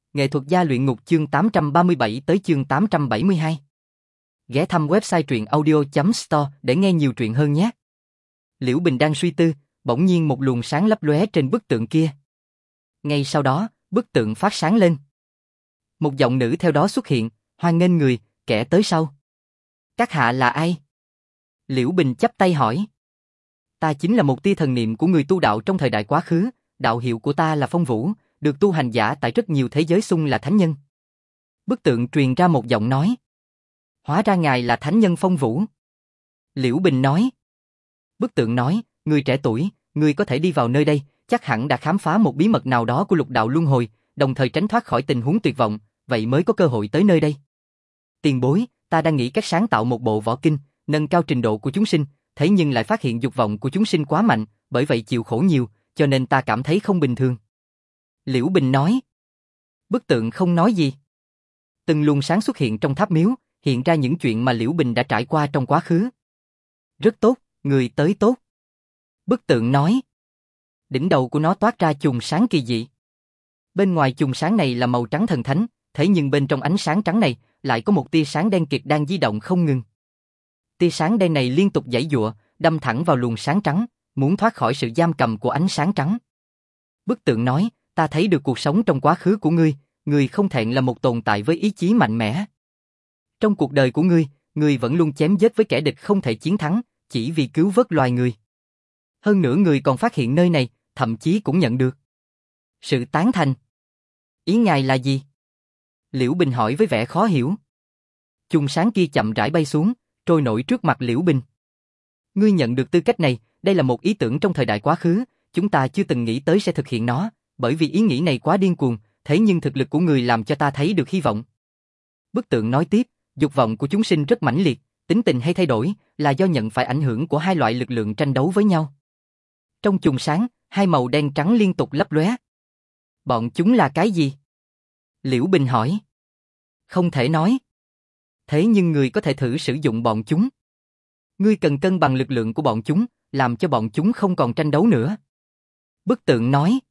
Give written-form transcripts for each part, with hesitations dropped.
Nghệ thuật gia luyện ngục chương 837 tới chương 872. Ghé thăm website truyện audio.store để nghe nhiều truyện hơn nhé. Liễu Bình đang suy tư, bỗng nhiên một luồng sáng lấp lóe trên bức tượng kia. Ngay sau đó, bức tượng phát sáng lên. Một giọng nữ theo đó xuất hiện, hoan nghênh người, kẻ tới sau. Các hạ là ai? Liễu Bình chắp tay hỏi. Ta chính là một tia thần niệm của người tu đạo trong thời đại quá khứ, đạo hiệu của ta là Phong Vũ, được tu hành giả tại rất nhiều thế giới xưng là thánh nhân. Bức tượng truyền ra một giọng nói. Hóa ra ngài là thánh nhân Phong Vũ. Liễu Bình nói. Bức tượng nói, người trẻ tuổi, người có thể đi vào nơi đây, chắc hẳn đã khám phá một bí mật nào đó của lục đạo luân hồi, đồng thời tránh thoát khỏi tình huống tuyệt vọng, vậy mới có cơ hội tới nơi đây. Tiền bối, ta đang nghĩ cách sáng tạo một bộ võ kinh, nâng cao trình độ của chúng sinh, thế nhưng lại phát hiện dục vọng của chúng sinh quá mạnh, bởi vậy chịu khổ nhiều, cho nên ta cảm thấy không bình thường. Liễu Bình nói. Bức tượng không nói gì. Từng luồng sáng xuất hiện trong tháp miếu, hiện ra những chuyện mà Liễu Bình đã trải qua trong quá khứ. Rất tốt, người tới tốt. Bức tượng nói. Đỉnh đầu của nó toát ra chùm sáng kỳ dị. Bên ngoài chùm sáng này là màu trắng thần thánh, thế nhưng bên trong ánh sáng trắng này lại có một tia sáng đen kịt đang di động không ngừng. Tia sáng đen này liên tục giãy giụa, đâm thẳng vào luồng sáng trắng, muốn thoát khỏi sự giam cầm của ánh sáng trắng. Bức tượng nói, ta thấy được cuộc sống trong quá khứ của ngươi, ngươi không thẹn là một tồn tại với ý chí mạnh mẽ. Trong cuộc đời của ngươi vẫn luôn chém giết với kẻ địch không thể chiến thắng, chỉ vì cứu vớt loài người. Hơn nữa ngươi còn phát hiện nơi này, thậm chí cũng nhận được sự tán thành. Ý ngài là gì? Liễu Bình hỏi với vẻ khó hiểu. Chùm sáng kia chậm rãi bay xuống, trôi nổi trước mặt Liễu Bình. Ngươi nhận được tư cách này, đây là một ý tưởng trong thời đại quá khứ, chúng ta chưa từng nghĩ tới sẽ thực hiện nó, bởi vì ý nghĩ này quá điên cuồng, thế nhưng thực lực của người làm cho ta thấy được hy vọng. Bức tượng nói tiếp, dục vọng của chúng sinh rất mãnh liệt, tính tình hay thay đổi là do nhận phải ảnh hưởng của hai loại lực lượng tranh đấu với nhau. Trong chùm sáng, hai màu đen trắng liên tục lấp lóe. Bọn chúng là cái gì? Liễu Bình hỏi. Không thể nói. Thế nhưng người có thể thử sử dụng bọn chúng. Ngươi cần cân bằng lực lượng của bọn chúng, làm cho bọn chúng không còn tranh đấu nữa. Bức tượng nói.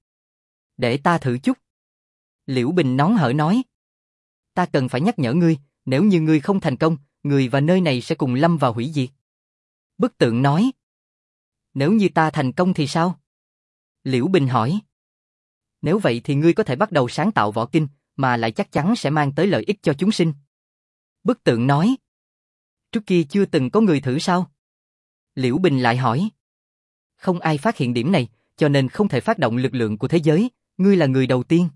Để ta thử chút. Liễu Bình nón hở nói. Ta cần phải nhắc nhở ngươi, nếu như ngươi không thành công, ngươi và nơi này sẽ cùng lâm vào hủy diệt. Bức tượng nói. Nếu như ta thành công thì sao? Liễu Bình hỏi. Nếu vậy thì ngươi có thể bắt đầu sáng tạo võ kinh, mà lại chắc chắn sẽ mang tới lợi ích cho chúng sinh. Bức tượng nói. Trước kia chưa từng có người thử sao? Liễu Bình lại hỏi. Không ai phát hiện điểm này, cho nên không thể phát động lực lượng của thế giới, ngươi là người đầu tiên.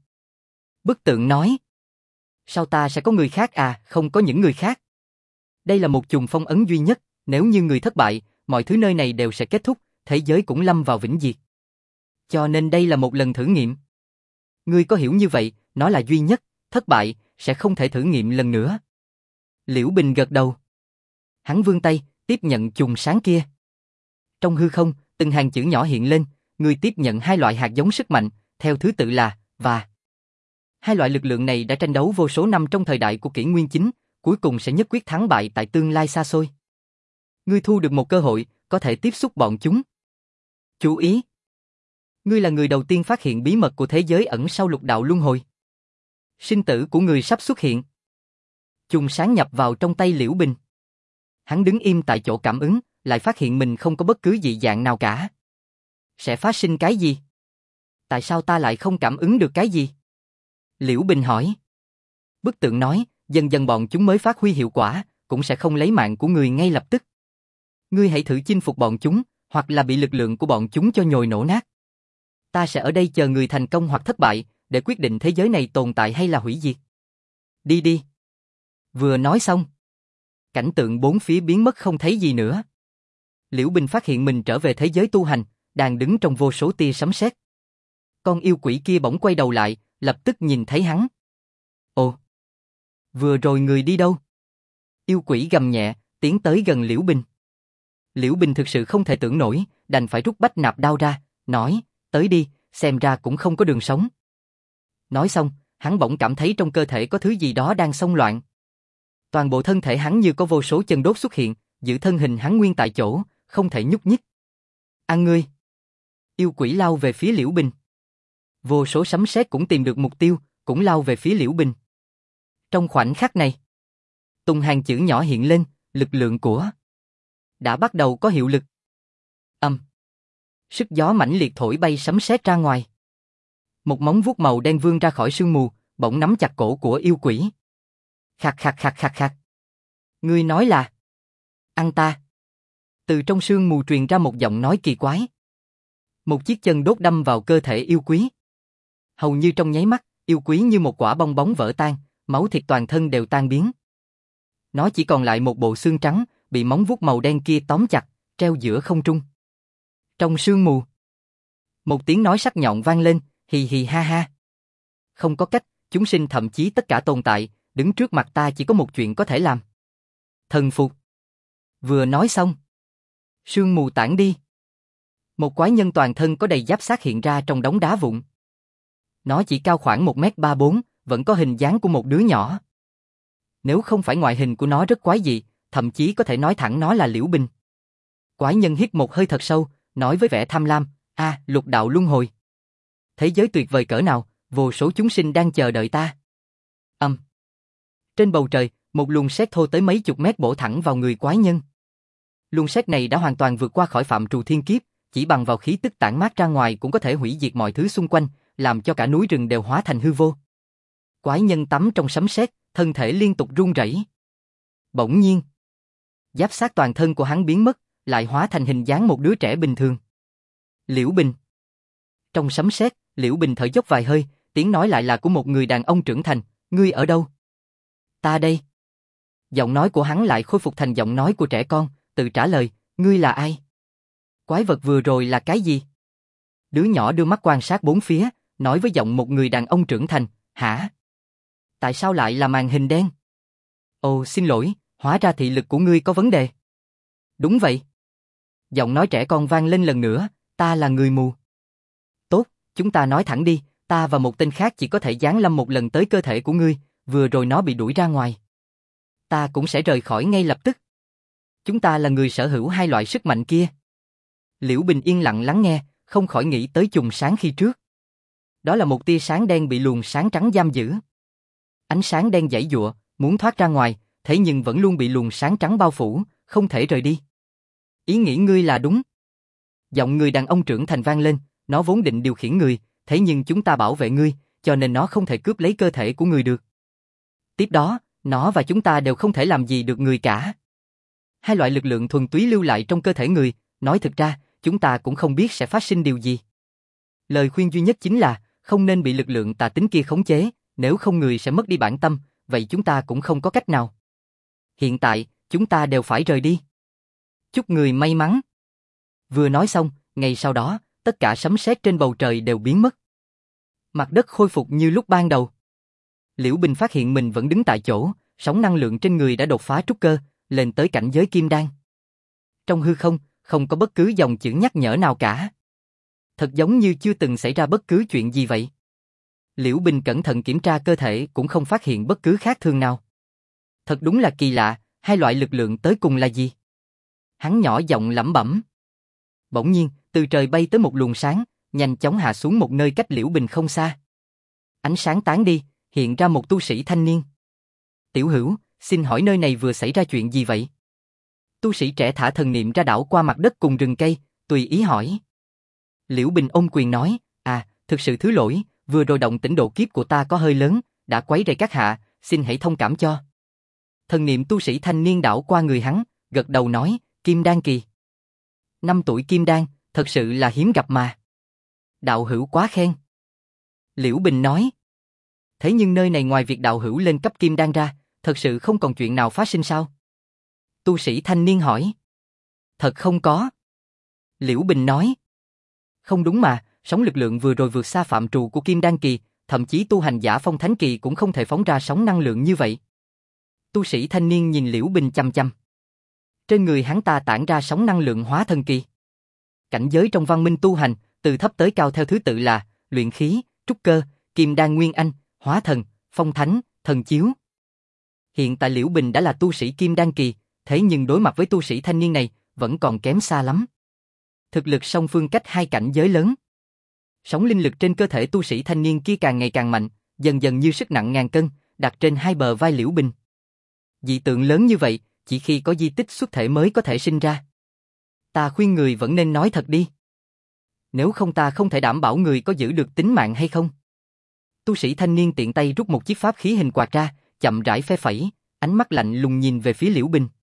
Bức tượng nói. Sao ta sẽ có người khác à, không có những người khác. Đây là một chùm phong ấn duy nhất, nếu như người thất bại, mọi thứ nơi này đều sẽ kết thúc, thế giới cũng lâm vào vĩnh diệt. Cho nên đây là một lần thử nghiệm. Ngươi có hiểu như vậy, nó là duy nhất, thất bại, sẽ không thể thử nghiệm lần nữa. Liễu Bình gật đầu. Hắn vươn tay, tiếp nhận chùm sáng kia. Trong hư không, từng hàng chữ nhỏ hiện lên, ngươi tiếp nhận hai loại hạt giống sức mạnh, theo thứ tự là, và. Hai loại lực lượng này đã tranh đấu vô số năm trong thời đại của kỷ nguyên chính, cuối cùng sẽ nhất quyết thắng bại tại tương lai xa xôi. Ngươi thu được một cơ hội, có thể tiếp xúc bọn chúng. Chú ý! Ngươi là người đầu tiên phát hiện bí mật của thế giới ẩn sau lục đạo luân hồi. Sinh tử của ngươi sắp xuất hiện. Chùm sáng nhập vào trong tay Liễu Bình. Hắn đứng im tại chỗ cảm ứng, lại phát hiện mình không có bất cứ dị dạng nào cả. Sẽ phát sinh cái gì? Tại sao ta lại không cảm ứng được cái gì? Liễu Bình hỏi. Bức tượng nói, dần dần bọn chúng mới phát huy hiệu quả, cũng sẽ không lấy mạng của người ngay lập tức. Ngươi hãy thử chinh phục bọn chúng, hoặc là bị lực lượng của bọn chúng cho nhồi nổ nát. Ta sẽ ở đây chờ người thành công hoặc thất bại, để quyết định thế giới này tồn tại hay là hủy diệt. Đi đi. Vừa nói xong, cảnh tượng bốn phía biến mất không thấy gì nữa. Liễu Bình phát hiện mình trở về thế giới tu hành, đang đứng trong vô số tia sấm sét. Con yêu quỷ kia bỗng quay đầu lại, lập tức nhìn thấy hắn. Ồ! Vừa rồi người đi đâu? Yêu quỷ gầm nhẹ, tiến tới gần Liễu Bình. Liễu Bình thực sự không thể tưởng nổi, đành phải rút bách nạp đao ra, nói, tới đi, xem ra cũng không có đường sống. Nói xong, hắn bỗng cảm thấy trong cơ thể có thứ gì đó đang xông loạn. Toàn bộ thân thể hắn như có vô số chân đốt xuất hiện, giữ thân hình hắn nguyên tại chỗ, không thể nhúc nhích. Ăn ngươi! Yêu quỷ lao về phía Liễu Bình. Vô số sấm sét cũng tìm được mục tiêu, cũng lao về phía Liễu Bình. Trong khoảnh khắc này, từng hàng chữ nhỏ hiện lên, lực lượng của đã bắt đầu có hiệu lực. Sức gió mãnh liệt thổi bay sấm sét ra ngoài. Một móng vuốt màu đen vươn ra khỏi sương mù, bỗng nắm chặt cổ của yêu quỷ. Khạc khạc khạc khạc khạc. Ngươi nói là ăn ta. Từ trong sương mù truyền ra một giọng nói kỳ quái. Một chiếc chân đốt đâm vào cơ thể yêu quý. Hầu như trong nháy mắt, yêu quý như một quả bong bóng vỡ tan, máu thịt toàn thân đều tan biến. Nó chỉ còn lại một bộ xương trắng, bị móng vuốt màu đen kia tóm chặt, treo giữa không trung. Trong sương mù, một tiếng nói sắc nhọn vang lên, hì hì ha ha. Không có cách, chúng sinh thậm chí tất cả tồn tại, đứng trước mặt ta chỉ có một chuyện có thể làm. Thần phục. Vừa nói xong, sương mù tản đi. Một quái nhân toàn thân có đầy giáp xác hiện ra trong đống đá vụn. Nó chỉ cao khoảng 1m34, vẫn có hình dáng của một đứa nhỏ. Nếu không phải ngoại hình của nó rất quái dị, thậm chí có thể nói thẳng nó là Liễu Bình. Quái nhân hít một hơi thật sâu, nói với vẻ tham lam, lục đạo luân hồi. Thế giới tuyệt vời cỡ nào, vô số chúng sinh đang chờ đợi ta. Trên bầu trời, một luồng sét thô tới mấy chục mét bổ thẳng vào người quái nhân. Luồng sét này đã hoàn toàn vượt qua khỏi phạm trù thiên kiếp, chỉ bằng vào khí tức tản mát ra ngoài cũng có thể hủy diệt mọi thứ xung quanh, làm cho cả núi rừng đều hóa thành hư vô. Quái nhân tắm trong sấm sét, thân thể liên tục run rẩy. Bỗng nhiên, giáp xác toàn thân của hắn biến mất, lại hóa thành hình dáng một đứa trẻ bình thường. Liễu Bình. Trong sấm sét, Liễu Bình thở dốc vài hơi, tiếng nói lại là của một người đàn ông trưởng thành, ngươi ở đâu? Ta đây. Giọng nói của hắn lại khôi phục thành giọng nói của trẻ con, tự trả lời, ngươi là ai? Quái vật vừa rồi là cái gì? Đứa nhỏ đưa mắt quan sát bốn phía, nói với giọng một người đàn ông trưởng thành, hả? Tại sao lại là màn hình đen? Ồ, xin lỗi, hóa ra thị lực của ngươi có vấn đề. Đúng vậy. Giọng nói trẻ con vang lên lần nữa, ta là người mù. Tốt, chúng ta nói thẳng đi, ta và một tên khác chỉ có thể giáng lâm một lần tới cơ thể của ngươi, vừa rồi nó bị đuổi ra ngoài. Ta cũng sẽ rời khỏi ngay lập tức. Chúng ta là người sở hữu hai loại sức mạnh kia. Liễu Bình yên lặng lắng nghe, không khỏi nghĩ tới chùm sáng khi trước. Đó là một tia sáng đen bị luồng sáng trắng giam giữ. Ánh sáng đen giãy giụa, muốn thoát ra ngoài, thế nhưng vẫn luôn bị luồng sáng trắng bao phủ, không thể rời đi. Ý nghĩ ngươi là đúng. Giọng người đàn ông trưởng thành vang lên, nó vốn định điều khiển người, thế nhưng chúng ta bảo vệ ngươi, cho nên nó không thể cướp lấy cơ thể của ngươi được. Tiếp đó, nó và chúng ta đều không thể làm gì được người cả. Hai loại lực lượng thuần túy lưu lại trong cơ thể người, nói thực ra, chúng ta cũng không biết sẽ phát sinh điều gì. Lời khuyên duy nhất chính là, không nên bị lực lượng tà tính kia khống chế, nếu không người sẽ mất đi bản tâm, vậy chúng ta cũng không có cách nào. Hiện tại, chúng ta đều phải rời đi. Chúc người may mắn. Vừa nói xong, ngay sau đó, tất cả sấm sét trên bầu trời đều biến mất. Mặt đất khôi phục như lúc ban đầu. Liễu Bình phát hiện mình vẫn đứng tại chỗ, sóng năng lượng trên người đã đột phá trúc cơ, lên tới cảnh giới kim đan. Trong hư không, không có bất cứ dòng chữ nhắc nhở nào cả. Thật giống như chưa từng xảy ra bất cứ chuyện gì vậy. Liễu Bình cẩn thận kiểm tra cơ thể cũng không phát hiện bất cứ khác thường nào. Thật đúng là kỳ lạ, hai loại lực lượng tới cùng là gì? Hắn nhỏ giọng lẩm bẩm. Bỗng nhiên, từ trời bay tới một luồng sáng, nhanh chóng hạ xuống một nơi cách Liễu Bình không xa. Ánh sáng tán đi, hiện ra một tu sĩ thanh niên. Tiểu hữu, xin hỏi nơi này vừa xảy ra chuyện gì vậy? Tu sĩ trẻ thả thần niệm ra đảo qua mặt đất cùng rừng cây, tùy ý hỏi. Liễu Bình ôm quyền nói, thực sự thứ lỗi, vừa rồi động tĩnh độ kiếp của ta có hơi lớn, đã quấy rầy các hạ, xin hãy thông cảm cho. Thần niệm tu sĩ thanh niên đảo qua người hắn, gật đầu nói, Kim Đan kỳ. 5 tuổi Kim Đan, thật sự là hiếm gặp mà. Đạo hữu quá khen. Liễu Bình nói. Thế nhưng nơi này ngoài việc đạo hữu lên cấp Kim Đan ra, thật sự không còn chuyện nào phát sinh sao? Tu sĩ thanh niên hỏi. Thật không có. Liễu Bình nói. Không đúng mà, sóng lực lượng vừa rồi vượt xa phạm trù của Kim Đan kỳ, thậm chí tu hành giả Phong Thánh kỳ cũng không thể phóng ra sóng năng lượng như vậy. Tu sĩ thanh niên nhìn Liễu Bình chăm chăm. Trên người hắn ta tản ra sóng năng lượng hóa thần kỳ. Cảnh giới trong văn minh tu hành, từ thấp tới cao theo thứ tự là luyện khí, trúc cơ, Kim Đan nguyên anh, hóa thần, phong thánh, thần chiếu. Hiện tại Liễu Bình đã là tu sĩ Kim Đan kỳ, thế nhưng đối mặt với tu sĩ thanh niên này, vẫn còn kém xa lắm. Thực lực song phương cách hai cảnh giới lớn. Sóng linh lực trên cơ thể tu sĩ thanh niên kia càng ngày càng mạnh, dần dần như sức nặng ngàn cân, đặt trên hai bờ vai Liễu Bình. Dị tượng lớn như vậy, chỉ khi có di tích xuất thể mới có thể sinh ra. Ta khuyên người vẫn nên nói thật đi. Nếu không ta không thể đảm bảo người có giữ được tính mạng hay không. Tu sĩ thanh niên tiện tay rút một chiếc pháp khí hình quạt ra, chậm rãi phe phẩy, ánh mắt lạnh lùng nhìn về phía Liễu Bình.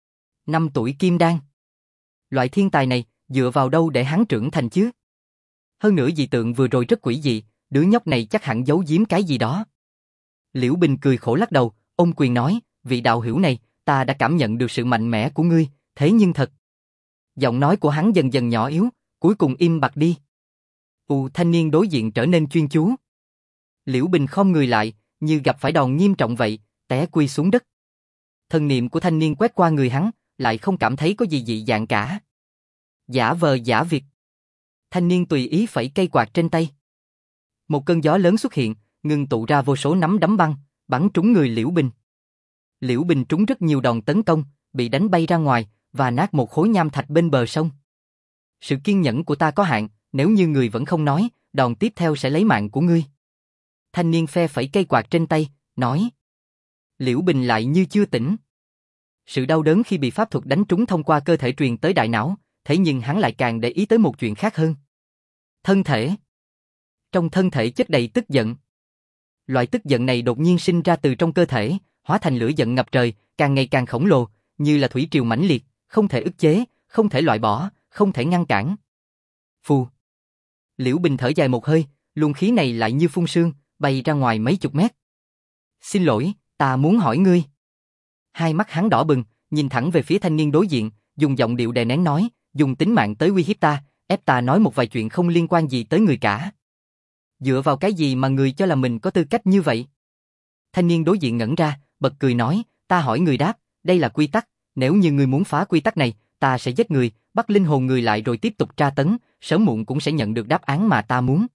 5 tuổi kim đan. Loại thiên tài này, dựa vào đâu để hắn trưởng thành chứ? Hơn nữa dị tượng vừa rồi rất quỷ dị, đứa nhóc này chắc hẳn giấu giếm cái gì đó. Liễu Bình cười khổ lắc đầu, ôm quyền nói, vị đạo hữu này, ta đã cảm nhận được sự mạnh mẽ của ngươi, thế nhưng thật. Giọng nói của hắn dần dần nhỏ yếu, cuối cùng im bặt đi. Thanh niên đối diện trở nên chuyên chú. Liễu Bình khom người lại, như gặp phải đòn nghiêm trọng vậy, té quy xuống đất. Thần niệm của thanh niên quét qua người hắn, lại không cảm thấy có gì dị dạng cả. Giả vờ giả việc. Thanh niên tùy ý phẩy cây quạt trên tay. Một cơn gió lớn xuất hiện, ngưng tụ ra vô số nắm đấm băng, bắn trúng người Liễu Bình. Liễu Bình trúng rất nhiều đòn tấn công, bị đánh bay ra ngoài, và nát một khối nham thạch bên bờ sông. Sự kiên nhẫn của ta có hạn, nếu như người vẫn không nói, đòn tiếp theo sẽ lấy mạng của ngươi. Thanh niên phe phẩy cây quạt trên tay, nói. Liễu Bình lại như chưa tỉnh. Sự đau đớn khi bị pháp thuật đánh trúng thông qua cơ thể truyền tới đại não, thế nhưng hắn lại càng để ý tới một chuyện khác hơn. Thân thể. Trong thân thể chất đầy tức giận. Loại tức giận này đột nhiên sinh ra từ trong cơ thể, hóa thành lửa giận ngập trời, càng ngày càng khổng lồ, như là thủy triều mãnh liệt, không thể ức chế, không thể loại bỏ, không thể ngăn cản. Phù. Liễu Bình thở dài một hơi, luồng khí này lại như phun sương, bay ra ngoài mấy chục mét. Xin lỗi, ta muốn hỏi ngươi. Hai mắt hắn đỏ bừng, nhìn thẳng về phía thanh niên đối diện, dùng giọng điệu đè nén nói, dùng tính mạng tới uy hiếp ta, ép ta nói một vài chuyện không liên quan gì tới người cả. Dựa vào cái gì mà người cho là mình có tư cách như vậy? Thanh niên đối diện ngẩn ra, bật cười nói, ta hỏi người đáp, đây là quy tắc, nếu như người muốn phá quy tắc này, ta sẽ giết người, bắt linh hồn người lại rồi tiếp tục tra tấn, sớm muộn cũng sẽ nhận được đáp án mà ta muốn.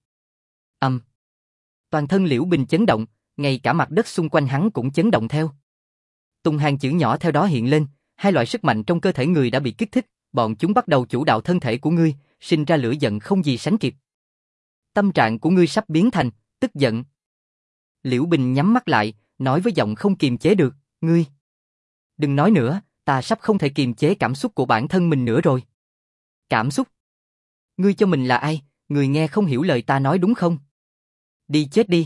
Toàn thân Liễu Bình chấn động, ngay cả mặt đất xung quanh hắn cũng chấn động theo. Từng hàng chữ nhỏ theo đó hiện lên, hai loại sức mạnh trong cơ thể người đã bị kích thích, bọn chúng bắt đầu chủ đạo thân thể của ngươi, sinh ra lửa giận không gì sánh kịp. Tâm trạng của ngươi sắp biến thành tức giận. Liễu Bình nhắm mắt lại, nói với giọng không kiềm chế được, ngươi. Đừng nói nữa, ta sắp không thể kiềm chế cảm xúc của bản thân mình nữa rồi. Cảm xúc? Ngươi cho mình là ai, người nghe không hiểu lời ta nói đúng không? Đi chết đi.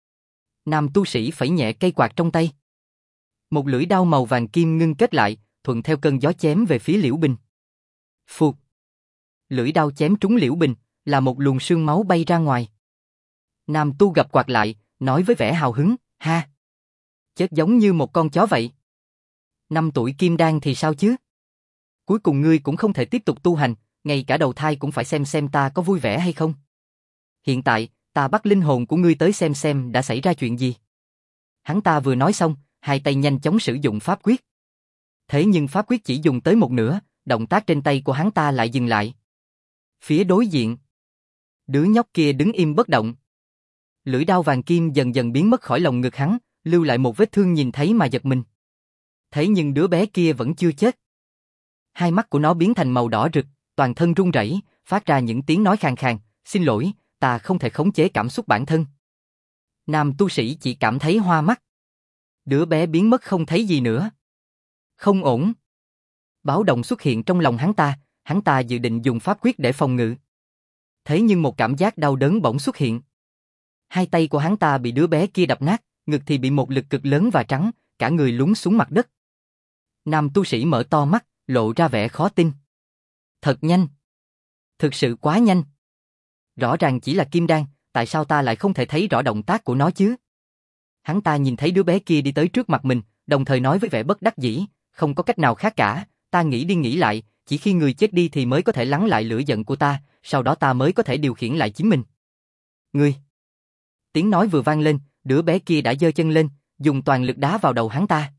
Nam tu sĩ phẩy nhẹ cây quạt trong tay. Một lưỡi đao màu vàng kim ngưng kết lại, thuận theo cơn gió chém về phía Liễu Bình. Phụt. Lưỡi đao chém trúng Liễu Bình, là một luồng sương máu bay ra ngoài. Nam tu gập quạt lại, nói với vẻ hào hứng, ha. Chết giống như một con chó vậy. 5 tuổi kim đan thì sao chứ? Cuối cùng ngươi cũng không thể tiếp tục tu hành, ngay cả đầu thai cũng phải xem ta có vui vẻ hay không. Hiện tại, ta bắt linh hồn của ngươi tới xem đã xảy ra chuyện gì. Hắn ta vừa nói xong, hai tay nhanh chóng sử dụng pháp quyết. Thế nhưng pháp quyết chỉ dùng tới một nửa, động tác trên tay của hắn ta lại dừng lại. Phía đối diện, đứa nhóc kia đứng im bất động. Lưỡi đao vàng kim dần dần biến mất khỏi lồng ngực hắn, lưu lại một vết thương nhìn thấy mà giật mình. Thế nhưng đứa bé kia vẫn chưa chết. Hai mắt của nó biến thành màu đỏ rực, toàn thân run rẩy, phát ra những tiếng nói khàn khàn, xin lỗi, ta không thể khống chế cảm xúc bản thân. Nam tu sĩ chỉ cảm thấy hoa mắt. Đứa bé biến mất không thấy gì nữa. Không ổn. Báo động xuất hiện trong lòng hắn ta dự định dùng pháp quyết để phòng ngự. Thế nhưng một cảm giác đau đớn bỗng xuất hiện. Hai tay của hắn ta bị đứa bé kia đập nát, ngực thì bị một lực cực lớn và trắng, cả người lún xuống mặt đất. Nam tu sĩ mở to mắt, lộ ra vẻ khó tin. Thật nhanh. Thực sự quá nhanh. Rõ ràng chỉ là kim đan, tại sao ta lại không thể thấy rõ động tác của nó chứ? Hắn ta nhìn thấy đứa bé kia đi tới trước mặt mình, đồng thời nói với vẻ bất đắc dĩ, không có cách nào khác cả, ta nghĩ đi nghĩ lại, chỉ khi người chết đi thì mới có thể lắng lại lửa giận của ta, sau đó ta mới có thể điều khiển lại chính mình. Ngươi! Tiếng nói vừa vang lên, đứa bé kia đã giơ chân lên, dùng toàn lực đá vào đầu hắn ta.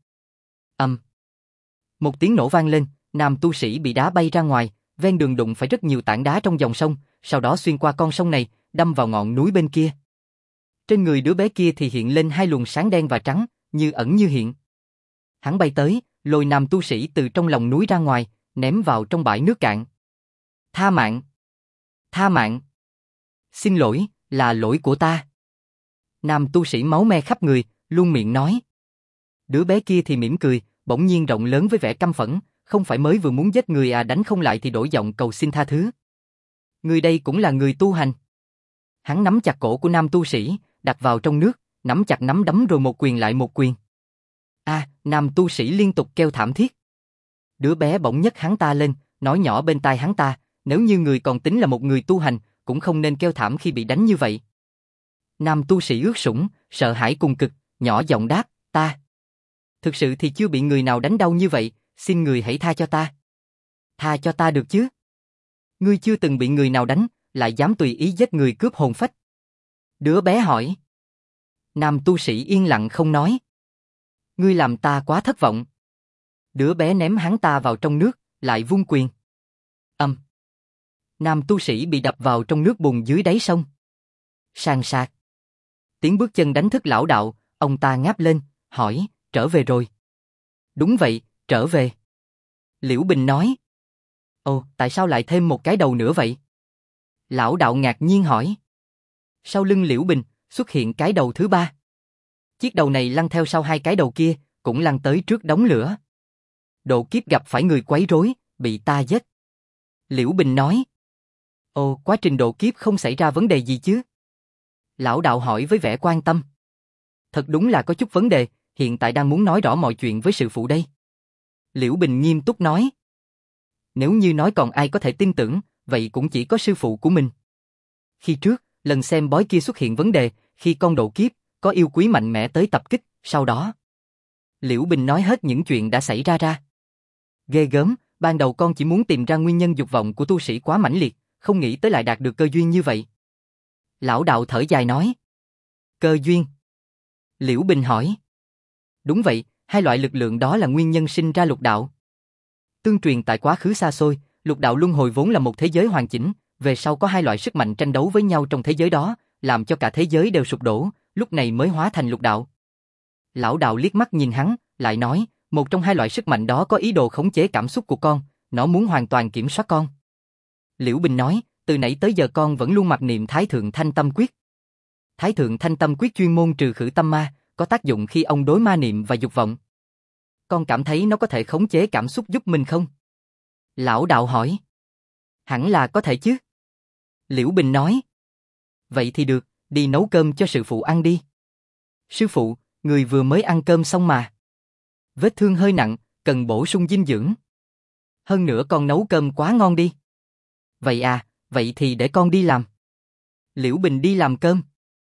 Một tiếng nổ vang lên, nam tu sĩ bị đá bay ra ngoài, ven đường đụng phải rất nhiều tảng đá trong dòng sông, sau đó xuyên qua con sông này, đâm vào ngọn núi bên kia. Trên người đứa bé kia thì hiện lên hai luồng sáng đen và trắng, như ẩn như hiện. Hắn bay tới, lôi nam tu sĩ từ trong lòng núi ra ngoài, ném vào trong bãi nước cạn. Tha mạng! Tha mạng! Xin lỗi, là lỗi của ta. Nam tu sĩ máu me khắp người, luôn miệng nói. Đứa bé kia thì mỉm cười, bỗng nhiên rộng lớn với vẻ căm phẫn, không phải mới vừa muốn giết người à, đánh không lại thì đổi giọng cầu xin tha thứ. Người đây cũng là người tu hành. Hắn nắm chặt cổ của nam tu sĩ, đặt vào trong nước, nắm chặt nắm đấm rồi một quyền lại một quyền. Nam tu sĩ liên tục kêu thảm thiết. Đứa bé bỗng nhấc hắn ta lên, nói nhỏ bên tai hắn ta, nếu như người còn tính là một người tu hành, cũng không nên kêu thảm khi bị đánh như vậy. Nam tu sĩ ướt sũng, sợ hãi cùng cực, nhỏ giọng đáp, ta. Thực sự thì chưa bị người nào đánh đau như vậy, xin người hãy tha cho ta. Tha cho ta được chứ? Ngươi chưa từng bị người nào đánh, lại dám tùy ý giết người cướp hồn phách. Đứa bé hỏi. Nam tu sĩ yên lặng không nói. Ngươi làm ta quá thất vọng. Đứa bé ném hắn ta vào trong nước, lại vung quyền. Nam tu sĩ bị đập vào trong nước bùn dưới đáy sông. Sàn sạt. Tiếng bước chân đánh thức lão đạo, ông ta ngáp lên, hỏi, trở về rồi. Đúng vậy, trở về. Liễu Bình nói. Ồ, tại sao lại thêm một cái đầu nữa vậy? Lão đạo ngạc nhiên hỏi. Sau lưng Liễu Bình, xuất hiện cái đầu thứ ba. Chiếc đầu này lăn theo sau hai cái đầu kia, cũng lăn tới trước đống lửa. Độ kiếp gặp phải người quấy rối, bị ta giết. Liễu Bình nói. Ồ, quá trình độ kiếp không xảy ra vấn đề gì chứ? Lão đạo hỏi với vẻ quan tâm. Thật đúng là có chút vấn đề, hiện tại đang muốn nói rõ mọi chuyện với sư phụ đây. Liễu Bình nghiêm túc nói. Nếu như nói còn ai có thể tin tưởng, vậy cũng chỉ có sư phụ của mình. Khi trước, lần xem bói kia xuất hiện vấn đề, khi con độ kiếp, có yêu quý mạnh mẽ tới tập kích, sau đó. Liễu Bình nói hết những chuyện đã xảy ra. Ghê gớm, ban đầu con chỉ muốn tìm ra nguyên nhân dục vọng của tu sĩ quá mãnh liệt, không nghĩ tới lại đạt được cơ duyên như vậy. Lão đạo thở dài nói. Cơ duyên? Liễu Bình hỏi. Đúng vậy, hai loại lực lượng đó là nguyên nhân sinh ra lục đạo. Tương truyền tại quá khứ xa xôi, lục đạo luân hồi vốn là một thế giới hoàn chỉnh, về sau có hai loại sức mạnh tranh đấu với nhau trong thế giới đó, làm cho cả thế giới đều sụp đổ, lúc này mới hóa thành lục đạo. Lão đạo liếc mắt nhìn hắn, lại nói, một trong hai loại sức mạnh đó có ý đồ khống chế cảm xúc của con, nó muốn hoàn toàn kiểm soát con. Liễu Bình nói, từ nãy tới giờ con vẫn luôn mặc niệm Thái Thượng Thanh Tâm Quyết. Thái Thượng Thanh Tâm Quyết chuyên môn trừ khử tâm ma, có tác dụng khi ông đối ma niệm và dục vọng. Con cảm thấy nó có thể khống chế cảm xúc giúp mình không? Lão đạo hỏi. Hẳn là có thể chứ. Liễu Bình nói. Vậy thì được, đi nấu cơm cho sư phụ ăn đi. Sư phụ, người vừa mới ăn cơm xong mà. Vết thương hơi nặng, cần bổ sung dinh dưỡng. Hơn nữa con nấu cơm quá ngon đi. Vậy à, vậy thì để con đi làm. Liễu Bình đi làm cơm.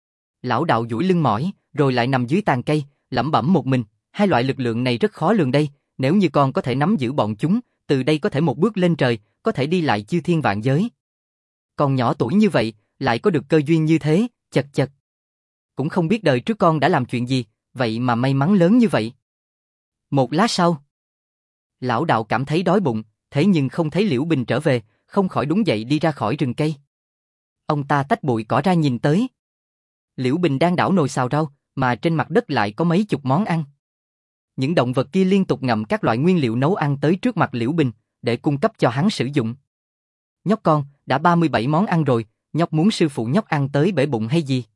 Lão đạo duỗi lưng mỏi, rồi lại nằm dưới tàn cây, lẩm bẩm một mình, hai loại lực lượng này rất khó lường đây, nếu như con có thể nắm giữ bọn chúng, từ đây có thể một bước lên trời, có thể đi lại chư thiên vạn giới. Còn nhỏ tuổi như vậy, lại có được cơ duyên như thế, chật chật. Cũng không biết đời trước con đã làm chuyện gì, vậy mà may mắn lớn như vậy. Một lát sau, lão đạo cảm thấy đói bụng, thế nhưng không thấy Liễu Bình trở về, không khỏi đứng dậy đi ra khỏi rừng cây. Ông ta tách bụi cỏ ra nhìn tới. Liễu Bình đang đảo nồi xào rau, mà trên mặt đất lại có mấy chục món ăn. Những động vật kia liên tục ngậm các loại nguyên liệu nấu ăn tới trước mặt Liễu Bình, để cung cấp cho hắn sử dụng. Nhóc con, đã 37 món ăn rồi, nhóc muốn sư phụ nhóc ăn tới bể bụng hay gì?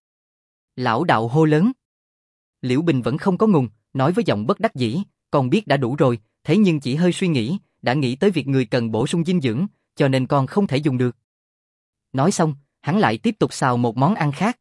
Lão đạo hô lớn. Liễu Bình vẫn không có ngùng, nói với giọng bất đắc dĩ, con biết đã đủ rồi, thế nhưng chỉ hơi suy nghĩ, đã nghĩ tới việc người cần bổ sung dinh dưỡng, cho nên con không thể dùng được. Nói xong, hắn lại tiếp tục xào một món ăn khác.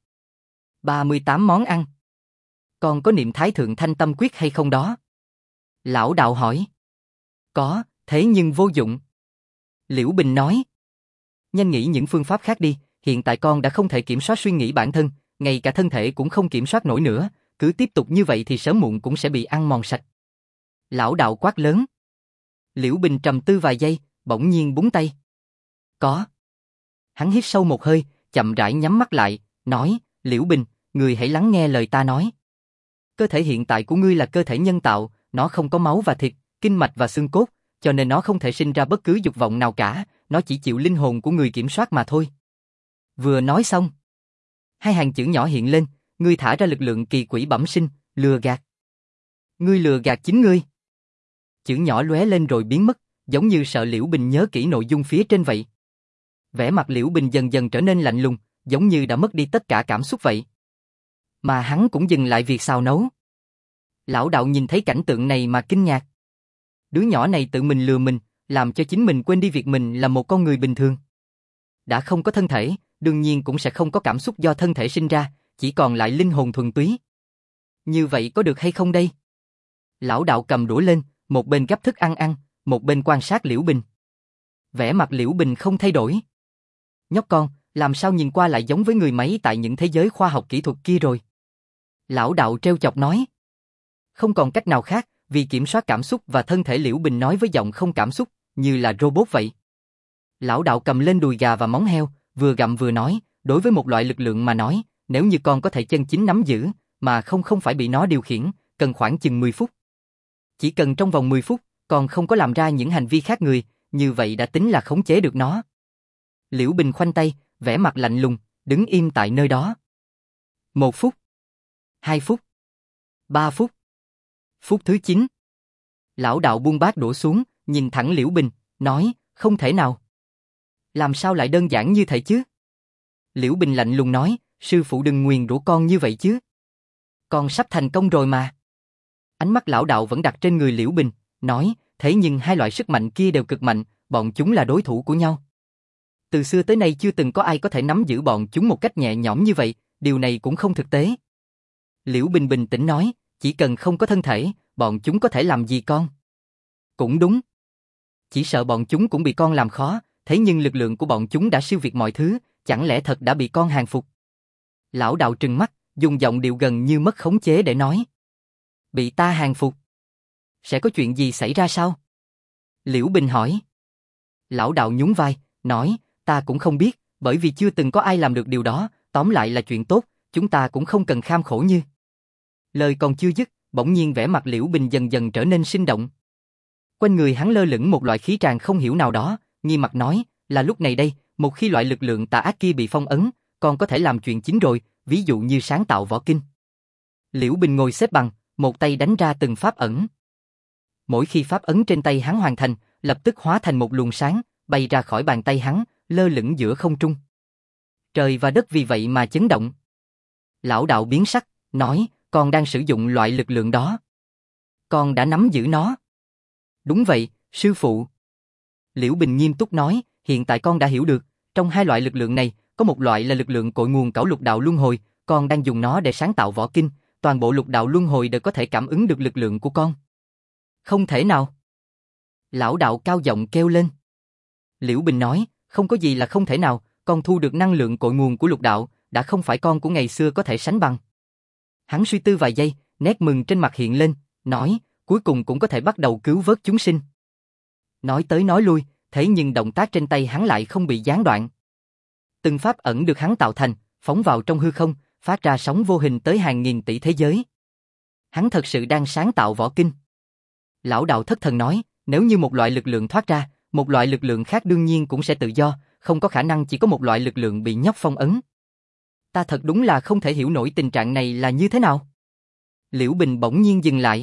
38 món ăn. Con có niệm Thái Thượng Thanh Tâm Quyết hay không đó? Lão đạo hỏi. Có, thế nhưng vô dụng. Liễu Bình nói. Nhanh nghĩ những phương pháp khác đi, hiện tại con đã không thể kiểm soát suy nghĩ bản thân, ngay cả thân thể cũng không kiểm soát nổi nữa, cứ tiếp tục như vậy thì sớm muộn cũng sẽ bị ăn mòn sạch. Lão đạo quát lớn. Liễu Bình trầm tư vài giây, bỗng nhiên búng tay. Có. Hắn hít sâu một hơi, chậm rãi nhắm mắt lại, nói, Liễu Bình, người hãy lắng nghe lời ta nói. Cơ thể hiện tại của ngươi là cơ thể nhân tạo, nó không có máu và thịt, kinh mạch và xương cốt, cho nên nó không thể sinh ra bất cứ dục vọng nào cả, nó chỉ chịu linh hồn của người kiểm soát mà thôi. Vừa nói xong, hai hàng chữ nhỏ hiện lên, ngươi thả ra lực lượng kỳ quỷ bẩm sinh, lừa gạt. Ngươi lừa gạt chính ngươi. Chữ nhỏ lóe lên rồi biến mất, giống như sợ Liễu Bình nhớ kỹ nội dung phía trên vậy. Vẻ mặt Liễu Bình dần dần trở nên lạnh lùng, giống như đã mất đi tất cả cảm xúc vậy. Mà hắn cũng dừng lại việc xào nấu. Lão đạo nhìn thấy cảnh tượng này mà kinh ngạc. Đứa nhỏ này tự mình lừa mình, làm cho chính mình quên đi việc mình là một con người bình thường. Đã không có thân thể, đương nhiên cũng sẽ không có cảm xúc do thân thể sinh ra, chỉ còn lại linh hồn thuần túy. Như vậy có được hay không đây? Lão đạo cầm đũa lên, một bên gắp thức ăn ăn, một bên quan sát Liễu Bình. Vẻ mặt Liễu Bình không thay đổi. Nhóc con, làm sao nhìn qua lại giống với người máy tại những thế giới khoa học kỹ thuật kia rồi? Lão đạo trêu chọc nói. Không còn cách nào khác, vì kiểm soát cảm xúc và thân thể Liễu Bình nói với giọng không cảm xúc, như là robot vậy. Lão đạo cầm lên đùi gà và móng heo, vừa gặm vừa nói, đối với một loại lực lượng mà nói, nếu như con có thể chân chính nắm giữ, mà không phải bị nó điều khiển, cần khoảng chừng 10 phút. Chỉ cần trong vòng 10 phút, còn không có làm ra những hành vi khác người, như vậy đã tính là khống chế được nó. Liễu Bình khoanh tay, vẻ mặt lạnh lùng, đứng im tại nơi đó. 1 phút, 2 phút, 3 phút. Phút thứ 9. Lão đạo buông bát đũa xuống, nhìn thẳng Liễu Bình, nói, không thể nào. Làm sao lại đơn giản như thế chứ? Liễu Bình lạnh lùng nói, sư phụ đừng nguyền rủa con như vậy chứ. Con sắp thành công rồi mà. Ánh mắt lão đạo vẫn đặt trên người Liễu Bình, nói, thế nhưng hai loại sức mạnh kia đều cực mạnh, bọn chúng là đối thủ của nhau. Từ xưa tới nay chưa từng có ai có thể nắm giữ bọn chúng một cách nhẹ nhõm như vậy, điều này cũng không thực tế. Liễu Bình bình tĩnh nói, chỉ cần không có thân thể, bọn chúng có thể làm gì con? Cũng đúng. Chỉ sợ bọn chúng cũng bị con làm khó, thế nhưng lực lượng của bọn chúng đã siêu việt mọi thứ, chẳng lẽ thật đã bị con hàng phục? Lão đạo trừng mắt, dùng giọng điệu gần như mất khống chế để nói. Bị ta hàng phục? Sẽ có chuyện gì xảy ra sao? Liễu Bình hỏi. Lão đạo nhún vai, nói, ta cũng không biết, bởi vì chưa từng có ai làm được điều đó, tóm lại là chuyện tốt, chúng ta cũng không cần kham khổ như. Lời còn chưa dứt, bỗng nhiên vẻ mặt Liễu Bình dần dần trở nên sinh động. Quanh người hắn lơ lửng một loại khí tràng không hiểu nào đó, nghiêm mặt nói, là lúc này đây, một khi loại lực lượng tà ác kia bị phong ấn, còn có thể làm chuyện chính rồi, ví dụ như sáng tạo võ kinh. Liễu Bình ngồi xếp bằng, một tay đánh ra từng pháp ẩn. Mỗi khi pháp ấn trên tay hắn hoàn thành, lập tức hóa thành một luồng sáng, bay ra khỏi bàn tay hắn, lơ lửng giữa không trung. Trời và đất vì vậy mà chấn động. Lão đạo biến sắc, nói, con đang sử dụng loại lực lượng đó. Con đã nắm giữ nó. Đúng vậy, sư phụ. Liễu Bình nghiêm túc nói, hiện tại con đã hiểu được, trong hai loại lực lượng này, có một loại là lực lượng cội nguồn cẩu lục đạo luân hồi, con đang dùng nó để sáng tạo võ kinh, toàn bộ lục đạo luân hồi đều có thể cảm ứng được lực lượng của con. Không thể nào. Lão đạo cao giọng kêu lên. Liễu Bình nói, không có gì là không thể nào, con thu được năng lượng cội nguồn của lục đạo, đã không phải con của ngày xưa có thể sánh bằng. Hắn suy tư vài giây, nét mừng trên mặt hiện lên, nói, cuối cùng cũng có thể bắt đầu cứu vớt chúng sinh. Nói tới nói lui, thế nhưng động tác trên tay hắn lại không bị gián đoạn. Từng pháp ẩn được hắn tạo thành, phóng vào trong hư không, phát ra sóng vô hình tới hàng nghìn tỷ thế giới. Hắn thật sự đang sáng tạo võ kinh. Lão đạo thất thần nói, nếu như một loại lực lượng thoát ra, một loại lực lượng khác đương nhiên cũng sẽ tự do, không có khả năng chỉ có một loại lực lượng bị nhốt phong ấn. Ta thật đúng là không thể hiểu nổi tình trạng này là như thế nào. Liễu Bình bỗng nhiên dừng lại.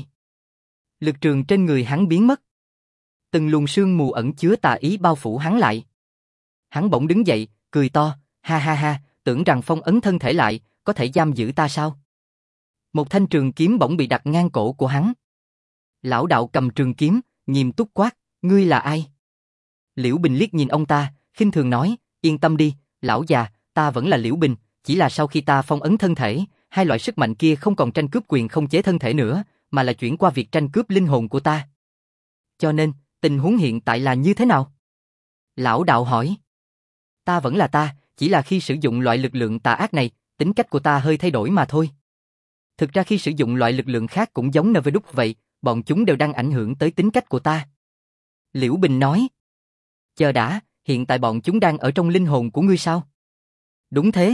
Lực trường trên người hắn biến mất. Từng luồng sương mù ẩn chứa tà ý bao phủ hắn lại. Hắn bỗng đứng dậy, cười to, ha ha ha, tưởng rằng phong ấn thân thể lại, có thể giam giữ ta sao? Một thanh trường kiếm bỗng bị đặt ngang cổ của hắn. Lão đạo cầm trường kiếm, nghiêm túc quát, ngươi là ai? Liễu Bình liếc nhìn ông ta, khinh thường nói, yên tâm đi, lão già, ta vẫn là Liễu Bình, chỉ là sau khi ta phong ấn thân thể, hai loại sức mạnh kia không còn tranh cướp quyền không chế thân thể nữa, mà là chuyển qua việc tranh cướp linh hồn của ta. Cho nên, tình huống hiện tại là như thế nào? Lão đạo hỏi. Ta vẫn là ta, chỉ là khi sử dụng loại lực lượng tà ác này, tính cách của ta hơi thay đổi mà thôi. Thực ra khi sử dụng loại lực lượng khác cũng giống như đúc vậy, bọn chúng đều đang ảnh hưởng tới tính cách của ta. Liễu Bình nói. Chờ đã, hiện tại bọn chúng đang ở trong linh hồn của ngươi sao? Đúng thế.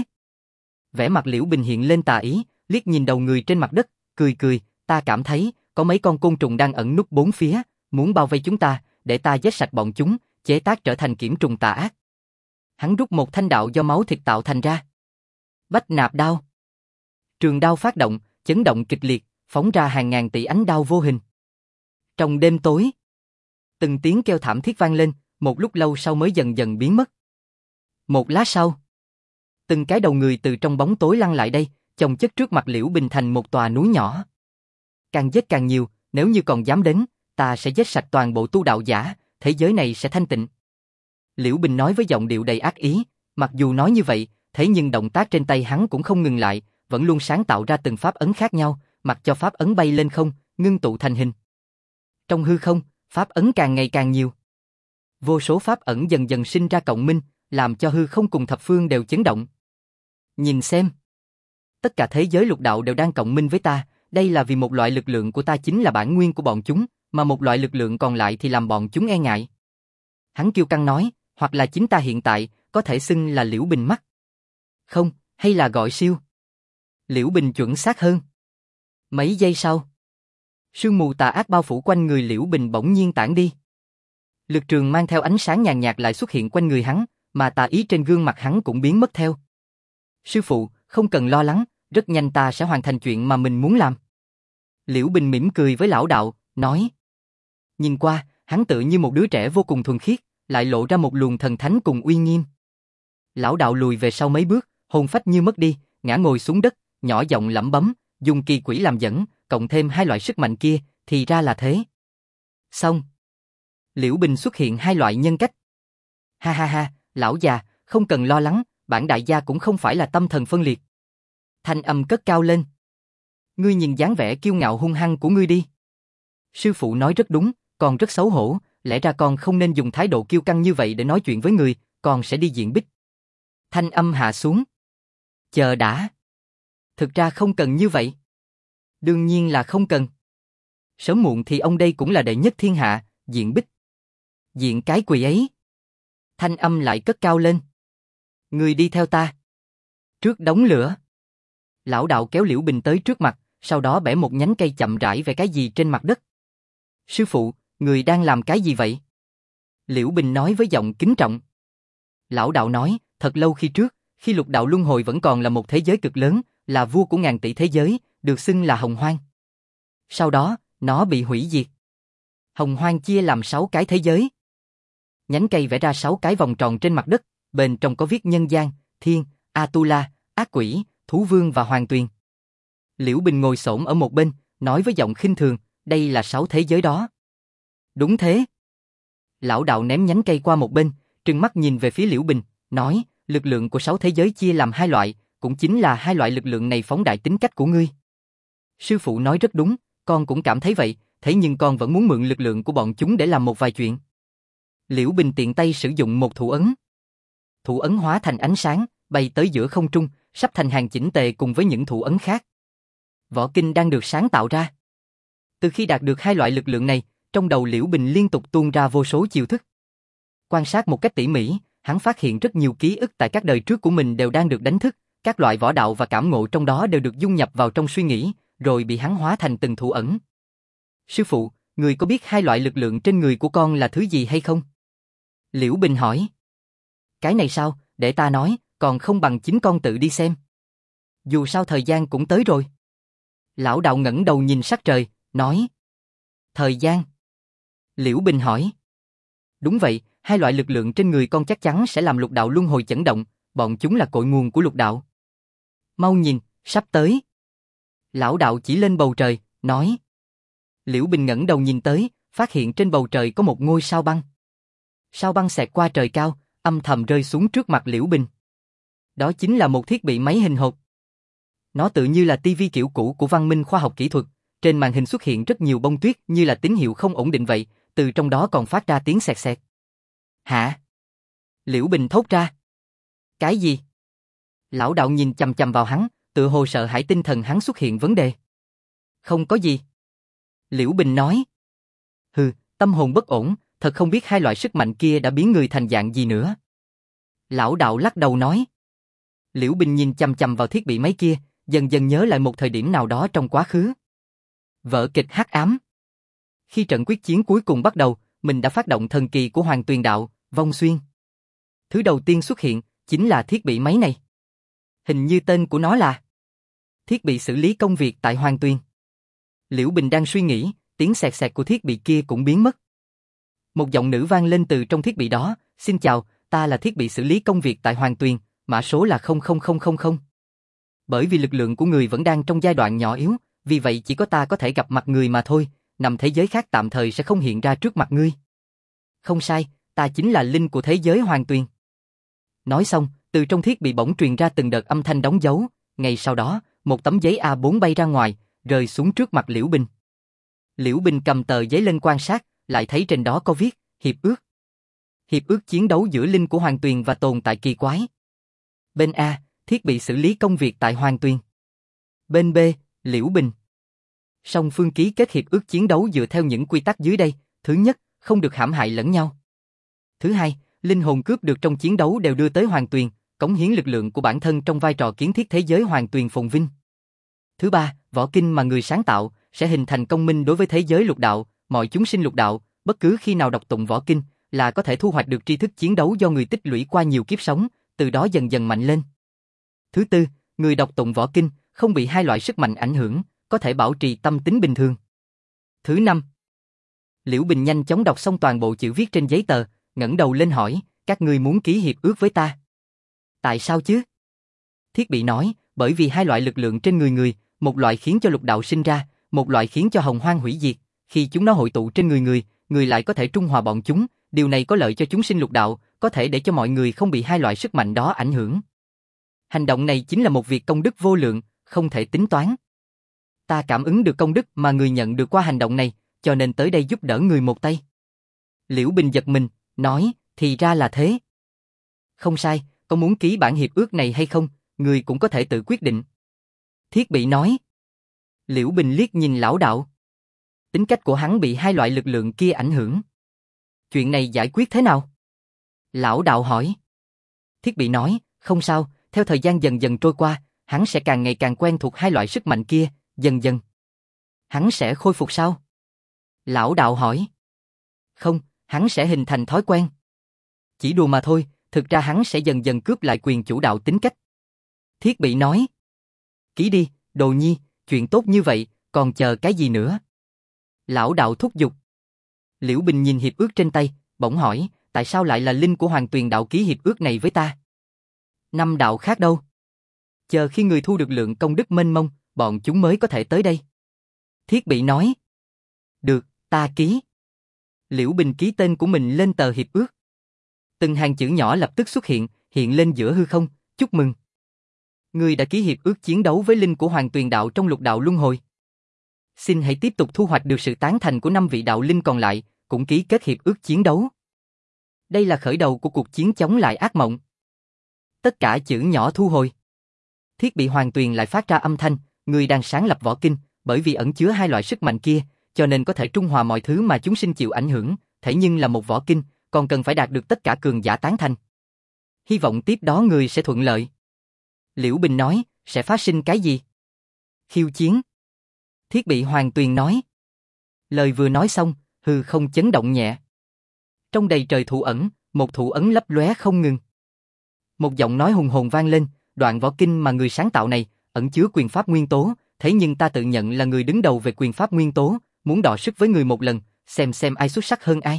Vẻ mặt Liễu Bình hiện lên tà ý, liếc nhìn đầu người trên mặt đất, cười cười, ta cảm thấy, có mấy con côn trùng đang ẩn núp bốn phía, muốn bao vây chúng ta, để ta giết sạch bọn chúng, chế tác trở thành kiểm trùng tà ác. Hắn rút một thanh đạo do máu thịt tạo thành ra. Bách nạp đao. Trường đao phát động, chấn động kịch liệt, phóng ra hàng ngàn tỷ ánh đao vô hình. Trong đêm tối, từng tiếng kêu thảm thiết vang lên, một lúc lâu sau mới dần dần biến mất. Một lát sau, từng cái đầu người từ trong bóng tối lăn lại đây, chồng chất trước mặt Liễu Bình thành một tòa núi nhỏ. Càng giết càng nhiều, nếu như còn dám đến, ta sẽ giết sạch toàn bộ tu đạo giả, thế giới này sẽ thanh tịnh. Liễu Bình nói với giọng điệu đầy ác ý, mặc dù nói như vậy, thế nhưng động tác trên tay hắn cũng không ngừng lại, vẫn luôn sáng tạo ra từng pháp ấn khác nhau, mặc cho pháp ấn bay lên không, ngưng tụ thành hình. Trong hư không, pháp ấn càng ngày càng nhiều. Vô số pháp ẩn dần dần sinh ra cộng minh, làm cho hư không cùng thập phương đều chấn động. Nhìn xem, tất cả thế giới lục đạo đều đang cộng minh với ta, đây là vì một loại lực lượng của ta chính là bản nguyên của bọn chúng, mà một loại lực lượng còn lại thì làm bọn chúng e ngại. Hắn kiêu căng nói, hoặc là chính ta hiện tại, có thể xưng là Liễu Bình mắt. Không, hay là gọi siêu. Liễu Bình chuẩn xác hơn. Mấy giây sau, sương mù tà ác bao phủ quanh người Liễu Bình bỗng nhiên tản đi. Lực trường mang theo ánh sáng nhàn nhạt lại xuất hiện quanh người hắn, mà tà ý trên gương mặt hắn cũng biến mất theo. Sư phụ, không cần lo lắng, rất nhanh ta sẽ hoàn thành chuyện mà mình muốn làm. Liễu Bình mỉm cười với lão đạo, nói. Nhìn qua, hắn tựa như một đứa trẻ vô cùng thuần khiết, lại lộ ra một luồng thần thánh cùng uy nghiêm. Lão đạo lùi về sau mấy bước, hồn phách như mất đi, ngã ngồi xuống đất, nhỏ giọng lẩm bẩm, dùng kỳ quỷ làm dẫn, cộng thêm hai loại sức mạnh kia, thì ra là thế. Xong. Liễu Bình xuất hiện hai loại nhân cách. Ha ha ha, lão già, không cần lo lắng, bản đại gia cũng không phải là tâm thần phân liệt. Thanh âm cất cao lên. Ngươi nhìn dáng vẻ kiêu ngạo hung hăng của ngươi đi. Sư phụ nói rất đúng, còn rất xấu hổ, lẽ ra con không nên dùng thái độ kiêu căng như vậy để nói chuyện với người, con sẽ đi diện bích. Thanh âm hạ xuống. Chờ đã. Thực ra không cần như vậy. Đương nhiên là không cần. Sớm muộn thì ông đây cũng là đệ nhất thiên hạ, diện bích. Diện cái quỳ ấy. Thanh âm lại cất cao lên. Người đi theo ta. Trước đống lửa. Lão đạo kéo Liễu Bình tới trước mặt, sau đó bẻ một nhánh cây chậm rãi về cái gì trên mặt đất. Sư phụ, người đang làm cái gì vậy? Liễu Bình nói với giọng kính trọng. Lão đạo nói, thật lâu khi trước, khi lục đạo luân hồi vẫn còn là một thế giới cực lớn, là vua của ngàn tỷ thế giới, được xưng là Hồng Hoang. Sau đó, nó bị hủy diệt. Hồng Hoang chia làm 6 cái thế giới. Nhánh cây vẽ ra 6 cái vòng tròn trên mặt đất, bên trong có viết nhân gian, thiên, Atula, ác quỷ, thú vương và hoàng tuyền. Liễu Bình ngồi xổm ở một bên, nói với giọng khinh thường, đây là 6 thế giới đó. Đúng thế. Lão đạo ném nhánh cây qua một bên, trừng mắt nhìn về phía Liễu Bình, nói, lực lượng của 6 thế giới chia làm 2 loại, cũng chính là 2 loại lực lượng này phóng đại tính cách của ngươi. Sư phụ nói rất đúng, con cũng cảm thấy vậy, thế nhưng con vẫn muốn mượn lực lượng của bọn chúng để làm một vài chuyện. Liễu Bình tiện tay sử dụng một thủ ấn. Thủ ấn hóa thành ánh sáng, bay tới giữa không trung, sắp thành hàng chỉnh tề cùng với những thủ ấn khác. Võ kinh đang được sáng tạo ra. Từ khi đạt được 2 loại lực lượng này, trong đầu Liễu Bình liên tục tuôn ra vô số chiêu thức. Quan sát một cách tỉ mỉ, hắn phát hiện rất nhiều ký ức tại các đời trước của mình đều đang được đánh thức, các loại võ đạo và cảm ngộ trong đó đều được dung nhập vào trong suy nghĩ, rồi bị hắn hóa thành từng thủ ẩn. Sư phụ, người có biết 2 loại lực lượng trên người của con là thứ gì hay không? Liễu Bình hỏi. Cái này sao, để ta nói, còn không bằng chính con tự đi xem. Dù sao thời gian cũng tới rồi. Lão đạo ngẩng đầu nhìn sắc trời, nói. Thời gian? Liễu Bình hỏi. Đúng vậy, 2 loại lực lượng trên người con chắc chắn sẽ làm lục đạo luân hồi chấn động, bọn chúng là cội nguồn của lục đạo. Mau nhìn, sắp tới. Lão đạo chỉ lên bầu trời, nói. Liễu Bình ngẩng đầu nhìn tới, phát hiện trên bầu trời có một ngôi sao băng. Sao băng xẹt qua trời cao, âm thầm rơi xuống trước mặt Liễu Bình. Đó chính là một thiết bị máy hình hộp. Nó tự như là tivi kiểu cũ của văn minh khoa học kỹ thuật, trên màn hình xuất hiện rất nhiều bông tuyết như là tín hiệu không ổn định vậy, từ trong đó còn phát ra tiếng xẹt xẹt. Hả? Liễu Bình thốt ra. Cái gì? Lão đạo nhìn chằm chằm vào hắn, tựa hồ sợ hãi tinh thần hắn xuất hiện vấn đề. Không có gì. Liễu Bình nói. Hừ, tâm hồn bất ổn, thật không biết 2 loại sức mạnh kia đã biến người thành dạng gì nữa. Lão đạo lắc đầu nói. Liễu Bình nhìn chằm chằm vào thiết bị máy kia, dần dần nhớ lại một thời điểm nào đó trong quá khứ. Vở kịch hắc ám. Khi trận quyết chiến cuối cùng bắt đầu, mình đã phát động thần kỳ của Hoàng Tuyền Đạo, Vong Xuyên. Thứ đầu tiên xuất hiện, chính là thiết bị máy này. Hình như tên của nó là thiết bị xử lý công việc tại Hoàng Tuyền. Liễu Bình đang suy nghĩ, tiếng xẹt xẹt của thiết bị kia cũng biến mất. Một giọng nữ vang lên từ trong thiết bị đó, xin chào, ta là thiết bị xử lý công việc tại Hoàng Tuyền, mã số là 00000. Bởi vì lực lượng của người vẫn đang trong giai đoạn nhỏ yếu, vì vậy chỉ có ta có thể gặp mặt người mà thôi, nằm thế giới khác tạm thời sẽ không hiện ra trước mặt ngươi. Không sai, ta chính là linh của thế giới Hoàng Tuyền. Nói xong, từ trong thiết bị bỗng truyền ra từng đợt âm thanh đóng dấu, ngay sau đó, một tấm giấy A4 bay ra ngoài, rơi xuống trước mặt Liễu Bình. Liễu Bình cầm tờ giấy lên quan sát, lại thấy trên đó có viết, hiệp ước. Hiệp ước chiến đấu giữa linh của Hoàng Tuyền và tồn tại kỳ quái. Bên A, thiết bị xử lý công việc tại Hoàng Tuyền. Bên B, Liễu Bình. Song phương ký kết hiệp ước chiến đấu dựa theo những quy tắc dưới đây. Thứ nhất, không được hãm hại lẫn nhau. Thứ hai, linh hồn cướp được trong chiến đấu đều đưa tới Hoàng Tuyền, cống hiến lực lượng của bản thân trong vai trò kiến thiết thế giới Hoàng Tuyền phồn vinh. Thứ ba, võ kinh mà người sáng tạo sẽ hình thành công minh đối với thế giới lục đạo, mọi chúng sinh lục đạo, bất cứ khi nào đọc tụng võ kinh là có thể thu hoạch được tri thức chiến đấu do người tích lũy qua nhiều kiếp sống, từ đó dần dần mạnh lên. Thứ tư, người đọc tụng võ kinh không bị hai loại sức mạnh ảnh hưởng, có thể bảo trì tâm tính bình thường. Thứ năm, Liễu Bình nhanh chóng đọc xong toàn bộ chữ viết trên giấy tờ, ngẩng đầu lên hỏi, các ngươi muốn ký hiệp ước với ta? Tại sao chứ? Thiết bị nói, bởi vì hai loại lực lượng trên người người, một loại khiến cho lục đạo sinh ra, một loại khiến cho hồng hoang hủy diệt, khi chúng nó hội tụ trên người, người lại có thể trung hòa bọn chúng, điều này có lợi cho chúng sinh lục đạo, có thể để cho mọi người không bị hai loại sức mạnh đó ảnh hưởng. Hành động này chính là một việc công đức vô lượng, không thể tính toán. Ta cảm ứng được công đức mà người nhận được qua hành động này, cho nên tới đây giúp đỡ người một tay. Liễu Bình giật mình, nói, thì ra là thế. Không sai, có muốn ký bản hiệp ước này hay không, người cũng có thể tự quyết định. Thiết bị nói. Liễu Bình liếc nhìn lão đạo. Tính cách của hắn bị hai loại lực lượng kia ảnh hưởng. Chuyện này giải quyết thế nào? Lão đạo hỏi. Thiết bị nói, không sao, theo thời gian dần dần trôi qua, hắn sẽ càng ngày càng quen thuộc hai loại sức mạnh kia, dần dần. Hắn sẽ khôi phục sao? Lão đạo hỏi. Không, hắn sẽ hình thành thói quen. Chỉ đùa mà thôi, thực ra hắn sẽ dần dần cướp lại quyền chủ đạo tính cách. Thiết bị nói. Ký đi, đồ nhi, chuyện tốt như vậy, còn chờ cái gì nữa? Lão đạo thúc giục. Liễu Bình nhìn hiệp ước trên tay, bỗng hỏi, tại sao lại là linh của Hoàng Tuyền đạo ký hiệp ước này với ta? Năm đạo khác đâu? Chờ khi người thu được lượng công đức mênh mông, bọn chúng mới có thể tới đây. Thiết bị nói. Được, ta ký. Liễu Bình ký tên của mình lên tờ hiệp ước. Từng hàng chữ nhỏ lập tức xuất hiện, hiện lên giữa hư không, chúc mừng. Ngươi đã ký hiệp ước chiến đấu với linh của Hoàng Tuyền đạo trong lục đạo luân hồi. Xin hãy tiếp tục thu hoạch được sự tán thành của 5 vị đạo linh còn lại, cũng ký kết hiệp ước chiến đấu. Đây là khởi đầu của cuộc chiến chống lại ác mộng. Tất cả chữ nhỏ thu hồi. Thiết bị Hoàng Tuyền lại phát ra âm thanh, người đang sáng lập võ kinh, bởi vì ẩn chứa hai loại sức mạnh kia, cho nên có thể trung hòa mọi thứ mà chúng sinh chịu ảnh hưởng, thế nhưng là một võ kinh, còn cần phải đạt được tất cả cường giả tán thành. Hy vọng tiếp đó người sẽ thuận lợi. Liễu Bình nói, sẽ phát sinh cái gì? Khiêu chiến. Thiết bị Hoàng Tuyền nói. Lời vừa nói xong, hư không chấn động nhẹ. Trong đầy trời thủ ẩn, một thủ ấn lấp lóe không ngừng. Một giọng nói hùng hồn vang lên, đoạn võ kinh mà người sáng tạo này ẩn chứa quyền pháp nguyên tố, thế nhưng ta tự nhận là người đứng đầu về quyền pháp nguyên tố, muốn đọ sức với người một lần, xem ai xuất sắc hơn ai.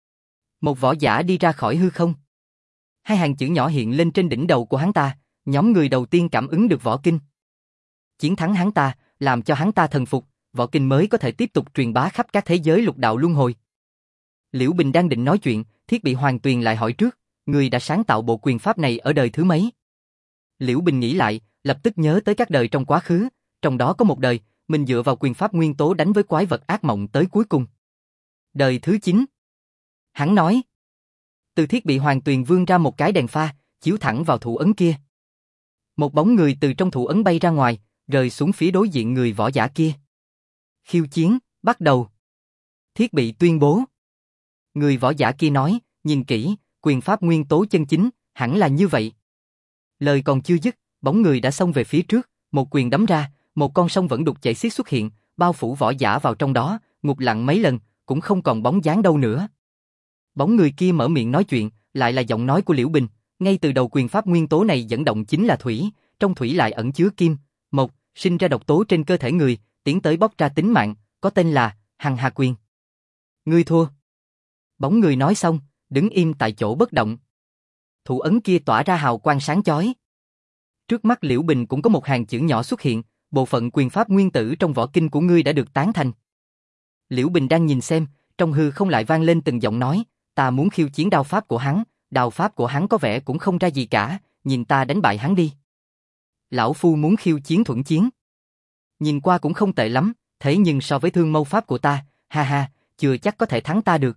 Một võ giả đi ra khỏi hư không. Hai hàng chữ nhỏ hiện lên trên đỉnh đầu của hắn ta, nhóm người đầu tiên cảm ứng được võ kinh. Chiến thắng hắn ta, làm cho hắn ta thần phục, võ kinh mới có thể tiếp tục truyền bá khắp các thế giới lục đạo luân hồi. Liễu Bình đang định nói chuyện, thiết bị Hoàng Tuyền lại hỏi trước, người đã sáng tạo bộ quyền pháp này ở đời thứ mấy? Liễu Bình nghĩ lại, lập tức nhớ tới các đời trong quá khứ, trong đó có một đời, mình dựa vào quyền pháp nguyên tố đánh với quái vật ác mộng tới cuối cùng. Đời thứ 9. Hắn nói. Từ thiết bị Hoàng Tuyền vươn ra một cái đèn pha, chiếu thẳng vào thủ ấn kia. Một bóng người từ trong thủ ấn bay ra ngoài, rơi xuống phía đối diện người võ giả kia. Khiêu chiến, bắt đầu. Thiết bị tuyên bố. Người võ giả kia nói, nhìn kỹ, quyền pháp nguyên tố chân chính, hẳn là như vậy. Lời còn chưa dứt, bóng người đã xông về phía trước, một quyền đấm ra, một con sông vẫn đục chảy xiết xuất hiện, bao phủ võ giả vào trong đó, ngục lặng mấy lần, cũng không còn bóng dáng đâu nữa. Bóng người kia mở miệng nói chuyện, lại là giọng nói của Liễu Bình, ngay từ đầu quyền pháp nguyên tố này dẫn động chính là thủy, trong thủy lại ẩn chứa kim, mộc, sinh ra độc tố trên cơ thể người, tiến tới bóc ra tính mạng, có tên là Hằng Hà Quyền. Ngươi thua. Bóng người nói xong, đứng im tại chỗ bất động. Thủ ấn kia tỏa ra hào quang sáng chói. Trước mắt Liễu Bình cũng có một hàng chữ nhỏ xuất hiện, bộ phận quyền pháp nguyên tử trong võ kinh của ngươi đã được tán thành. Liễu Bình đang nhìn xem, trong hư không lại vang lên từng giọng nói, ta muốn khiêu chiến đao pháp của hắn, đao pháp của hắn có vẻ cũng không ra gì cả, nhìn ta đánh bại hắn đi. Lão Phu muốn khiêu chiến thuẫn chiến. Nhìn qua cũng không tệ lắm, thế nhưng so với thương mâu pháp của ta, ha ha, chưa chắc có thể thắng ta được.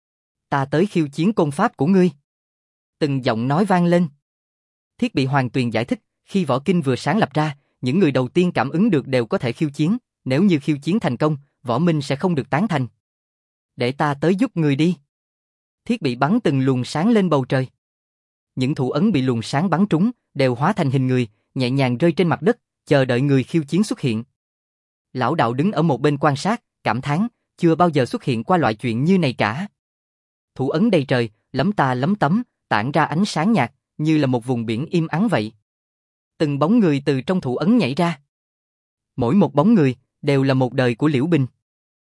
Ta tới khiêu chiến côn pháp của ngươi. Từng giọng nói vang lên. Thiết bị Hoàng Tuyền giải thích, khi võ kinh vừa sáng lập ra, những người đầu tiên cảm ứng được đều có thể khiêu chiến, nếu như khiêu chiến thành công, võ minh sẽ không được tán thành. Để ta tới giúp người đi. Thiết bị bắn từng luồng sáng lên bầu trời. Những thủ ấn bị luồng sáng bắn trúng, đều hóa thành hình người, nhẹ nhàng rơi trên mặt đất, chờ đợi người khiêu chiến xuất hiện. Lão đạo đứng ở một bên quan sát, cảm thán, chưa bao giờ xuất hiện qua loại chuyện như này cả. Thủ ấn đầy trời, lấm ta lấm tấm, tản ra ánh sáng nhạt, như là một vùng biển im ắng vậy. Từng bóng người từ trong thủ ấn nhảy ra. Mỗi một bóng người, đều là một đời của Liễu Bình.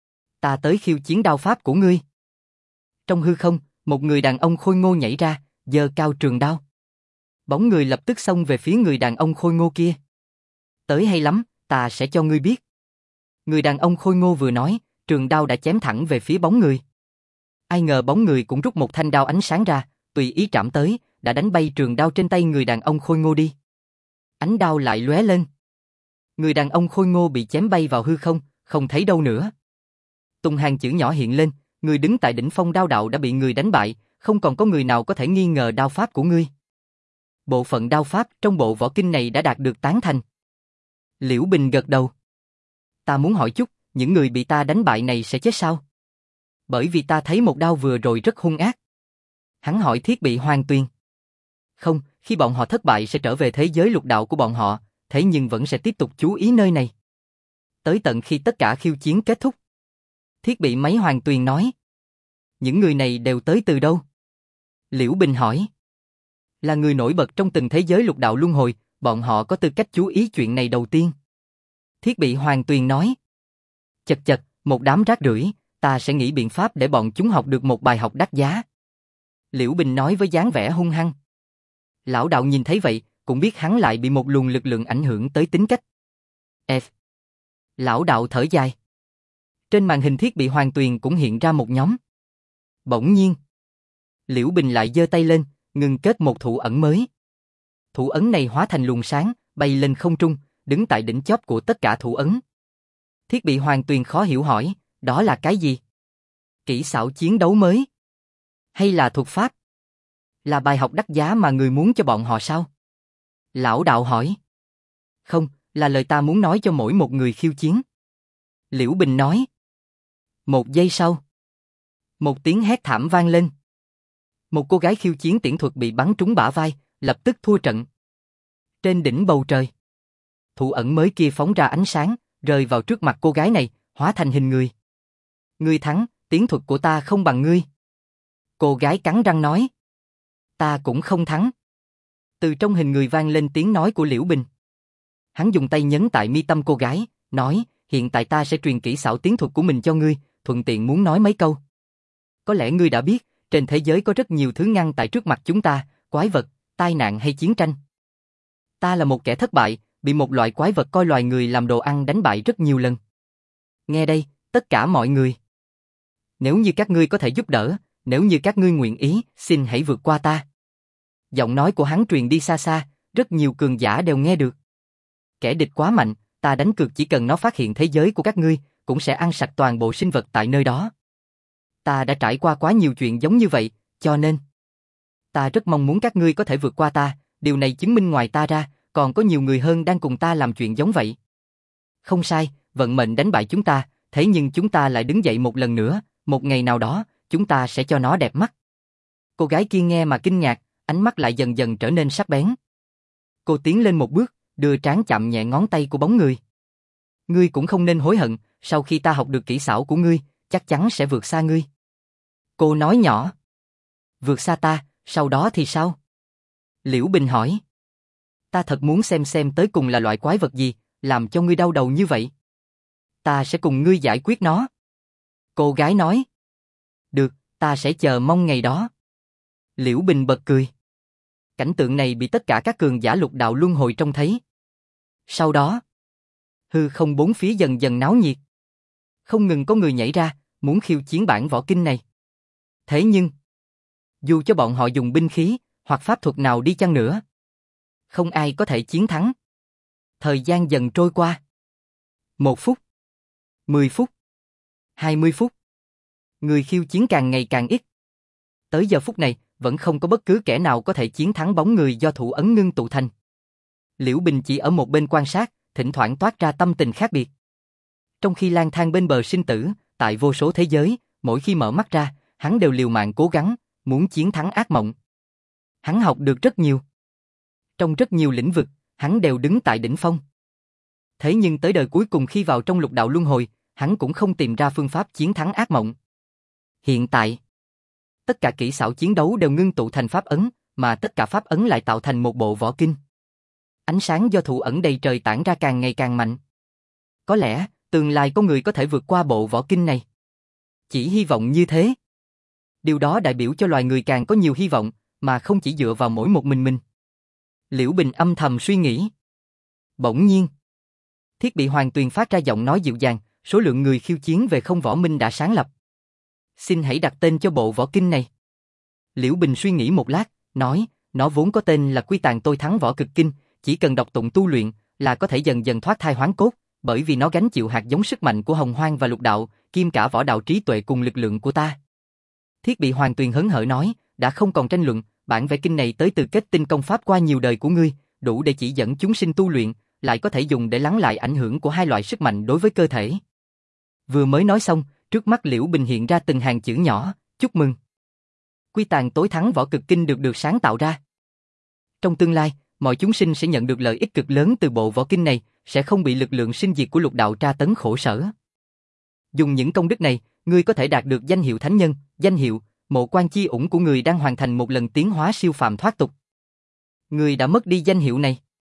Ta tới khiêu chiến đao pháp của ngươi. Trong hư không, một người đàn ông khôi ngô nhảy ra, giơ cao trường đao. Bóng người lập tức xông về phía người đàn ông khôi ngô kia. Tới hay lắm, ta sẽ cho ngươi biết. Người đàn ông khôi ngô vừa nói, trường đao đã chém thẳng về phía bóng người. Ai ngờ bóng người cũng rút một thanh đao ánh sáng ra, tùy ý chạm tới, đã đánh bay trường đao trên tay người đàn ông khôi ngô đi. Ánh đao lại lóe lên. Người đàn ông khôi ngô bị chém bay vào hư không, không thấy đâu nữa. Từng hàng chữ nhỏ hiện lên, người đứng tại đỉnh phong đao đạo đã bị người đánh bại, không còn có người nào có thể nghi ngờ đao pháp của ngươi. Bộ phận đao pháp trong bộ võ kinh này đã đạt được tán thành. Liễu Bình gật đầu. Ta muốn hỏi chút, những người bị ta đánh bại này sẽ chết sao? Bởi vì ta thấy một đao vừa rồi rất hung ác. Hắn hỏi Thiết bị Hoàng Tuyền. Không, khi bọn họ thất bại sẽ trở về thế giới lục đạo của bọn họ, thế nhưng vẫn sẽ tiếp tục chú ý nơi này. Tới tận khi tất cả khiêu chiến kết thúc. Thiết bị máy Hoàng Tuyền nói. Những người này đều tới từ đâu? Liễu Bình hỏi. Là người nổi bật trong từng thế giới lục đạo luân hồi, bọn họ có tư cách chú ý chuyện này đầu tiên. Thiết bị Hoàng Tuyền nói. Chật chật, một đám rác rưởi, ta sẽ nghĩ biện pháp để bọn chúng học được một bài học đắt giá. Liễu Bình nói với dáng vẻ hung hăng. Lão đạo nhìn thấy vậy, cũng biết hắn lại bị một luồng lực lượng ảnh hưởng tới tính cách. F. Lão đạo thở dài. Trên màn hình Thiết bị Hoàng Tuyền cũng hiện ra một nhóm. Bỗng nhiên, Liễu Bình lại giơ tay lên, ngừng kết một thủ ẩn mới. Thủ ấn này hóa thành luồng sáng, bay lên không trung, đứng tại đỉnh chóp của tất cả thủ ấn. Thiết bị Hoàng Tuyền khó hiểu hỏi, đó là cái gì? Kỹ xảo chiến đấu mới? Hay là thuật pháp? Là bài học đắt giá mà người muốn cho bọn họ sao? Lão đạo hỏi. Không, là lời ta muốn nói cho mỗi một người khiêu chiến. Liễu Bình nói. Một giây sau, một tiếng hét thảm vang lên. Một cô gái khiêu chiến tiễn thuật bị bắn trúng bả vai, lập tức thua trận. Trên đỉnh bầu trời, thủ ẩn mới kia phóng ra ánh sáng, rơi vào trước mặt cô gái này, hóa thành hình người. Ngươi thắng, tiễn thuật của ta không bằng ngươi. Cô gái cắn răng nói. Ta cũng không thắng. Từ trong hình người vang lên tiếng nói của Liễu Bình. Hắn dùng tay nhấn tại mi tâm cô gái, nói, hiện tại ta sẽ truyền kỹ xảo tiễn thuật của mình cho ngươi, thuận tiện muốn nói mấy câu. Có lẽ ngươi đã biết, trên thế giới có rất nhiều thứ ngăn tại trước mặt chúng ta, quái vật, tai nạn hay chiến tranh. Ta là một kẻ thất bại, bị một loại quái vật coi loài người làm đồ ăn đánh bại rất nhiều lần. Nghe đây, tất cả mọi người. Nếu như các ngươi có thể giúp đỡ, nếu như các ngươi nguyện ý, xin hãy vượt qua ta. Giọng nói của hắn truyền đi xa xa, rất nhiều cường giả đều nghe được. Kẻ địch quá mạnh, ta đánh cược chỉ cần nó phát hiện thế giới của các ngươi, cũng sẽ ăn sạch toàn bộ sinh vật tại nơi đó. Ta đã trải qua quá nhiều chuyện giống như vậy, cho nên ta rất mong muốn các ngươi có thể vượt qua ta, điều này chứng minh ngoài ta ra, còn có nhiều người hơn đang cùng ta làm chuyện giống vậy. Không sai, vận mệnh đánh bại chúng ta, thế nhưng chúng ta lại đứng dậy một lần nữa, một ngày nào đó, chúng ta sẽ cho nó đẹp mắt. Cô gái kia nghe mà kinh ngạc, ánh mắt lại dần dần trở nên sắc bén. Cô tiến lên một bước, đưa trán chạm nhẹ ngón tay của bóng người. Ngươi cũng không nên hối hận, sau khi ta học được kỹ xảo của ngươi, chắc chắn sẽ vượt xa ngươi. Cô nói nhỏ. Vượt xa ta, sau đó thì sao? Liễu Bình hỏi. Ta thật muốn xem tới cùng là loại quái vật gì, làm cho ngươi đau đầu như vậy. Ta sẽ cùng ngươi giải quyết nó. Cô gái nói. Được, ta sẽ chờ mong ngày đó. Liễu Bình bật cười. Cảnh tượng này bị tất cả các cường giả lục đạo luân hồi trông thấy. Sau đó, hư không bốn phía dần dần náo nhiệt. Không ngừng có người nhảy ra, muốn khiêu chiến bản võ kinh này. Thế nhưng, dù cho bọn họ dùng binh khí hoặc pháp thuật nào đi chăng nữa, không ai có thể chiến thắng. Thời gian dần trôi qua. 1 phút, 10 phút, 20 phút. Người khiêu chiến càng ngày càng ít. Tới giờ phút này, vẫn không có bất cứ kẻ nào có thể chiến thắng bóng người do thủ ấn ngưng tụ thành. Liễu Bình chỉ ở một bên quan sát, thỉnh thoảng toát ra tâm tình khác biệt. Trong khi lang thang bên bờ sinh tử, tại vô số thế giới, mỗi khi mở mắt ra, hắn đều liều mạng cố gắng, muốn chiến thắng ác mộng. Hắn học được rất nhiều. Trong rất nhiều lĩnh vực, hắn đều đứng tại đỉnh phong. Thế nhưng tới đời cuối cùng khi vào trong lục đạo luân hồi, hắn cũng không tìm ra phương pháp chiến thắng ác mộng. Hiện tại, tất cả kỹ xảo chiến đấu đều ngưng tụ thành pháp ấn, mà tất cả pháp ấn lại tạo thành một bộ võ kinh. Ánh sáng do thủ ẩn đầy trời tản ra càng ngày càng mạnh. Có lẽ, tương lai có người có thể vượt qua bộ võ kinh này. Chỉ hy vọng như thế. Điều đó đại biểu cho loài người càng có nhiều hy vọng, mà không chỉ dựa vào mỗi một mình. Liễu Bình âm thầm suy nghĩ. Bỗng nhiên, thiết bị Hoàng Tuyền phát ra giọng nói dịu dàng, số lượng người khiêu chiến về không võ minh đã sáng lập. Xin hãy đặt tên cho bộ võ kinh này. Liễu Bình suy nghĩ một lát, nói, nó vốn có tên là Quy Tàng Tôi Thắng Võ Cực Kinh, chỉ cần đọc tụng tu luyện là có thể dần dần thoát thai hoán cốt, bởi vì nó gánh chịu hạt giống sức mạnh của Hồng Hoang và Lục Đạo, kiêm cả võ đạo trí tuệ cùng lực lượng của ta. Thiết bị Hoàng Tuyền hớn hở nói, đã không còn tranh luận, bản vẽ kinh này tới từ kết tinh công pháp qua nhiều đời của ngươi, đủ để chỉ dẫn chúng sinh tu luyện, lại có thể dùng để lắng lại ảnh hưởng của hai loại sức mạnh đối với cơ thể. Vừa mới nói xong, trước mắt Liễu Bình hiện ra từng hàng chữ nhỏ, chúc mừng. Quy Tàng Tối Thắng Võ Cực Kinh được sáng tạo ra. Trong tương lai, mọi chúng sinh sẽ nhận được lợi ích cực lớn từ bộ võ kinh này, sẽ không bị lực lượng sinh diệt của lục đạo tra tấn khổ sở. Dùng những công đức này, ngươi có thể đạt được danh hiệu thánh nhân, danh hiệu Mộ Quan Chi Ủng của người đang hoàn thành một lần tiến hóa siêu phàm thoát tục. Ngươi đã mất đi danh hiệu này.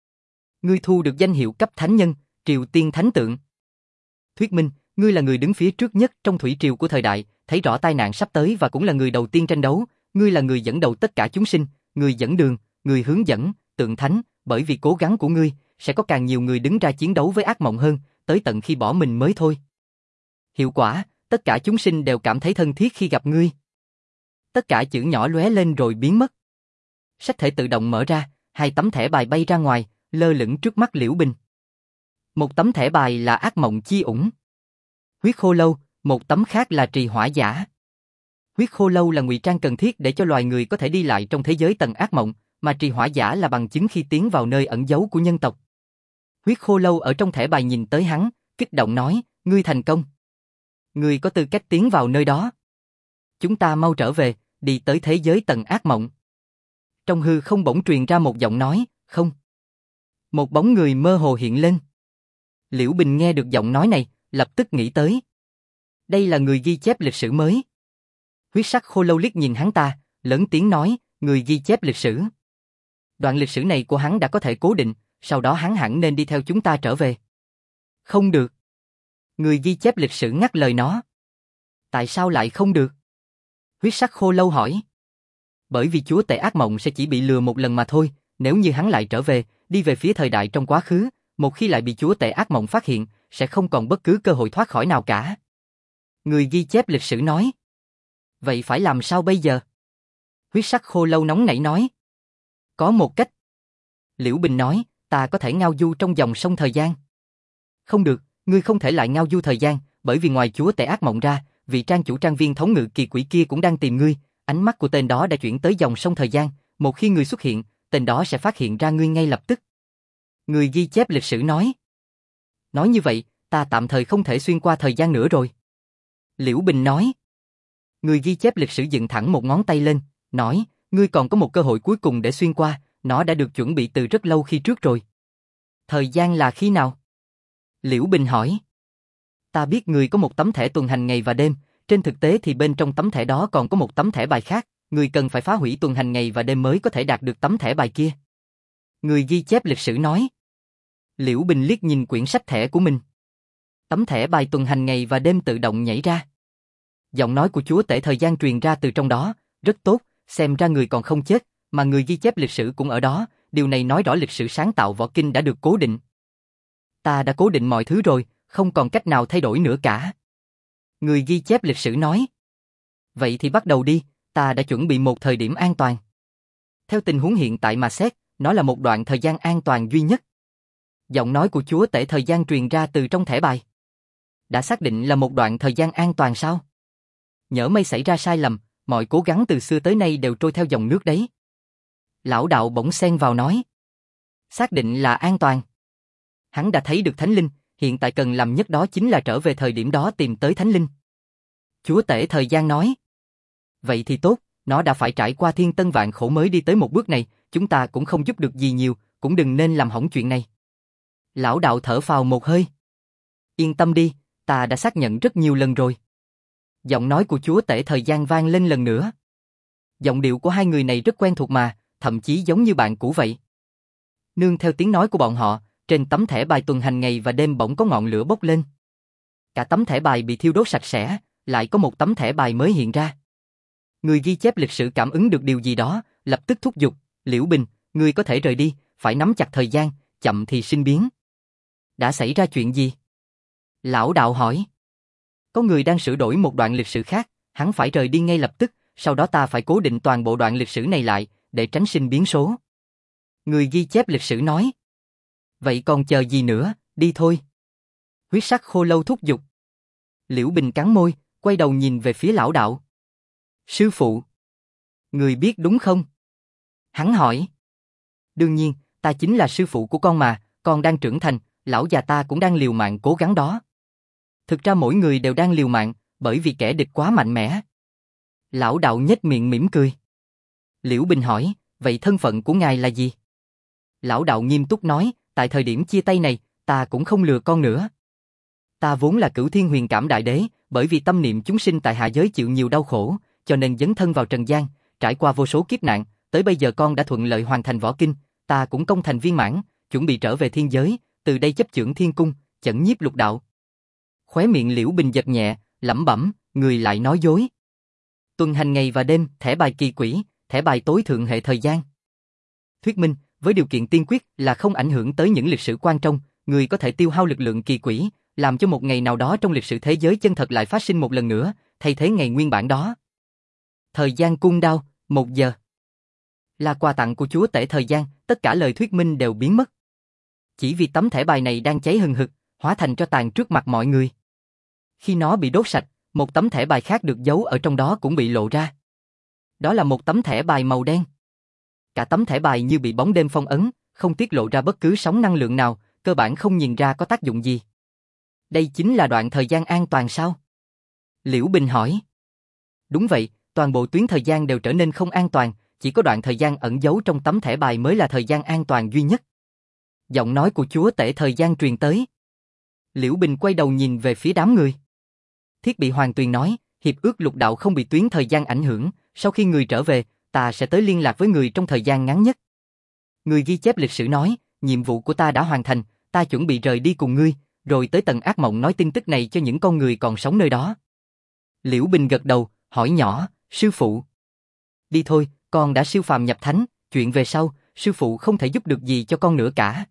Ngươi thu được danh hiệu cấp thánh nhân, Triều Tiên Thánh Tượng. Thuyết minh, ngươi là người đứng phía trước nhất trong thủy triều của thời đại, thấy rõ tai nạn sắp tới và cũng là người đầu tiên tranh đấu, ngươi là người dẫn đầu tất cả chúng sinh, người dẫn đường, người hướng dẫn, tượng thánh, bởi vì cố gắng của ngươi, sẽ có càng nhiều người đứng ra chiến đấu với ác mộng hơn, tới tận khi bỏ mình mới thôi. Hiệu quả, tất cả chúng sinh đều cảm thấy thân thiết khi gặp ngươi. Tất cả chữ nhỏ lóe lên rồi biến mất. Sách thể tự động mở ra, 2 tấm thẻ bài bay ra ngoài, lơ lửng trước mắt Liễu Bình. Một tấm thẻ bài là Ác Mộng Chi Ủng, Huyết Khô Lâu, một tấm khác là Trì Hỏa Giả. Huyết Khô Lâu là ngụy trang cần thiết để cho loài người có thể đi lại trong thế giới tầng ác mộng, mà Trì Hỏa Giả là bằng chứng khi tiến vào nơi ẩn giấu của nhân tộc. Huyết Khô Lâu ở trong thẻ bài nhìn tới hắn, kích động nói, ngươi thành công. Ngươi có tư cách tiến vào nơi đó. Chúng ta mau trở về, đi tới thế giới tầng ác mộng. Trong hư không bỗng truyền ra một giọng nói, không. Một bóng người mơ hồ hiện lên. Liễu Bình nghe được giọng nói này, lập tức nghĩ tới. Đây là người ghi chép lịch sử mới. Huyết Sắc Khô Lâu liếc nhìn hắn ta, lớn tiếng nói, người ghi chép lịch sử. Đoạn lịch sử này của hắn đã có thể cố định, sau đó hắn hẳn nên đi theo chúng ta trở về. Không được. Người ghi chép lịch sử ngắt lời nó. Tại sao lại không được? Huyết Sắc Khô Lâu hỏi. Bởi vì chúa tể ác mộng sẽ chỉ bị lừa một lần mà thôi, nếu như hắn lại trở về, đi về phía thời đại trong quá khứ, một khi lại bị chúa tể ác mộng phát hiện, sẽ không còn bất cứ cơ hội thoát khỏi nào cả. Người ghi chép lịch sử nói. Vậy phải làm sao bây giờ? Huyết Sắc Khô Lâu nóng nảy nói. Có một cách. Liễu Bình nói, ta có thể ngao du trong dòng sông thời gian. Không được, ngươi không thể lại ngao du thời gian, bởi vì ngoài chúa tể ác mộng ra, vị trang chủ trang viên thống ngự kỳ quỷ kia cũng đang tìm ngươi, ánh mắt của tên đó đã chuyển tới dòng sông thời gian, một khi ngươi xuất hiện, tên đó sẽ phát hiện ra ngươi ngay lập tức. Người ghi chép lịch sử nói. Nói như vậy, ta tạm thời không thể xuyên qua thời gian nữa rồi. Liễu Bình nói. Người ghi chép lịch sử dựng thẳng một ngón tay lên, nói, ngươi còn có một cơ hội cuối cùng để xuyên qua, nó đã được chuẩn bị từ rất lâu khi trước rồi. Thời gian là khi nào? Liễu Bình hỏi. Ta biết ngươi có một tấm thẻ tuần hành ngày và đêm, trên thực tế thì bên trong tấm thẻ đó còn có một tấm thẻ bài khác, ngươi cần phải phá hủy tuần hành ngày và đêm mới có thể đạt được tấm thẻ bài kia. Người ghi chép lịch sử nói. Liễu Bình liếc nhìn quyển sách thẻ của mình. Tấm thẻ bài tuần hành ngày và đêm tự động nhảy ra. Giọng nói của chúa tể thời gian truyền ra từ trong đó, rất tốt, xem ra người còn không chết, mà người ghi chép lịch sử cũng ở đó, điều này nói rõ lịch sử sáng tạo võ kinh đã được cố định. Ta đã cố định mọi thứ rồi, không còn cách nào thay đổi nữa cả. Người ghi chép lịch sử nói. Vậy thì bắt đầu đi, ta đã chuẩn bị một thời điểm an toàn. Theo tình huống hiện tại mà xét, nó là một đoạn thời gian an toàn duy nhất. Giọng nói của chúa tể thời gian truyền ra từ trong thẻ bài. Đã xác định là một đoạn thời gian an toàn sao? Nhỡ may xảy ra sai lầm, mọi cố gắng từ xưa tới nay đều trôi theo dòng nước đấy. Lão đạo bỗng xen vào nói. Xác định là an toàn. Hắn đã thấy được Thánh Linh, hiện tại cần làm nhất đó chính là trở về thời điểm đó tìm tới Thánh Linh. Chúa tể thời gian nói. Vậy thì tốt, nó đã phải trải qua thiên tân vạn khổ mới đi tới một bước này, chúng ta cũng không giúp được gì nhiều, cũng đừng nên làm hỏng chuyện này. Lão đạo thở phào một hơi. Yên tâm đi, ta đã xác nhận rất nhiều lần rồi. Giọng nói của chúa tể thời gian vang lên lần nữa. Giọng điệu của hai người này rất quen thuộc mà, thậm chí giống như bạn cũ vậy. Nương theo tiếng nói của bọn họ, trên tấm thẻ bài tuần hành ngày và đêm bỗng có ngọn lửa bốc lên. Cả tấm thẻ bài bị thiêu đốt sạch sẽ, lại có một tấm thẻ bài mới hiện ra. Người ghi chép lịch sử cảm ứng được điều gì đó, lập tức thúc giục, Liễu Bình, ngươi có thể rời đi, phải nắm chặt thời gian, chậm thì sinh biến. Đã xảy ra chuyện gì? Lão đạo hỏi. Có người đang sửa đổi một đoạn lịch sử khác, hắn phải rời đi ngay lập tức, sau đó ta phải cố định toàn bộ đoạn lịch sử này lại, để tránh sinh biến số. Người ghi chép lịch sử nói. Vậy còn chờ gì nữa, đi thôi. Huyết sắc khô lâu thúc giục. Liễu Bình cắn môi, quay đầu nhìn về phía lão đạo. Sư phụ. Người biết đúng không? Hắn hỏi. Đương nhiên, ta chính là sư phụ của con mà, con đang trưởng thành, lão già ta cũng đang liều mạng cố gắng đó. Thực ra mỗi người đều đang liều mạng, bởi vì kẻ địch quá mạnh mẽ. Lão đạo nhếch miệng mỉm cười. Liễu Bình hỏi, vậy thân phận của ngài là gì? Lão đạo nghiêm túc nói, tại thời điểm chia tay này, ta cũng không lừa con nữa. Ta vốn là Cửu Thiên Huyền Cảm Đại Đế, bởi vì tâm niệm chúng sinh tại hạ giới chịu nhiều đau khổ, cho nên dấn thân vào trần gian, trải qua vô số kiếp nạn, tới bây giờ con đã thuận lợi hoàn thành võ kinh, ta cũng công thành viên mãn, chuẩn bị trở về thiên giới, từ đây chấp chưởng thiên cung, chẩn nhiếp lục đạo. Khóe miệng Liễu Bình giật nhẹ, lẩm bẩm, người lại nói dối. Tuần hành ngày và đêm, thẻ bài kỳ quỷ, thẻ bài tối thượng hệ thời gian. Thuyết minh, với điều kiện tiên quyết là không ảnh hưởng tới những lịch sử quan trọng, người có thể tiêu hao lực lượng kỳ quỷ, làm cho một ngày nào đó trong lịch sử thế giới chân thật lại phát sinh một lần nữa, thay thế ngày nguyên bản đó. Thời gian cung đao, 1 giờ. Là quà tặng của chúa tể thời gian, tất cả lời thuyết minh đều biến mất. Chỉ vì tấm thẻ bài này đang cháy hừng hực, hóa thành tro tàn trước mặt mọi người. Khi nó bị đốt sạch, một tấm thẻ bài khác được giấu ở trong đó cũng bị lộ ra. Đó là một tấm thẻ bài màu đen. Cả tấm thẻ bài như bị bóng đêm phong ấn, không tiết lộ ra bất cứ sóng năng lượng nào, cơ bản không nhìn ra có tác dụng gì. Đây chính là đoạn thời gian an toàn sao? Liễu Bình hỏi. Đúng vậy, toàn bộ tuyến thời gian đều trở nên không an toàn, chỉ có đoạn thời gian ẩn giấu trong tấm thẻ bài mới là thời gian an toàn duy nhất. Giọng nói của chúa tể thời gian truyền tới. Liễu Bình quay đầu nhìn về phía đám người. Thiết bị Hoàng Tuyền nói, hiệp ước lục đạo không bị tuyến thời gian ảnh hưởng, sau khi người trở về, ta sẽ tới liên lạc với người trong thời gian ngắn nhất. Người ghi chép lịch sử nói, nhiệm vụ của ta đã hoàn thành, ta chuẩn bị rời đi cùng ngươi, rồi tới tầng ác mộng nói tin tức này cho những con người còn sống nơi đó. Liễu Bình gật đầu, hỏi nhỏ, sư phụ. Đi thôi, con đã siêu phàm nhập thánh, chuyện về sau, sư phụ không thể giúp được gì cho con nữa cả.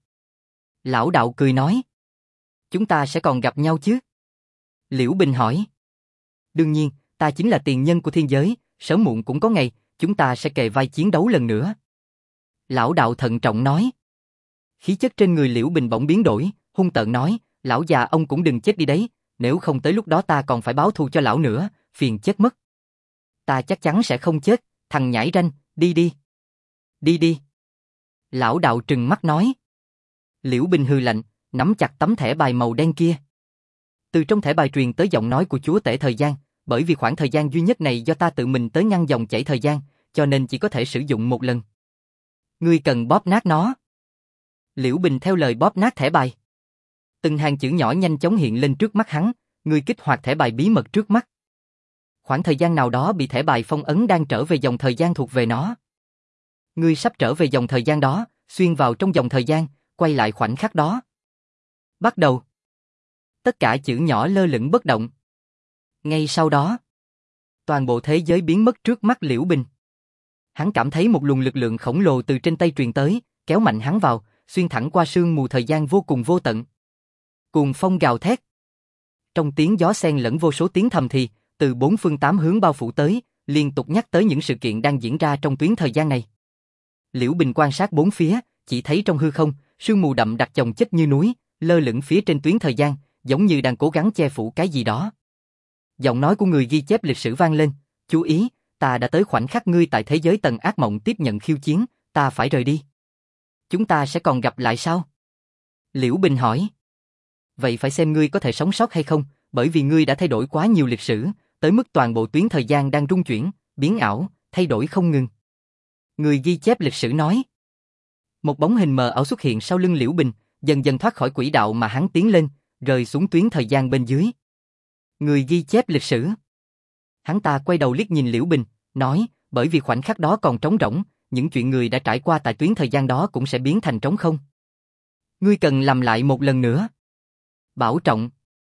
Lão đạo cười nói. Chúng ta sẽ còn gặp nhau chứ? Liễu Bình hỏi. Đương nhiên, ta chính là tiền nhân của thiên giới, sớm muộn cũng có ngày, chúng ta sẽ kề vai chiến đấu lần nữa. Lão đạo thận trọng nói. Khí chất trên người Liễu Bình bỗng biến đổi, hung tợn nói, lão già ông cũng đừng chết đi đấy, nếu không tới lúc đó ta còn phải báo thù cho lão nữa, phiền chết mất. Ta chắc chắn sẽ không chết, thằng nhãi ranh, đi đi. Đi đi. Lão đạo trừng mắt nói. Liễu Bình hừ lạnh, nắm chặt tấm thẻ bài màu đen kia. Từ trong thẻ bài truyền tới giọng nói của chúa tể thời gian, bởi vì khoảng thời gian duy nhất này do ta tự mình tới ngăn dòng chảy thời gian, cho nên chỉ có thể sử dụng một lần. Ngươi cần bóp nát nó. Liễu Bình theo lời bóp nát thẻ bài. Từng hàng chữ nhỏ nhanh chóng hiện lên trước mắt hắn, ngươi kích hoạt thẻ bài bí mật trước mắt. Khoảng thời gian nào đó bị thẻ bài phong ấn đang trở về dòng thời gian thuộc về nó. Ngươi sắp trở về dòng thời gian đó, xuyên vào trong dòng thời gian, quay lại khoảnh khắc đó. Bắt đầu. Tất cả chữ nhỏ lơ lửng bất động. Ngay sau đó, toàn bộ thế giới biến mất trước mắt Liễu Bình. Hắn cảm thấy một luồng lực lượng khổng lồ từ trên tay truyền tới, kéo mạnh hắn vào, xuyên thẳng qua sương mù thời gian vô cùng vô tận. Cuồng phong gào thét. Trong tiếng gió xen lẫn vô số tiếng thầm thì, từ bốn phương tám hướng bao phủ tới, liên tục nhắc tới những sự kiện đang diễn ra trong tuyến thời gian này. Liễu Bình quan sát bốn phía, chỉ thấy trong hư không, sương mù đậm đặc chồng chất như núi, lơ lửng phía trên tuyến thời gian, giống như đang cố gắng che phủ cái gì đó. Giọng nói của người ghi chép lịch sử vang lên, chú ý, ta đã tới khoảnh khắc ngươi tại thế giới tầng ác mộng tiếp nhận khiêu chiến, ta phải rời đi. Chúng ta sẽ còn gặp lại sao? Liễu Bình hỏi. Vậy phải xem ngươi có thể sống sót hay không, bởi vì ngươi đã thay đổi quá nhiều lịch sử, tới mức toàn bộ tuyến thời gian đang rung chuyển, biến ảo, thay đổi không ngừng. Người ghi chép lịch sử nói. Một bóng hình mờ ảo xuất hiện sau lưng Liễu Bình, dần dần thoát khỏi quỹ đạo mà hắn tiến lên, rơi xuống tuyến thời gian bên dưới. Người ghi chép lịch sử. Hắn ta quay đầu liếc nhìn Liễu Bình, nói, bởi vì khoảnh khắc đó còn trống rỗng, những chuyện người đã trải qua tại tuyến thời gian đó cũng sẽ biến thành trống không. Ngươi cần làm lại một lần nữa. Bảo trọng.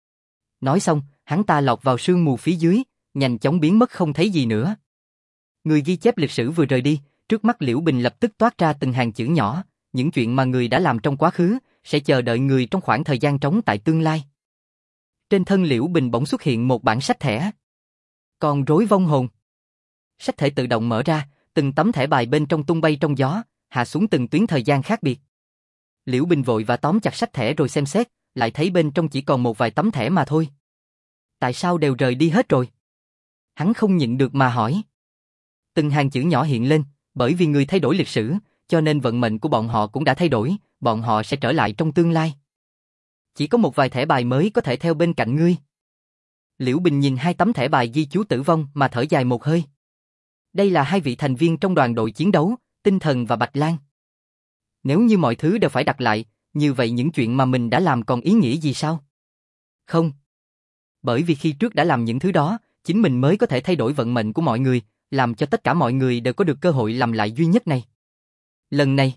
Nói xong, hắn ta lọt vào sương mù phía dưới, nhanh chóng biến mất không thấy gì nữa. Người ghi chép lịch sử vừa rời đi, trước mắt Liễu Bình lập tức toát ra từng hàng chữ nhỏ, những chuyện mà người đã làm trong quá khứ, sẽ chờ đợi người trong khoảng thời gian trống tại tương lai. Trên thân Liễu Bình bỗng xuất hiện một bản sách thẻ. Con rối vong hồn. Sách thể tự động mở ra, từng tấm thẻ bài bên trong tung bay trong gió, hạ xuống từng tuyến thời gian khác biệt. Liễu Bình vội và tóm chặt sách thẻ rồi xem xét, lại thấy bên trong chỉ còn một vài tấm thẻ mà thôi. Tại sao đều rời đi hết rồi? Hắn không nhịn được mà hỏi. Từng hàng chữ nhỏ hiện lên, bởi vì người thay đổi lịch sử, cho nên vận mệnh của bọn họ cũng đã thay đổi, bọn họ sẽ trở lại trong tương lai. Chỉ có một vài thẻ bài mới có thể theo bên cạnh ngươi. Liễu Bình nhìn hai tấm thẻ bài ghi chú tử vong mà thở dài một hơi. Đây là hai vị thành viên trong đoàn đội chiến đấu, Tinh Thần và Bạch Lan. Nếu như mọi thứ đều phải đặt lại, như vậy những chuyện mà mình đã làm còn ý nghĩa gì sao? Không. Bởi vì khi trước đã làm những thứ đó, chính mình mới có thể thay đổi vận mệnh của mọi người, làm cho tất cả mọi người đều có được cơ hội làm lại duy nhất này. Lần này,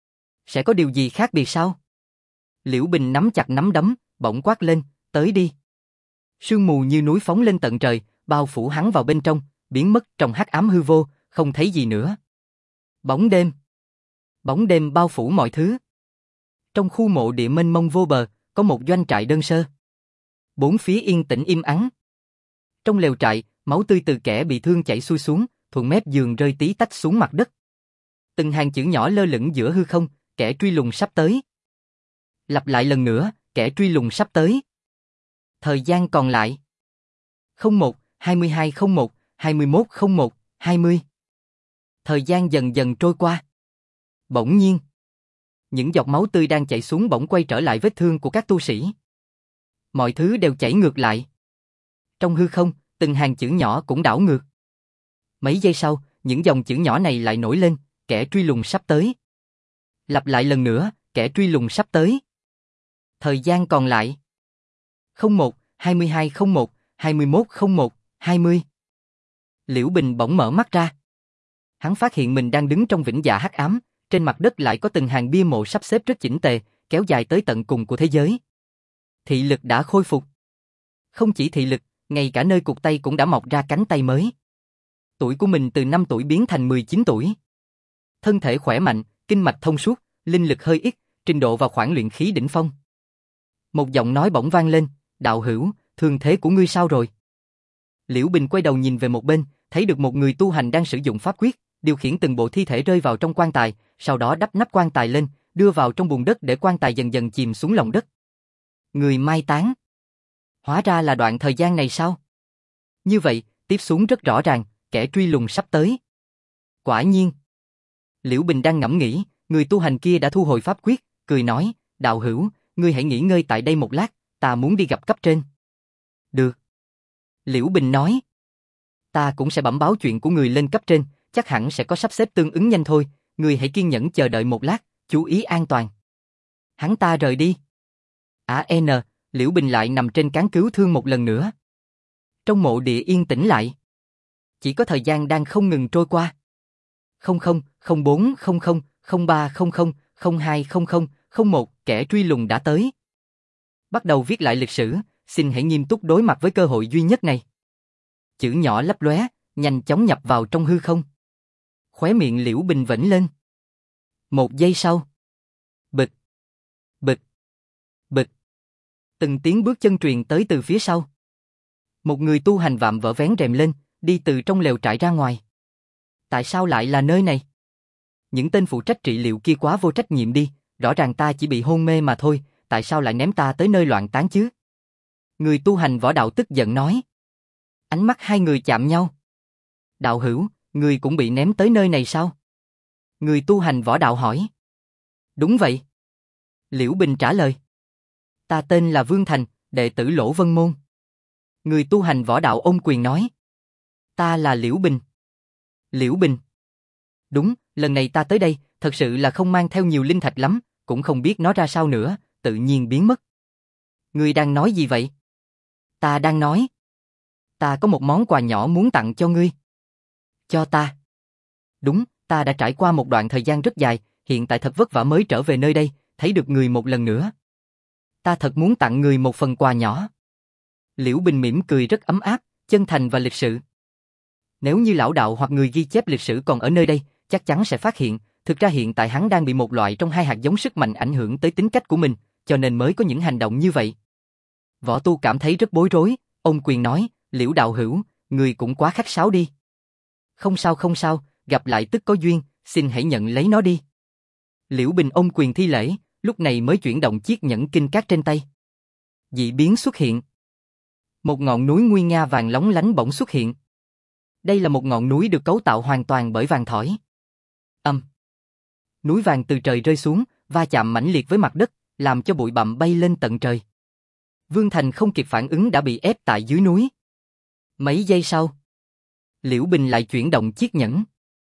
sẽ có điều gì khác biệt sao? Liễu Bình nắm chặt nắm đấm, bỗng quát lên, tới đi. Sương mù như núi phóng lên tận trời, bao phủ hắn vào bên trong, biến mất trong hắc ám hư vô, không thấy gì nữa. Bóng đêm. Bóng đêm bao phủ mọi thứ. Trong khu mộ địa mênh mông vô bờ, có một doanh trại đơn sơ. Bốn phía yên tĩnh im ắng. Trong lều trại, máu tươi từ kẻ bị thương chảy xuôi xuống, thuận mép giường rơi tí tách xuống mặt đất. Từng hàng chữ nhỏ lơ lửng giữa hư không, kẻ truy lùng sắp tới. Lặp lại lần nữa, kẻ truy lùng sắp tới. Thời gian còn lại. 01, 2201, 2101, 20. Thời gian dần dần trôi qua. Bỗng nhiên, những giọt máu tươi đang chảy xuống bỗng quay trở lại vết thương của các tu sĩ. Mọi thứ đều chảy ngược lại. Trong hư không, từng hàng chữ nhỏ cũng đảo ngược. Mấy giây sau, những dòng chữ nhỏ này lại nổi lên, kẻ truy lùng sắp tới. Lặp lại lần nữa, kẻ truy lùng sắp tới. Thời gian còn lại. 01, 2201, 2101, 20. Liễu Bình bỗng mở mắt ra. Hắn phát hiện mình đang đứng trong vĩnh dạ hắc ám, trên mặt đất lại có từng hàng bia mộ sắp xếp rất chỉnh tề, kéo dài tới tận cùng của thế giới. Thị lực đã khôi phục. Không chỉ thị lực, ngay cả nơi cụt tay cũng đã mọc ra cánh tay mới. Tuổi của mình từ 5 tuổi biến thành 19 tuổi. Thân thể khỏe mạnh, kinh mạch thông suốt, linh lực hơi ít, trình độ vào khoảng luyện khí đỉnh phong. Một giọng nói bỗng vang lên, đạo hữu, thương thế của ngươi sao rồi? Liễu Bình quay đầu nhìn về một bên, thấy được một người tu hành đang sử dụng pháp quyết, điều khiển từng bộ thi thể rơi vào trong quan tài, sau đó đắp nắp quan tài lên, đưa vào trong bùn đất để quan tài dần dần chìm xuống lòng đất. Người mai táng. Hóa ra là đoạn thời gian này sao? Như vậy, tiếp xuống rất rõ ràng, kẻ truy lùng sắp tới. Quả nhiên. Liễu Bình đang ngẫm nghĩ, người tu hành kia đã thu hồi pháp quyết, cười nói, đạo hữu, ngươi hãy nghỉ ngơi tại đây một lát, ta muốn đi gặp cấp trên. Được. Liễu Bình nói. Ta cũng sẽ bẩm báo chuyện của người lên cấp trên, chắc hẳn sẽ có sắp xếp tương ứng nhanh thôi, ngươi hãy kiên nhẫn chờ đợi một lát, chú ý an toàn. Hắn ta rời đi. Liễu Bình lại nằm trên cán cứu thương một lần nữa. Trong mộ địa yên tĩnh lại. Chỉ có thời gian đang không ngừng trôi qua. 00, 04, 00, 03, 00, 02, 00, 01, kẻ truy lùng đã tới. Bắt đầu viết lại lịch sử, xin hãy nghiêm túc đối mặt với cơ hội duy nhất này. Chữ nhỏ lấp lóe, nhanh chóng nhập vào trong hư không. Khóe miệng Liễu Bình vểnh lên. Một giây sau. Bịch. Bịch. Bịch. Từng tiếng bước chân truyền tới từ phía sau. Một người tu hành vạm vỡ vén rèm lên, đi từ trong lều trại ra ngoài. Tại sao lại là nơi này? Những tên phụ trách trị liệu kia quá vô trách nhiệm đi, rõ ràng ta chỉ bị hôn mê mà thôi, tại sao lại ném ta tới nơi loạn tán chứ? Người tu hành võ đạo tức giận nói. Ánh mắt hai người chạm nhau. Đạo hữu, người cũng bị ném tới nơi này sao? Người tu hành võ đạo hỏi. Đúng vậy. Liễu Bình trả lời. Ta tên là Vương Thành, đệ tử Lỗ Vân Môn. Người tu hành võ đạo ôm quyền nói. Ta là Liễu Bình. Liễu Bình. Đúng, lần này ta tới đây, thật sự là không mang theo nhiều linh thạch lắm, cũng không biết nó ra sao nữa, tự nhiên biến mất. Ngươi đang nói gì vậy? Ta đang nói. Ta có một món quà nhỏ muốn tặng cho ngươi. Cho ta. Đúng, ta đã trải qua một đoạn thời gian rất dài, hiện tại thật vất vả mới trở về nơi đây, thấy được người một lần nữa. Ta thật muốn tặng người một phần quà nhỏ. Liễu Bình mỉm cười rất ấm áp, chân thành và lịch sự. Nếu như lão đạo hoặc người ghi chép lịch sử còn ở nơi đây, chắc chắn sẽ phát hiện, thực ra hiện tại hắn đang bị một loại trong hai hạt giống sức mạnh ảnh hưởng tới tính cách của mình, cho nên mới có những hành động như vậy. Võ Tu cảm thấy rất bối rối, ông quyền nói, Liễu đạo hữu, người cũng quá khách sáo đi. Không sao, gặp lại tức có duyên, xin hãy nhận lấy nó đi. Liễu Bình ôm quyền thi lễ, lúc này mới chuyển động chiếc nhẫn kinh cát trên tay. Dị biến xuất hiện. Một ngọn núi nguy nga vàng lóng lánh bỗng xuất hiện. Đây là một ngọn núi được cấu tạo hoàn toàn bởi vàng thỏi. Núi vàng từ trời rơi xuống, va chạm mãnh liệt với mặt đất, làm cho bụi bặm bay lên tận trời. Vương Thành không kịp phản ứng đã bị ép tại dưới núi. Mấy giây sau, Liễu Bình lại chuyển động chiếc nhẫn.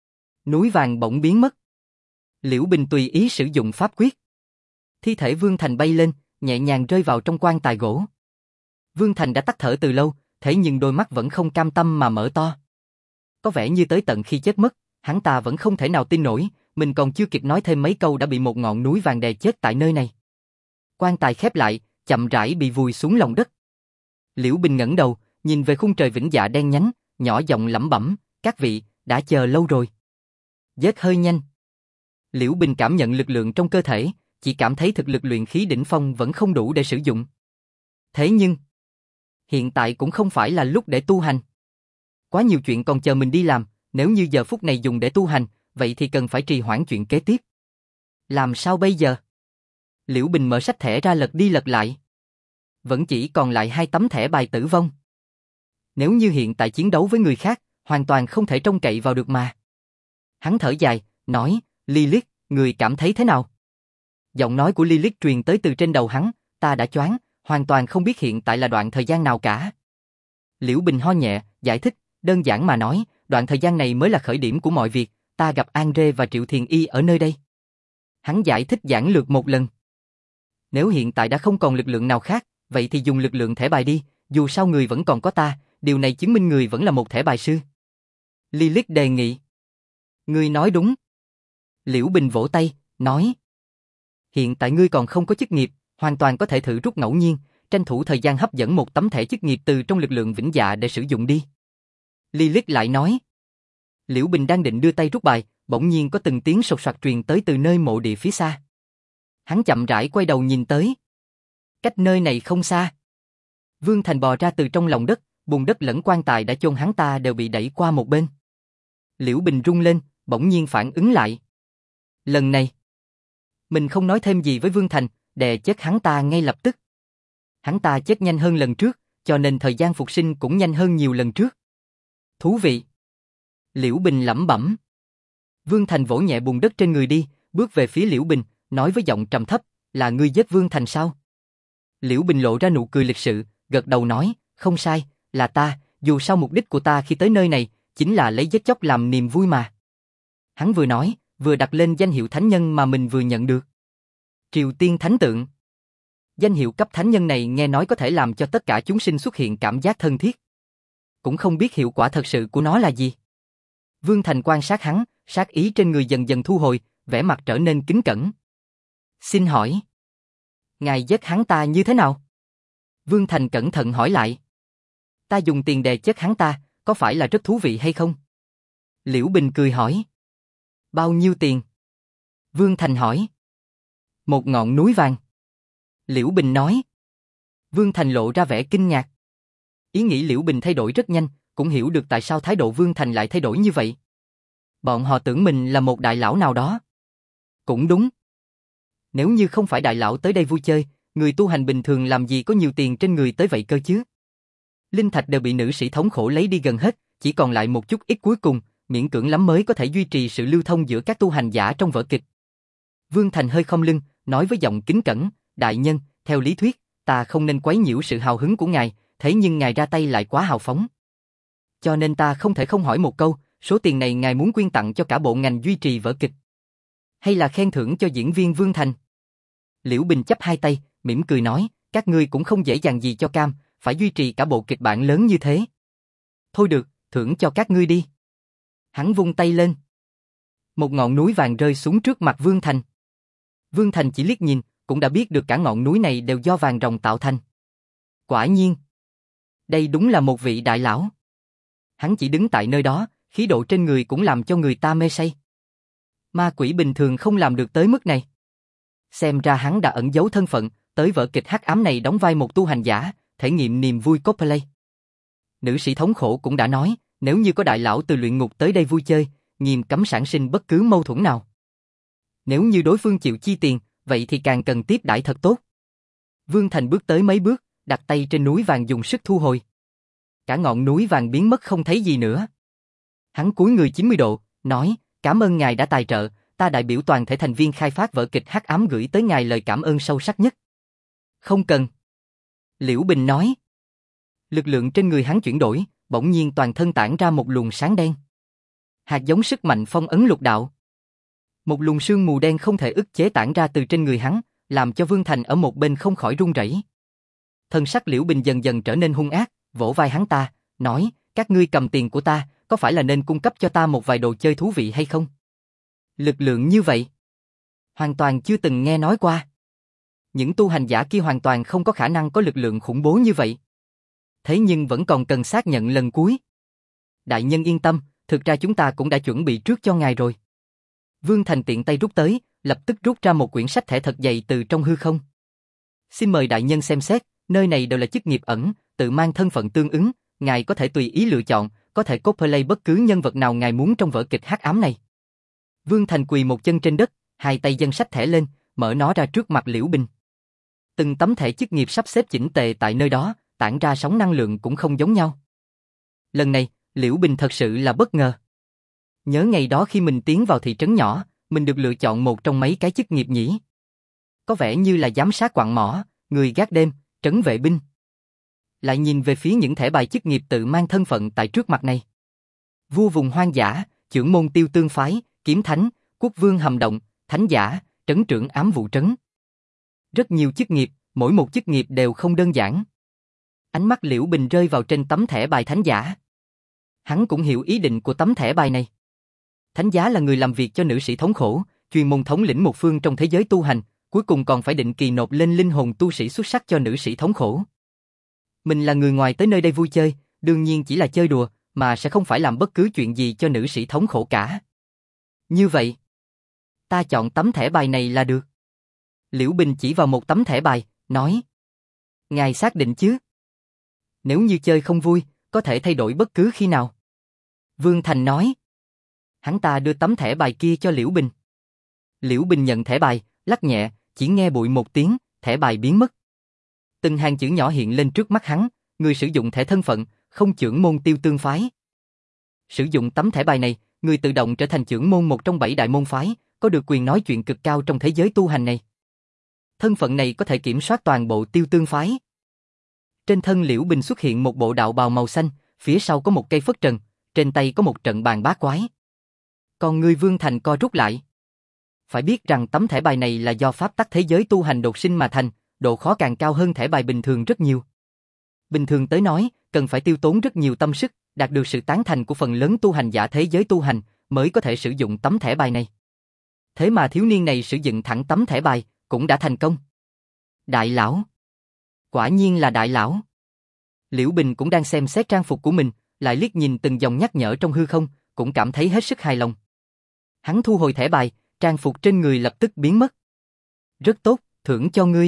Núi vàng bỗng biến mất. Liễu Bình tùy ý sử dụng pháp quyết. Thi thể Vương Thành bay lên, nhẹ nhàng rơi vào trong quan tài gỗ. Vương Thành đã tắt thở từ lâu, thế nhưng đôi mắt vẫn không cam tâm mà mở to. Có vẻ như tới tận khi chết mất, hắn ta vẫn không thể nào tin nổi, mình còn chưa kịp nói thêm mấy câu đã bị một ngọn núi vàng đè chết tại nơi này. Quan tài khép lại, chậm rãi bị vùi xuống lòng đất. Liễu Bình ngẩng đầu, nhìn về khung trời vĩnh dạ đen nhánh, nhỏ giọng lẩm bẩm, các vị, đã chờ lâu rồi. Giết hơi nhanh. Liễu Bình cảm nhận lực lượng trong cơ thể, chỉ cảm thấy thực lực luyện khí đỉnh phong vẫn không đủ để sử dụng. Thế nhưng, hiện tại cũng không phải là lúc để tu hành. Quá nhiều chuyện còn chờ mình đi làm, nếu như giờ phút này dùng để tu hành, vậy thì cần phải trì hoãn chuyện kế tiếp. Làm sao bây giờ? Liễu Bình mở sách thẻ ra lật đi lật lại. Vẫn chỉ còn lại 2 tấm thẻ bài tử vong. Nếu như hiện tại chiến đấu với người khác, hoàn toàn không thể trông cậy vào được mà. Hắn thở dài, nói, Lilith, người cảm thấy thế nào? Giọng nói của Lilith truyền tới từ trên đầu hắn, ta đã choáng, hoàn toàn không biết hiện tại là đoạn thời gian nào cả. Liễu Bình ho nhẹ, giải thích, đơn giản mà nói, đoạn thời gian này mới là khởi điểm của mọi việc, ta gặp Andre và Triệu Thiền Y ở nơi đây. Hắn giải thích giản lược một lần. Nếu hiện tại đã không còn lực lượng nào khác, vậy thì dùng lực lượng thẻ bài đi, dù sao người vẫn còn có ta, điều này chứng minh người vẫn là một thẻ bài sư. Lilith đề nghị. Ngươi nói đúng. Liễu Bình vỗ tay, nói. Hiện tại ngươi còn không có chức nghiệp, hoàn toàn có thể thử rút ngẫu nhiên, tranh thủ thời gian hấp dẫn một tấm thẻ chức nghiệp từ trong lực lượng vĩnh dạ để sử dụng đi. Lilith lại nói. Liễu Bình đang định đưa tay rút bài, bỗng nhiên có từng tiếng sột soạt truyền tới từ nơi mộ địa phía xa. Hắn chậm rãi quay đầu nhìn tới. Cách nơi này không xa. Vương Thành bò ra từ trong lòng đất, bùn đất lẫn quan tài đã chôn hắn ta đều bị đẩy qua một bên. Liễu Bình rung lên, bỗng nhiên phản ứng lại. Lần này, mình không nói thêm gì với Vương Thành, đè chết hắn ta ngay lập tức. Hắn ta chết nhanh hơn lần trước, cho nên thời gian phục sinh cũng nhanh hơn nhiều lần trước. Thú vị. Liễu Bình lẩm bẩm. Vương Thành vỗ nhẹ bùn đất trên người đi, bước về phía Liễu Bình, nói với giọng trầm thấp, là ngươi giết Vương Thành sao? Liễu Bình lộ ra nụ cười lịch sự, gật đầu nói, không sai, là ta, dù sao mục đích của ta khi tới nơi này, chính là lấy giết chóc làm niềm vui mà. Hắn vừa nói, vừa đặt lên danh hiệu thánh nhân mà mình vừa nhận được. Triều Tiên Thánh Tượng. Danh hiệu cấp thánh nhân này nghe nói có thể làm cho tất cả chúng sinh xuất hiện cảm giác thân thiết. Cũng không biết hiệu quả thật sự của nó là gì. Vương Thành quan sát hắn, sát ý trên người dần dần thu hồi, vẻ mặt trở nên kính cẩn. Xin hỏi, ngài giết hắn ta như thế nào? Vương Thành cẩn thận hỏi lại. Ta dùng tiền đè chết hắn ta, có phải là rất thú vị hay không? Liễu Bình cười hỏi. Bao nhiêu tiền? Vương Thành hỏi. Một ngọn núi vàng. Liễu Bình nói. Vương Thành lộ ra vẻ kinh ngạc. Ý nghĩ Liễu Bình thay đổi rất nhanh, cũng hiểu được tại sao thái độ Vương Thành lại thay đổi như vậy. Bọn họ tưởng mình là một đại lão nào đó. Cũng đúng. Nếu như không phải đại lão tới đây vui chơi, người tu hành bình thường làm gì có nhiều tiền trên người tới vậy cơ chứ? Linh thạch đều bị nữ sĩ thống khổ lấy đi gần hết, chỉ còn lại một chút ít cuối cùng, miễn cưỡng lắm mới có thể duy trì sự lưu thông giữa các tu hành giả trong vở kịch. Vương Thành hơi khom lưng, nói với giọng kính cẩn, đại nhân, theo lý thuyết, ta không nên quấy nhiễu sự hào hứng của ngài, thế nhưng ngài ra tay lại quá hào phóng. Cho nên ta không thể không hỏi một câu, số tiền này ngài muốn quyên tặng cho cả bộ ngành duy trì vở kịch? Hay là khen thưởng cho diễn viên Vương Thành? Liễu Bình chắp hai tay, mỉm cười nói, các ngươi cũng không dễ dàng gì cho cam, phải duy trì cả bộ kịch bản lớn như thế. Thôi được, thưởng cho các ngươi đi. Hắn vung tay lên. Một ngọn núi vàng rơi xuống trước mặt Vương Thành. Vương Thành chỉ liếc nhìn, cũng đã biết được cả ngọn núi này đều do vàng ròng tạo thành. Quả nhiên, đây đúng là một vị đại lão. Hắn chỉ đứng tại nơi đó, khí độ trên người cũng làm cho người ta mê say. Ma quỷ bình thường không làm được tới mức này. Xem ra hắn đã ẩn giấu thân phận, tới vở kịch hắc ám này đóng vai một tu hành giả, thể nghiệm niềm vui cosplay. Nữ sĩ thống khổ cũng đã nói, nếu như có đại lão từ luyện ngục tới đây vui chơi, nghiêm cấm sản sinh bất cứ mâu thuẫn nào. Nếu như đối phương chịu chi tiền, vậy thì càng cần tiếp đãi thật tốt. Vương Thành bước tới mấy bước, đặt tay trên núi vàng dùng sức thu hồi. Cả ngọn núi vàng biến mất không thấy gì nữa. Hắn cúi người 90 độ, nói, cảm ơn ngài đã tài trợ, ta đại biểu toàn thể thành viên khai phát vở kịch hắc ám gửi tới ngài lời cảm ơn sâu sắc nhất. Không cần. Liễu Bình nói. Lực lượng trên người hắn chuyển đổi, bỗng nhiên toàn thân tản ra một luồng sáng đen. Hạt giống sức mạnh phong ấn lục đạo. Một luồng sương mù đen không thể ức chế tản ra từ trên người hắn, làm cho Vương Thành ở một bên không khỏi run rẩy. Thân sắc Liễu Bình dần dần trở nên hung ác, vỗ vai hắn ta, nói, các ngươi cầm tiền của ta, có phải là nên cung cấp cho ta một vài đồ chơi thú vị hay không? Lực lượng như vậy, hoàn toàn chưa từng nghe nói qua. Những tu hành giả kia hoàn toàn không có khả năng có lực lượng khủng bố như vậy. Thế nhưng vẫn còn cần xác nhận lần cuối. Đại nhân yên tâm, thực ra chúng ta cũng đã chuẩn bị trước cho ngài rồi. Vương Thành tiện tay rút tới, lập tức rút ra một quyển sách thẻ thật dày từ trong hư không. Xin mời đại nhân xem xét, nơi này đều là chức nghiệp ẩn, tự mang thân phận tương ứng, ngài có thể tùy ý lựa chọn, có thể cosplay bất cứ nhân vật nào ngài muốn trong vở kịch hắc ám này. Vương Thành quỳ một chân trên đất, hai tay dâng sách thẻ lên, mở nó ra trước mặt Liễu Bình. Từng tấm thẻ chức nghiệp sắp xếp chỉnh tề tại nơi đó, tản ra sóng năng lượng cũng không giống nhau. Lần này, Liễu Bình thật sự là bất ngờ. Nhớ ngày đó khi mình tiến vào thị trấn nhỏ, mình được lựa chọn một trong mấy cái chức nghiệp nhỉ. Có vẻ như là giám sát quặng mỏ, người gác đêm, trấn vệ binh. Lại nhìn về phía những thẻ bài chức nghiệp tự mang thân phận tại trước mặt này. Vua vùng hoang dã, trưởng môn tiêu tương phái, kiếm thánh, quốc vương hầm động, thánh giả, trấn trưởng ám vụ trấn. Rất nhiều chức nghiệp, mỗi một chức nghiệp đều không đơn giản. Ánh mắt Liễu Bình rơi vào trên tấm thẻ bài thánh giả. Hắn cũng hiểu ý định của tấm thẻ bài này. Thánh giá là người làm việc cho nữ sĩ thống khổ, chuyên môn thống lĩnh một phương trong thế giới tu hành, cuối cùng còn phải định kỳ nộp lên linh hồn tu sĩ xuất sắc cho nữ sĩ thống khổ. Mình là người ngoài tới nơi đây vui chơi, đương nhiên chỉ là chơi đùa, mà sẽ không phải làm bất cứ chuyện gì cho nữ sĩ thống khổ cả. Như vậy, ta chọn tấm thẻ bài này là được. Liễu Bình chỉ vào một tấm thẻ bài, nói. Ngài xác định chứ? Nếu như chơi không vui, có thể thay đổi bất cứ khi nào. Vương Thành nói. Hắn ta đưa tấm thẻ bài kia cho Liễu Bình. Liễu Bình nhận thẻ bài, lắc nhẹ, chỉ nghe bụi một tiếng, thẻ bài biến mất. Từng hàng chữ nhỏ hiện lên trước mắt hắn, người sử dụng thẻ thân phận, không trưởng môn tiêu tương phái. Sử dụng tấm thẻ bài này, người tự động trở thành trưởng môn một trong 7 đại môn phái, có được quyền nói chuyện cực cao trong thế giới tu hành này. Thân phận này có thể kiểm soát toàn bộ tiêu tương phái. Trên thân Liễu Bình xuất hiện một bộ đạo bào màu xanh, phía sau có một cây phất trần, trên tay có một trận bàn bát quái. Còn người Vương Thành co rút lại. Phải biết rằng tấm thẻ bài này là do pháp tắc thế giới tu hành đột sinh mà thành, độ khó càng cao hơn thẻ bài bình thường rất nhiều. Bình thường tới nói, cần phải tiêu tốn rất nhiều tâm sức, đạt được sự tán thành của phần lớn tu hành giả thế giới tu hành, mới có thể sử dụng tấm thẻ bài này. Thế mà thiếu niên này sử dụng thẳng tấm thẻ bài, cũng đã thành công. Đại lão. Quả nhiên là đại lão. Liễu Bình cũng đang xem xét trang phục của mình, lại liếc nhìn từng dòng nhắc nhở trong hư không, cũng cảm thấy hết sức hài lòng. Hắn thu hồi thẻ bài, trang phục trên người lập tức biến mất. Rất tốt, thưởng cho ngươi.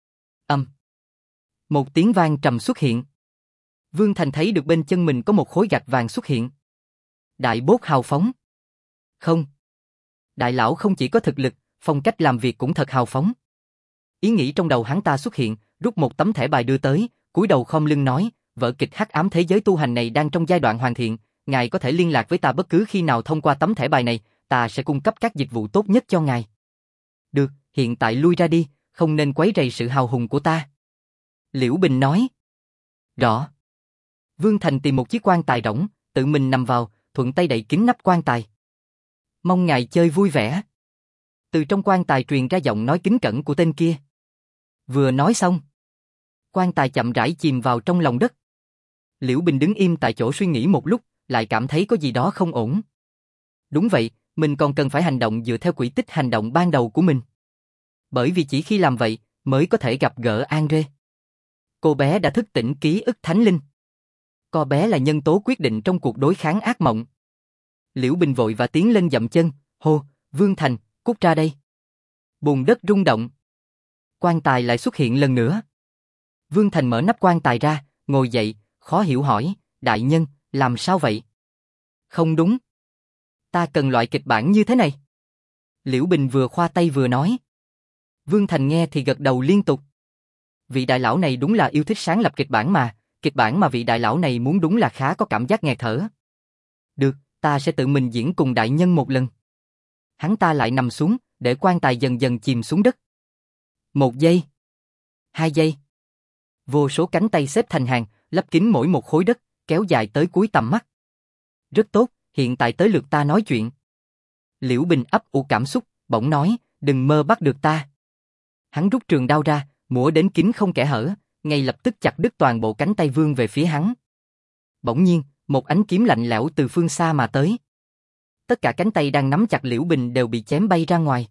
Một tiếng vang trầm xuất hiện. Vương Thành thấy được bên chân mình có một khối gạch vàng xuất hiện. Đại bốt hào phóng. Không. Đại lão không chỉ có thực lực, phong cách làm việc cũng thật hào phóng. Ý nghĩ trong đầu hắn ta xuất hiện, rút một tấm thẻ bài đưa tới, cúi đầu khom lưng nói, vở kịch hắc ám thế giới tu hành này đang trong giai đoạn hoàn thiện, ngài có thể liên lạc với ta bất cứ khi nào thông qua tấm thẻ bài này, ta sẽ cung cấp các dịch vụ tốt nhất cho ngài. Được, hiện tại lui ra đi, không nên quấy rầy sự hào hùng của ta. Liễu Bình nói. Rõ. Vương Thành tìm một chiếc quan tài rỗng, tự mình nằm vào, thuận tay đậy kín nắp quan tài. Mong ngài chơi vui vẻ. Từ trong quan tài truyền ra giọng nói kính cẩn của tên kia. Vừa nói xong, quan tài chậm rãi chìm vào trong lòng đất. Liễu Bình đứng im tại chỗ suy nghĩ một lúc, lại cảm thấy có gì đó không ổn. Đúng vậy, mình còn cần phải hành động dựa theo quỹ tích hành động ban đầu của mình. Bởi vì chỉ khi làm vậy, mới có thể gặp gỡ An Rê. Cô bé đã thức tỉnh ký ức thánh linh. Cô bé là nhân tố quyết định trong cuộc đối kháng ác mộng. Liễu Bình vội và tiến lên dậm chân, hô, Vương Thành, cút ra đây. Bùn đất rung động. Quan tài lại xuất hiện lần nữa. Vương Thành mở nắp quan tài ra, ngồi dậy, khó hiểu hỏi, đại nhân, làm sao vậy? Không đúng. Ta cần loại kịch bản như thế này. Liễu Bình vừa khoa tay vừa nói. Vương Thành nghe thì gật đầu liên tục. Vị đại lão này đúng là yêu thích sáng lập kịch bản mà vị đại lão này muốn đúng là khá có cảm giác nghẹt thở. Được, ta sẽ tự mình diễn cùng đại nhân một lần. Hắn ta lại nằm xuống, để quan tài dần dần chìm xuống đất. 1 giây. 2 giây. Vô số cánh tay xếp thành hàng, lấp kín mỗi một khối đất, kéo dài tới cuối tầm mắt. Rất tốt, hiện tại tới lượt ta nói chuyện. Liễu Bình ấp ủ cảm xúc, bỗng nói, đừng mơ bắt được ta. Hắn rút trường đao ra, mũa đến kín không kẽ hở, ngay lập tức chặt đứt toàn bộ cánh tay Vương về phía hắn. Bỗng nhiên, một ánh kiếm lạnh lẽo từ phương xa mà tới. Tất cả cánh tay đang nắm chặt Liễu Bình đều bị chém bay ra ngoài.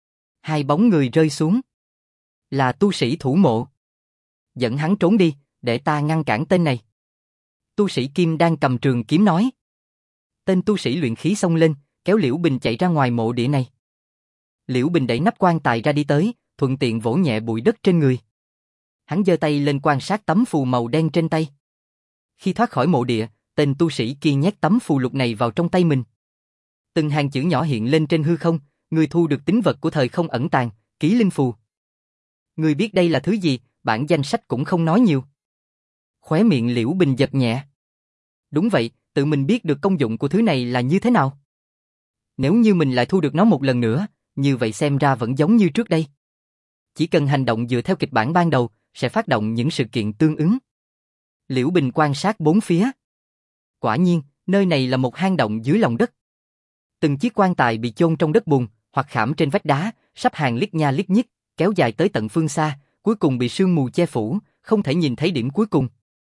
2 bóng người rơi xuống. Là tu sĩ thủ mộ. Dẫn hắn trốn đi, để ta ngăn cản tên này. Tu sĩ Kim đang cầm trường kiếm nói. Tên tu sĩ luyện khí xông lên, kéo Liễu Bình chạy ra ngoài mộ địa này. Liễu Bình đẩy nắp quan tài ra đi tới, thuận tiện vỗ nhẹ bụi đất trên người. Hắn giơ tay lên quan sát tấm phù màu đen trên tay. Khi thoát khỏi mộ địa, tên tu sĩ kia nhét tấm phù lục này vào trong tay mình. Từng hàng chữ nhỏ hiện lên trên hư không, người thu được tín vật của thời không ẩn tàng, ký linh phù. Người biết đây là thứ gì, bản danh sách cũng không nói nhiều. Khóe miệng Liễu Bình giật nhẹ. Đúng vậy, tự mình biết được công dụng của thứ này là như thế nào. Nếu như mình lại thu được nó một lần nữa, như vậy xem ra vẫn giống như trước đây. Chỉ cần hành động dựa theo kịch bản ban đầu, sẽ phát động những sự kiện tương ứng. Liễu Bình quan sát bốn phía. Quả nhiên, nơi này là một hang động dưới lòng đất. Từng chiếc quan tài bị chôn trong đất bùn, hoặc khảm trên vách đá, sắp hàng liếc nha liếc nhích, kéo dài tới tận phương xa, cuối cùng bị sương mù che phủ, không thể nhìn thấy điểm cuối cùng.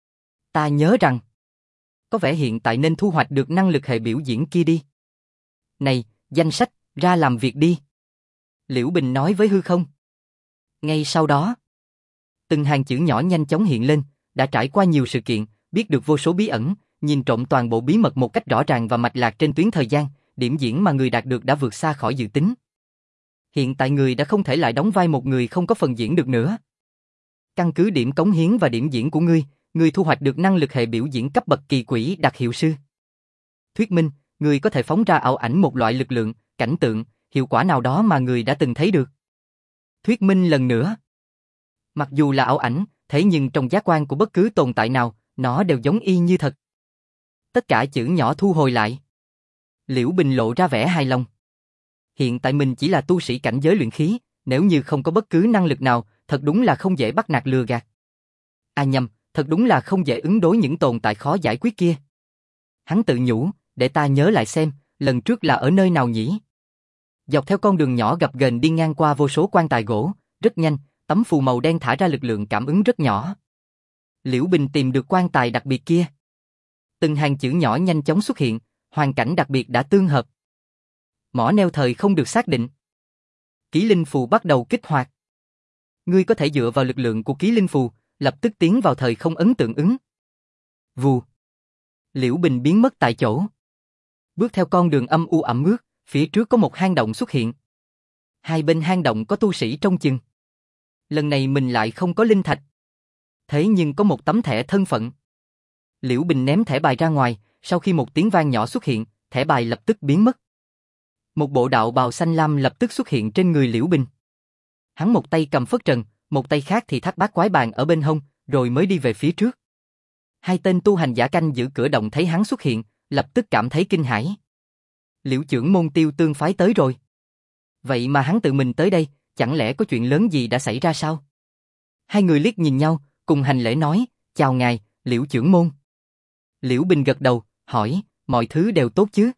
Ta nhớ rằng, có vẻ hiện tại nên thu hoạch được năng lực hệ biểu diễn kia đi. Này, danh sách, ra làm việc đi. Liễu Bình nói với hư không. Ngay sau đó, từng hàng chữ nhỏ nhanh chóng hiện lên, đã trải qua nhiều sự kiện, biết được vô số bí ẩn, nhìn trộm toàn bộ bí mật một cách rõ ràng và mạch lạc trên tuyến thời gian, điểm diễn mà người đạt được đã vượt xa khỏi dự tính. Hiện tại người đã không thể lại đóng vai một người không có phần diễn được nữa. Căn cứ điểm cống hiến và điểm diễn của ngươi thu hoạch được năng lực hệ biểu diễn cấp bậc kỳ quỷ đặc hiệu sư. Thuyết minh, người có thể phóng ra ảo ảnh một loại lực lượng, cảnh tượng, hiệu quả nào đó mà người đã từng thấy được. Thuyết minh lần nữa. Mặc dù là ảo ảnh, thế nhưng trong giác quan của bất cứ tồn tại nào, nó đều giống y như thật. Tất cả chữ nhỏ thu hồi lại. Liễu Bình lộ ra vẻ hài lòng. Hiện tại mình chỉ là tu sĩ cảnh giới luyện khí, nếu như không có bất cứ năng lực nào, thật đúng là không dễ bắt nạt lừa gạt. À nhầm, thật đúng là không dễ ứng đối những tồn tại khó giải quyết kia. Hắn tự nhủ, để ta nhớ lại xem, lần trước là ở nơi nào nhỉ? Dọc theo con đường nhỏ gập ghềnh đi ngang qua vô số quan tài gỗ, rất nhanh, tấm phù màu đen thả ra lực lượng cảm ứng rất nhỏ. Liễu Bình tìm được quan tài đặc biệt kia. Từng hàng chữ nhỏ nhanh chóng xuất hiện, hoàn cảnh đặc biệt đã tương hợp. Mỏ neo thời không được xác định. Ký linh phù bắt đầu kích hoạt. Ngươi có thể dựa vào lực lượng của ký linh phù, lập tức tiến vào thời không ấn tượng ứng. Vù. Liễu Bình biến mất tại chỗ. Bước theo con đường âm u ẩm ướt, Phía trước có một hang động xuất hiện. Hai bên hang động có tu sĩ trông chừng. Lần này mình lại không có linh thạch. Thế nhưng có một tấm thẻ thân phận. Liễu Bình ném thẻ bài ra ngoài, sau khi một tiếng vang nhỏ xuất hiện, thẻ bài lập tức biến mất. Một bộ đạo bào xanh lam lập tức xuất hiện trên người Liễu Bình. Hắn một tay cầm phất trần, một tay khác thì thắt bát quái bàn ở bên hông, rồi mới đi về phía trước. Hai tên tu hành giả canh giữ cửa động thấy hắn xuất hiện, lập tức cảm thấy kinh hãi. Liễu trưởng môn Tiêu Tương phái tới rồi. Vậy mà hắn tự mình tới đây, chẳng lẽ có chuyện lớn gì đã xảy ra sao? Hai người liếc nhìn nhau, cùng hành lễ nói, chào ngài, Liễu trưởng môn. Liễu Bình gật đầu, hỏi, mọi thứ đều tốt chứ?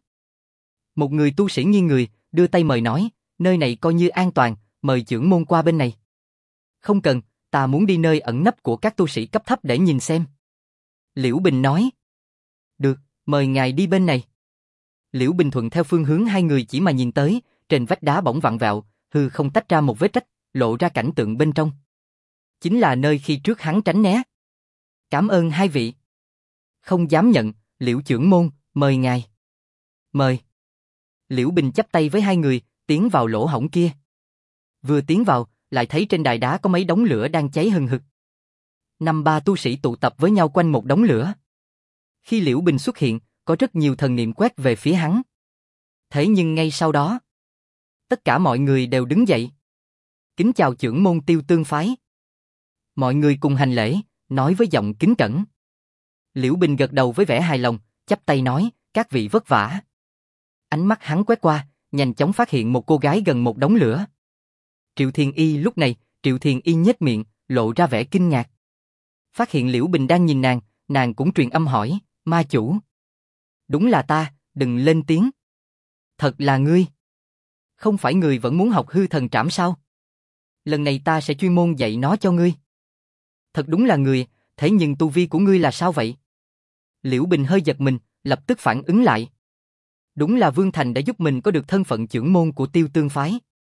Một người tu sĩ nghiêng người, đưa tay mời nói, nơi này coi như an toàn, mời trưởng môn qua bên này. Không cần, ta muốn đi nơi ẩn nấp của các tu sĩ cấp thấp để nhìn xem. Liễu Bình nói. Được, mời ngài đi bên này. Liễu Bình thuận theo phương hướng hai người chỉ mà nhìn tới, trên vách đá bỗng vặn vẹo, hư không tách ra một vết rách, lộ ra cảnh tượng bên trong. Chính là nơi khi trước hắn tránh né. Cảm ơn hai vị. Không dám nhận, Liễu trưởng môn, mời ngài. Mời. Liễu Bình chắp tay với hai người, tiến vào lỗ hổng kia. Vừa tiến vào, lại thấy trên đài đá có mấy đống lửa đang cháy hừng hực. 5-3 tu sĩ tụ tập với nhau quanh một đống lửa. Khi Liễu Bình xuất hiện, có rất nhiều thần niệm quét về phía hắn. Thế nhưng ngay sau đó, tất cả mọi người đều đứng dậy. Kính chào trưởng môn Tiêu Tương phái. Mọi người cùng hành lễ, nói với giọng kính cẩn. Liễu Bình gật đầu với vẻ hài lòng, chắp tay nói, các vị vất vả. Ánh mắt hắn quét qua, nhanh chóng phát hiện một cô gái gần một đống lửa. Triệu Thiền Y lúc này, Triệu Thiền Y nhếch miệng, lộ ra vẻ kinh ngạc. Phát hiện Liễu Bình đang nhìn nàng cũng truyền âm hỏi, ma chủ. Đúng là ta, đừng lên tiếng. Thật là ngươi. Không phải người vẫn muốn học hư thần trảm sao? Lần này ta sẽ chuyên môn dạy nó cho ngươi. Thật đúng là người, thế nhưng tu vi của ngươi là sao vậy? Liễu Bình hơi giật mình, lập tức phản ứng lại. Đúng là Vương Thành đã giúp mình có được thân phận trưởng môn của Tiêu Tương phái.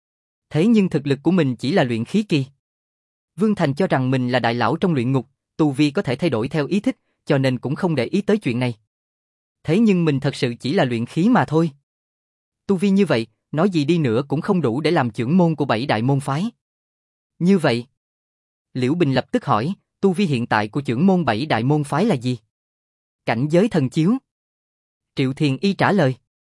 Thế nhưng thực lực của mình chỉ là luyện khí kỳ. Vương Thành cho rằng mình là đại lão trong luyện ngục, tu vi có thể thay đổi theo ý thích, cho nên cũng không để ý tới chuyện này. Thế nhưng mình thật sự chỉ là luyện khí mà thôi. Tu vi như vậy, nói gì đi nữa cũng không đủ để làm trưởng môn của 7 đại môn phái. Như vậy, Liễu Bình lập tức hỏi, tu vi hiện tại của trưởng môn 7 đại môn phái là gì? Cảnh giới thần chiếu. Triệu Thiền Y trả lời.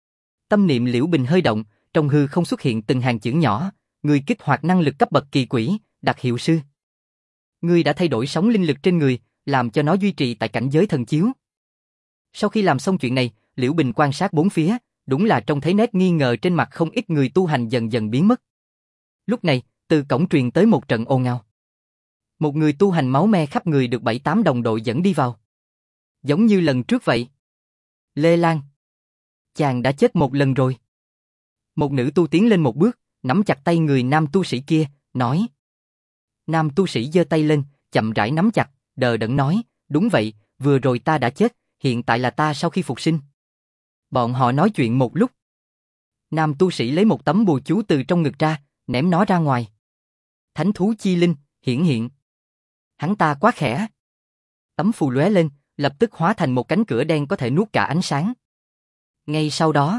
Tâm niệm Liễu Bình hơi động, trong hư không xuất hiện từng hàng chữ nhỏ, người kích hoạt năng lực cấp bậc kỳ quỷ, đặc hiệu sư. Ngươi đã thay đổi sóng linh lực trên người, làm cho nó duy trì tại cảnh giới thần chiếu. Sau khi làm xong chuyện này, Liễu Bình quan sát bốn phía, đúng là trông thấy nét nghi ngờ trên mặt không ít người tu hành dần dần biến mất. Lúc này, từ cổng truyền tới một trận ồn ào. Một người tu hành máu me khắp người được 7-8 đồng đội dẫn đi vào. Giống như lần trước vậy. Lê Lan. Chàng đã chết một lần rồi. Một nữ tu tiến lên một bước, nắm chặt tay người nam tu sĩ kia, nói. Nam tu sĩ giơ tay lên, chậm rãi nắm chặt, đờ đẫn nói, đúng vậy, vừa rồi ta đã chết, hiện tại là ta sau khi phục sinh. Bọn họ nói chuyện một lúc. Nam tu sĩ lấy một tấm bùa chú từ trong ngực ra, ném nó ra ngoài. Thánh thú chi linh, hiển hiện. Hắn ta quá khẽ. Tấm phù lóe lên, lập tức hóa thành một cánh cửa đen có thể nuốt cả ánh sáng. Ngay sau đó,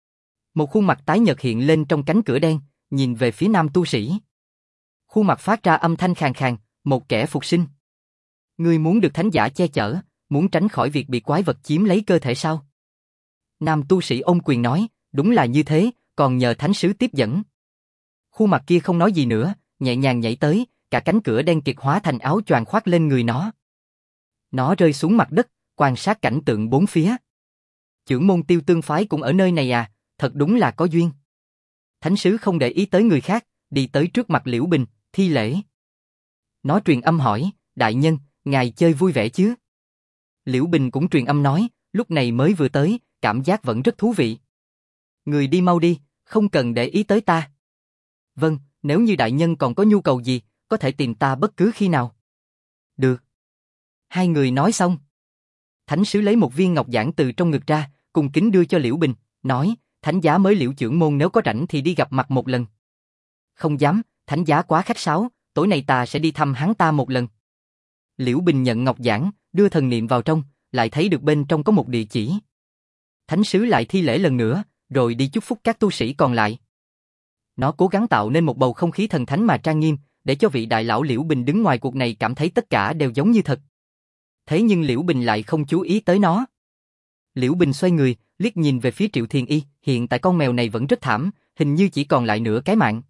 một khuôn mặt tái nhợt hiện lên trong cánh cửa đen, nhìn về phía nam tu sĩ. Khuôn mặt phát ra âm thanh khàn khàn, một kẻ phục sinh. Ngươi muốn được thánh giả che chở, muốn tránh khỏi việc bị quái vật chiếm lấy cơ thể sao? Nam tu sĩ ôm quyền nói, đúng là như thế, còn nhờ thánh sứ tiếp dẫn. Khuôn mặt kia không nói gì nữa, nhẹ nhàng nhảy tới, cả cánh cửa đen kịt hóa thành áo choàng khoác lên người nó. Nó rơi xuống mặt đất, quan sát cảnh tượng bốn phía. Trưởng môn Tiêu Tương phái cũng ở nơi này à, thật đúng là có duyên. Thánh sứ không để ý tới người khác, đi tới trước mặt Liễu Bình, thi lễ. Nó truyền âm hỏi, đại nhân, ngài chơi vui vẻ chứ? Liễu Bình cũng truyền âm nói, lúc này mới vừa tới, cảm giác vẫn rất thú vị. Người đi mau đi, không cần để ý tới ta. Vâng, nếu như đại nhân còn có nhu cầu gì, có thể tìm ta bất cứ khi nào. Được. Hai người nói xong. Thánh sứ lấy một viên ngọc giản từ trong ngực ra, cùng kính đưa cho Liễu Bình, nói, thánh giá mới Liễu trưởng môn nếu có rảnh thì đi gặp mặt một lần. Không dám, thánh giá quá khách sáo, tối nay ta sẽ đi thăm hắn ta một lần. Liễu Bình nhận ngọc giản, đưa thần niệm vào trong, lại thấy được bên trong có một địa chỉ. Thánh sứ lại thi lễ lần nữa, rồi đi chúc phúc các tu sĩ còn lại. Nó cố gắng tạo nên một bầu không khí thần thánh mà trang nghiêm, để cho vị đại lão Liễu Bình đứng ngoài cuộc này cảm thấy tất cả đều giống như thật. Thế nhưng Liễu Bình lại không chú ý tới nó. Liễu Bình xoay người, liếc nhìn về phía Triệu Thiền Y, hiện tại con mèo này vẫn rất thảm, hình như chỉ còn lại nửa cái mạng.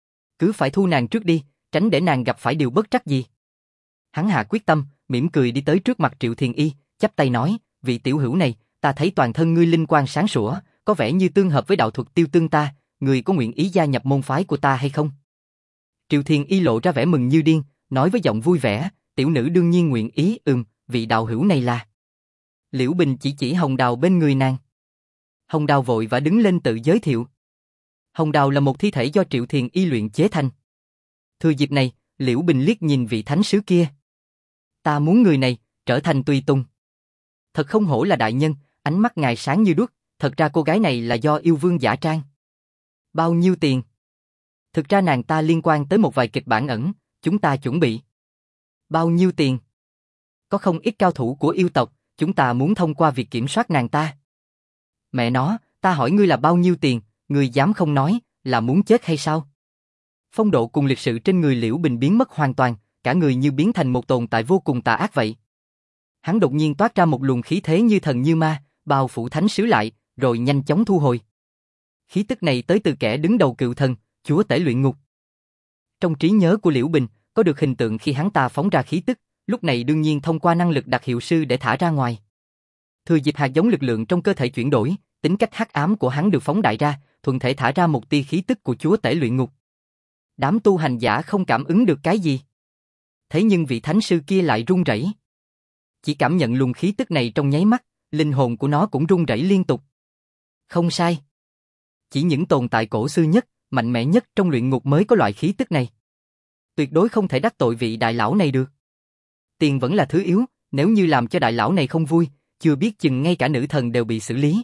Cứ phải thu nàng trước đi, tránh để nàng gặp phải điều bất trắc gì. Hắn hạ quyết tâm, mỉm cười đi tới trước mặt Triệu Thiền Y, chắp tay nói, vị tiểu hữu này, ta thấy toàn thân ngươi linh quang sáng sủa, có vẻ như tương hợp với đạo thuật tiêu tương ta, ngươi có nguyện ý gia nhập môn phái của ta hay không? Triệu Thiền Y lộ ra vẻ mừng như điên, nói với giọng vui vẻ, tiểu nữ đương nhiên nguyện ý, vị đạo hữu này là... Liễu Bình chỉ Hồng Đào bên người nàng. Hồng Đào vội vã đứng lên tự giới thiệu. Hồng Đào là một thi thể do Triệu Thiền Y luyện chế thành. Thừa dịp này, Liễu Bình liếc nhìn vị thánh sứ kia. Ta muốn người này trở thành tùy tùng. Thật không hổ là đại nhân, ánh mắt ngài sáng như đuốc, thật ra cô gái này là do yêu vương giả trang. Bao nhiêu tiền? Thực ra nàng ta liên quan tới một vài kịch bản ẩn, chúng ta chuẩn bị. Bao nhiêu tiền? Có không ít cao thủ của yêu tộc, chúng ta muốn thông qua việc kiểm soát nàng ta. Mẹ nó, ta hỏi ngươi là bao nhiêu tiền, ngươi dám không nói, là muốn chết hay sao? Phong độ cùng lịch sự trên người Liễu Bình biến mất hoàn toàn, cả người như biến thành một tồn tại vô cùng tà ác vậy. Hắn đột nhiên toát ra một luồng khí thế như thần như ma, bao phủ thánh sứ lại, rồi nhanh chóng thu hồi. Khí tức này tới từ kẻ đứng đầu Cựu Thần, chúa tể luyện ngục. Trong trí nhớ của Liễu Bình, có được hình tượng khi hắn ta phóng ra khí tức, lúc này đương nhiên thông qua năng lực đặc hiệu sư để thả ra ngoài. Thừa dịp hạt giống lực lượng trong cơ thể chuyển đổi, tính cách hắc ám của hắn được phóng đại ra, thuận thể thả ra một tia khí tức của chúa tể luyện ngục. Đám tu hành giả không cảm ứng được cái gì. Thế nhưng vị thánh sư kia lại run rẩy. Chỉ cảm nhận luồng khí tức này trong nháy mắt, linh hồn của nó cũng run rẩy liên tục. Không sai. Chỉ những tồn tại cổ xưa nhất, mạnh mẽ nhất trong luyện ngục mới có loại khí tức này. Tuyệt đối không thể đắc tội vị đại lão này được. Tiền vẫn là thứ yếu, nếu như làm cho đại lão này không vui, chưa biết chừng ngay cả nữ thần đều bị xử lý.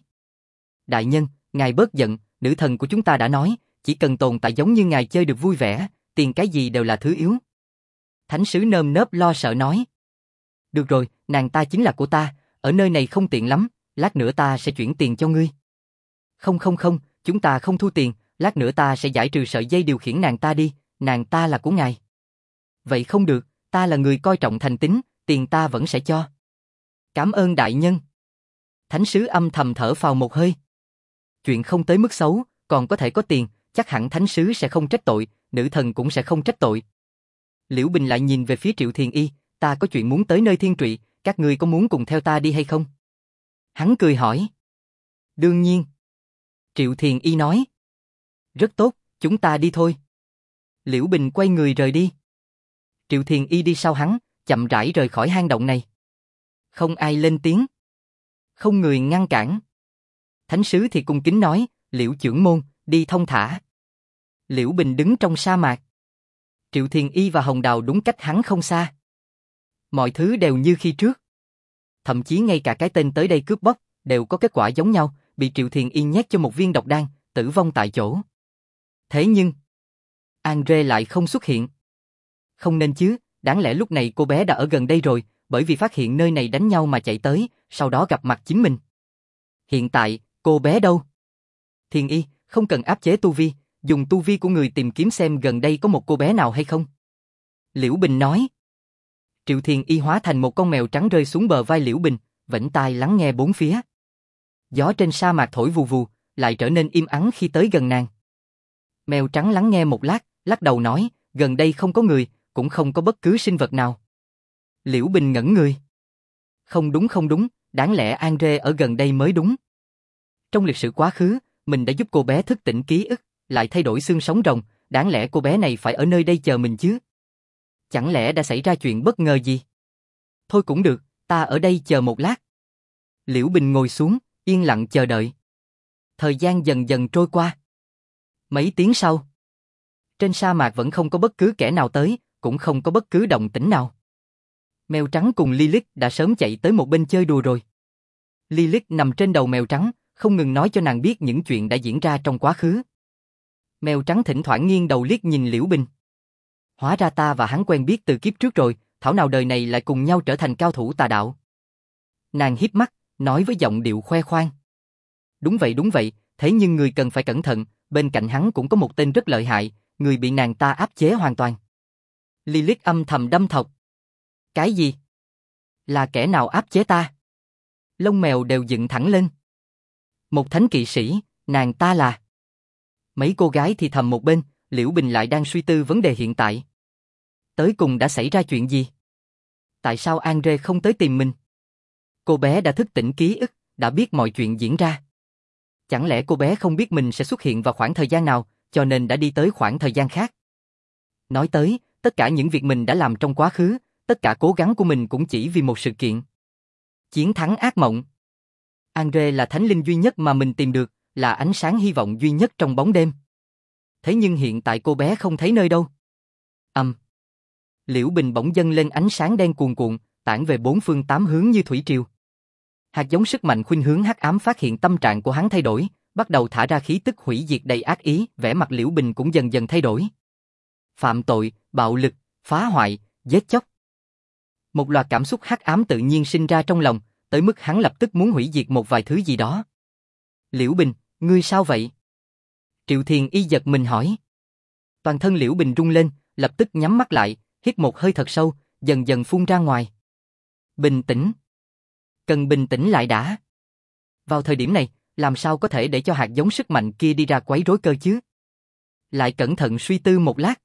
Đại nhân, ngài bớt giận, nữ thần của chúng ta đã nói, chỉ cần tồn tại giống như ngài chơi được vui vẻ, tiền cái gì đều là thứ yếu. Thánh sứ nơm nớp lo sợ nói. Được rồi, nàng ta chính là của ta, ở nơi này không tiện lắm, lát nữa ta sẽ chuyển tiền cho ngươi. Không, chúng ta không thu tiền, lát nữa ta sẽ giải trừ sợi dây điều khiển nàng ta đi, nàng ta là của ngài. Vậy không được, ta là người coi trọng thành tín, tiền ta vẫn sẽ cho. Cảm ơn đại nhân. Thánh sứ âm thầm thở phào một hơi. Chuyện không tới mức xấu, còn có thể có tiền, chắc hẳn thánh sứ sẽ không trách tội, nữ thần cũng sẽ không trách tội. Liễu Bình lại nhìn về phía Triệu Thiền Y, ta có chuyện muốn tới nơi thiên trụy, các ngươi có muốn cùng theo ta đi hay không? Hắn cười hỏi. Đương nhiên. Triệu Thiền Y nói. Rất tốt, chúng ta đi thôi. Liễu Bình quay người rời đi. Triệu Thiền Y đi sau hắn, chậm rãi rời khỏi hang động này. Không ai lên tiếng. Không người ngăn cản. Thánh sứ thì cung kính nói, Liễu trưởng môn, đi thông thả. Liễu Bình đứng trong sa mạc. Triệu Thiền Y và Hồng Đào đúng cách hắn không xa. Mọi thứ đều như khi trước. Thậm chí ngay cả cái tên tới đây cướp bóc, đều có kết quả giống nhau, bị Triệu Thiền Y nhét cho một viên độc đan, tử vong tại chỗ. Thế nhưng, Andre lại không xuất hiện. Không nên chứ, đáng lẽ lúc này cô bé đã ở gần đây rồi, bởi vì phát hiện nơi này đánh nhau mà chạy tới, sau đó gặp mặt chính mình. Hiện tại, cô bé đâu? Thiền Y, không cần áp chế tu vi, dùng tu vi của người tìm kiếm xem gần đây có một cô bé nào hay không. Liễu Bình nói. Triệu Thiền Y hóa thành một con mèo trắng rơi xuống bờ vai Liễu Bình, vểnh tai lắng nghe bốn phía. Gió trên sa mạc thổi vù vù, lại trở nên im ắng khi tới gần nàng. Mèo trắng lắng nghe một lát, lắc đầu nói, gần đây không có người, cũng không có bất cứ sinh vật nào. Liễu Bình ngẩn người. Không đúng, đáng lẽ Andre ở gần đây mới đúng. Trong lịch sử quá khứ, mình đã giúp cô bé thức tỉnh ký ức, lại thay đổi xương sống rồng, đáng lẽ cô bé này phải ở nơi đây chờ mình chứ. Chẳng lẽ đã xảy ra chuyện bất ngờ gì? Thôi cũng được, ta ở đây chờ một lát. Liễu Bình ngồi xuống, yên lặng chờ đợi. Thời gian dần dần trôi qua. Mấy tiếng sau, trên sa mạc vẫn không có bất cứ kẻ nào tới, cũng không có bất cứ động tĩnh nào. Mèo trắng cùng Lilith đã sớm chạy tới một bên chơi đùa rồi. Lilith nằm trên đầu mèo trắng, không ngừng nói cho nàng biết những chuyện đã diễn ra trong quá khứ. Mèo trắng thỉnh thoảng nghiêng đầu liếc nhìn Liễu Bình. Hóa ra ta và hắn quen biết từ kiếp trước rồi, thảo nào đời này lại cùng nhau trở thành cao thủ tà đạo. Nàng híp mắt, nói với giọng điệu khoe khoang. Đúng vậy, thế nhưng người cần phải cẩn thận, bên cạnh hắn cũng có một tên rất lợi hại, người bị nàng ta áp chế hoàn toàn. Lilith âm thầm đâm thọc. Cái gì? Là kẻ nào áp chế ta? Lông mèo đều dựng thẳng lên. Một thánh kỵ sĩ, nàng ta là... Mấy cô gái thì thầm một bên, Liễu Bình lại đang suy tư vấn đề hiện tại. Tới cùng đã xảy ra chuyện gì? Tại sao Andre không tới tìm mình? Cô bé đã thức tỉnh ký ức, đã biết mọi chuyện diễn ra. Chẳng lẽ cô bé không biết mình sẽ xuất hiện vào khoảng thời gian nào, cho nên đã đi tới khoảng thời gian khác? Nói tới, tất cả những việc mình đã làm trong quá khứ, tất cả cố gắng của mình cũng chỉ vì một sự kiện. Chiến thắng ác mộng. Andre là thánh linh duy nhất mà mình tìm được, là ánh sáng hy vọng duy nhất trong bóng đêm. Thế nhưng hiện tại cô bé không thấy nơi đâu. Liễu Bình bỗng dâng lên ánh sáng đen cuồn cuộn, tản về bốn phương tám hướng như thủy triều. Hạt giống sức mạnh khuynh hướng hắc ám phát hiện tâm trạng của hắn thay đổi, bắt đầu thả ra khí tức hủy diệt đầy ác ý, vẻ mặt Liễu Bình cũng dần dần thay đổi. Phạm tội, bạo lực, phá hoại, giết chóc. Một loạt cảm xúc hắc ám tự nhiên sinh ra trong lòng, tới mức hắn lập tức muốn hủy diệt một vài thứ gì đó. Liễu Bình, ngươi sao vậy? Triệu Thiền Y giật mình hỏi. Toàn thân Liễu Bình rung lên, lập tức nhắm mắt lại, hít một hơi thật sâu, dần dần phun ra ngoài. Bình tĩnh. Cần bình tĩnh lại đã. Vào thời điểm này, làm sao có thể để cho hạt giống sức mạnh kia đi ra quấy rối cơ chứ? Lại cẩn thận suy tư một lát.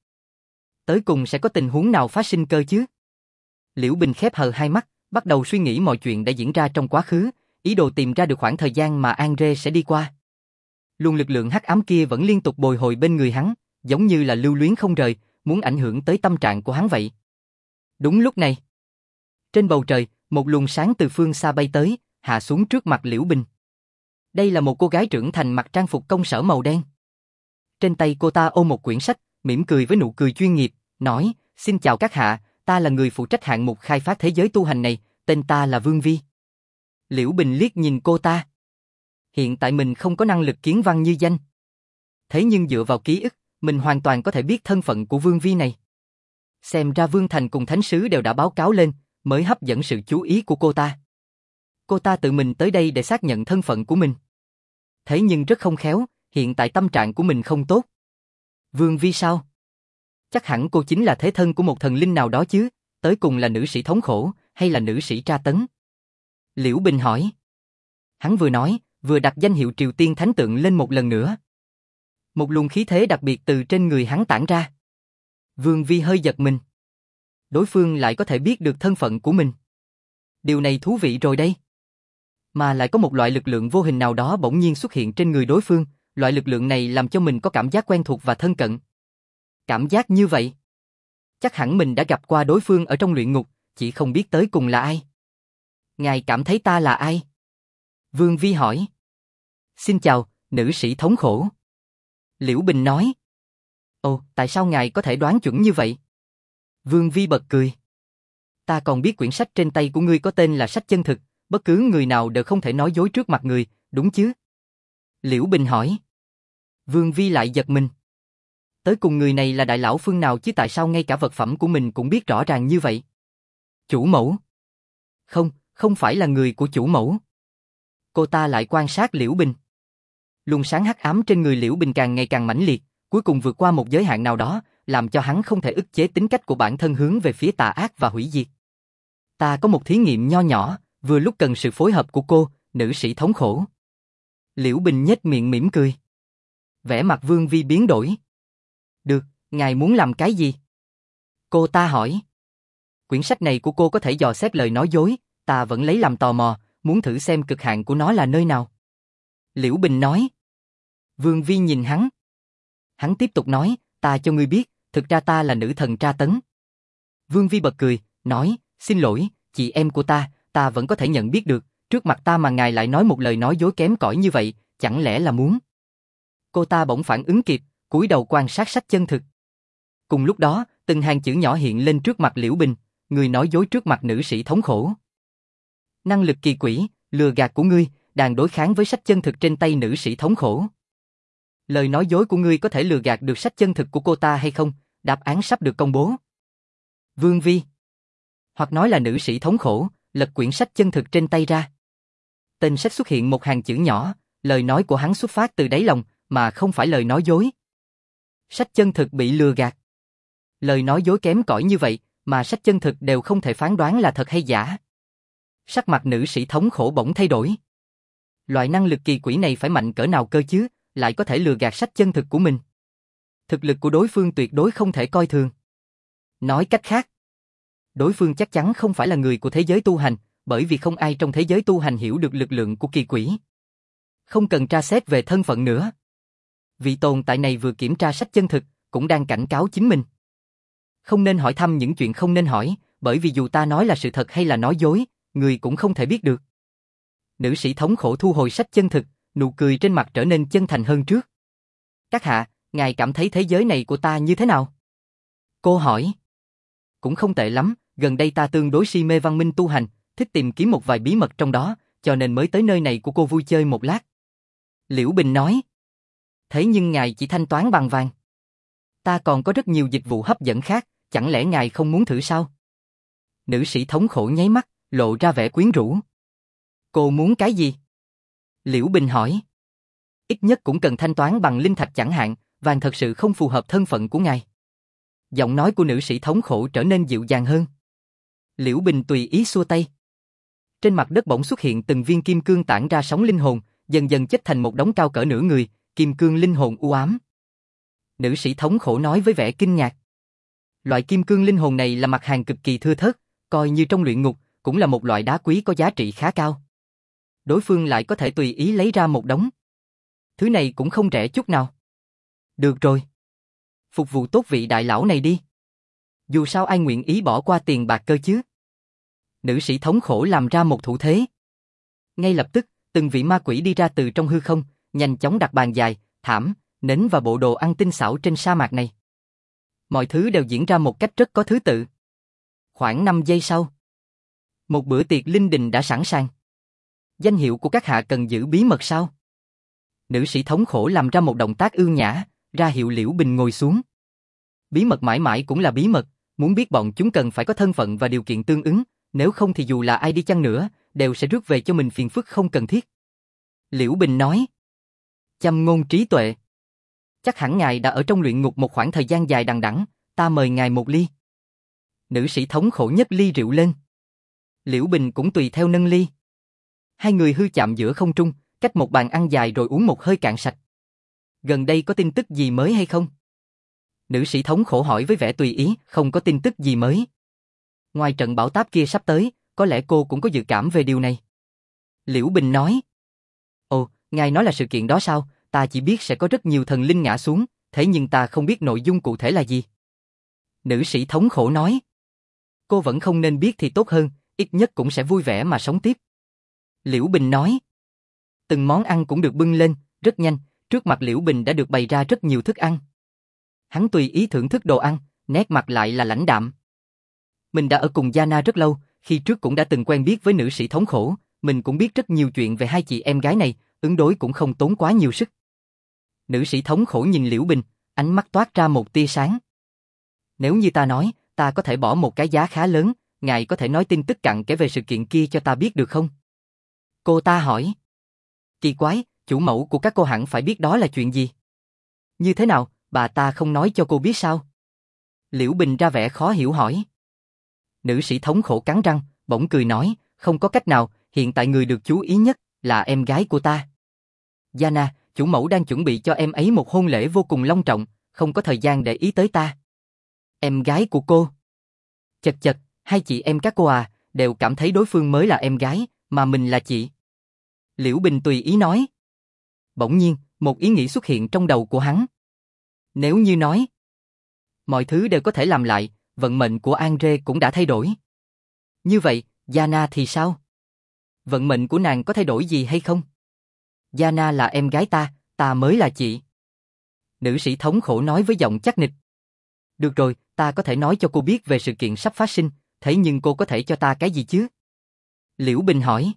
Tới cùng sẽ có tình huống nào phát sinh cơ chứ? Liễu Bình khép hờ hai mắt, bắt đầu suy nghĩ mọi chuyện đã diễn ra trong quá khứ, ý đồ tìm ra được khoảng thời gian mà Andre sẽ đi qua. Luồng lực lượng hắc ám kia vẫn liên tục bồi hồi bên người hắn, giống như là lưu luyến không rời, muốn ảnh hưởng tới tâm trạng của hắn vậy. Đúng lúc này, trên bầu trời, một luồng sáng từ phương xa bay tới, hạ xuống trước mặt Liễu Bình. Đây là một cô gái trưởng thành mặc trang phục công sở màu đen. Trên tay cô ta ôm một quyển sách, mỉm cười với nụ cười chuyên nghiệp, nói: "Xin chào các hạ, ta là người phụ trách hạng mục khai phát thế giới tu hành này, tên ta là Vương Vi." Liễu Bình liếc nhìn cô ta. Hiện tại mình không có năng lực kiến văn như danh. Thế nhưng dựa vào ký ức, mình hoàn toàn có thể biết thân phận của Vương Vi này. Xem ra Vương Thành cùng Thánh Sứ đều đã báo cáo lên, mới hấp dẫn sự chú ý của cô ta. Cô ta tự mình tới đây để xác nhận thân phận của mình. Thế nhưng rất không khéo, hiện tại tâm trạng của mình không tốt. Vương Vi sao? Chắc hẳn cô chính là thế thân của một thần linh nào đó chứ, tới cùng là nữ sĩ thống khổ, hay là nữ sĩ tra tấn? Liễu Bình hỏi. Hắn vừa nói, vừa đặt danh hiệu Triều Tiên Thánh Tượng lên một lần nữa. Một luồng khí thế đặc biệt từ trên người hắn tản ra. Vương Vi hơi giật mình. Đối phương lại có thể biết được thân phận của mình. Điều này thú vị rồi đây. Mà lại có một loại lực lượng vô hình nào đó bỗng nhiên xuất hiện trên người đối phương, loại lực lượng này làm cho mình có cảm giác quen thuộc và thân cận. Cảm giác như vậy. Chắc hẳn mình đã gặp qua đối phương ở trong luyện ngục, chỉ không biết tới cùng là ai. Ngài cảm thấy ta là ai? Vương Vi hỏi. Xin chào, nữ sĩ thống khổ. Liễu Bình nói. Ồ, tại sao ngài có thể đoán chuẩn như vậy? Vương Vi bật cười. Ta còn biết quyển sách trên tay của ngươi có tên là sách chân thực, bất cứ người nào đều không thể nói dối trước mặt người, đúng chứ? Liễu Bình hỏi. Vương Vi lại giật mình. Tới cùng người này là đại lão phương nào chứ, tại sao ngay cả vật phẩm của mình cũng biết rõ ràng như vậy? Chủ mẫu. Không, không phải là người của chủ mẫu. Cô ta lại quan sát Liễu Bình. Luồng sáng hắc ám trên người Liễu Bình càng ngày càng mãnh liệt, cuối cùng vượt qua một giới hạn nào đó, làm cho hắn không thể ức chế tính cách của bản thân hướng về phía tà ác và hủy diệt. Ta có một thí nghiệm nho nhỏ, vừa lúc cần sự phối hợp của cô, nữ sĩ thống khổ. Liễu Bình nhếch miệng mỉm cười. Vẻ mặt Vương Vi biến đổi. Được, ngài muốn làm cái gì? Cô ta hỏi. Quyển sách này của cô có thể dò xét lời nói dối, ta vẫn lấy làm tò mò, muốn thử xem cực hạn của nó là nơi nào. Liễu Bình nói. Vương Vi nhìn hắn. Hắn tiếp tục nói, ta cho ngươi biết, thực ra ta là nữ thần tra tấn. Vương Vi bật cười, nói, xin lỗi, chị em của ta vẫn có thể nhận biết được, trước mặt ta mà ngài lại nói một lời nói dối kém cỏi như vậy, chẳng lẽ là muốn? Cô ta bỗng phản ứng kịp, cúi đầu quan sát sách chân thực. Cùng lúc đó, từng hàng chữ nhỏ hiện lên trước mặt Liễu Bình, người nói dối trước mặt nữ sĩ thống khổ. Năng lực kỳ quỷ, lừa gạt của ngươi, đang đối kháng với sách chân thực trên tay nữ sĩ thống khổ. Lời nói dối của ngươi có thể lừa gạt được sách chân thực của cô ta hay không? Đáp án sắp được công bố. Vương Vi. Hoặc nói là nữ sĩ thống khổ, lật quyển sách chân thực trên tay ra. Tên sách xuất hiện một hàng chữ nhỏ, Lời nói của hắn xuất phát từ đáy lòng, mà không phải lời nói dối. Sách chân thực bị lừa gạt. Lời nói dối kém cỏi như vậy, mà sách chân thực đều không thể phán đoán là thật hay giả. Sắc mặt nữ sĩ thống khổ bỗng thay đổi. Loại năng lực kỳ quỷ này phải mạnh cỡ nào cơ chứ, lại có thể lừa gạt sách chân thực của mình. Thực lực của đối phương tuyệt đối không thể coi thường. Nói cách khác, đối phương chắc chắn không phải là người của thế giới tu hành, bởi vì không ai trong thế giới tu hành hiểu được lực lượng của kỳ quỷ. Không cần tra xét về thân phận nữa. Vị tồn tại này vừa kiểm tra sách chân thực, cũng đang cảnh cáo chính mình. Không nên hỏi thăm những chuyện không nên hỏi, bởi vì dù ta nói là sự thật hay là nói dối, người cũng không thể biết được. Nữ sĩ thống khổ thu hồi sách chân thực, nụ cười trên mặt trở nên chân thành hơn trước. Các hạ, ngài cảm thấy thế giới này của ta như thế nào? Cô hỏi. Cũng không tệ lắm, gần đây ta tương đối si mê văn minh tu hành, thích tìm kiếm một vài bí mật trong đó, cho nên mới tới nơi này của cô vui chơi một lát. Liễu Bình nói. Thế nhưng ngài chỉ thanh toán bằng vàng. Ta còn có rất nhiều dịch vụ hấp dẫn khác, chẳng lẽ ngài không muốn thử sao? Nữ sĩ thống khổ nháy mắt, lộ ra vẻ quyến rũ. Cô muốn cái gì? Liễu Bình hỏi. Ít nhất cũng cần thanh toán bằng linh thạch chẳng hạn, vàng thật sự không phù hợp thân phận của ngài. Giọng nói của nữ sĩ thống khổ trở nên dịu dàng hơn. Liễu Bình tùy ý xua tay. Trên mặt đất bỗng xuất hiện từng viên kim cương tản ra sóng linh hồn, dần dần chất thành một đống cao cỡ nửa người, kim cương linh hồn u ám. Nữ sĩ thống khổ nói với vẻ kinh ngạc. Loại kim cương linh hồn này là mặt hàng cực kỳ thưa thớt, coi như trong luyện ngục, cũng là một loại đá quý có giá trị khá cao. Đối phương lại có thể tùy ý lấy ra một đống. Thứ này cũng không rẻ chút nào. Được rồi. Phục vụ tốt vị đại lão này đi. Dù sao ai nguyện ý bỏ qua tiền bạc cơ chứ. Nữ sĩ thống khổ làm ra một thủ thế. Ngay lập tức, từng vị ma quỷ đi ra từ trong hư không, nhanh chóng đặt bàn dài, thảm, nến và bộ đồ ăn tinh xảo trên sa mạc này. Mọi thứ đều diễn ra một cách rất có thứ tự. Khoảng 5 giây sau, một bữa tiệc linh đình đã sẵn sàng. Danh hiệu của các hạ cần giữ bí mật sao? Nữ sĩ thống khổ làm ra một động tác ưu nhã, ra hiệu Liễu Bình ngồi xuống. Bí mật mãi mãi cũng là bí mật, muốn biết bọn chúng cần phải có thân phận và điều kiện tương ứng, nếu không thì dù là ai đi chăng nữa, đều sẽ rước về cho mình phiền phức không cần thiết. Liễu Bình nói. Châm ngôn trí tuệ. Chắc hẳn ngài đã ở trong luyện ngục một khoảng thời gian dài đằng đẵng, ta mời ngài một ly. Nữ sĩ thống khổ nhất ly rượu lên. Liễu Bình cũng tùy theo nâng ly. Hai người hư chạm giữa không trung, cách một bàn ăn dài rồi uống một hơi cạn sạch. Gần đây có tin tức gì mới hay không? Nữ sĩ thống khổ hỏi với vẻ tùy ý, không có tin tức gì mới. Ngoài trận bão táp kia sắp tới, có lẽ cô cũng có dự cảm về điều này. Liễu Bình nói. Ồ, ngài nói là sự kiện đó sao? Ta chỉ biết sẽ có rất nhiều thần linh ngã xuống, thế nhưng ta không biết nội dung cụ thể là gì. Nữ sĩ thống khổ nói. Cô vẫn không nên biết thì tốt hơn, ít nhất cũng sẽ vui vẻ mà sống tiếp. Liễu Bình nói. Từng món ăn cũng được bưng lên, rất nhanh, trước mặt Liễu Bình đã được bày ra rất nhiều thức ăn. Hắn tùy ý thưởng thức đồ ăn, nét mặt lại là lãnh đạm. Mình đã ở cùng Yana rất lâu, khi trước cũng đã từng quen biết với nữ sĩ thống khổ, mình cũng biết rất nhiều chuyện về hai chị em gái này, ứng đối cũng không tốn quá nhiều sức. Nữ sĩ thống khổ nhìn Liễu Bình, ánh mắt toát ra một tia sáng. Nếu như ta nói, ta có thể bỏ một cái giá khá lớn, ngài có thể nói tin tức cặn kẽ về sự kiện kia cho ta biết được không? Cô ta hỏi. Kỳ quái, chủ mẫu của các cô hẳn phải biết đó là chuyện gì. Như thế nào, bà ta không nói cho cô biết sao? Liễu Bình ra vẻ khó hiểu hỏi. Nữ sĩ thống khổ cắn răng, bỗng cười nói, không có cách nào, hiện tại người được chú ý nhất là em gái của ta. Yana, chủ mẫu đang chuẩn bị cho em ấy một hôn lễ vô cùng long trọng, không có thời gian để ý tới ta. Em gái của cô? Chật chật, hai chị em các cô à, đều cảm thấy đối phương mới là em gái, mà mình là chị. Liễu Bình tùy ý nói. Bỗng nhiên, một ý nghĩ xuất hiện trong đầu của hắn. Nếu như nói, mọi thứ đều có thể làm lại, vận mệnh của Andre cũng đã thay đổi. Như vậy, Yana thì sao? Vận mệnh của nàng có thay đổi gì hay không? Yana là em gái ta, ta mới là chị. Nữ sĩ thống khổ nói với giọng chắc nịch. Được rồi, ta có thể nói cho cô biết về sự kiện sắp phát sinh, thế nhưng cô có thể cho ta cái gì chứ? Liễu Bình hỏi.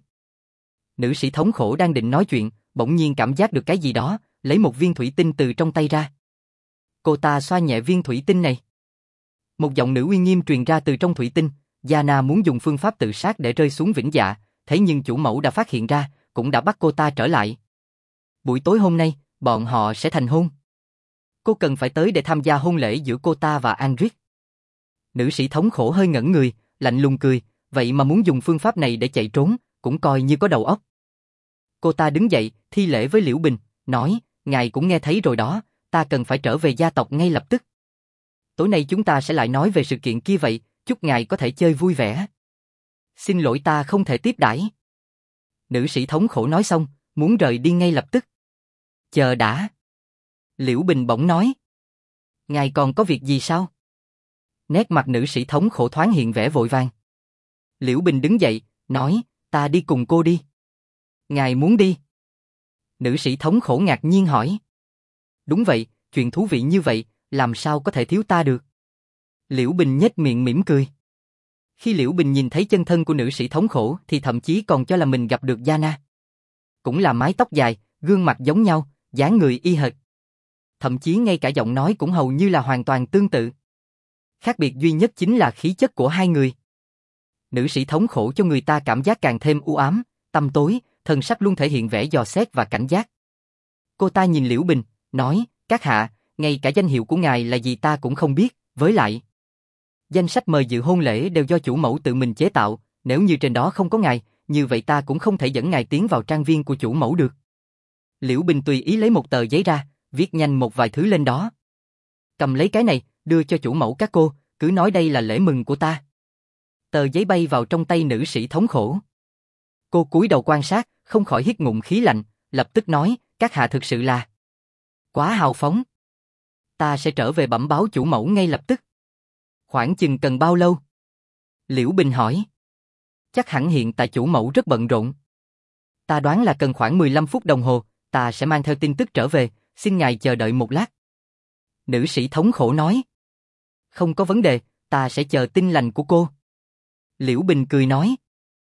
Nữ sĩ thống khổ đang định nói chuyện, bỗng nhiên cảm giác được cái gì đó, lấy một viên thủy tinh từ trong tay ra. Cô ta xoa nhẹ viên thủy tinh này. Một giọng nữ uy nghiêm truyền ra từ trong thủy tinh, Yana muốn dùng phương pháp tự sát để rơi xuống vĩnh dạ, thế nhưng chủ mẫu đã phát hiện ra, cũng đã bắt cô ta trở lại. Buổi tối hôm nay, bọn họ sẽ thành hôn. Cô cần phải tới để tham gia hôn lễ giữa cô ta và Andric. Nữ sĩ thống khổ hơi ngẩn người, lạnh lùng cười, vậy mà muốn dùng phương pháp này để chạy trốn, cũng coi như có đầu óc. Cô ta đứng dậy, thi lễ với Liễu Bình, nói, ngài cũng nghe thấy rồi đó, ta cần phải trở về gia tộc ngay lập tức. Tối nay chúng ta sẽ lại nói về sự kiện kia vậy, chúc ngài có thể chơi vui vẻ. Xin lỗi ta không thể tiếp đãi. Nữ sĩ thống khổ nói xong, muốn rời đi ngay lập tức. Chờ đã. Liễu Bình bỗng nói. Ngài còn có việc gì sao? Nét mặt nữ sĩ thống khổ thoáng hiện vẻ vội vàng. Liễu Bình đứng dậy, nói, ta đi cùng cô đi. Ngài muốn đi? Nữ sĩ thống khổ ngạc nhiên hỏi. Đúng vậy, chuyện thú vị như vậy, làm sao có thể thiếu ta được? Liễu Bình nhếch miệng mỉm cười. Khi Liễu Bình nhìn thấy chân thân của nữ sĩ thống khổ thì thậm chí còn cho là mình gặp được Yana. Cũng là mái tóc dài, gương mặt giống nhau, dáng người y hệt. Thậm chí ngay cả giọng nói cũng hầu như là hoàn toàn tương tự. Khác biệt duy nhất chính là khí chất của hai người. Nữ sĩ thống khổ cho người ta cảm giác càng thêm u ám, tăm tối, thần sắc luôn thể hiện vẻ dò xét và cảnh giác. Cô ta nhìn Liễu Bình, nói, các hạ, ngay cả danh hiệu của ngài là gì ta cũng không biết, với lại. Danh sách mời dự hôn lễ đều do chủ mẫu tự mình chế tạo, nếu như trên đó không có ngài, như vậy ta cũng không thể dẫn ngài tiến vào trang viên của chủ mẫu được. Liễu Bình tùy ý lấy một tờ giấy ra, viết nhanh một vài thứ lên đó. Cầm lấy cái này, đưa cho chủ mẫu các cô, cứ nói đây là lễ mừng của ta. Tờ giấy bay vào trong tay nữ sĩ thống khổ. Cô cúi đầu quan sát, không khỏi hít ngụm khí lạnh, lập tức nói, các hạ thực sự là quá hào phóng. Ta sẽ trở về bẩm báo chủ mẫu ngay lập tức. Khoảng chừng cần bao lâu? Liễu Bình hỏi. Chắc hẳn hiện tại chủ mẫu rất bận rộn. Ta đoán là cần khoảng 15 phút đồng hồ, ta sẽ mang theo tin tức trở về, xin ngài chờ đợi một lát. Nữ sĩ thống khổ nói. Không có vấn đề, ta sẽ chờ tin lành của cô. Liễu Bình cười nói.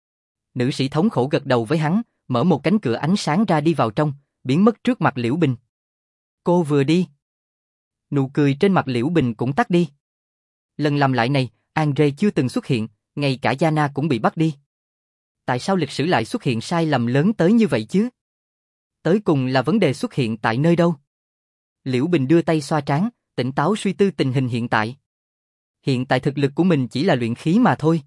Nữ sĩ thống khổ gật đầu với hắn, mở một cánh cửa ánh sáng ra đi vào trong, biến mất trước mặt Liễu Bình. Cô vừa đi. Nụ cười trên mặt Liễu Bình cũng tắt đi. Lần làm lại này, Andre chưa từng xuất hiện, ngay cả Yana cũng bị bắt đi. Tại sao lịch sử lại xuất hiện sai lầm lớn tới như vậy chứ? Tới cùng là vấn đề xuất hiện tại nơi đâu? Liễu Bình đưa tay xoa trán, tỉnh táo suy tư tình hình hiện tại. Hiện tại thực lực của mình chỉ là luyện khí mà thôi.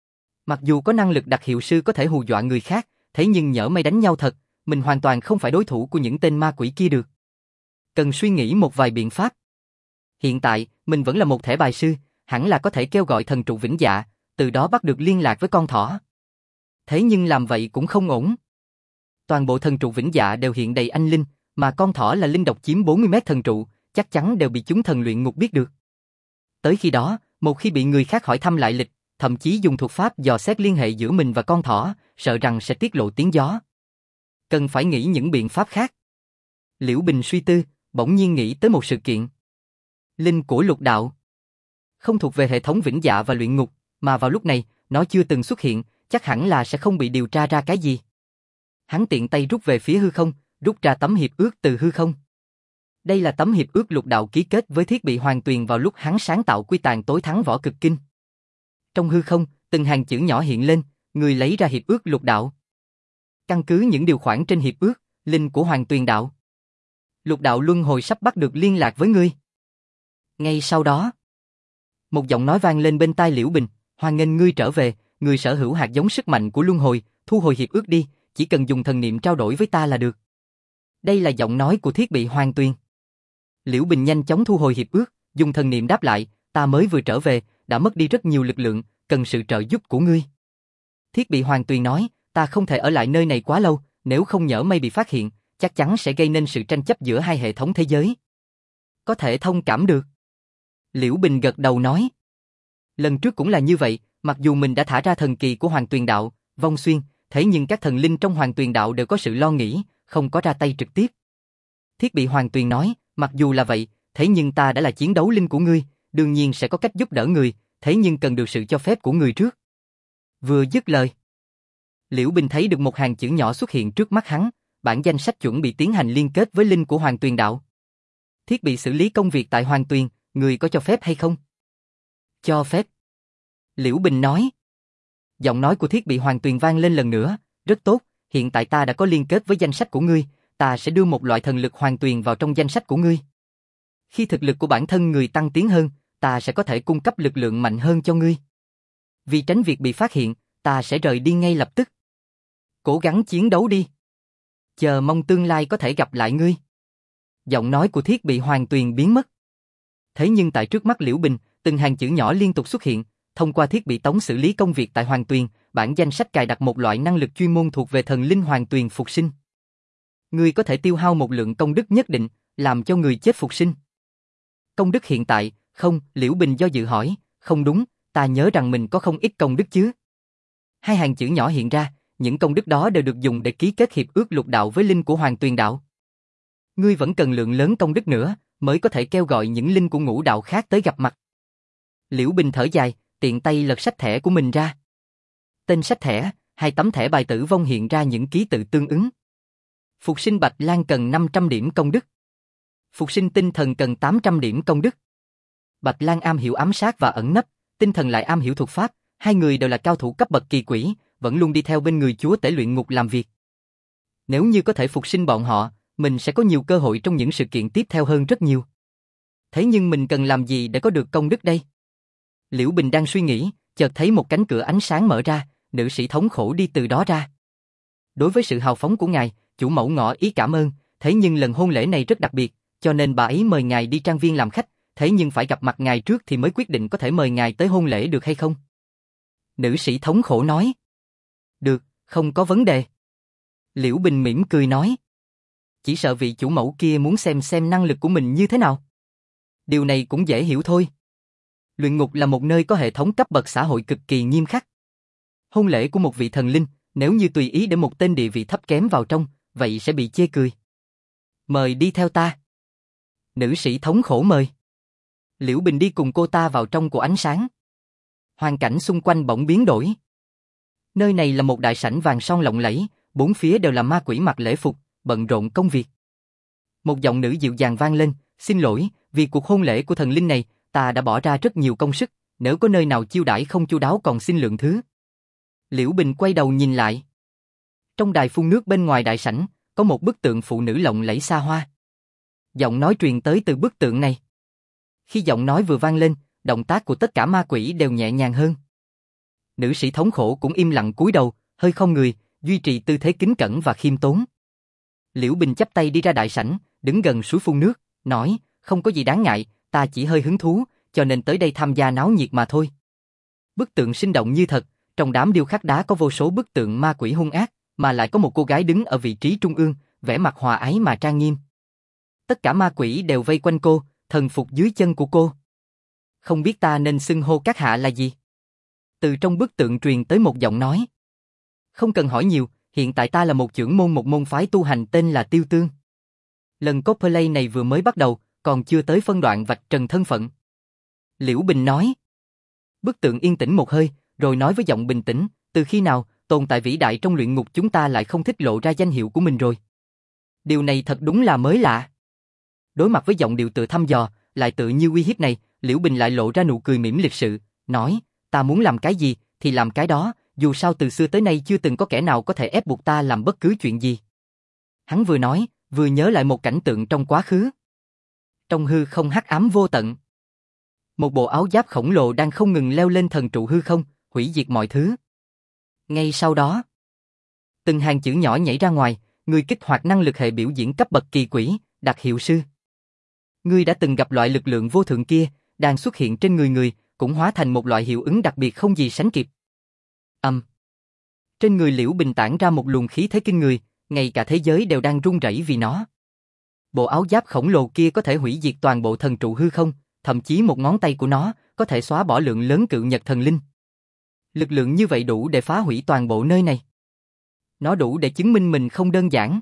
Mặc dù có năng lực đặc hiệu sư có thể hù dọa người khác, thế nhưng nhỡ may đánh nhau thật, mình hoàn toàn không phải đối thủ của những tên ma quỷ kia được. Cần suy nghĩ một vài biện pháp. Hiện tại, mình vẫn là một thẻ bài sư, hẳn là có thể kêu gọi thần trụ vĩnh dạ, từ đó bắt được liên lạc với con thỏ. Thế nhưng làm vậy cũng không ổn. Toàn bộ thần trụ vĩnh dạ đều hiện đầy anh linh, mà con thỏ là linh độc chiếm 40 mét thần trụ, chắc chắn đều bị chúng thần luyện ngục biết được. Tới khi đó, một khi bị người khác hỏi thăm lại lịch, thậm chí dùng thuật pháp dò xét liên hệ giữa mình và con thỏ, sợ rằng sẽ tiết lộ tiếng gió. Cần phải nghĩ những biện pháp khác. Liễu Bình suy tư, bỗng nhiên nghĩ tới một sự kiện. Linh của lục đạo. Không thuộc về hệ thống vĩnh dạ và luyện ngục, mà vào lúc này, nó chưa từng xuất hiện, chắc hẳn là sẽ không bị điều tra ra cái gì. Hắn tiện tay rút về phía hư không, rút ra tấm hiệp ước từ hư không. Đây là tấm hiệp ước lục đạo ký kết với thiết bị Hoàng Tuyền vào lúc hắn sáng tạo quy tàn tối thắng võ cực kinh. Trong hư không, từng hàng chữ nhỏ hiện lên, người lấy ra hiệp ước lục đạo. Căn cứ những điều khoản trên hiệp ước, linh của Hoàng Tuyền đạo. Lục đạo luân hồi sắp bắt được liên lạc với ngươi. Ngay sau đó, một giọng nói vang lên bên tai Liễu Bình, hoan nghênh ngươi trở về, người sở hữu hạt giống sức mạnh của luân hồi, thu hồi hiệp ước đi, chỉ cần dùng thần niệm trao đổi với ta là được. Đây là giọng nói của thiết bị Hoàng Tuyền. Liễu Bình nhanh chóng thu hồi hiệp ước, dùng thần niệm đáp lại, ta mới vừa trở về, đã mất đi rất nhiều lực lượng, cần sự trợ giúp của ngươi. Thiết bị Hoàng Tuyền nói, ta không thể ở lại nơi này quá lâu, nếu không nhỡ may bị phát hiện, chắc chắn sẽ gây nên sự tranh chấp giữa hai hệ thống thế giới. Có thể thông cảm được. Liễu Bình gật đầu nói. Lần trước cũng là như vậy, mặc dù mình đã thả ra thần kỳ của Hoàng Tuyền đạo, Vong Xuyên, thế nhưng các thần linh trong Hoàng Tuyền đạo đều có sự lo nghĩ, không có ra tay trực tiếp. Thiết bị Hoàng Tuyền nói, mặc dù là vậy, thế nhưng ta đã là chiến đấu linh của ngươi, đương nhiên sẽ có cách giúp đỡ người, thế nhưng cần được sự cho phép của người trước. Vừa dứt lời, Liễu Bình thấy được một hàng chữ nhỏ xuất hiện trước mắt hắn, bản danh sách chuẩn bị tiến hành liên kết với linh của Hoàng Tuyền đạo. Thiết bị xử lý công việc tại Hoàng Tuyền, người có cho phép hay không? Cho phép. Liễu Bình nói. Giọng nói của thiết bị Hoàng Tuyền vang lên lần nữa, rất tốt, hiện tại ta đã có liên kết với danh sách của ngươi, ta sẽ đưa một loại thần lực hoàn tuyền vào trong danh sách của ngươi. Khi thực lực của bản thân người tăng tiến hơn, ta sẽ có thể cung cấp lực lượng mạnh hơn cho ngươi. Vì tránh việc bị phát hiện, ta sẽ rời đi ngay lập tức. Cố gắng chiến đấu đi. Chờ mong tương lai có thể gặp lại ngươi. Giọng nói của Thiết Bị Hoàng Tuyền biến mất. Thế nhưng tại trước mắt Liễu Bình, từng hàng chữ nhỏ liên tục xuất hiện. Thông qua thiết bị tống xử lý công việc tại Hoàng Tuyền, bản danh sách cài đặt một loại năng lực chuyên môn thuộc về thần linh Hoàng Tuyền phục sinh. Ngươi có thể tiêu hao một lượng công đức nhất định, làm cho người chết phục sinh. Công đức hiện tại, không, Liễu Bình do dự hỏi, không đúng, ta nhớ rằng mình có không ít công đức chứ. Hai hàng chữ nhỏ hiện ra, những công đức đó đều được dùng để ký kết hiệp ước lục đạo với linh của Hoàng Tuyền đạo. Ngươi vẫn cần lượng lớn công đức nữa, mới có thể kêu gọi những linh của ngũ đạo khác tới gặp mặt. Liễu Bình thở dài, tiện tay lật sách thẻ của mình ra. Tên sách thẻ, 2 tấm thẻ bài tử vong hiện ra những ký tự tương ứng. Phục sinh Bạch Lan cần 500 điểm công đức. Phục sinh Tinh Thần cần 800 điểm công đức. Bạch Lan am hiểu ám sát và ẩn nấp, Tinh Thần lại am hiểu thuật pháp, hai người đều là cao thủ cấp bậc kỳ quỷ, vẫn luôn đi theo bên người chúa tể luyện ngục làm việc. Nếu như có thể phục sinh bọn họ, mình sẽ có nhiều cơ hội trong những sự kiện tiếp theo hơn rất nhiều. Thế nhưng mình cần làm gì để có được công đức đây? Liễu Bình đang suy nghĩ, chợt thấy một cánh cửa ánh sáng mở ra, nữ sĩ thống khổ đi từ đó ra. Đối với sự hào phóng của ngài, chủ mẫu ngỏ ý cảm ơn, thế nhưng lần hôn lễ này rất đặc biệt, cho nên bà ấy mời ngài đi trang viên làm khách, thế nhưng phải gặp mặt ngài trước thì mới quyết định có thể mời ngài tới hôn lễ được hay không. Nữ sĩ thống khổ nói. Được, không có vấn đề. Liễu Bình mỉm cười nói. Chỉ sợ vị chủ mẫu kia muốn xem năng lực của mình như thế nào. Điều này cũng dễ hiểu thôi. Luyện ngục là một nơi có hệ thống cấp bậc xã hội cực kỳ nghiêm khắc. Hôn lễ của một vị thần linh, nếu như tùy ý để một tên địa vị thấp kém vào trong, vậy sẽ bị chê cười. Mời đi theo ta. Nữ sĩ thống khổ mời. Liễu Bình đi cùng cô ta vào trong của ánh sáng. Hoàn cảnh xung quanh bỗng biến đổi. Nơi này là một đại sảnh vàng son lộng lẫy, bốn phía đều là ma quỷ mặc lễ phục, bận rộn công việc. Một giọng nữ dịu dàng vang lên, xin lỗi, vì cuộc hôn lễ của thần linh này, ta đã bỏ ra rất nhiều công sức, nếu có nơi nào chiêu đãi không chu đáo còn xin lượng thứ. Liễu Bình quay đầu nhìn lại. Trong đài phun nước bên ngoài đại sảnh, có một bức tượng phụ nữ lộng lẫy xa hoa. Giọng nói truyền tới từ bức tượng này. Khi giọng nói vừa vang lên, động tác của tất cả ma quỷ đều nhẹ nhàng hơn. Nữ sĩ thống khổ cũng im lặng cúi đầu, hơi khom người, duy trì tư thế kính cẩn và khiêm tốn. Liễu Bình chắp tay đi ra đại sảnh, đứng gần suối phun nước, nói, không có gì đáng ngại, ta chỉ hơi hứng thú, cho nên tới đây tham gia náo nhiệt mà thôi. Bức tượng sinh động như thật, trong đám điêu khắc đá có vô số bức tượng ma quỷ hung ác, mà lại có một cô gái đứng ở vị trí trung ương, vẻ mặt hòa ái mà trang nghiêm. Tất cả ma quỷ đều vây quanh cô, thần phục dưới chân của cô. Không biết ta nên xưng hô các hạ là gì? Từ trong bức tượng truyền tới một giọng nói. Không cần hỏi nhiều, hiện tại ta là một trưởng môn một môn phái tu hành tên là Tiêu Tương. Lần cosplay này vừa mới bắt đầu, còn chưa tới phân đoạn vạch trần thân phận. Liễu Bình nói. Bức tượng yên tĩnh một hơi, rồi nói với giọng bình tĩnh, từ khi nào, tồn tại vĩ đại trong luyện ngục chúng ta lại không thích lộ ra danh hiệu của mình rồi. Điều này thật đúng là mới lạ. Đối mặt với giọng điệu tự thăm dò, lại tự như uy hiếp này, Liễu Bình lại lộ ra nụ cười mỉm lịch sự, nói, ta muốn làm cái gì, thì làm cái đó, dù sao từ xưa tới nay chưa từng có kẻ nào có thể ép buộc ta làm bất cứ chuyện gì. Hắn vừa nói, vừa nhớ lại một cảnh tượng trong quá khứ. Trong hư không hắc ám vô tận. Một bộ áo giáp khổng lồ đang không ngừng leo lên thần trụ hư không, hủy diệt mọi thứ. Ngay sau đó, từng hàng chữ nhỏ nhảy ra ngoài, người kích hoạt năng lực hệ biểu diễn cấp bậc kỳ quỷ, đặc hiệu sư. Ngươi đã từng gặp loại lực lượng vô thượng kia, đang xuất hiện trên người, cũng hóa thành một loại hiệu ứng đặc biệt không gì sánh kịp. Trên người Liễu Bình tản ra một luồng khí thế kinh người, ngay cả thế giới đều đang run rẩy vì nó. Bộ áo giáp khổng lồ kia có thể hủy diệt toàn bộ thần trụ hư không, thậm chí một ngón tay của nó có thể xóa bỏ lượng lớn cự nhật thần linh. Lực lượng như vậy đủ để phá hủy toàn bộ nơi này. Nó đủ để chứng minh mình không đơn giản.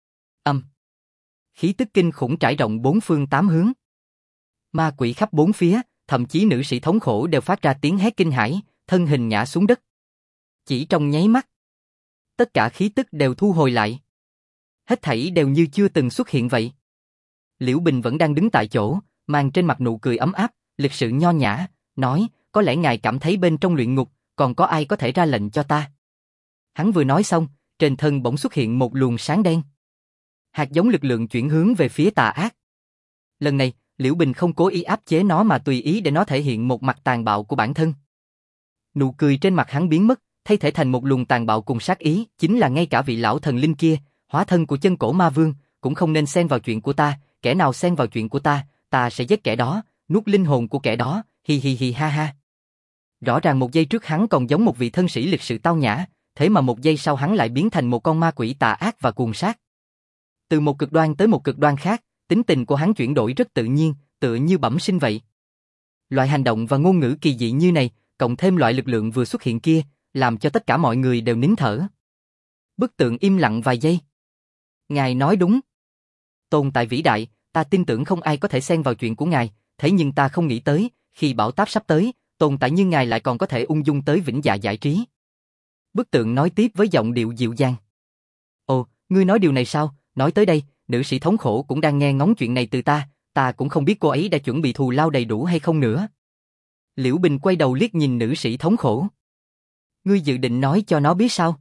Khí tức kinh khủng trải rộng bốn phương tám hướng. Ma quỷ khắp bốn phía, thậm chí nữ sĩ thống khổ đều phát ra tiếng hét kinh hãi, thân hình ngã xuống đất. Chỉ trong nháy mắt, tất cả khí tức đều thu hồi lại. Hết thảy đều như chưa từng xuất hiện vậy. Liễu Bình vẫn đang đứng tại chỗ, mang trên mặt nụ cười ấm áp, lịch sự nho nhã, nói, có lẽ ngài cảm thấy bên trong luyện ngục, còn có ai có thể ra lệnh cho ta. Hắn vừa nói xong, trên thân bỗng xuất hiện một luồng sáng đen. Hạt giống lực lượng chuyển hướng về phía tà ác. Lần này, Liễu Bình không cố ý áp chế nó mà tùy ý để nó thể hiện một mặt tàn bạo của bản thân. Nụ cười trên mặt hắn biến mất, thay thể thành một luồng tàn bạo cùng sát ý, chính là ngay cả vị lão thần linh kia, hóa thân của chân cổ ma vương, cũng không nên xen vào chuyện của ta, kẻ nào xen vào chuyện của ta sẽ giết kẻ đó, nuốt linh hồn của kẻ đó, hi hi hi ha ha. Rõ ràng một giây trước hắn còn giống một vị thân sĩ lịch sự tao nhã, thế mà một giây sau hắn lại biến thành một con ma quỷ tà ác và cuồng sát. Từ một cực đoan tới một cực đoan khác, tính tình của hắn chuyển đổi rất tự nhiên, tựa như bẩm sinh vậy. Loại hành động và ngôn ngữ kỳ dị như này, cộng thêm loại lực lượng vừa xuất hiện kia, làm cho tất cả mọi người đều nín thở. Bức tượng im lặng vài giây. Ngài nói đúng. Tồn tại vĩ đại, ta tin tưởng không ai có thể xen vào chuyện của ngài, thế nhưng ta không nghĩ tới, khi bão táp sắp tới, tồn tại như ngài lại còn có thể ung dung tới Vĩnh Dạ giải trí. Bức tượng nói tiếp với giọng điệu dịu dàng. Ồ, ngươi nói điều này sao? Nói tới đây, nữ sĩ thống khổ cũng đang nghe ngóng chuyện này từ ta cũng không biết cô ấy đã chuẩn bị thù lao đầy đủ hay không nữa. Liễu Bình quay đầu liếc nhìn nữ sĩ thống khổ. Ngươi dự định nói cho nó biết sao?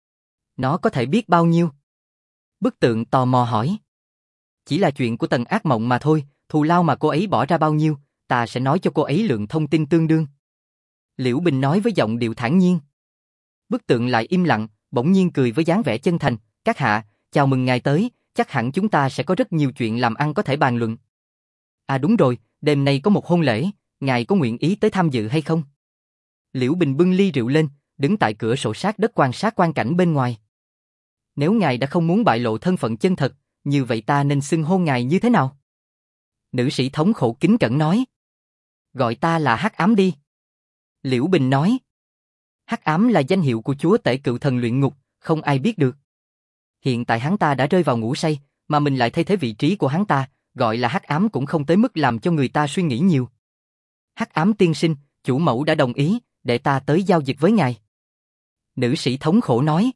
Nó có thể biết bao nhiêu? Bức tượng tò mò hỏi. Chỉ là chuyện của Tần Ác Mộng mà thôi, thù lao mà cô ấy bỏ ra bao nhiêu, ta sẽ nói cho cô ấy lượng thông tin tương đương. Liễu Bình nói với giọng điệu thản nhiên. Bức tượng lại im lặng, bỗng nhiên cười với dáng vẻ chân thành. Các hạ, chào mừng ngài tới, chắc hẳn chúng ta sẽ có rất nhiều chuyện làm ăn có thể bàn luận. À đúng rồi, đêm nay có một hôn lễ, ngài có nguyện ý tới tham dự hay không? Liễu Bình bưng ly rượu lên, đứng tại cửa sổ sát đất quan sát quang cảnh bên ngoài. Nếu ngài đã không muốn bại lộ thân phận chân thật, như vậy ta nên xưng hô ngài như thế nào? Nữ sĩ thống khổ kính cẩn nói. Gọi ta là Hắc Ám đi. Liễu Bình nói. Hắc Ám là danh hiệu của chúa tể cựu thần luyện ngục, không ai biết được. Hiện tại hắn ta đã rơi vào ngủ say, mà mình lại thay thế vị trí của hắn ta, gọi là Hắc Ám cũng không tới mức làm cho người ta suy nghĩ nhiều. Hắc Ám tiên sinh, chủ mẫu đã đồng ý, để ta tới giao dịch với ngài. Nữ sĩ thống khổ nói.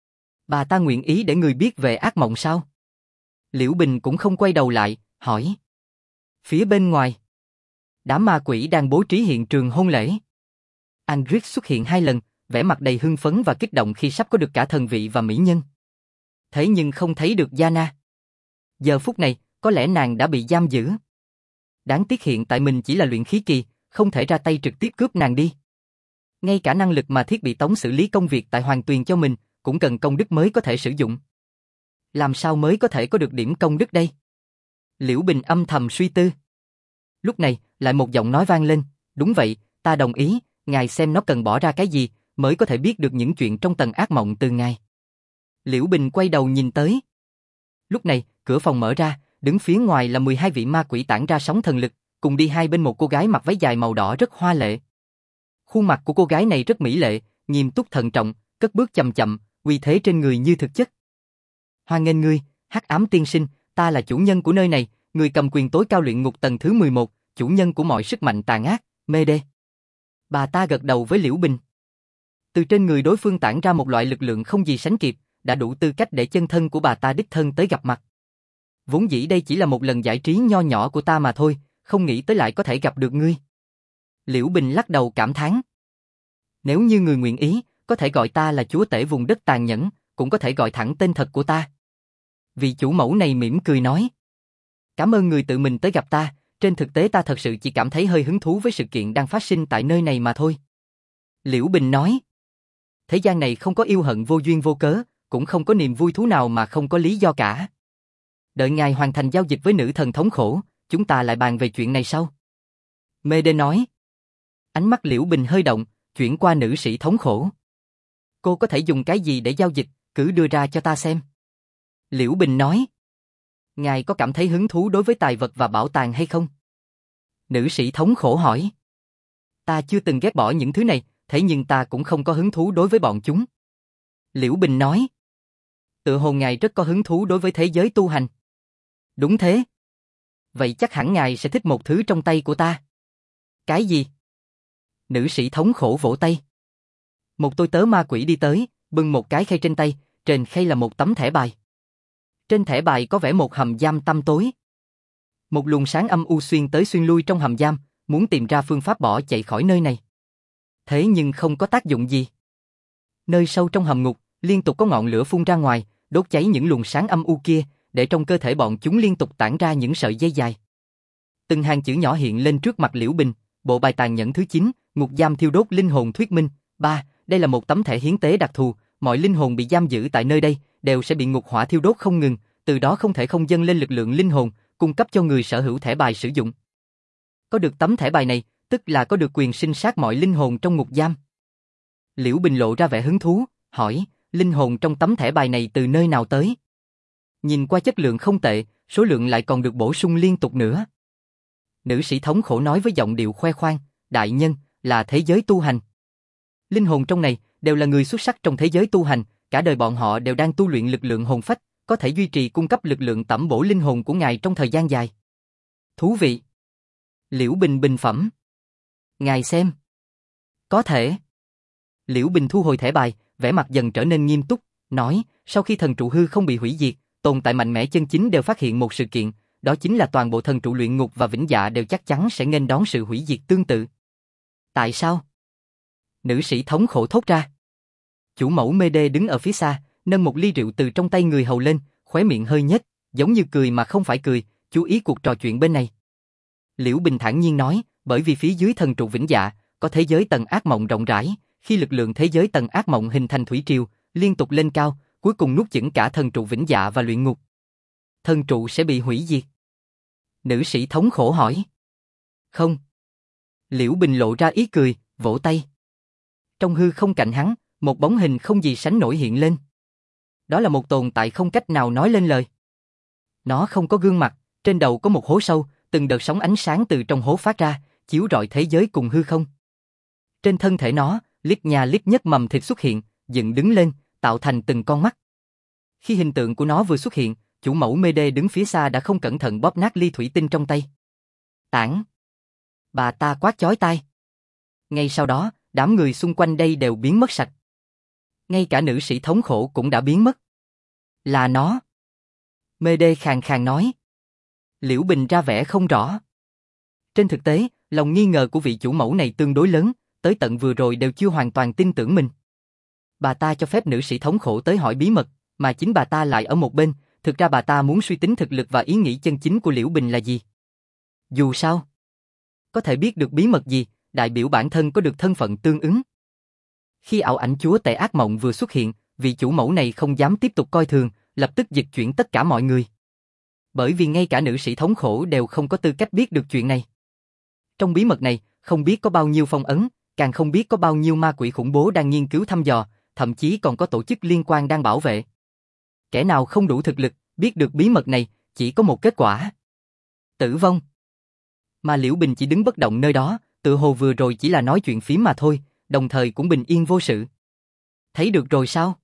Bà ta nguyện ý để người biết về ác mộng sao? Liễu Bình cũng không quay đầu lại, hỏi. Phía bên ngoài, đám ma quỷ đang bố trí hiện trường hôn lễ. Andric xuất hiện 2 lần, vẻ mặt đầy hưng phấn và kích động khi sắp có được cả thần vị và mỹ nhân. Thế nhưng không thấy được Yana. Giờ phút này, có lẽ nàng đã bị giam giữ. Đáng tiếc hiện tại mình chỉ là luyện khí kỳ, không thể ra tay trực tiếp cướp nàng đi. Ngay cả năng lực mà thiết bị tống xử lý công việc tại Hoàng Tuyền cho mình, cũng cần công đức mới có thể sử dụng. Làm sao mới có thể có được điểm công đức đây? Liễu Bình âm thầm suy tư. Lúc này, lại một giọng nói vang lên. Đúng vậy, ta đồng ý, ngài xem nó cần bỏ ra cái gì, mới có thể biết được những chuyện trong tầng ác mộng từ ngài. Liễu Bình quay đầu nhìn tới. Lúc này, cửa phòng mở ra, đứng phía ngoài là 12 vị ma quỷ tản ra sóng thần lực, cùng đi hai bên một cô gái mặc váy dài màu đỏ rất hoa lệ. Khuôn mặt của cô gái này rất mỹ lệ, nghiêm túc thận trọng, cất bước chậm chậm, uy thế trên người như thực chất. Hoan nghênh ngươi, Hắc Ám tiên sinh, ta là chủ nhân của nơi này, người cầm quyền tối cao luyện ngục tầng thứ 11, chủ nhân của mọi sức mạnh tàn ác, mê đê. Bà ta gật đầu với Liễu Bình. Từ trên người đối phương tản ra một loại lực lượng không gì sánh kịp, đã đủ tư cách để chân thân của bà ta đích thân tới gặp mặt. Vốn dĩ đây chỉ là một lần giải trí nho nhỏ của ta mà thôi, không nghĩ tới lại có thể gặp được ngươi. Liễu Bình lắc đầu cảm thán. Nếu như người nguyện ý, có thể gọi ta là chúa tể vùng đất tàn nhẫn, cũng có thể gọi thẳng tên thật của ta. Vị chủ mẫu này mỉm cười nói. Cảm ơn người tự mình tới gặp ta, trên thực tế ta thật sự chỉ cảm thấy hơi hứng thú với sự kiện đang phát sinh tại nơi này mà thôi. Liễu Bình nói. Thế gian này không có yêu hận vô duyên vô cớ, cũng không có niềm vui thú nào mà không có lý do cả. Đợi ngài hoàn thành giao dịch với nữ thần thống khổ, chúng ta lại bàn về chuyện này sau. Mê Đê nói. Ánh mắt Liễu Bình hơi động, chuyển qua nữ sĩ thống khổ. Cô có thể dùng cái gì để giao dịch, cứ đưa ra cho ta xem. Liễu Bình nói. Ngài có cảm thấy hứng thú đối với tài vật và bảo tàng hay không? Nữ sĩ thống khổ hỏi. Ta chưa từng ghét bỏ những thứ này, thế nhưng ta cũng không có hứng thú đối với bọn chúng. Liễu Bình nói. Tựa hồ ngài rất có hứng thú đối với thế giới tu hành. Đúng thế. Vậy chắc hẳn ngài sẽ thích một thứ trong tay của ta. Cái gì? Nữ sĩ thống khổ vỗ tay. Một tôi tớ ma quỷ đi tới, bưng một cái khay trên tay, trên khay là một tấm thẻ bài. Trên thẻ bài có vẽ một hầm giam tăm tối. Một luồng sáng âm u xuyên tới xuyên lui trong hầm giam, muốn tìm ra phương pháp bỏ chạy khỏi nơi này. Thế nhưng không có tác dụng gì. Nơi sâu trong hầm ngục, liên tục có ngọn lửa phun ra ngoài, đốt cháy những luồng sáng âm u kia, để trong cơ thể bọn chúng liên tục tản ra những sợi dây dài. Từng hàng chữ nhỏ hiện lên trước mặt Liễu Bình, bộ bài tàn nhẫn thứ 9, ngục giam thiêu đốt linh hồn thuyết minh. 3. Đây là một tấm thẻ hiến tế đặc thù, mọi linh hồn bị giam giữ tại nơi đây đều sẽ bị ngục hỏa thiêu đốt không ngừng, từ đó không thể không dâng lên lực lượng linh hồn, cung cấp cho người sở hữu thẻ bài sử dụng. Có được tấm thẻ bài này, tức là có được quyền sinh sát mọi linh hồn trong ngục giam. Liễu Bình lộ ra vẻ hứng thú, hỏi, linh hồn trong tấm thẻ bài này từ nơi nào tới? Nhìn qua chất lượng không tệ, số lượng lại còn được bổ sung liên tục nữa. Nữ sĩ thống khổ nói với giọng điệu khoe khoang, đại nhân, là thế giới tu hành. Linh hồn trong này đều là người xuất sắc trong thế giới tu hành, cả đời bọn họ đều đang tu luyện lực lượng hồn phách, có thể duy trì cung cấp lực lượng tẩm bổ linh hồn của ngài trong thời gian dài. Thú vị. Liễu Bình bình phẩm. Ngài xem. Có thể. Liễu Bình thu hồi thẻ bài, vẻ mặt dần trở nên nghiêm túc, nói, sau khi thần trụ hư không bị hủy diệt, tồn tại mạnh mẽ chân chính đều phát hiện một sự kiện, đó chính là toàn bộ thần trụ luyện ngục và vĩnh dạ đều chắc chắn sẽ nghênh đón sự hủy diệt tương tự. Tại sao? Nữ sĩ thống khổ thốt ra. Chủ mẫu Mê Đê đứng ở phía xa, nâng một ly rượu từ trong tay người hầu lên, khóe miệng hơi nhếch, giống như cười mà không phải cười, chú ý cuộc trò chuyện bên này. Liễu Bình thản nhiên nói, bởi vì phía dưới thần trụ vĩnh dạ, có thế giới tầng ác mộng rộng rãi, khi lực lượng thế giới tầng ác mộng hình thành thủy triều, liên tục lên cao, cuối cùng nuốt chửng cả thần trụ vĩnh dạ và luyện ngục. Thần trụ sẽ bị hủy diệt. Nữ sĩ thống khổ hỏi. Không. Liễu Bình lộ ra ý cười, vỗ tay. Trong hư không cạnh hắn, một bóng hình không gì sánh nổi hiện lên. Đó là một tồn tại không cách nào nói lên lời. Nó không có gương mặt, trên đầu có một hố sâu, từng đợt sóng ánh sáng từ trong hố phát ra, chiếu rọi thế giới cùng hư không. Trên thân thể nó, lít nha lít nhít mầm thịt xuất hiện, dựng đứng lên, tạo thành từng con mắt. Khi hình tượng của nó vừa xuất hiện, chủ mẫu Mê Đê đứng phía xa đã không cẩn thận bóp nát ly thủy tinh trong tay. Tản! Bà ta quát chói tai. Ngay sau đó, đám người xung quanh đây đều biến mất sạch. Ngay cả nữ sĩ thống khổ cũng đã biến mất. Là nó. Mê Đê khàn khàn nói. Liễu Bình ra vẻ không rõ. Trên thực tế, lòng nghi ngờ của vị chủ mẫu này tương đối lớn, tới tận vừa rồi đều chưa hoàn toàn tin tưởng mình. Bà ta cho phép nữ sĩ thống khổ tới hỏi bí mật, mà chính bà ta lại ở một bên, thực ra bà ta muốn suy tính thực lực và ý nghĩ chân chính của Liễu Bình là gì. Dù sao, có thể biết được bí mật gì, đại biểu bản thân có được thân phận tương ứng. Khi ảo ảnh chúa tể ác mộng vừa xuất hiện, vị chủ mẫu này không dám tiếp tục coi thường, lập tức dịch chuyển tất cả mọi người. Bởi vì ngay cả nữ sĩ thống khổ đều không có tư cách biết được chuyện này. Trong bí mật này, không biết có bao nhiêu phong ấn, càng không biết có bao nhiêu ma quỷ khủng bố đang nghiên cứu thăm dò, thậm chí còn có tổ chức liên quan đang bảo vệ. Kẻ nào không đủ thực lực, biết được bí mật này, chỉ có một kết quả. Tử vong. Mà Liễu Bình chỉ đứng bất động nơi đó, tự hồ vừa rồi chỉ là nói chuyện phím mà thôi, đồng thời cũng bình yên vô sự. Thấy được rồi sao?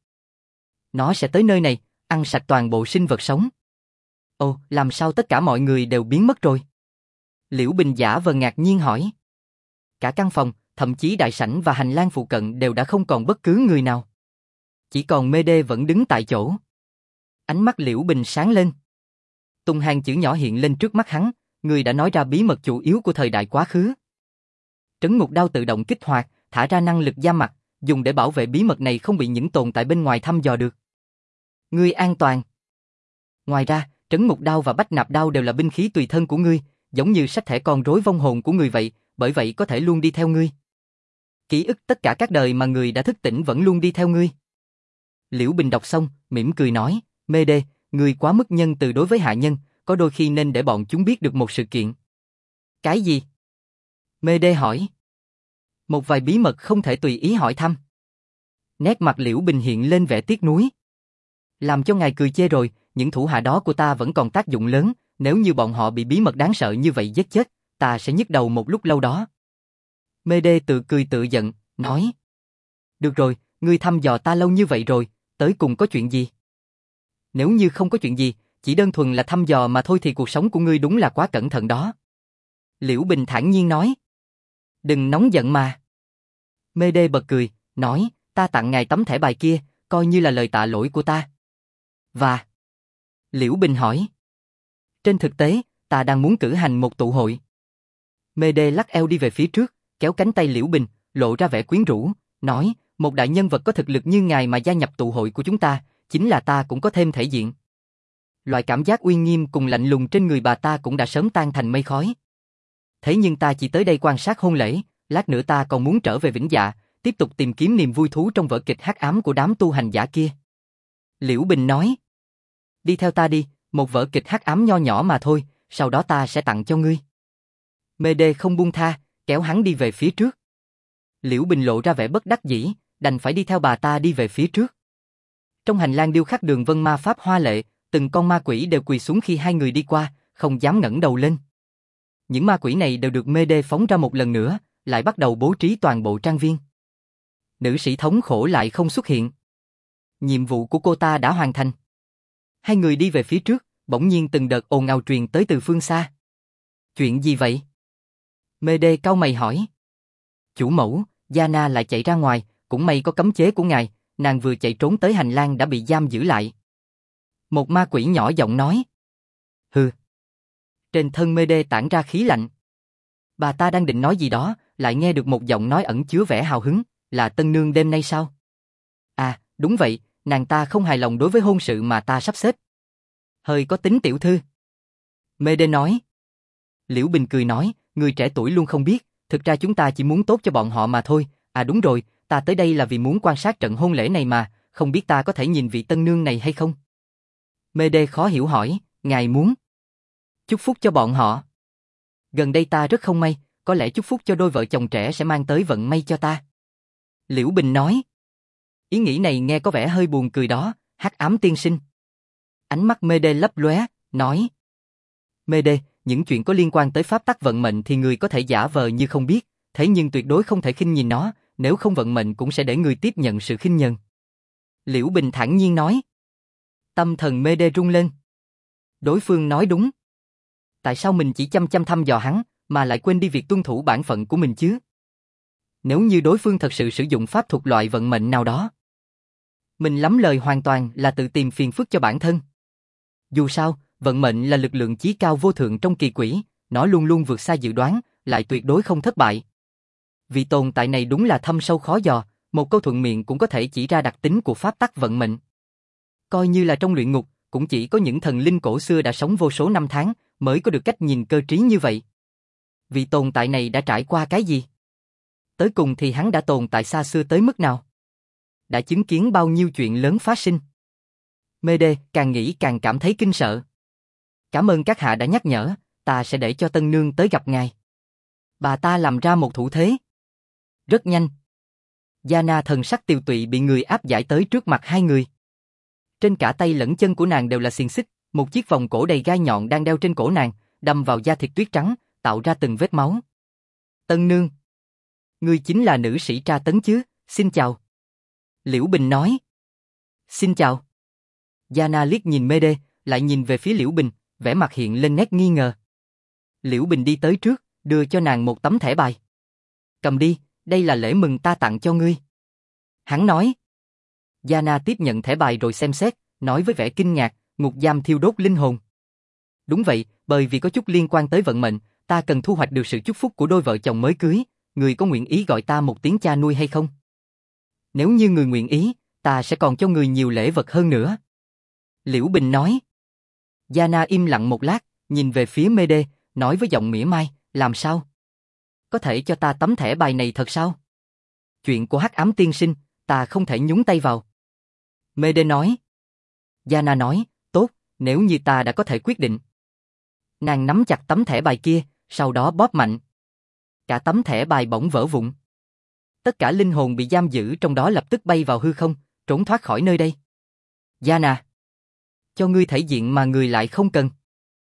Nó sẽ tới nơi này, ăn sạch toàn bộ sinh vật sống. Ồ, làm sao tất cả mọi người đều biến mất rồi? Liễu Bình giả vờ ngạc nhiên hỏi. Cả căn phòng, thậm chí đại sảnh và hành lang phụ cận đều đã không còn bất cứ người nào. Chỉ còn Mê Đê vẫn đứng tại chỗ. Ánh mắt Liễu Bình sáng lên. Từng hàng chữ nhỏ hiện lên trước mắt hắn, người đã nói ra bí mật chủ yếu của thời đại quá khứ. Trấn ngục đao tự động kích hoạt, thả ra năng lực giam mặt, dùng để bảo vệ bí mật này không bị những tồn tại bên ngoài thăm dò được. Ngươi an toàn. Ngoài ra, trấn ngục đao và bách nạp đao đều là binh khí tùy thân của ngươi, giống như sách thẻ con rối vong hồn của người vậy, bởi vậy có thể luôn đi theo ngươi. Ký ức tất cả các đời mà người đã thức tỉnh vẫn luôn đi theo ngươi. Liễu Bình đọc xong, mỉm cười nói, Mê Đê, ngươi quá mức nhân từ đối với hạ nhân, có đôi khi nên để bọn chúng biết được một sự kiện. Cái gì? Mê Đê hỏi. Một vài bí mật không thể tùy ý hỏi thăm. Nét mặt Liễu Bình hiện lên vẻ tiếc nuối. Làm cho ngài cười chê rồi, những thủ hạ đó của ta vẫn còn tác dụng lớn, nếu như bọn họ bị bí mật đáng sợ như vậy giết chết, ta sẽ nhức đầu một lúc lâu đó. Mê Đê tự cười tự giận, nói. Được rồi, ngươi thăm dò ta lâu như vậy rồi, tới cùng có chuyện gì? Nếu như không có chuyện gì, chỉ đơn thuần là thăm dò mà thôi thì cuộc sống của ngươi đúng là quá cẩn thận đó. Liễu Bình thản nhiên nói. Đừng nóng giận mà. Mê Đê bật cười, nói, ta tặng ngài tấm thẻ bài kia, coi như là lời tạ lỗi của ta. Và... Liễu Bình hỏi. Trên thực tế, ta đang muốn cử hành một tụ hội. Mê Đê lắc eo đi về phía trước, kéo cánh tay Liễu Bình, lộ ra vẻ quyến rũ, nói, một đại nhân vật có thực lực như ngài mà gia nhập tụ hội của chúng ta, chính là ta cũng có thêm thể diện. Loại cảm giác uy nghiêm cùng lạnh lùng trên người bà ta cũng đã sớm tan thành mây khói. Thế nhưng ta chỉ tới đây quan sát hôn lễ, lát nữa ta còn muốn trở về Vĩnh Dạ, tiếp tục tìm kiếm niềm vui thú trong vở kịch hắc ám của đám tu hành giả kia. Liễu Bình nói. Đi theo ta đi, một vở kịch hắc ám nho nhỏ mà thôi, sau đó ta sẽ tặng cho ngươi. Mê Đê không buông tha, kéo hắn đi về phía trước. Liễu Bình lộ ra vẻ bất đắc dĩ, đành phải đi theo bà ta đi về phía trước. Trong hành lang điêu khắc đường vân ma pháp hoa lệ, từng con ma quỷ đều quỳ xuống khi hai người đi qua, không dám ngẩng đầu lên. Những ma quỷ này đều được Mê Đê phóng ra một lần nữa, lại bắt đầu bố trí toàn bộ trang viên. Nữ sĩ thống khổ lại không xuất hiện. Nhiệm vụ của cô ta đã hoàn thành. Hai người đi về phía trước, bỗng nhiên từng đợt ồn ào truyền tới từ phương xa. Chuyện gì vậy? Mê Đê cau mày hỏi. Chủ mẫu, Yana lại chạy ra ngoài, cũng may có cấm chế của ngài, nàng vừa chạy trốn tới hành lang đã bị giam giữ lại. Một ma quỷ nhỏ giọng nói. Hừ. Trên thân Mê Đê tản ra khí lạnh. Bà ta đang định nói gì đó, lại nghe được một giọng nói ẩn chứa vẻ hào hứng, là tân nương đêm nay sao? À, đúng vậy, nàng ta không hài lòng đối với hôn sự mà ta sắp xếp. Hơi có tính tiểu thư. Mê Đê nói. Liễu Bình cười nói, người trẻ tuổi luôn không biết, thực ra chúng ta chỉ muốn tốt cho bọn họ mà thôi. À đúng rồi, ta tới đây là vì muốn quan sát trận hôn lễ này mà, không biết ta có thể nhìn vị tân nương này hay không? Mê Đê khó hiểu hỏi, ngài muốn chúc phúc cho bọn họ. Gần đây ta rất không may, có lẽ chúc phúc cho đôi vợ chồng trẻ sẽ mang tới vận may cho ta. Liễu Bình nói. Ý nghĩ này nghe có vẻ hơi buồn cười đó, hắc ám tiên sinh. Ánh mắt Mê Đê lấp lóe, nói. Mê Đê, những chuyện có liên quan tới pháp tắc vận mệnh thì người có thể giả vờ như không biết, thế nhưng tuyệt đối không thể khinh nhìn nó, nếu không vận mệnh cũng sẽ để người tiếp nhận sự khinh nhờn. Liễu Bình thản nhiên nói. Tâm thần Mê Đê rung lên. Đối phương nói đúng. Tại sao mình chỉ chăm chăm thăm dò hắn, mà lại quên đi việc tuân thủ bản phận của mình chứ? Nếu như đối phương thật sự sử dụng pháp thuật loại vận mệnh nào đó, mình lắm lời hoàn toàn là tự tìm phiền phức cho bản thân. Dù sao, vận mệnh là lực lượng chí cao vô thượng trong kỳ quỷ, nó luôn luôn vượt xa dự đoán, lại tuyệt đối không thất bại. Vì tồn tại này đúng là thâm sâu khó dò, một câu thuận miệng cũng có thể chỉ ra đặc tính của pháp tắc vận mệnh. Coi như là trong luyện ngục, cũng chỉ có những thần linh cổ xưa đã sống vô số năm tháng, mới có được cách nhìn cơ trí như vậy. Vì tồn tại này đã trải qua cái gì? Tới cùng thì hắn đã tồn tại xa xưa tới mức nào? Đã chứng kiến bao nhiêu chuyện lớn phát sinh? Mê Đê càng nghĩ càng cảm thấy kinh sợ. Cảm ơn các hạ đã nhắc nhở, ta sẽ để cho tân nương tới gặp ngài. Bà ta làm ra một thủ thế. Rất nhanh. Yana thần sắc tiều tụy bị người áp giải tới trước mặt hai người. Trên cả tay lẫn chân của nàng đều là xiềng xích, một chiếc vòng cổ đầy gai nhọn đang đeo trên cổ nàng, đâm vào da thịt tuyết trắng, tạo ra từng vết máu. Tân nương. Ngươi chính là nữ sĩ tra tấn chứ, xin chào. Liễu Bình nói. Xin chào. Yana liếc nhìn Mê Đê, lại nhìn về phía Liễu Bình, vẻ mặt hiện lên nét nghi ngờ. Liễu Bình đi tới trước, đưa cho nàng một tấm thẻ bài. Cầm đi, đây là lễ mừng ta tặng cho ngươi. Hắn nói. Yana tiếp nhận thẻ bài rồi xem xét, nói với vẻ kinh ngạc, ngục giam thiêu đốt linh hồn. Đúng vậy, bởi vì có chút liên quan tới vận mệnh, ta cần thu hoạch được sự chúc phúc của đôi vợ chồng mới cưới, người có nguyện ý gọi ta một tiếng cha nuôi hay không? Nếu như người nguyện ý, ta sẽ còn cho người nhiều lễ vật hơn nữa. Liễu Bình nói. Yana im lặng một lát, nhìn về phía Mê Đê, nói với giọng mỉa mai, làm sao? Có thể cho ta tấm thẻ bài này thật sao? Chuyện của hắc ám tiên sinh, ta không thể nhúng tay vào. Mê Đê nói. Yana nói, tốt, nếu như ta đã có thể quyết định. Nàng nắm chặt tấm thẻ bài kia, sau đó bóp mạnh. Cả tấm thẻ bài bỗng vỡ vụn. Tất cả linh hồn bị giam giữ trong đó lập tức bay vào hư không, trốn thoát khỏi nơi đây. Yana, cho ngươi thể diện mà người lại không cần.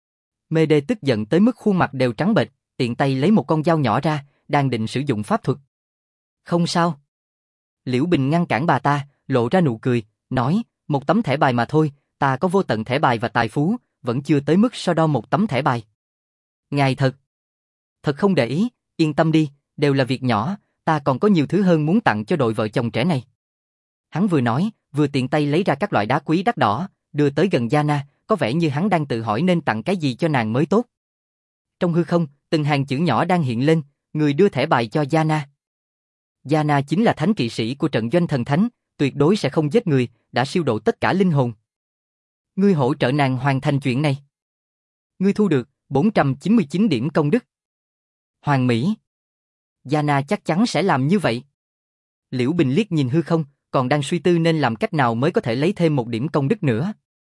Mê Đê tức giận tới mức khuôn mặt đều trắng bệch, tiện tay lấy một con dao nhỏ ra, đang định sử dụng pháp thuật. Không sao. Liễu Bình ngăn cản bà ta, lộ ra nụ cười, nói, một tấm thẻ bài mà thôi, ta có vô tận thẻ bài và tài phú, vẫn chưa tới mức so đo một tấm thẻ bài. Ngài thật không để ý, yên tâm đi, đều là việc nhỏ, ta còn có nhiều thứ hơn muốn tặng cho đội vợ chồng trẻ này. Hắn vừa nói, vừa tiện tay lấy ra các loại đá quý đắt đỏ, đưa tới gần Yana, có vẻ như hắn đang tự hỏi nên tặng cái gì cho nàng mới tốt. Trong hư không, từng hàng chữ nhỏ đang hiện lên, người đưa thẻ bài cho Yana. Yana chính là thánh kỵ sĩ của trận doanh thần thánh, tuyệt đối sẽ không giết người, đã siêu độ tất cả linh hồn. Ngươi hỗ trợ nàng hoàn thành chuyện này. Ngươi thu được 499 điểm công đức. Hoàn mỹ. Yana chắc chắn sẽ làm như vậy. Liễu Bình liếc nhìn hư không, còn đang suy tư nên làm cách nào mới có thể lấy thêm một điểm công đức nữa.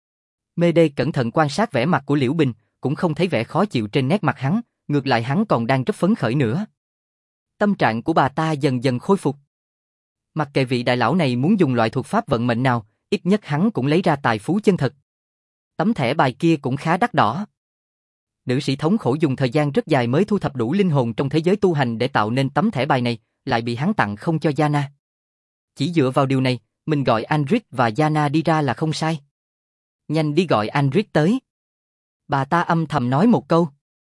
Mê Đê cẩn thận quan sát vẻ mặt của Liễu Bình, cũng không thấy vẻ khó chịu trên nét mặt hắn, ngược lại hắn còn đang rất phấn khởi nữa. Tâm trạng của bà ta dần dần khôi phục. Mặc kệ vị đại lão này muốn dùng loại thuật pháp vận mệnh nào, ít nhất hắn cũng lấy ra tài phú chân thật. Tấm thẻ bài kia cũng khá đắt đỏ. Nữ sĩ thống khổ dùng thời gian rất dài mới thu thập đủ linh hồn trong thế giới tu hành để tạo nên tấm thẻ bài này, lại bị hắn tặng không cho Yana. Chỉ dựa vào điều này, mình gọi Andric và Yana đi ra là không sai. Nhanh đi gọi Andric tới. Bà ta âm thầm nói một câu.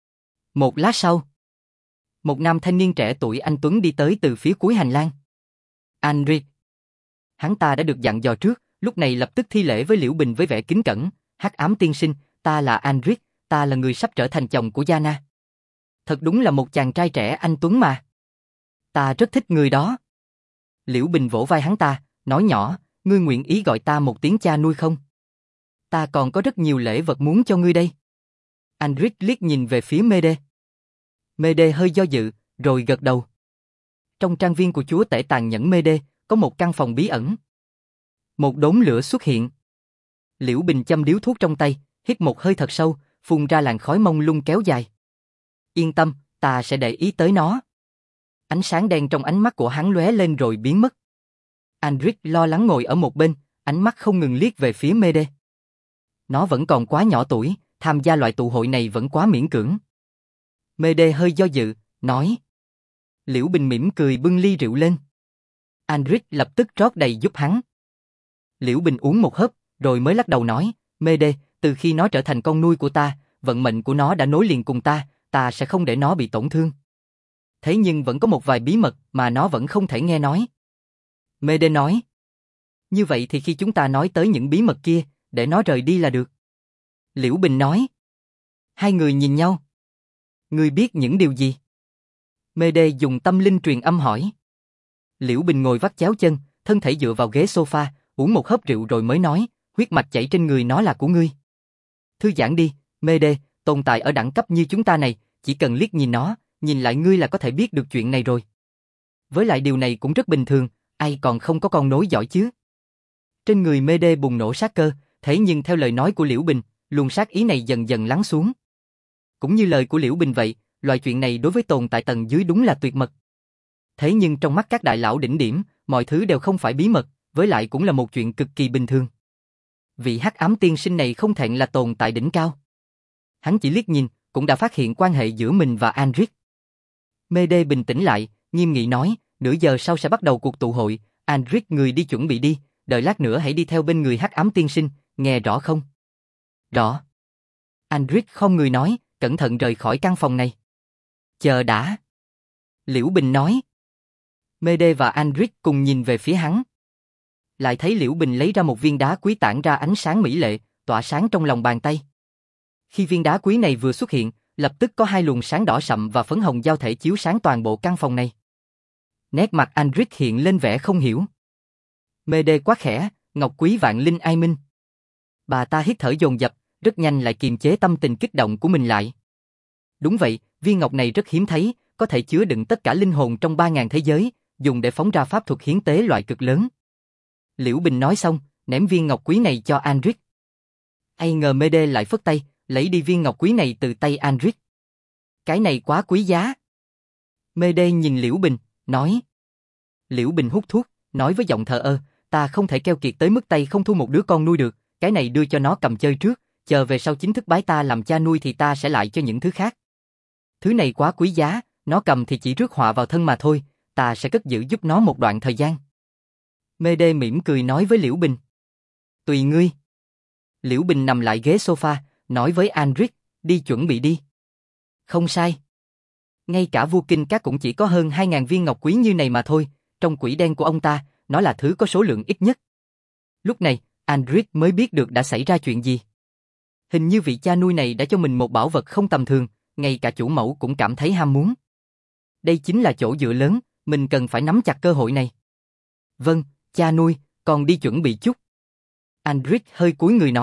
Một lát sau, một nam thanh niên trẻ tuổi anh tuấn đi tới từ phía cuối hành lang. Andric. Hắn ta đã được dặn dò trước, lúc này lập tức thi lễ với Liễu Bình với vẻ kính cẩn. Hắc ám tiên sinh, ta là Andric, ta là người sắp trở thành chồng của Yana. Thật đúng là một chàng trai trẻ anh tuấn mà. Ta rất thích người đó. Liễu Bình vỗ vai hắn ta, nói nhỏ, ngươi nguyện ý gọi ta một tiếng cha nuôi không? Ta còn có rất nhiều lễ vật muốn cho ngươi đây. Andric liếc nhìn về phía Mê Đê. Mê Đê hơi do dự, rồi gật đầu. Trong trang viên của chúa tể tàn nhẫn Mê Đê, có một căn phòng bí ẩn. Một đốm lửa xuất hiện. Liễu Bình châm điếu thuốc trong tay, hít một hơi thật sâu, phun ra làn khói mông lung kéo dài. Yên tâm, ta sẽ để ý tới nó. Ánh sáng đen trong ánh mắt của hắn lóe lên rồi biến mất. Andric lo lắng ngồi ở một bên, ánh mắt không ngừng liếc về phía Mê Đê. Nó vẫn còn quá nhỏ tuổi, tham gia loại tụ hội này vẫn quá miễn cưỡng. Mê Đê hơi do dự, nói. Liễu Bình mỉm cười bưng ly rượu lên. Andric lập tức rót đầy giúp hắn. Liễu Bình uống một hớp, rồi mới lắc đầu nói, Mê Đê, từ khi nó trở thành con nuôi của ta, vận mệnh của nó đã nối liền cùng ta, ta sẽ không để nó bị tổn thương. Thế nhưng vẫn có một vài bí mật mà nó vẫn không thể nghe nói. Mê Đê nói. Như vậy thì khi chúng ta nói tới những bí mật kia, để nó rời đi là được. Liễu Bình nói. Hai người nhìn nhau. Ngươi biết những điều gì? Mê Đê dùng tâm linh truyền âm hỏi. Liễu Bình ngồi vắt chéo chân, thân thể dựa vào ghế sofa, uống một hớp rượu rồi mới nói, huyết mạch chảy trên người nó là của ngươi. Thư giãn đi, Mê Đê, tồn tại ở đẳng cấp như chúng ta này, chỉ cần liếc nhìn nó, nhìn lại ngươi là có thể biết được chuyện này rồi. Với lại điều này cũng rất bình thường, ai còn không có con nối giỏi chứ. Trên người Mê Đê bùng nổ sát cơ, thế nhưng theo lời nói của Liễu Bình, luồng sát ý này dần dần lắng xuống. Cũng như lời của Liễu Bình vậy, loại chuyện này đối với tồn tại tầng dưới đúng là tuyệt mật. Thế nhưng trong mắt các đại lão đỉnh điểm, mọi thứ đều không phải bí mật, với lại cũng là một chuyện cực kỳ bình thường. Vị hắc ám tiên sinh này không thẹn là tồn tại đỉnh cao. Hắn chỉ liếc nhìn, cũng đã phát hiện quan hệ giữa mình và Andric. Mê Đê bình tĩnh lại, nghiêm nghị nói, nửa giờ sau sẽ bắt đầu cuộc tụ hội, Andric người đi chuẩn bị đi, đợi lát nữa hãy đi theo bên người hắc ám tiên sinh, nghe rõ không? Rõ. Andric không người nói, cẩn thận rời khỏi căn phòng này. Chờ đã. Liễu Bình nói. Mê Đê và Andric cùng nhìn về phía hắn. Lại thấy Liễu Bình lấy ra một viên đá quý tản ra ánh sáng mỹ lệ, tỏa sáng trong lòng bàn tay. Khi viên đá quý này vừa xuất hiện, lập tức có hai luồng sáng đỏ sậm và phấn hồng giao thể chiếu sáng toàn bộ căn phòng này. Nét mặt Andric hiện lên vẻ không hiểu. Mê Đê quá khẽ, ngọc quý vạn linh ai minh. Bà ta hít thở dồn dập, rất nhanh lại kiềm chế tâm tình kích động của mình lại. Đúng vậy, viên ngọc này rất hiếm thấy, có thể chứa đựng tất cả linh hồn trong 3.000 thế giới, dùng để phóng ra pháp thuật hiến tế loại cực lớn. Liễu Bình nói xong, ném viên ngọc quý này cho Andric. Ai ngờ Mê Đê lại phất tay, lấy đi viên ngọc quý này từ tay Andric. Cái này quá quý giá. Mê Đê nhìn Liễu Bình, nói. Liễu Bình hút thuốc, nói với giọng thờ ơ, ta không thể keo kiệt tới mức tay không thu một đứa con nuôi được, cái này đưa cho nó cầm chơi trước, chờ về sau chính thức bái ta làm cha nuôi thì ta sẽ lại cho những thứ khác. Thứ này quá quý giá, nó cầm thì chỉ rước họa vào thân mà thôi, ta sẽ cất giữ giúp nó một đoạn thời gian. Mê Đê mỉm cười nói với Liễu Bình. Tùy ngươi. Liễu Bình nằm lại ghế sofa, nói với Andric, đi chuẩn bị đi. Không sai. Ngay cả vua Kinh Các cũng chỉ có hơn 2.000 viên ngọc quý như này mà thôi, trong quỹ đen của ông ta, nó là thứ có số lượng ít nhất. Lúc này, Andric mới biết được đã xảy ra chuyện gì. Hình như vị cha nuôi này đã cho mình một bảo vật không tầm thường, ngay cả chủ mẫu cũng cảm thấy ham muốn. Đây chính là chỗ dựa lớn, mình cần phải nắm chặt cơ hội này. Vâng, cha nuôi, còn đi chuẩn bị chút. Andric hơi cúi người nói,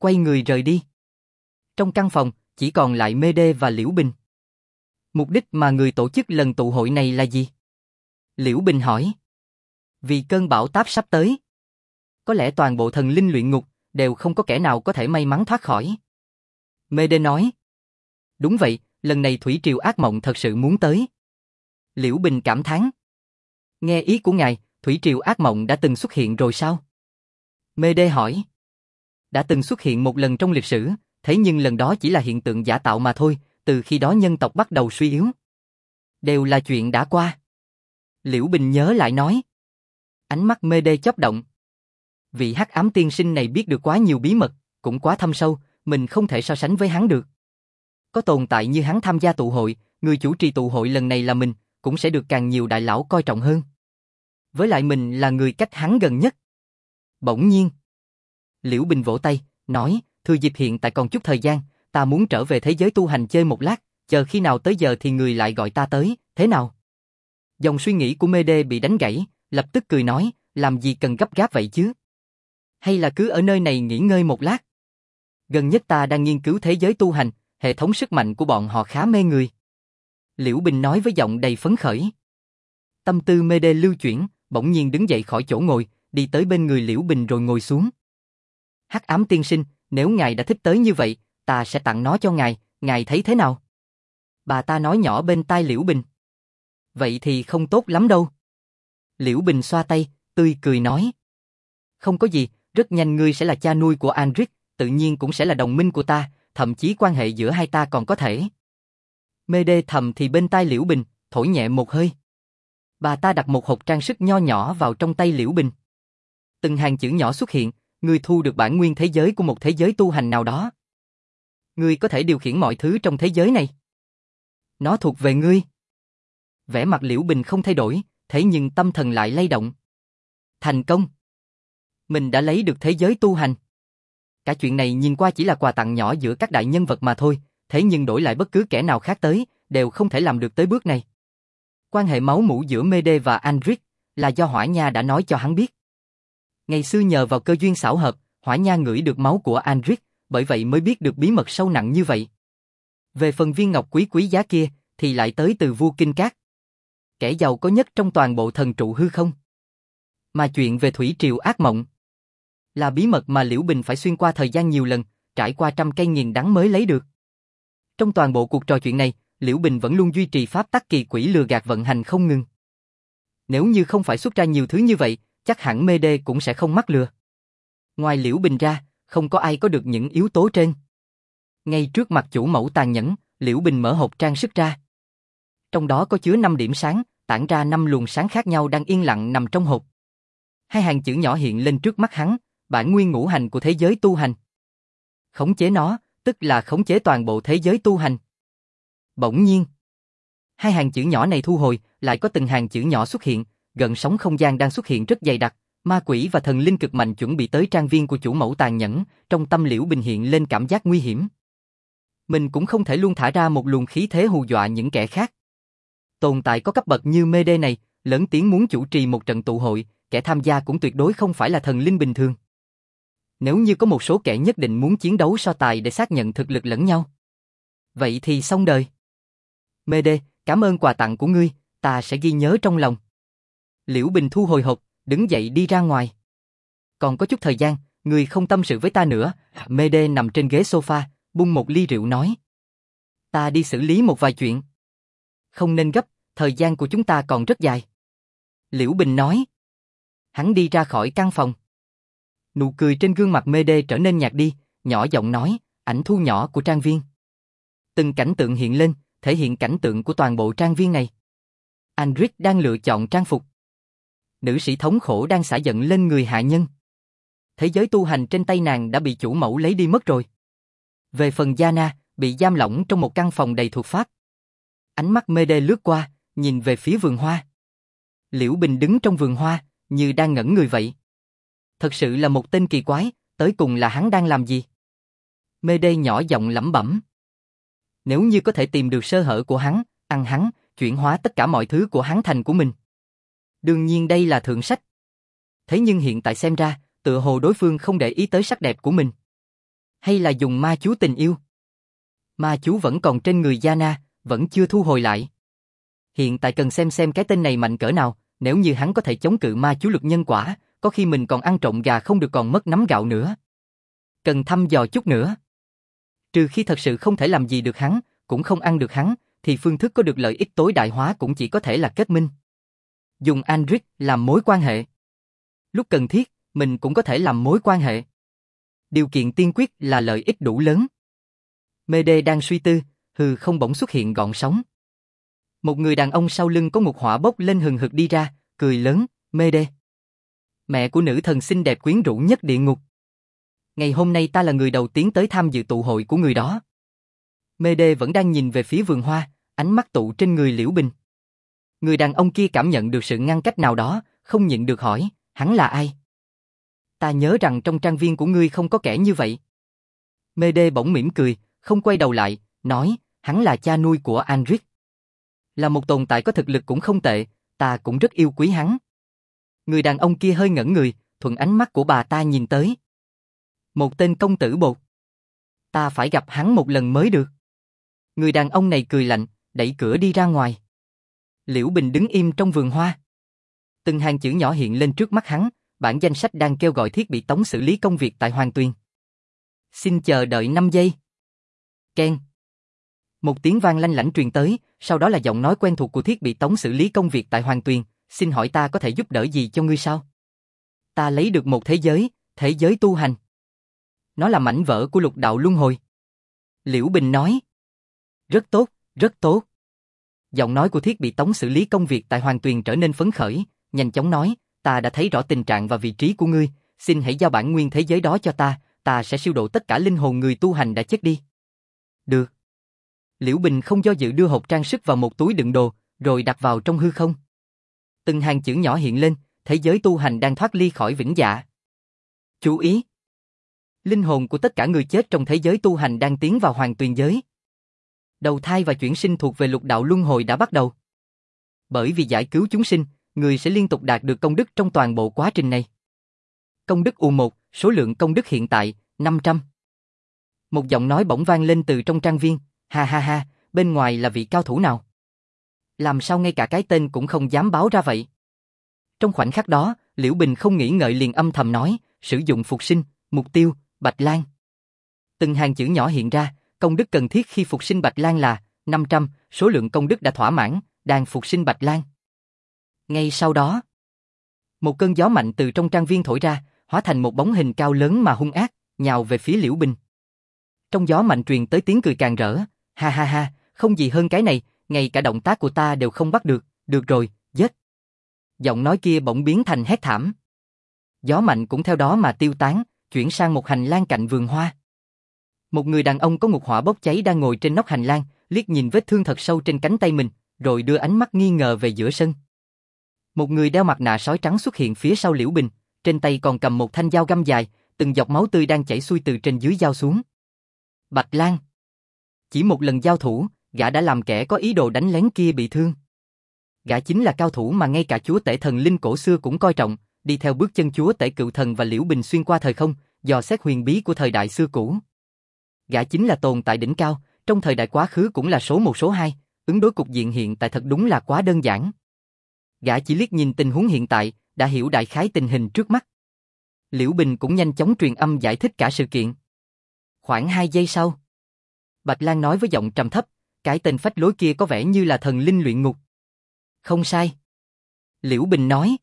quay người rời đi. Trong căn phòng, chỉ còn lại Mê Đê và Liễu Bình. Mục đích mà người tổ chức lần tụ hội này là gì? Liễu Bình hỏi. Vì cơn bão táp sắp tới. Có lẽ toàn bộ thần linh luyện ngục đều không có kẻ nào có thể may mắn thoát khỏi. Mê Đê nói. Đúng vậy, lần này thủy triều ác mộng thật sự muốn tới. Liễu Bình cảm thán. Nghe ý của ngài, thủy triều ác mộng đã từng xuất hiện rồi sao? Mê Đê hỏi. Đã từng xuất hiện một lần trong lịch sử, thế nhưng lần đó chỉ là hiện tượng giả tạo mà thôi, từ khi đó nhân tộc bắt đầu suy yếu. Đều là chuyện đã qua. Liễu Bình nhớ lại nói. Ánh mắt Mê Đê chớp động. Vị hắc ám tiên sinh này biết được quá nhiều bí mật, cũng quá thâm sâu, mình không thể so sánh với hắn được. Có tồn tại như hắn tham gia tụ hội, người chủ trì tụ hội lần này là mình, cũng sẽ được càng nhiều đại lão coi trọng hơn. Với lại mình là người cách hắn gần nhất. Bỗng nhiên, Liễu Bình vỗ tay, nói, thừa dịp hiện tại còn chút thời gian, ta muốn trở về thế giới tu hành chơi một lát, chờ khi nào tới giờ thì người lại gọi ta tới, thế nào? Dòng suy nghĩ của Mê Đê bị đánh gãy, lập tức cười nói, làm gì cần gấp gáp vậy chứ? Hay là cứ ở nơi này nghỉ ngơi một lát? Gần nhất ta đang nghiên cứu thế giới tu hành, hệ thống sức mạnh của bọn họ khá mê người. Liễu Bình nói với giọng đầy phấn khởi. Tâm tư Mê Đê lưu chuyển, bỗng nhiên đứng dậy khỏi chỗ ngồi, đi tới bên người Liễu Bình rồi ngồi xuống. Hắc ám tiên sinh, nếu ngài đã thích tới như vậy, ta sẽ tặng nó cho ngài thấy thế nào? Bà ta nói nhỏ bên tai Liễu Bình. Vậy thì không tốt lắm đâu. Liễu Bình xoa tay, tươi cười nói. Không có gì, rất nhanh ngươi sẽ là cha nuôi của Andric, tự nhiên cũng sẽ là đồng minh của ta, thậm chí quan hệ giữa hai ta còn có thể. Mê Đê thầm thì bên tai Liễu Bình, thổi nhẹ một hơi. Bà ta đặt một hộp trang sức nho nhỏ vào trong tay Liễu Bình. Từng hàng chữ nhỏ xuất hiện, ngươi thu được bản nguyên thế giới của một thế giới tu hành nào đó. Ngươi có thể điều khiển mọi thứ trong thế giới này. Nó thuộc về ngươi. Vẻ mặt Liễu Bình không thay đổi, thế nhưng tâm thần lại lay động. Thành công. Mình đã lấy được thế giới tu hành. Cả chuyện này nhìn qua chỉ là quà tặng nhỏ giữa các đại nhân vật mà thôi, thế nhưng đổi lại bất cứ kẻ nào khác tới, đều không thể làm được tới bước này. Quan hệ máu mủ giữa Mê Đê và Andric là do Hỏa Nha đã nói cho hắn biết. Ngày xưa nhờ vào cơ duyên xảo hợp, Hỏa Nha ngửi được máu của Andric, bởi vậy mới biết được bí mật sâu nặng như vậy. Về phần viên ngọc quý giá kia, thì lại tới từ vua Kinh Cát. Kẻ giàu có nhất trong toàn bộ thần trụ hư không. Mà chuyện về thủy triều ác mộng là bí mật mà Liễu Bình phải xuyên qua thời gian nhiều lần, trải qua trăm cây nghiền đắng mới lấy được. Trong toàn bộ cuộc trò chuyện này, Liễu Bình vẫn luôn duy trì pháp tắc kỳ quỷ lừa gạt vận hành không ngừng. Nếu như không phải xuất ra nhiều thứ như vậy, chắc hẳn Mê Đê cũng sẽ không mắc lừa. Ngoài Liễu Bình ra, không có ai có được những yếu tố trên. Ngay trước mặt chủ mẫu tàn nhẫn, Liễu Bình mở hộp trang sức ra. Trong đó có chứa 5 điểm sáng, tản ra 5 luồng sáng khác nhau đang yên lặng nằm trong hộp. Hai hàng chữ nhỏ hiện lên trước mắt hắn, bản nguyên ngũ hành của thế giới tu hành. Khống chế nó, tức là khống chế toàn bộ thế giới tu hành. Bỗng nhiên, hai hàng chữ nhỏ này thu hồi, lại có từng hàng chữ nhỏ xuất hiện, gợn sóng không gian đang xuất hiện rất dày đặc, ma quỷ và thần linh cực mạnh chuẩn bị tới trang viên của chủ mẫu tàn nhẫn, trong tâm Liễu Bình hiện lên cảm giác nguy hiểm. Mình cũng không thể luôn thả ra một luồng khí thế hù dọa những kẻ khác. Tồn tại có cấp bậc như Mê Đê này, lớn tiếng muốn chủ trì một trận tụ hội, kẻ tham gia cũng tuyệt đối không phải là thần linh bình thường. Nếu như có một số kẻ nhất định muốn chiến đấu so tài để xác nhận thực lực lẫn nhau, vậy thì xong đời. Mê Đê, cảm ơn quà tặng của ngươi, ta sẽ ghi nhớ trong lòng. Liễu Bình thu hồi hộp, đứng dậy đi ra ngoài. Còn có chút thời gian, ngươi không tâm sự với ta nữa. Mê Đê nằm trên ghế sofa, bung một ly rượu nói. Ta đi xử lý một vài chuyện. Không nên gấp, thời gian của chúng ta còn rất dài. Liễu Bình nói. Hắn đi ra khỏi căn phòng. Nụ cười trên gương mặt Mê Đê trở nên nhạt đi, nhỏ giọng nói, ảnh thu nhỏ của trang viên. Từng cảnh tượng hiện lên, thể hiện cảnh tượng của toàn bộ trang viên này. Andric đang lựa chọn trang phục. Nữ sĩ thống khổ đang xả giận lên người hạ nhân. Thế giới tu hành trên tay nàng đã bị chủ mẫu lấy đi mất rồi. Về phần Yana, bị giam lỏng trong một căn phòng đầy thuật pháp. Ánh mắt Mê Đê lướt qua, nhìn về phía vườn hoa. Liễu Bình đứng trong vườn hoa, như đang ngẩn người vậy. Thật sự là một tên kỳ quái, tới cùng là hắn đang làm gì? Mê Đê nhỏ giọng lẩm bẩm. Nếu như có thể tìm được sơ hở của hắn, ăn hắn, chuyển hóa tất cả mọi thứ của hắn thành của mình. Đương nhiên đây là thượng sách. Thế nhưng hiện tại xem ra, tựa hồ đối phương không để ý tới sắc đẹp của mình. Hay là dùng ma chú tình yêu? Ma chú vẫn còn trên người Yana, vẫn chưa thu hồi lại. Hiện tại cần xem cái tên này mạnh cỡ nào, nếu như hắn có thể chống cự ma chú lực nhân quả, có khi mình còn ăn trộm gà không được còn mất nắm gạo nữa. Cần thăm dò chút nữa. Trừ khi thật sự không thể làm gì được hắn, cũng không ăn được hắn, thì phương thức có được lợi ích tối đại hóa cũng chỉ có thể là kết minh. Dùng Andric làm mối quan hệ. Lúc cần thiết, mình cũng có thể làm mối quan hệ. Điều kiện tiên quyết là lợi ích đủ lớn. Mede đang suy tư, hư không bỗng xuất hiện gọn sóng. Một người đàn ông sau lưng có ngục hỏa bốc lên hừng hực đi ra, cười lớn, Mede. Mẹ của nữ thần xinh đẹp quyến rũ nhất địa ngục. Ngày hôm nay ta là người đầu tiên tới tham dự tụ hội của người đó. Mede vẫn đang nhìn về phía vườn hoa, ánh mắt tụ trên người Liễu Bình. Người đàn ông kia cảm nhận được sự ngăn cách nào đó, không nhịn được hỏi, hắn là ai? Ta nhớ rằng trong trang viên của ngươi không có kẻ như vậy. Mede bỗng mỉm cười, không quay đầu lại, nói, hắn là cha nuôi của Andric. Là một tồn tại có thực lực cũng không tệ, ta cũng rất yêu quý hắn. Người đàn ông kia hơi ngẩn người, thuận ánh mắt của bà ta nhìn tới. Một tên công tử bột. Ta phải gặp hắn một lần mới được. Người đàn ông này cười lạnh, đẩy cửa đi ra ngoài. Liễu Bình đứng im trong vườn hoa. Từng hàng chữ nhỏ hiện lên trước mắt hắn, bản danh sách đang kêu gọi Thiết Bị Tống xử lý công việc tại Hoàng Tuyền. Xin chờ đợi 5 giây. Keng. Một tiếng vang lanh lảnh truyền tới, sau đó là giọng nói quen thuộc của Thiết Bị Tống xử lý công việc tại Hoàng Tuyền. Xin hỏi ta có thể giúp đỡ gì cho ngươi sao? Ta lấy được một thế giới tu hành. Nó là mảnh vỡ của lục đạo luân hồi. Liễu Bình nói. Rất tốt, rất tốt. Giọng nói của Thiết Bị Tống xử lý công việc tại Hoàng Tuyền trở nên phấn khởi, nhanh chóng nói, ta đã thấy rõ tình trạng và vị trí của ngươi, xin hãy giao bản nguyên thế giới đó cho ta sẽ siêu độ tất cả linh hồn người tu hành đã chết đi. Được. Liễu Bình không do dự đưa hộp trang sức vào một túi đựng đồ, rồi đặt vào trong hư không. Từng hàng chữ nhỏ hiện lên, thế giới tu hành đang thoát ly khỏi vĩnh dạ. Chú ý! Linh hồn của tất cả người chết trong thế giới tu hành đang tiến vào Hoàng Tuyền giới. Đầu thai và chuyển sinh thuộc về lục đạo luân hồi đã bắt đầu. Bởi vì giải cứu chúng sinh, người sẽ liên tục đạt được công đức trong toàn bộ quá trình này. Công đức U1, số lượng công đức hiện tại, 500. Một giọng nói bỗng vang lên từ trong trang viên, ha ha ha, bên ngoài là vị cao thủ nào? Làm sao ngay cả cái tên cũng không dám báo ra vậy? Trong khoảnh khắc đó, Liễu Bình không nghĩ ngợi liền âm thầm nói, sử dụng phục sinh, mục tiêu, Bạch Lan. Từng hàng chữ nhỏ hiện ra, công đức cần thiết khi phục sinh Bạch Lan là 500, số lượng công đức đã thỏa mãn, đang phục sinh Bạch Lan. Ngay sau đó, một cơn gió mạnh từ trong trang viên thổi ra, hóa thành một bóng hình cao lớn mà hung ác, nhào về phía Liễu Bình. Trong gió mạnh truyền tới tiếng cười càng rỡ, ha ha ha, không gì hơn cái này, ngay cả động tác của ta đều không bắt được, được rồi, giết. Giọng nói kia bỗng biến thành hét thảm. Gió mạnh cũng theo đó mà tiêu tán, chuyển sang một hành lang cạnh vườn hoa. Một người đàn ông có ngục hỏa bốc cháy đang ngồi trên nóc hành lang, liếc nhìn vết thương thật sâu trên cánh tay mình, rồi đưa ánh mắt nghi ngờ về giữa sân. Một người đeo mặt nạ sói trắng xuất hiện phía sau Liễu Bình, trên tay còn cầm một thanh dao găm dài, từng giọt máu tươi đang chảy xuôi từ trên dưới dao xuống. Bạch Lan. Chỉ một lần giao thủ, gã đã làm kẻ có ý đồ đánh lén kia bị thương. Gã chính là cao thủ mà ngay cả chúa tể thần linh cổ xưa cũng coi trọng, đi theo bước chân chúa tể cựu thần và Liễu Bình xuyên qua thời không, dò xét huyền bí của thời đại xưa cũ. Gã chính là tồn tại đỉnh cao, trong thời đại quá khứ cũng là số 1 số 2, ứng đối cục diện hiện tại thật đúng là quá đơn giản. Gã chỉ liếc nhìn tình huống hiện tại, đã hiểu đại khái tình hình trước mắt. Liễu Bình cũng nhanh chóng truyền âm giải thích cả sự kiện. Khoảng 2 giây sau, Bạch Lan nói với giọng trầm thấp, cái tên phách lối kia có vẻ như là thần linh luyện ngục. Không sai. Liễu Bình nói.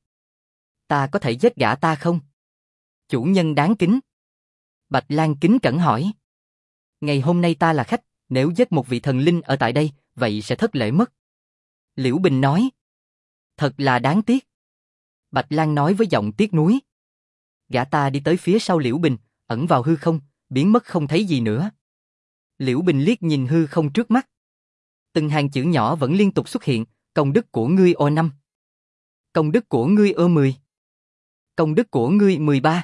Ta có thể giết gã ta không? Chủ nhân đáng kính. Bạch Lan kính cẩn hỏi. Ngày hôm nay ta là khách, nếu giết một vị thần linh ở tại đây, vậy sẽ thất lễ mất. Liễu Bình nói. Thật là đáng tiếc. Bạch Lan nói với giọng tiếc nuối. Gã ta đi tới phía sau Liễu Bình, ẩn vào hư không, biến mất không thấy gì nữa. Liễu Bình liếc nhìn hư không trước mắt. Từng hàng chữ nhỏ vẫn liên tục xuất hiện, công đức của ngươi O5. Công đức của ngươi O10. Công đức của ngươi 13.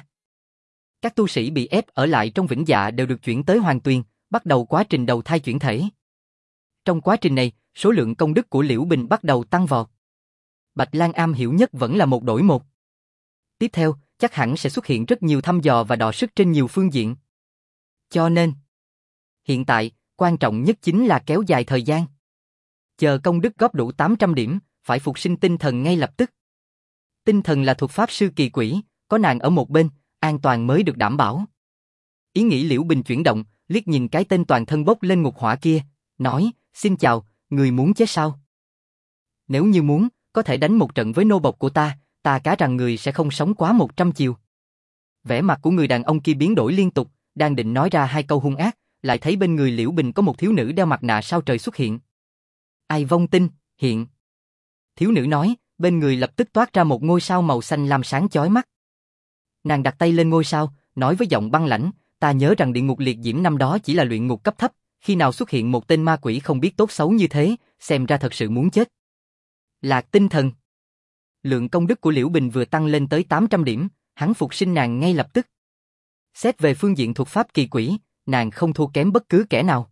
Các tu sĩ bị ép ở lại trong vĩnh dạ đều được chuyển tới Hoàng Tuyền, bắt đầu quá trình đầu thai chuyển thể. Trong quá trình này, số lượng công đức của Liễu Bình bắt đầu tăng vọt. Bạch Lan am hiểu nhất vẫn là một đổi một. Tiếp theo, chắc hẳn sẽ xuất hiện rất nhiều thăm dò và đọ sức trên nhiều phương diện. Cho nên, hiện tại, quan trọng nhất chính là kéo dài thời gian. Chờ công đức góp đủ 800 điểm, phải phục sinh tinh thần ngay lập tức. Tinh thần là thuật pháp sư kỳ quỷ, có nàng ở một bên, an toàn mới được đảm bảo. Ý nghĩ Liễu Bình chuyển động, liếc nhìn cái tên toàn thân bốc lên ngục hỏa kia, nói, xin chào, người muốn chết sao? Nếu như muốn, có thể đánh một trận với nô bộc của ta cá rằng người sẽ không sống quá 100 chiều. Vẻ mặt của người đàn ông kia biến đổi liên tục, đang định nói ra hai câu hung ác, lại thấy bên người Liễu Bình có một thiếu nữ đeo mặt nạ sao trời xuất hiện. Ai vong tinh, hiện. Thiếu nữ nói, bên người lập tức toát ra một ngôi sao màu xanh lam sáng chói mắt. Nàng đặt tay lên ngôi sao, nói với giọng băng lãnh, ta nhớ rằng địa ngục liệt diễm năm đó chỉ là luyện ngục cấp thấp, khi nào xuất hiện một tên ma quỷ không biết tốt xấu như thế, xem ra thật sự muốn chết. Lạc tinh thần. Lượng công đức của Liễu Bình vừa tăng lên tới 800 điểm, hắn phục sinh nàng ngay lập tức. Xét về phương diện thuật pháp kỳ quỷ, nàng không thua kém bất cứ kẻ nào.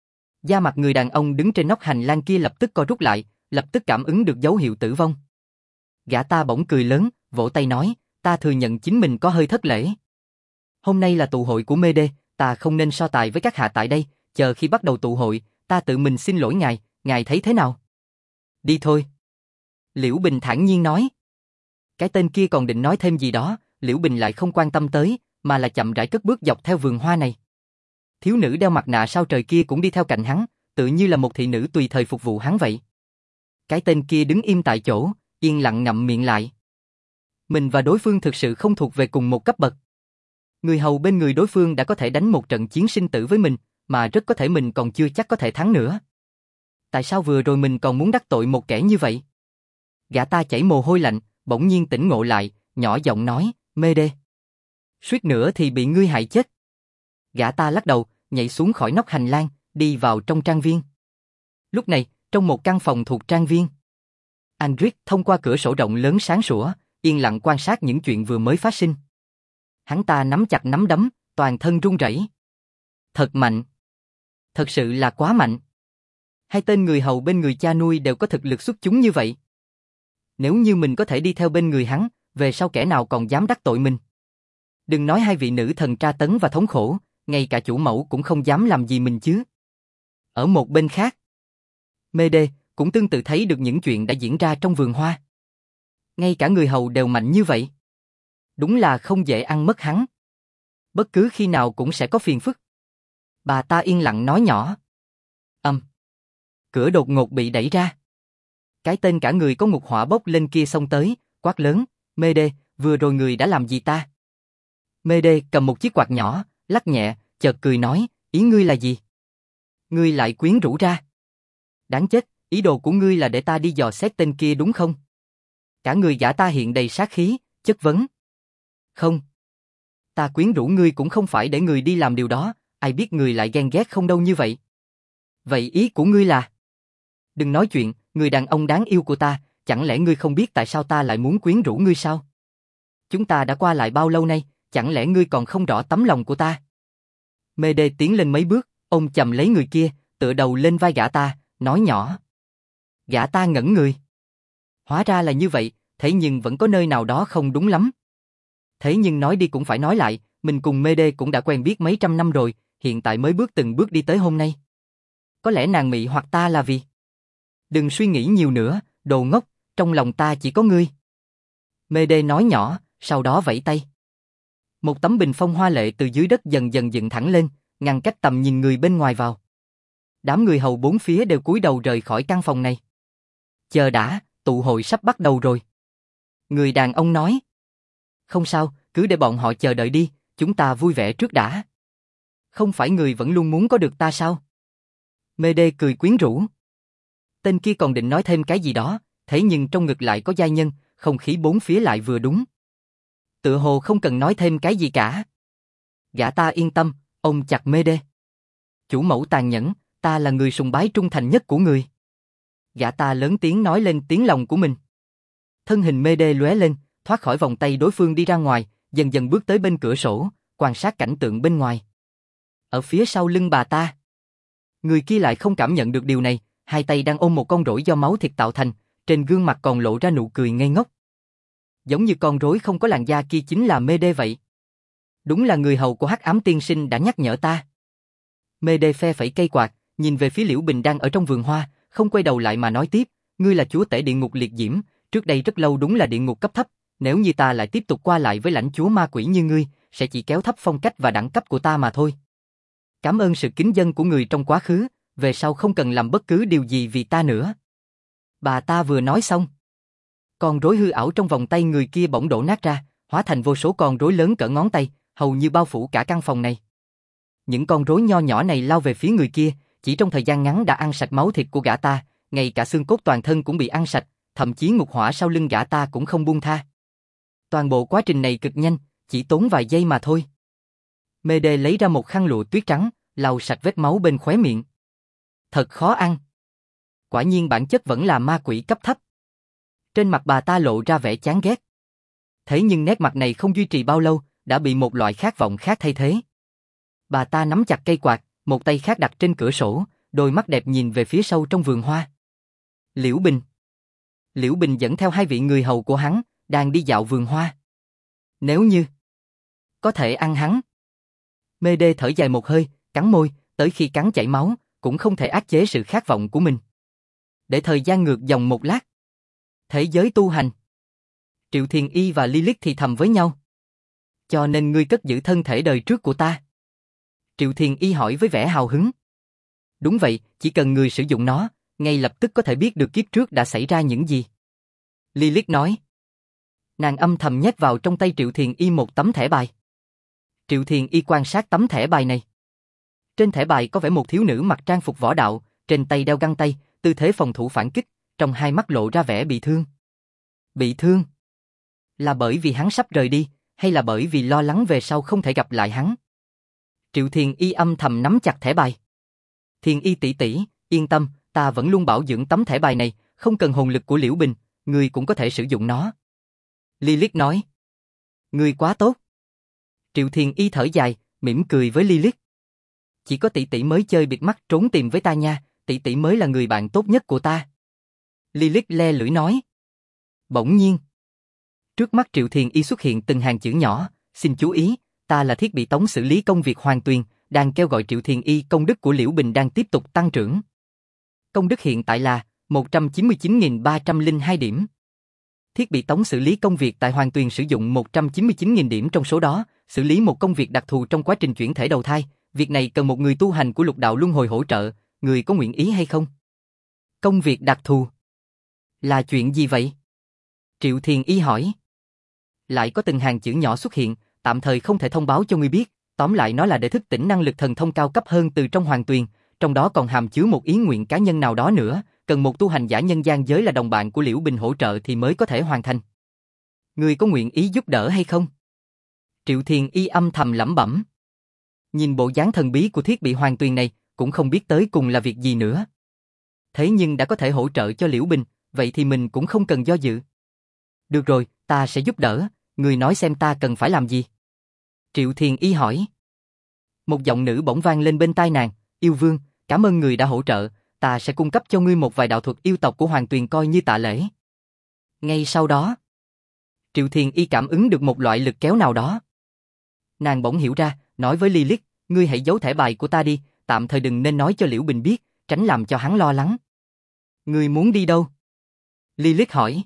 Da mặt người đàn ông đứng trên nóc hành lang kia lập tức co rút lại, lập tức cảm ứng được dấu hiệu tử vong. Gã ta bỗng cười lớn, vỗ tay nói, ta thừa nhận chính mình có hơi thất lễ. Hôm nay là tụ hội của Mê Đê, ta không nên so tài với các hạ tại đây, chờ khi bắt đầu tụ hội, ta tự mình xin lỗi ngài thấy thế nào? Đi thôi. Liễu Bình thản nhiên nói. Cái tên kia còn định nói thêm gì đó, Liễu Bình lại không quan tâm tới, mà là chậm rãi cất bước dọc theo vườn hoa này. Thiếu nữ đeo mặt nạ sao trời kia cũng đi theo cạnh hắn, tự như là một thị nữ tùy thời phục vụ hắn vậy. Cái tên kia đứng im tại chỗ, yên lặng ngậm miệng lại. Mình và đối phương thực sự không thuộc về cùng một cấp bậc. Người hầu bên người đối phương đã có thể đánh một trận chiến sinh tử với mình, mà rất có thể mình còn chưa chắc có thể thắng nữa. Tại sao vừa rồi mình còn muốn đắc tội một kẻ như vậy? Gã ta chảy mồ hôi lạnh, bỗng nhiên tỉnh ngộ lại, nhỏ giọng nói, Mê Đê. Suýt nữa thì bị ngươi hại chết. Gã ta lắc đầu, nhảy xuống khỏi nóc hành lang, đi vào trong trang viên. Lúc này, trong một căn phòng thuộc trang viên, Andric thông qua cửa sổ rộng lớn sáng sủa, yên lặng quan sát những chuyện vừa mới phát sinh. Hắn ta nắm chặt nắm đấm, toàn thân run rẩy. Thật mạnh. Thật sự là quá mạnh. Hai tên người hầu bên người cha nuôi đều có thực lực xuất chúng như vậy. Nếu như mình có thể đi theo bên người hắn, về sau kẻ nào còn dám đắc tội mình. Đừng nói hai vị nữ thần tra tấn và thống khổ, ngay cả chủ mẫu cũng không dám làm gì mình chứ. Ở một bên khác, Mê Đê cũng tương tự thấy được những chuyện đã diễn ra trong vườn hoa. Ngay cả người hầu đều mạnh như vậy. Đúng là không dễ ăn mất hắn. Bất cứ khi nào cũng sẽ có phiền phức. Bà ta yên lặng nói nhỏ. Cửa đột ngột bị đẩy ra. Cái tên cả người có ngục hỏa bốc lên kia xông tới, quát lớn, Mê Đê, vừa rồi người đã làm gì ta? Mê Đê cầm một chiếc quạt nhỏ, lắc nhẹ, chợt cười nói, ý ngươi là gì? Ngươi lại quyến rũ ra. Đáng chết, ý đồ của ngươi là để ta đi dò xét tên kia đúng không? Cả người gã ta hiện đầy sát khí, chất vấn. Không. Ta quyến rũ ngươi cũng không phải để người đi làm điều đó, ai biết người lại ghen ghét không đâu như vậy. Vậy ý của ngươi là? Đừng nói chuyện, người đàn ông đáng yêu của ta, chẳng lẽ ngươi không biết tại sao ta lại muốn quyến rũ ngươi sao? Chúng ta đã qua lại bao lâu nay, chẳng lẽ ngươi còn không rõ tấm lòng của ta? Mê Đê tiến lên mấy bước, ôm chầm lấy người kia, tựa đầu lên vai gã ta, nói nhỏ. Gã ta ngẩn người. Hóa ra là như vậy, thế nhưng vẫn có nơi nào đó không đúng lắm. Thế nhưng nói đi cũng phải nói lại, mình cùng Mê Đê cũng đã quen biết mấy trăm năm rồi, hiện tại mới từng bước đi tới hôm nay. Có lẽ nàng mị hoặc ta là vì... Đừng suy nghĩ nhiều nữa, đồ ngốc, trong lòng ta chỉ có ngươi. Mê Đê nói nhỏ, sau đó vẫy tay. Một tấm bình phong hoa lệ từ dưới đất dần dần dựng thẳng lên, ngăn cách tầm nhìn người bên ngoài vào. Đám người hầu bốn phía đều cúi đầu rời khỏi căn phòng này. Chờ đã, tụ hội sắp bắt đầu rồi. Người đàn ông nói. Không sao, cứ để bọn họ chờ đợi đi, chúng ta vui vẻ trước đã. Không phải người vẫn luôn muốn có được ta sao? Mê Đê cười quyến rũ. Tên kia còn định nói thêm cái gì đó, thế nhưng trong ngực lại có giai nhân, không khí bốn phía lại vừa đúng. Tựa hồ không cần nói thêm cái gì cả. Gã ta yên tâm, ôm chặt Mê Đê. Chủ mẫu tàn nhẫn, ta là người sùng bái trung thành nhất của người. Gã ta lớn tiếng nói lên tiếng lòng của mình. Thân hình Mê Đê lóe lên, thoát khỏi vòng tay đối phương đi ra ngoài, dần dần bước tới bên cửa sổ, quan sát cảnh tượng bên ngoài. Ở phía sau lưng bà ta, người kia lại không cảm nhận được điều này, hai tay đang ôm một con rỗi do máu thịt tạo thành, trên gương mặt còn lộ ra nụ cười ngây ngốc. Giống như con rối không có làn da kia chính là Mê Đê vậy. Đúng là người hầu của Hắc Ám tiên sinh đã nhắc nhở ta. Mê Đê phe phẩy cây quạt, nhìn về phía Liễu Bình đang ở trong vườn hoa, không quay đầu lại mà nói tiếp, ngươi là chúa tể địa ngục liệt diễm, trước đây rất lâu đúng là địa ngục cấp thấp, nếu như ta lại tiếp tục qua lại với lãnh chúa ma quỷ như ngươi, sẽ chỉ kéo thấp phong cách và đẳng cấp của ta mà thôi. Cảm ơn sự kính dân của người trong quá khứ, về sau không cần làm bất cứ điều gì vì ta nữa. Bà ta vừa nói xong, con rối hư ảo trong vòng tay người kia bỗng đổ nát ra, hóa thành vô số con rối lớn cỡ ngón tay, hầu như bao phủ cả căn phòng này. Những con rối nho nhỏ này lao về phía người kia, chỉ trong thời gian ngắn đã ăn sạch máu thịt của gã ta, ngay cả xương cốt toàn thân cũng bị ăn sạch, thậm chí ngục hỏa sau lưng gã ta cũng không buông tha. Toàn bộ quá trình này cực nhanh, chỉ tốn vài giây mà thôi. Mê Đê lấy ra một khăn lụa tuyết trắng, lau sạch vết máu bên khóe miệng. Thật khó ăn. Quả nhiên bản chất vẫn là ma quỷ cấp thấp. Trên mặt bà ta lộ ra vẻ chán ghét. Thế nhưng nét mặt này không duy trì bao lâu, đã bị một loại khát vọng khác thay thế. Bà ta nắm chặt cây quạt, một tay khác đặt trên cửa sổ, đôi mắt đẹp nhìn về phía sâu trong vườn hoa. Liễu Bình. Liễu Bình dẫn theo hai vị người hầu của hắn, đang đi dạo vườn hoa. Nếu như có thể ăn hắn. Mê Đê thở dài một hơi, cắn môi, tới khi cắn chảy máu, cũng không thể áp chế sự khát vọng của mình. Để thời gian ngược dòng một lát. Thế giới tu hành. Triệu Thiền Y và Lilith thì thầm với nhau. Cho nên ngươi cất giữ thân thể đời trước của ta. Triệu Thiền Y hỏi với vẻ hào hứng. Đúng vậy, chỉ cần người sử dụng nó, ngay lập tức có thể biết được kiếp trước đã xảy ra những gì. Lilith nói. Nàng âm thầm nhét vào trong tay Triệu Thiền Y một tấm thẻ bài. Triệu Thiền Y quan sát tấm thẻ bài này. Trên thẻ bài có vẽ một thiếu nữ mặc trang phục võ đạo, trên tay đeo găng tay, tư thế phòng thủ phản kích, trong hai mắt lộ ra vẻ bị thương. Bị thương? Là bởi vì hắn sắp rời đi, hay là bởi vì lo lắng về sau không thể gặp lại hắn? Triệu Thiền Y âm thầm nắm chặt thẻ bài. Thiền Y tỷ tỷ, yên tâm, ta vẫn luôn bảo dưỡng tấm thẻ bài này, không cần hồn lực của Liễu Bình, ngươi cũng có thể sử dụng nó. Lilith nói. Ngươi quá tốt. Triệu Thiền Y thở dài, mỉm cười với Lilith. Chỉ có tỷ tỷ mới chơi bịt mắt trốn tìm với ta nha, tỷ tỷ mới là người bạn tốt nhất của ta. Lilith le lưỡi nói. Bỗng nhiên, trước mắt Triệu Thiền Y xuất hiện từng hàng chữ nhỏ, xin chú ý, ta là thiết bị tống xử lý công việc Hoàng Tuyền, đang kêu gọi Triệu Thiền Y. Công đức của Liễu Bình đang tiếp tục tăng trưởng. Công đức hiện tại là 199.302 điểm. Thiết bị tống xử lý công việc tại Hoàng Tuyền sử dụng 199.000 điểm, trong số đó, xử lý một công việc đặc thù trong quá trình chuyển thể đầu thai, việc này cần một người tu hành của lục đạo luân hồi hỗ trợ, người có nguyện ý hay không? Công việc đặc thù? Là chuyện gì vậy? Triệu Thiền Y hỏi. Lại có từng hàng chữ nhỏ xuất hiện, tạm thời không thể thông báo cho ngươi biết, tóm lại nó là để thức tỉnh năng lực thần thông cao cấp hơn từ trong Hoàng Tuyền, trong đó còn hàm chứa một ý nguyện cá nhân nào đó nữa, cần một tu hành giả nhân gian giới là đồng bạn của Liễu Bình hỗ trợ thì mới có thể hoàn thành. Ngươi có nguyện ý giúp đỡ hay không? Triệu Thiền Y âm thầm lẩm bẩm. Nhìn bộ dáng thần bí của thiết bị Hoàng Tuyền này, cũng không biết tới cùng là việc gì nữa. Thế nhưng đã có thể hỗ trợ cho Liễu Bình, vậy thì mình cũng không cần do dự. Được rồi, ta sẽ giúp đỡ, ngươi nói xem ta cần phải làm gì? Triệu Thiền Y hỏi. Một giọng nữ bỗng vang lên bên tai nàng, yêu vương, cảm ơn người đã hỗ trợ, ta sẽ cung cấp cho ngươi một vài đạo thuật yêu tộc của Hoàng Tuyền coi như tạ lễ. Ngay sau đó, Triệu Thiền Y cảm ứng được một loại lực kéo nào đó. Nàng bỗng hiểu ra, nói với Lilith, ngươi hãy giấu thẻ bài của ta đi, tạm thời đừng nên nói cho Liễu Bình biết, tránh làm cho hắn lo lắng. Ngươi muốn đi đâu? Lilith hỏi.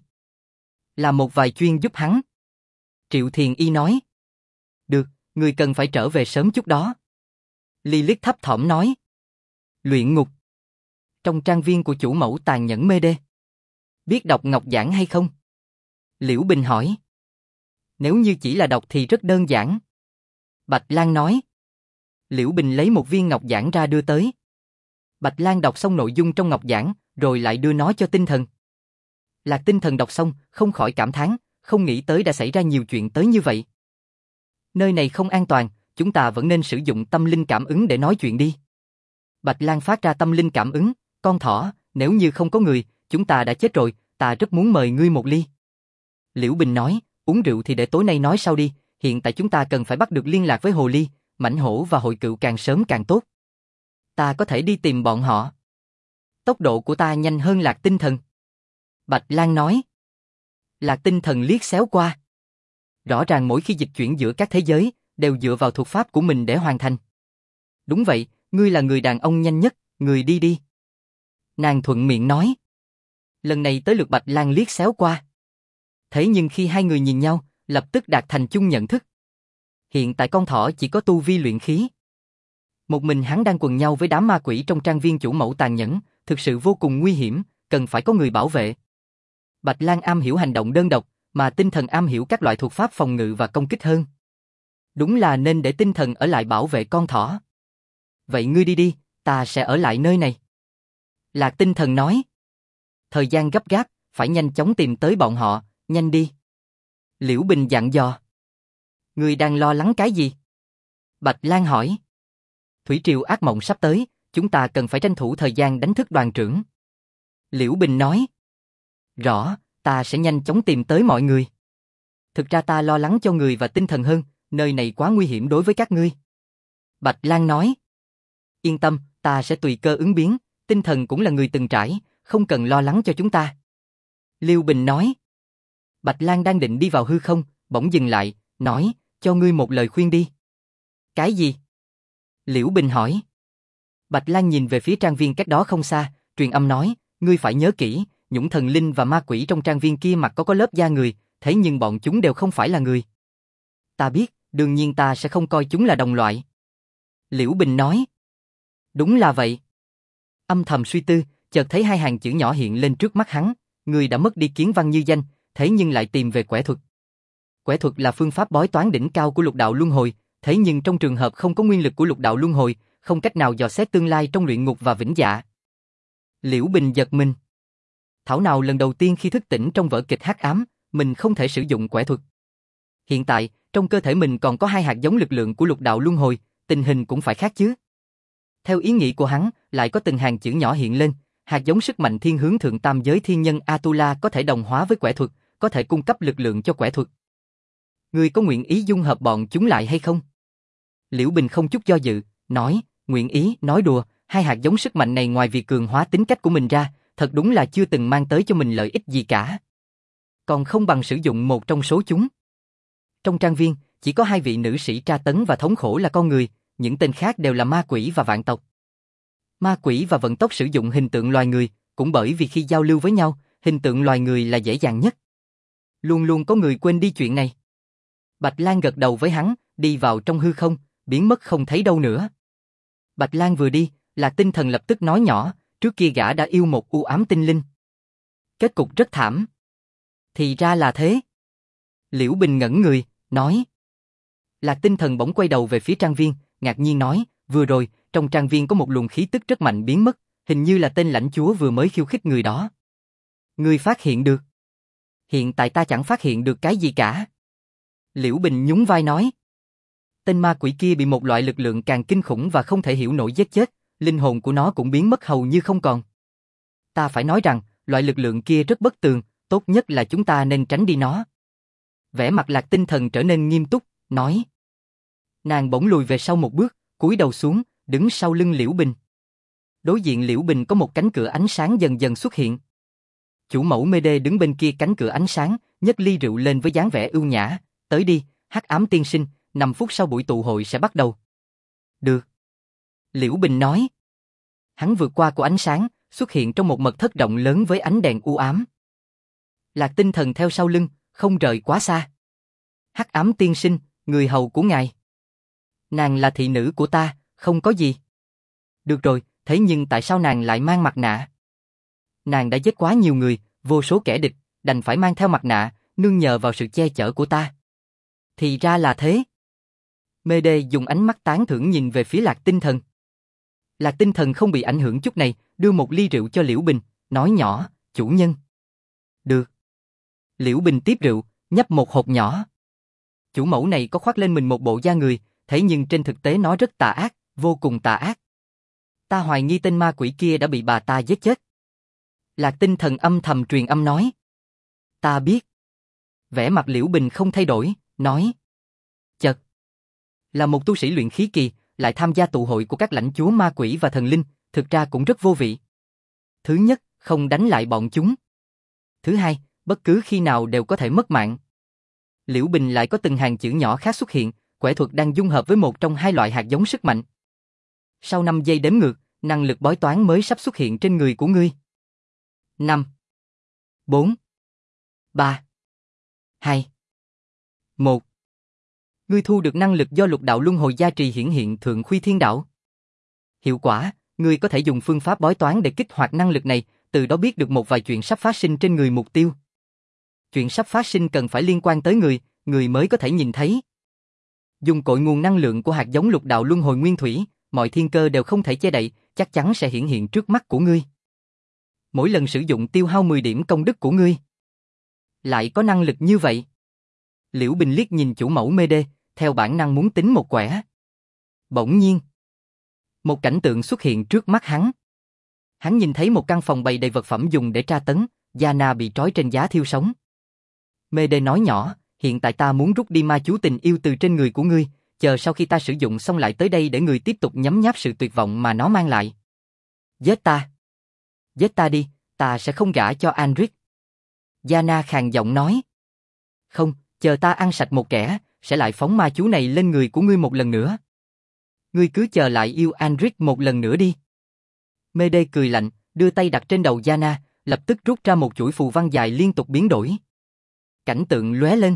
Là một vài chuyên giúp hắn. Triệu Thiền Y nói. Được, ngươi cần phải trở về sớm chút đó. Lilith thấp thỏm nói. Luyện ngục. Trong trang viên của chủ mẫu tàn nhẫn Mê Đê. Biết đọc ngọc giản hay không? Liễu Bình hỏi. Nếu như chỉ là đọc thì rất đơn giản. Bạch Lan nói. Liễu Bình lấy một viên ngọc giản ra đưa tới. Bạch Lan đọc xong nội dung trong ngọc giản, rồi lại đưa nó cho Tinh Thần. Lạc Tinh Thần đọc xong, không khỏi cảm thán, không nghĩ tới đã xảy ra nhiều chuyện tới như vậy. Nơi này không an toàn, chúng ta vẫn nên sử dụng tâm linh cảm ứng để nói chuyện đi. Bạch Lan phát ra tâm linh cảm ứng, con thỏ, nếu như không có người, chúng ta đã chết rồi, ta rất muốn mời ngươi một ly. Liễu Bình nói, uống rượu thì để tối nay nói sau đi, hiện tại chúng ta cần phải bắt được liên lạc với Hồ Ly, Mãnh Hổ và Hội Cựu càng sớm càng tốt. Ta có thể đi tìm bọn họ. Tốc độ của ta nhanh hơn Lạc Tinh Thần. Bạch Lan nói. Lạc Tinh Thần liếc xéo qua. Rõ ràng mỗi khi dịch chuyển giữa các thế giới, đều dựa vào thuật pháp của mình để hoàn thành. Đúng vậy, ngươi là người đàn ông nhanh nhất, người đi đi. Nàng thuận miệng nói. Lần này tới lượt Bạch Lang liếc xéo qua. Thế nhưng khi hai người nhìn nhau, lập tức đạt thành chung nhận thức. Hiện tại con thỏ chỉ có tu vi luyện khí. Một mình hắn đang quần nhau với đám ma quỷ trong trang viên chủ mẫu tàn nhẫn, thực sự vô cùng nguy hiểm, cần phải có người bảo vệ. Bạch Lang am hiểu hành động đơn độc, mà tinh thần am hiểu các loại thuật pháp phòng ngự và công kích hơn. Đúng là nên để tinh thần ở lại bảo vệ con thỏ. Vậy ngươi đi đi, ta sẽ ở lại nơi này. Lạc Tinh Thần nói. Thời gian gấp gáp, phải nhanh chóng tìm tới bọn họ, nhanh đi. Liễu Bình dặn dò. Ngươi đang lo lắng cái gì? Bạch Lang hỏi. Thủy triều ác mộng sắp tới, chúng ta cần phải tranh thủ thời gian đánh thức đoàn trưởng. Liễu Bình nói. Rõ, ta sẽ nhanh chóng tìm tới mọi người. Thực ra ta lo lắng cho người và tinh thần hơn, nơi này quá nguy hiểm đối với các ngươi. Bạch Lang nói. Yên tâm, ta sẽ tùy cơ ứng biến, tinh thần cũng là người từng trải, không cần lo lắng cho chúng ta. Liêu Bình nói. Bạch Lang đang định đi vào hư không, bỗng dừng lại, nói, cho ngươi một lời khuyên đi. Cái gì? Liễu Bình hỏi. Bạch Lang nhìn về phía trang viên cách đó không xa, truyền âm nói, ngươi phải nhớ kỹ, nhũng thần linh và ma quỷ trong trang viên kia mặc có lớp da người, thế nhưng bọn chúng đều không phải là người. Ta biết, đương nhiên ta sẽ không coi chúng là đồng loại. Liễu Bình nói. Đúng là vậy. Âm thầm suy tư, chợt thấy hai hàng chữ nhỏ hiện lên trước mắt hắn, người đã mất đi kiến văn như danh, thế nhưng lại tìm về quẻ thuật. Quẻ thuật là phương pháp bói toán đỉnh cao của lục đạo luân hồi, thế nhưng trong trường hợp không có nguyên lực của lục đạo luân hồi, không cách nào dò xét tương lai trong luyện ngục và vĩnh dạ. Liễu Bình giật mình. Thảo nào lần đầu tiên khi thức tỉnh trong vở kịch hắc ám, mình không thể sử dụng quẻ thuật. Hiện tại, trong cơ thể mình còn có hai hạt giống lực lượng của lục đạo luân hồi, tình hình cũng phải khác chứ. Theo ý nghĩ của hắn, lại có từng hàng chữ nhỏ hiện lên, hạt giống sức mạnh thiên hướng thượng tam giới thiên nhân Atula có thể đồng hóa với quẻ thuật, có thể cung cấp lực lượng cho quẻ thuật. Ngươi có nguyện ý dung hợp bọn chúng lại hay không? Liễu Bình không chút do dự, nói, nguyện ý, nói đùa, hai hạt giống sức mạnh này ngoài việc cường hóa tính cách của mình ra, thật đúng là chưa từng mang tới cho mình lợi ích gì cả. Còn không bằng sử dụng một trong số chúng. Trong trang viên, chỉ có hai vị nữ sĩ tra tấn và thống khổ là con người, những tên khác đều là ma quỷ và vạn tộc. Ma quỷ và vận tốc sử dụng hình tượng loài người, cũng bởi vì khi giao lưu với nhau, hình tượng loài người là dễ dàng nhất. Luôn luôn có người quên đi chuyện này. Bạch Lang gật đầu với hắn, đi vào trong hư không, biến mất không thấy đâu nữa. Bạch Lang vừa đi, Lạc Tinh Thần lập tức nói nhỏ, trước kia gã đã yêu một u ám tinh linh. Kết cục rất thảm. Thì ra là thế. Liễu Bình ngẩn người, nói. Lạc Tinh Thần bỗng quay đầu về phía trang viên, ngạc nhiên nói, vừa rồi, trong trang viên có một luồng khí tức rất mạnh biến mất, hình như là tên lãnh chúa vừa mới khiêu khích người đó. Ngươi phát hiện được. Hiện tại ta chẳng phát hiện được cái gì cả. Liễu Bình nhún vai nói. Tên ma quỷ kia bị một loại lực lượng càng kinh khủng và không thể hiểu nổi giết chết, linh hồn của nó cũng biến mất hầu như không còn. Ta phải nói rằng, loại lực lượng kia rất bất tường, tốt nhất là chúng ta nên tránh đi nó. Vẻ mặt Lạc Tinh Thần trở nên nghiêm túc, nói. Nàng bỗng lùi về sau một bước, cúi đầu xuống, đứng sau lưng Liễu Bình. Đối diện Liễu Bình có một cánh cửa ánh sáng dần dần xuất hiện. Chủ mẫu Mê-đê đứng bên kia cánh cửa ánh sáng, nhấc ly rượu lên với dáng vẻ ưu nhã, tới đi, hắc ám tiên sinh, 5 phút sau buổi tụ hội sẽ bắt đầu. Được. Liễu Bình nói. Hắn vượt qua của ánh sáng, xuất hiện trong một mật thất rộng lớn với ánh đèn u ám. Lạc Tinh Thần theo sau lưng, không rời quá xa. Hắc ám tiên sinh, người hầu của ngài. Nàng là thị nữ của ta, không có gì. Được rồi, thế nhưng tại sao nàng lại mang mặt nạ? Nàng đã giết quá nhiều người, vô số kẻ địch, đành phải mang theo mặt nạ, nương nhờ vào sự che chở của ta. Thì ra là thế. Mê-đê dùng ánh mắt tán thưởng nhìn về phía Lạc Tinh Thần. Lạc Tinh Thần không bị ảnh hưởng chút này, đưa một ly rượu cho Liễu Bình, nói nhỏ, chủ nhân. Được. Liễu Bình tiếp rượu, nhấp một hộp nhỏ. Chủ mẫu này có khoác lên mình một bộ da người, thế nhưng trên thực tế nó rất tà ác, vô cùng tà ác. Ta hoài nghi tên ma quỷ kia đã bị bà ta giết chết. Lạc Tinh Thần âm thầm truyền âm nói. Ta biết. Vẻ mặt Liễu Bình không thay đổi, nói. Chật. Là một tu sĩ luyện khí kỳ, lại tham gia tụ hội của các lãnh chúa ma quỷ và thần linh, thực ra cũng rất vô vị. Thứ nhất, không đánh lại bọn chúng. Thứ hai, bất cứ khi nào đều có thể mất mạng. Liễu Bình lại có từng hàng chữ nhỏ khác xuất hiện, quẻ thuật đang dung hợp với một trong hai loại hạt giống sức mạnh. Sau 5 giây đếm ngược, năng lực bói toán mới sắp xuất hiện trên người của ngươi. 5, 4, 3, 2, 1. Ngươi thu được năng lực do lục đạo luân hồi gia trì hiển hiện Thượng Khuy Thiên Đạo. Hiệu quả, ngươi có thể dùng phương pháp bói toán để kích hoạt năng lực này, từ đó biết được một vài chuyện sắp phát sinh trên người mục tiêu. Chuyện sắp phát sinh cần phải liên quan tới người mới có thể nhìn thấy. Dùng cội nguồn năng lượng của hạt giống lục đạo luân hồi nguyên thủy, mọi thiên cơ đều không thể che đậy, chắc chắn sẽ hiển hiện trước mắt của ngươi. Mỗi lần sử dụng tiêu hao 10 điểm công đức của ngươi. Lại có năng lực như vậy. Liễu Bình liếc nhìn chủ mẫu mê đê, theo bản năng muốn tính một quẻ. Bỗng nhiên, một cảnh tượng xuất hiện trước mắt hắn. Hắn nhìn thấy một căn phòng bày đầy vật phẩm dùng để tra tấn, Yana bị trói trên giá thiêu sống. Mê đê nói nhỏ, hiện tại ta muốn rút đi ma chú tình yêu từ trên người của ngươi, chờ sau khi ta sử dụng xong lại tới đây để ngươi tiếp tục nhấm nháp sự tuyệt vọng mà nó mang lại. Giết ta. Giết ta đi, ta sẽ không gả cho Andric. Yana khàn giọng nói. Không, chờ ta ăn sạch một kẻ, sẽ lại phóng ma chú này lên người của ngươi một lần nữa. Ngươi cứ chờ lại yêu Andric một lần nữa đi. Mê đê cười lạnh, đưa tay đặt trên đầu Yana, lập tức rút ra một chuỗi phù văn dài liên tục biến đổi. Cảnh tượng lóe lên.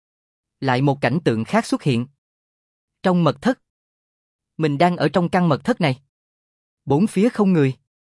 Lại một cảnh tượng khác xuất hiện. Trong mật thất. Mình đang ở trong căn mật thất này. Bốn phía không người.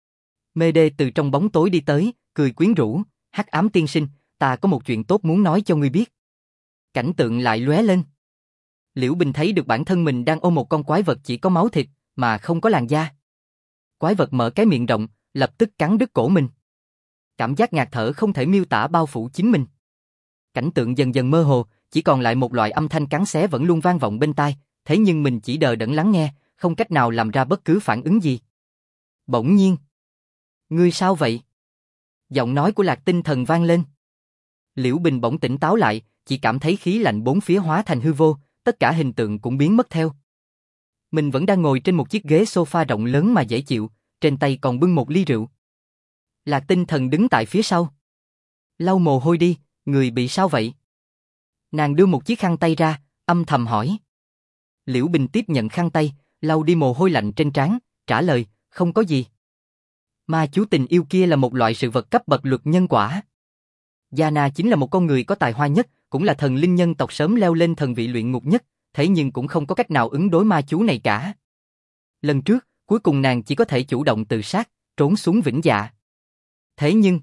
Mê đê từ trong bóng tối đi tới, cười quyến rũ, hắc ám tiên sinh, ta có một chuyện tốt muốn nói cho ngươi biết. Cảnh tượng lại lóe lên. Liễu Bình thấy được bản thân mình đang ôm một con quái vật chỉ có máu thịt, mà không có làn da. Quái vật mở cái miệng rộng, lập tức cắn đứt cổ mình. Cảm giác ngạt thở không thể miêu tả bao phủ chính mình. Cảnh tượng dần dần mơ hồ, chỉ còn lại một loại âm thanh cắn xé vẫn luôn vang vọng bên tai, thế nhưng mình chỉ đờ đẫn lắng nghe, không cách nào làm ra bất cứ phản ứng gì. Bỗng nhiên. Ngươi sao vậy? Giọng nói của Lạc Tinh Thần vang lên. Liễu Bình bỗng tỉnh táo lại, chỉ cảm thấy khí lạnh bốn phía hóa thành hư vô, tất cả hình tượng cũng biến mất theo. Mình vẫn đang ngồi trên một chiếc ghế sofa rộng lớn mà dễ chịu, trên tay còn bưng một ly rượu. Lạc Tinh Thần đứng tại phía sau. Lau mồ hôi đi, người bị sao vậy? Nàng đưa một chiếc khăn tay ra, âm thầm hỏi. Liễu Bình tiếp nhận khăn tay, lau đi mồ hôi lạnh trên trán, trả lời, không có gì. Ma chú tình yêu kia là một loại sự vật cấp bậc luật nhân quả. Yana chính là một con người có tài hoa nhất, cũng là thần linh nhân tộc sớm leo lên thần vị luyện ngục nhất, thế nhưng cũng không có cách nào ứng đối ma chú này cả. Lần trước, cuối cùng nàng chỉ có thể chủ động tự sát, trốn xuống vĩnh dạ. Thế nhưng,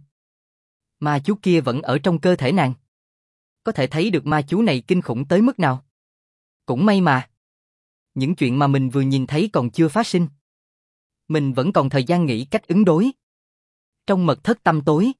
ma chú kia vẫn ở trong cơ thể nàng. Có thể thấy được ma chú này kinh khủng tới mức nào. Cũng may mà. Những chuyện mà mình vừa nhìn thấy còn chưa phát sinh. Mình vẫn còn thời gian nghĩ cách ứng đối. Trong mật thất tăm tối.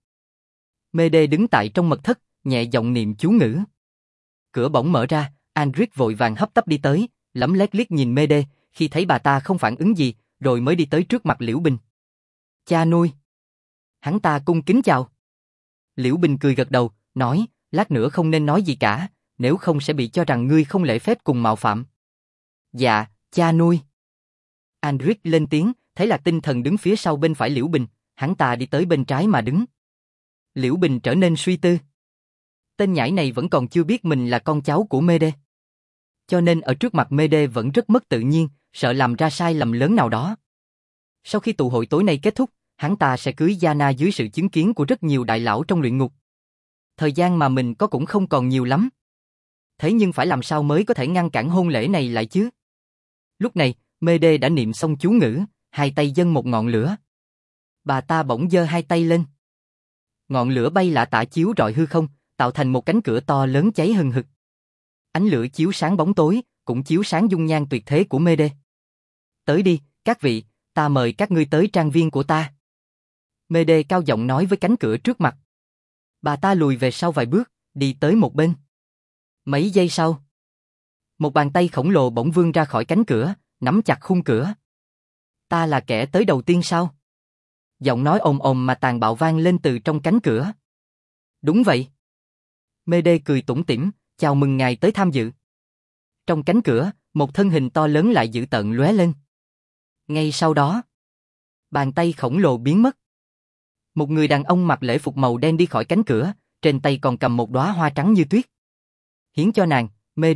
Mê đê đứng tại trong mật thất, nhẹ giọng niệm chú ngữ. Cửa bỗng mở ra, Andric vội vàng hấp tấp đi tới, lấm lét liếc nhìn Mê đê, khi thấy bà ta không phản ứng gì, rồi mới đi tới trước mặt Liễu Bình. Cha nuôi. Hắn ta cung kính chào. Liễu Bình cười gật đầu, nói, lát nữa không nên nói gì cả, nếu không sẽ bị cho rằng ngươi không lễ phép cùng mạo phạm. Dạ, cha nuôi. Andric lên tiếng, thấy là Tinh Thần đứng phía sau bên phải Liễu Bình, hắn ta đi tới bên trái mà đứng. Liễu Bình trở nên suy tư. Tên nhãi này vẫn còn chưa biết mình là con cháu của Mê đê. Cho nên ở trước mặt Mê đê vẫn rất mất tự nhiên, sợ làm ra sai lầm lớn nào đó. Sau khi tụ hội tối nay kết thúc, hắn ta sẽ cưới Yana dưới sự chứng kiến của rất nhiều đại lão trong luyện ngục. Thời gian mà mình có cũng không còn nhiều lắm. Thế nhưng phải làm sao mới có thể ngăn cản hôn lễ này lại chứ? Lúc này, Mê đê đã niệm xong chú ngữ, hai tay dâng một ngọn lửa. Bà ta bỗng giơ hai tay lên. Ngọn lửa bay lả tả chiếu rọi hư không, tạo thành một cánh cửa to lớn cháy hừng hực. Ánh lửa chiếu sáng bóng tối, cũng chiếu sáng dung nhan tuyệt thế của Mê đê. Tới đi, các vị, ta mời các ngươi tới trang viên của ta. Mê đê cao giọng nói với cánh cửa trước mặt. Bà ta lùi về sau vài bước, đi tới một bên. Mấy giây sau, một bàn tay khổng lồ bỗng vươn ra khỏi cánh cửa, nắm chặt khung cửa. Ta là kẻ tới đầu tiên sao? Giọng nói ồm ồm mà tàn bạo vang lên từ trong cánh cửa. Đúng vậy. Mê đê cười tủm tỉm, chào mừng ngài tới tham dự. Trong cánh cửa, một thân hình to lớn lại dữ tợn lóe lên. Ngay sau đó, bàn tay khổng lồ biến mất. Một người đàn ông mặc lễ phục màu đen đi khỏi cánh cửa, trên tay còn cầm một đóa hoa trắng như tuyết. Hiến cho nàng, Mê đê,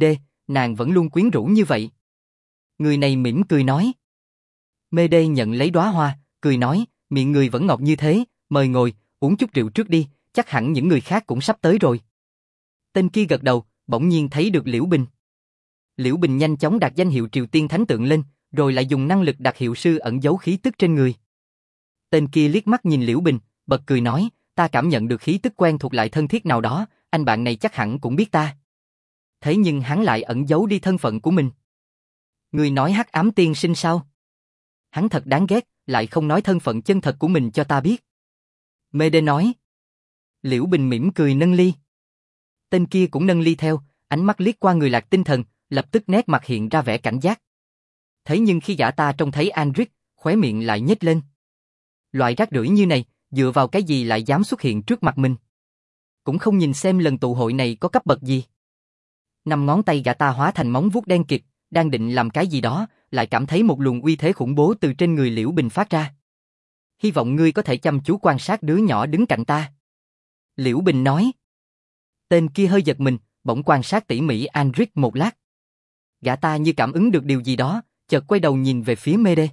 nàng vẫn luôn quyến rũ như vậy. Người này mỉm cười nói. Mede nhận lấy đóa hoa, cười nói, miệng người vẫn ngọt như thế, mời ngồi, uống chút rượu trước đi, chắc hẳn những người khác cũng sắp tới rồi. Tên kia gật đầu, bỗng nhiên thấy được Liễu Bình. Liễu Bình nhanh chóng đặt danh hiệu Triều Tiên Thánh Tượng lên, rồi lại dùng năng lực đặc hiệu sư ẩn giấu khí tức trên người. Tên kia liếc mắt nhìn Liễu Bình, bật cười nói, ta cảm nhận được khí tức quen thuộc lại thân thiết nào đó, anh bạn này chắc hẳn cũng biết ta. Thế nhưng hắn lại ẩn giấu đi thân phận của mình. Người nói Hắc Ám Tiên Sinh sao? Hắn thật đáng ghét, lại không nói thân phận chân thật của mình cho ta biết. Mede nói. Liễu Bình mỉm cười nâng ly. Tên kia cũng nâng ly theo, ánh mắt liếc qua người Lạc Tinh Thần, lập tức nét mặt hiện ra vẻ cảnh giác. Thế nhưng khi gã ta trông thấy Andric, khóe miệng lại nhếch lên. Loại rác rưởi như này, dựa vào cái gì lại dám xuất hiện trước mặt mình? Cũng không nhìn xem lần tụ hội này có cấp bậc gì. 5 ngón tay gã ta hóa thành móng vuốt đen kịt, đang định làm cái gì đó, lại cảm thấy một luồng uy thế khủng bố từ trên người Liễu Bình phát ra. Hy vọng ngươi có thể chăm chú quan sát đứa nhỏ đứng cạnh ta. Liễu Bình nói. Tên kia hơi giật mình, bỗng quan sát tỉ mỉ Andric một lát. Gã ta như cảm ứng được điều gì đó, chợt quay đầu nhìn về phía Mede.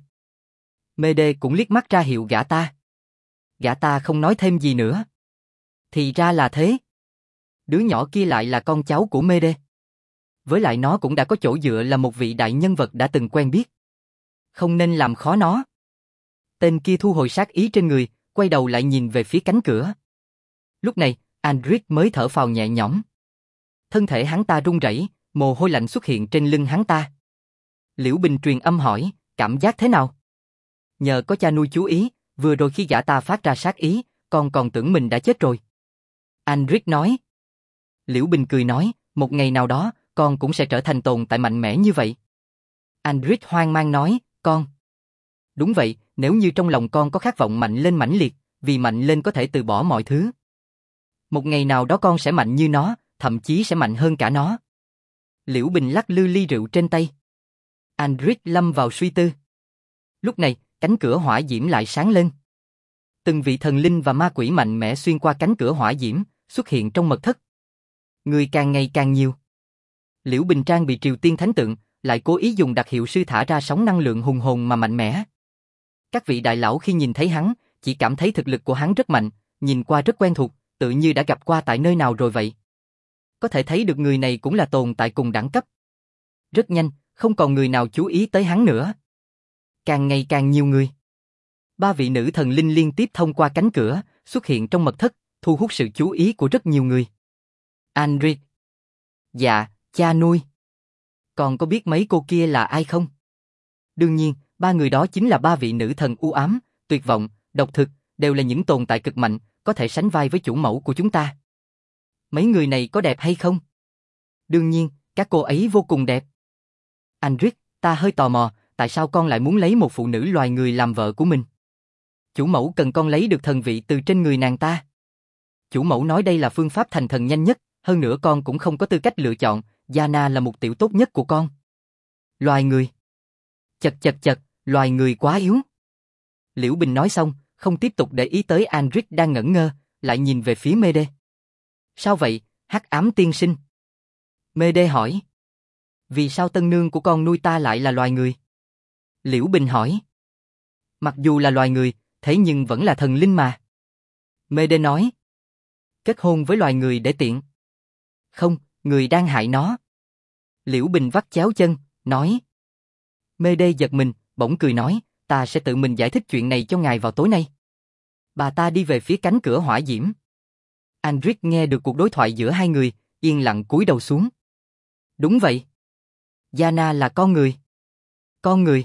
Mede cũng liếc mắt ra hiệu gã ta. Gã ta không nói thêm gì nữa. Thì ra là thế. Đứa nhỏ kia lại là con cháu của Mede. Với lại nó cũng đã có chỗ dựa là một vị đại nhân vật đã từng quen biết. Không nên làm khó nó. Tên kia thu hồi sát ý trên người, quay đầu lại nhìn về phía cánh cửa. Lúc này, Andric mới thở phào nhẹ nhõm. Thân thể hắn ta run rẩy, mồ hôi lạnh xuất hiện trên lưng hắn ta. Liễu Bình truyền âm hỏi, cảm giác thế nào? Nhờ có cha nuôi chú ý, vừa rồi khi gã ta phát ra sát ý, con còn tưởng mình đã chết rồi. Andric nói. Liễu Bình cười nói, một ngày nào đó, con cũng sẽ trở thành tồn tại mạnh mẽ như vậy. Andric hoang mang nói, con. Đúng vậy, nếu như trong lòng con có khát vọng mạnh lên mãnh liệt, vì mạnh lên có thể từ bỏ mọi thứ. Một ngày nào đó con sẽ mạnh như nó, thậm chí sẽ mạnh hơn cả nó. Liễu Bình lắc lư ly rượu trên tay. Andric lâm vào suy tư. Lúc này, cánh cửa hỏa diễm lại sáng lên. Từng vị thần linh và ma quỷ mạnh mẽ xuyên qua cánh cửa hỏa diễm, xuất hiện trong mật thất. Người càng ngày càng nhiều. Liễu Bình trang bị Triều Tiên Thánh Tượng, lại cố ý dùng đặc hiệu sư thả ra sóng năng lượng hùng hồn mà mạnh mẽ. Các vị đại lão khi nhìn thấy hắn, chỉ cảm thấy thực lực của hắn rất mạnh, nhìn qua rất quen thuộc, tự như đã gặp qua tại nơi nào rồi vậy. Có thể thấy được người này cũng là tồn tại cùng đẳng cấp. Rất nhanh, không còn người nào chú ý tới hắn nữa. Càng ngày càng nhiều người. 3 vị nữ thần linh liên tiếp thông qua cánh cửa, xuất hiện trong mật thất, thu hút sự chú ý của rất nhiều người. Andric. Dạ, cha nuôi. Còn có biết mấy cô kia là ai không? Đương nhiên, 3 người đó chính là 3 vị nữ thần u ám, tuyệt vọng, độc thực, đều là những tồn tại cực mạnh, có thể sánh vai với chủ mẫu của chúng ta. Mấy người này có đẹp hay không? Đương nhiên, các cô ấy vô cùng đẹp. Andric, ta hơi tò mò, tại sao con lại muốn lấy một phụ nữ loài người làm vợ của mình? Chủ mẫu cần con lấy được thần vị từ trên người nàng ta. Chủ mẫu nói đây là phương pháp thành thần nhanh nhất, hơn nữa con cũng không có tư cách lựa chọn, Yana là mục tiêu tốt nhất của con. Loài người. Chật chật chật, loài người quá yếu. Liễu Bình nói xong, không tiếp tục để ý tới Andric đang ngẩn ngơ, lại nhìn về phía Mede. Sao vậy, Hắc Ám Tiên Sinh? Mede hỏi. Vì sao tân nương của con nuôi ta lại là loài người? Liễu Bình hỏi. Mặc dù là loài người, thế nhưng vẫn là thần linh mà. Mede nói. Kết hôn với loài người để tiện. Không, người đang hại nó. Liễu Bình vắt chéo chân, nói. Mede giật mình, bỗng cười nói, ta sẽ tự mình giải thích chuyện này cho ngài vào tối nay. Bà ta đi về phía cánh cửa hỏa diễm. Andric nghe được cuộc đối thoại giữa hai người, yên lặng cúi đầu xuống. Đúng vậy. Yana là con người. Con người.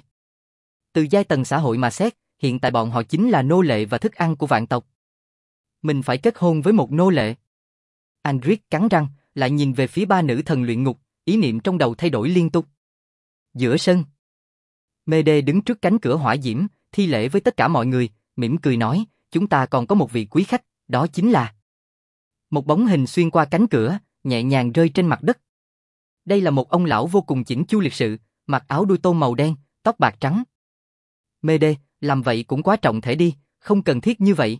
Từ giai tầng xã hội mà xét, hiện tại bọn họ chính là nô lệ và thức ăn của vạn tộc. Mình phải kết hôn với một nô lệ. Andric cắn răng, lại nhìn về phía 3 nữ thần luyện ngục, ý niệm trong đầu thay đổi liên tục. Giữa sân, Mede đứng trước cánh cửa hỏa diễm, thi lễ với tất cả mọi người, mỉm cười nói, chúng ta còn có một vị quý khách, đó chính là... Một bóng hình xuyên qua cánh cửa, nhẹ nhàng rơi trên mặt đất. Đây là một ông lão vô cùng chỉnh chu lịch sự, mặc áo đuôi tôm màu đen, tóc bạc trắng. Mede, làm vậy cũng quá trọng thể đi, không cần thiết như vậy.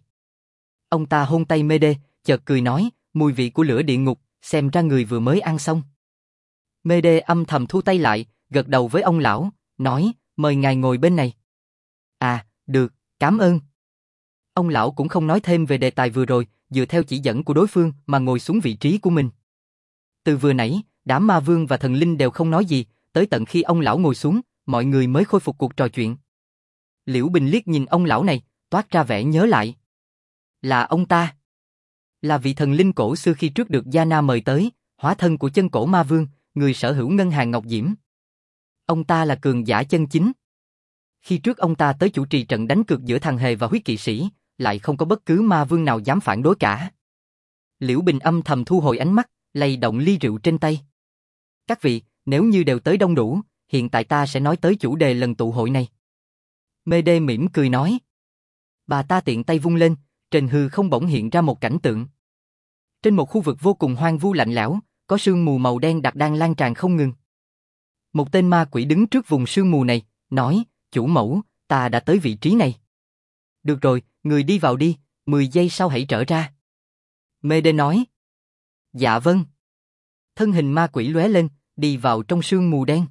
Ông ta hôn tay Mede, chợt cười nói, mùi vị của lửa địa ngục, xem ra người vừa mới ăn xong. Mê Đê âm thầm thu tay lại, gật đầu với ông lão, nói, mời ngài ngồi bên này. À, được, cảm ơn. Ông lão cũng không nói thêm về đề tài vừa rồi, dựa theo chỉ dẫn của đối phương mà ngồi xuống vị trí của mình. Từ vừa nãy, đám ma vương và thần linh đều không nói gì, tới tận khi ông lão ngồi xuống, mọi người mới khôi phục cuộc trò chuyện. Liễu Bình liếc nhìn ông lão này, toát ra vẻ nhớ lại. Là ông ta. Là vị thần linh cổ xưa khi trước được Gia Na mời tới, hóa thân của chân cổ ma vương, người sở hữu ngân hàng ngọc diễm. Ông ta là cường giả chân chính. Khi trước ông ta tới chủ trì trận đánh cược giữa thằng hề và huyết kỵ sĩ, lại không có bất cứ ma vương nào dám phản đối cả. Liễu Bình âm thầm thu hồi ánh mắt, lay động ly rượu trên tay. Các vị, nếu như đều tới đông đủ, hiện tại ta sẽ nói tới chủ đề lần tụ hội này. Mê Đê mỉm cười nói. Bà ta tiện tay vung lên, trên hư không bỗng hiện ra một cảnh tượng. Trên một khu vực vô cùng hoang vu lạnh lẽo, có sương mù màu đen đặc đang lan tràn không ngừng. Một tên ma quỷ đứng trước vùng sương mù này, nói, chủ mẫu, ta đã tới vị trí này. Được rồi, người đi vào đi, 10 giây sau hãy trở ra. Mê Đê nói. Dạ vâng. Thân hình ma quỷ lóe lên, đi vào trong sương mù đen.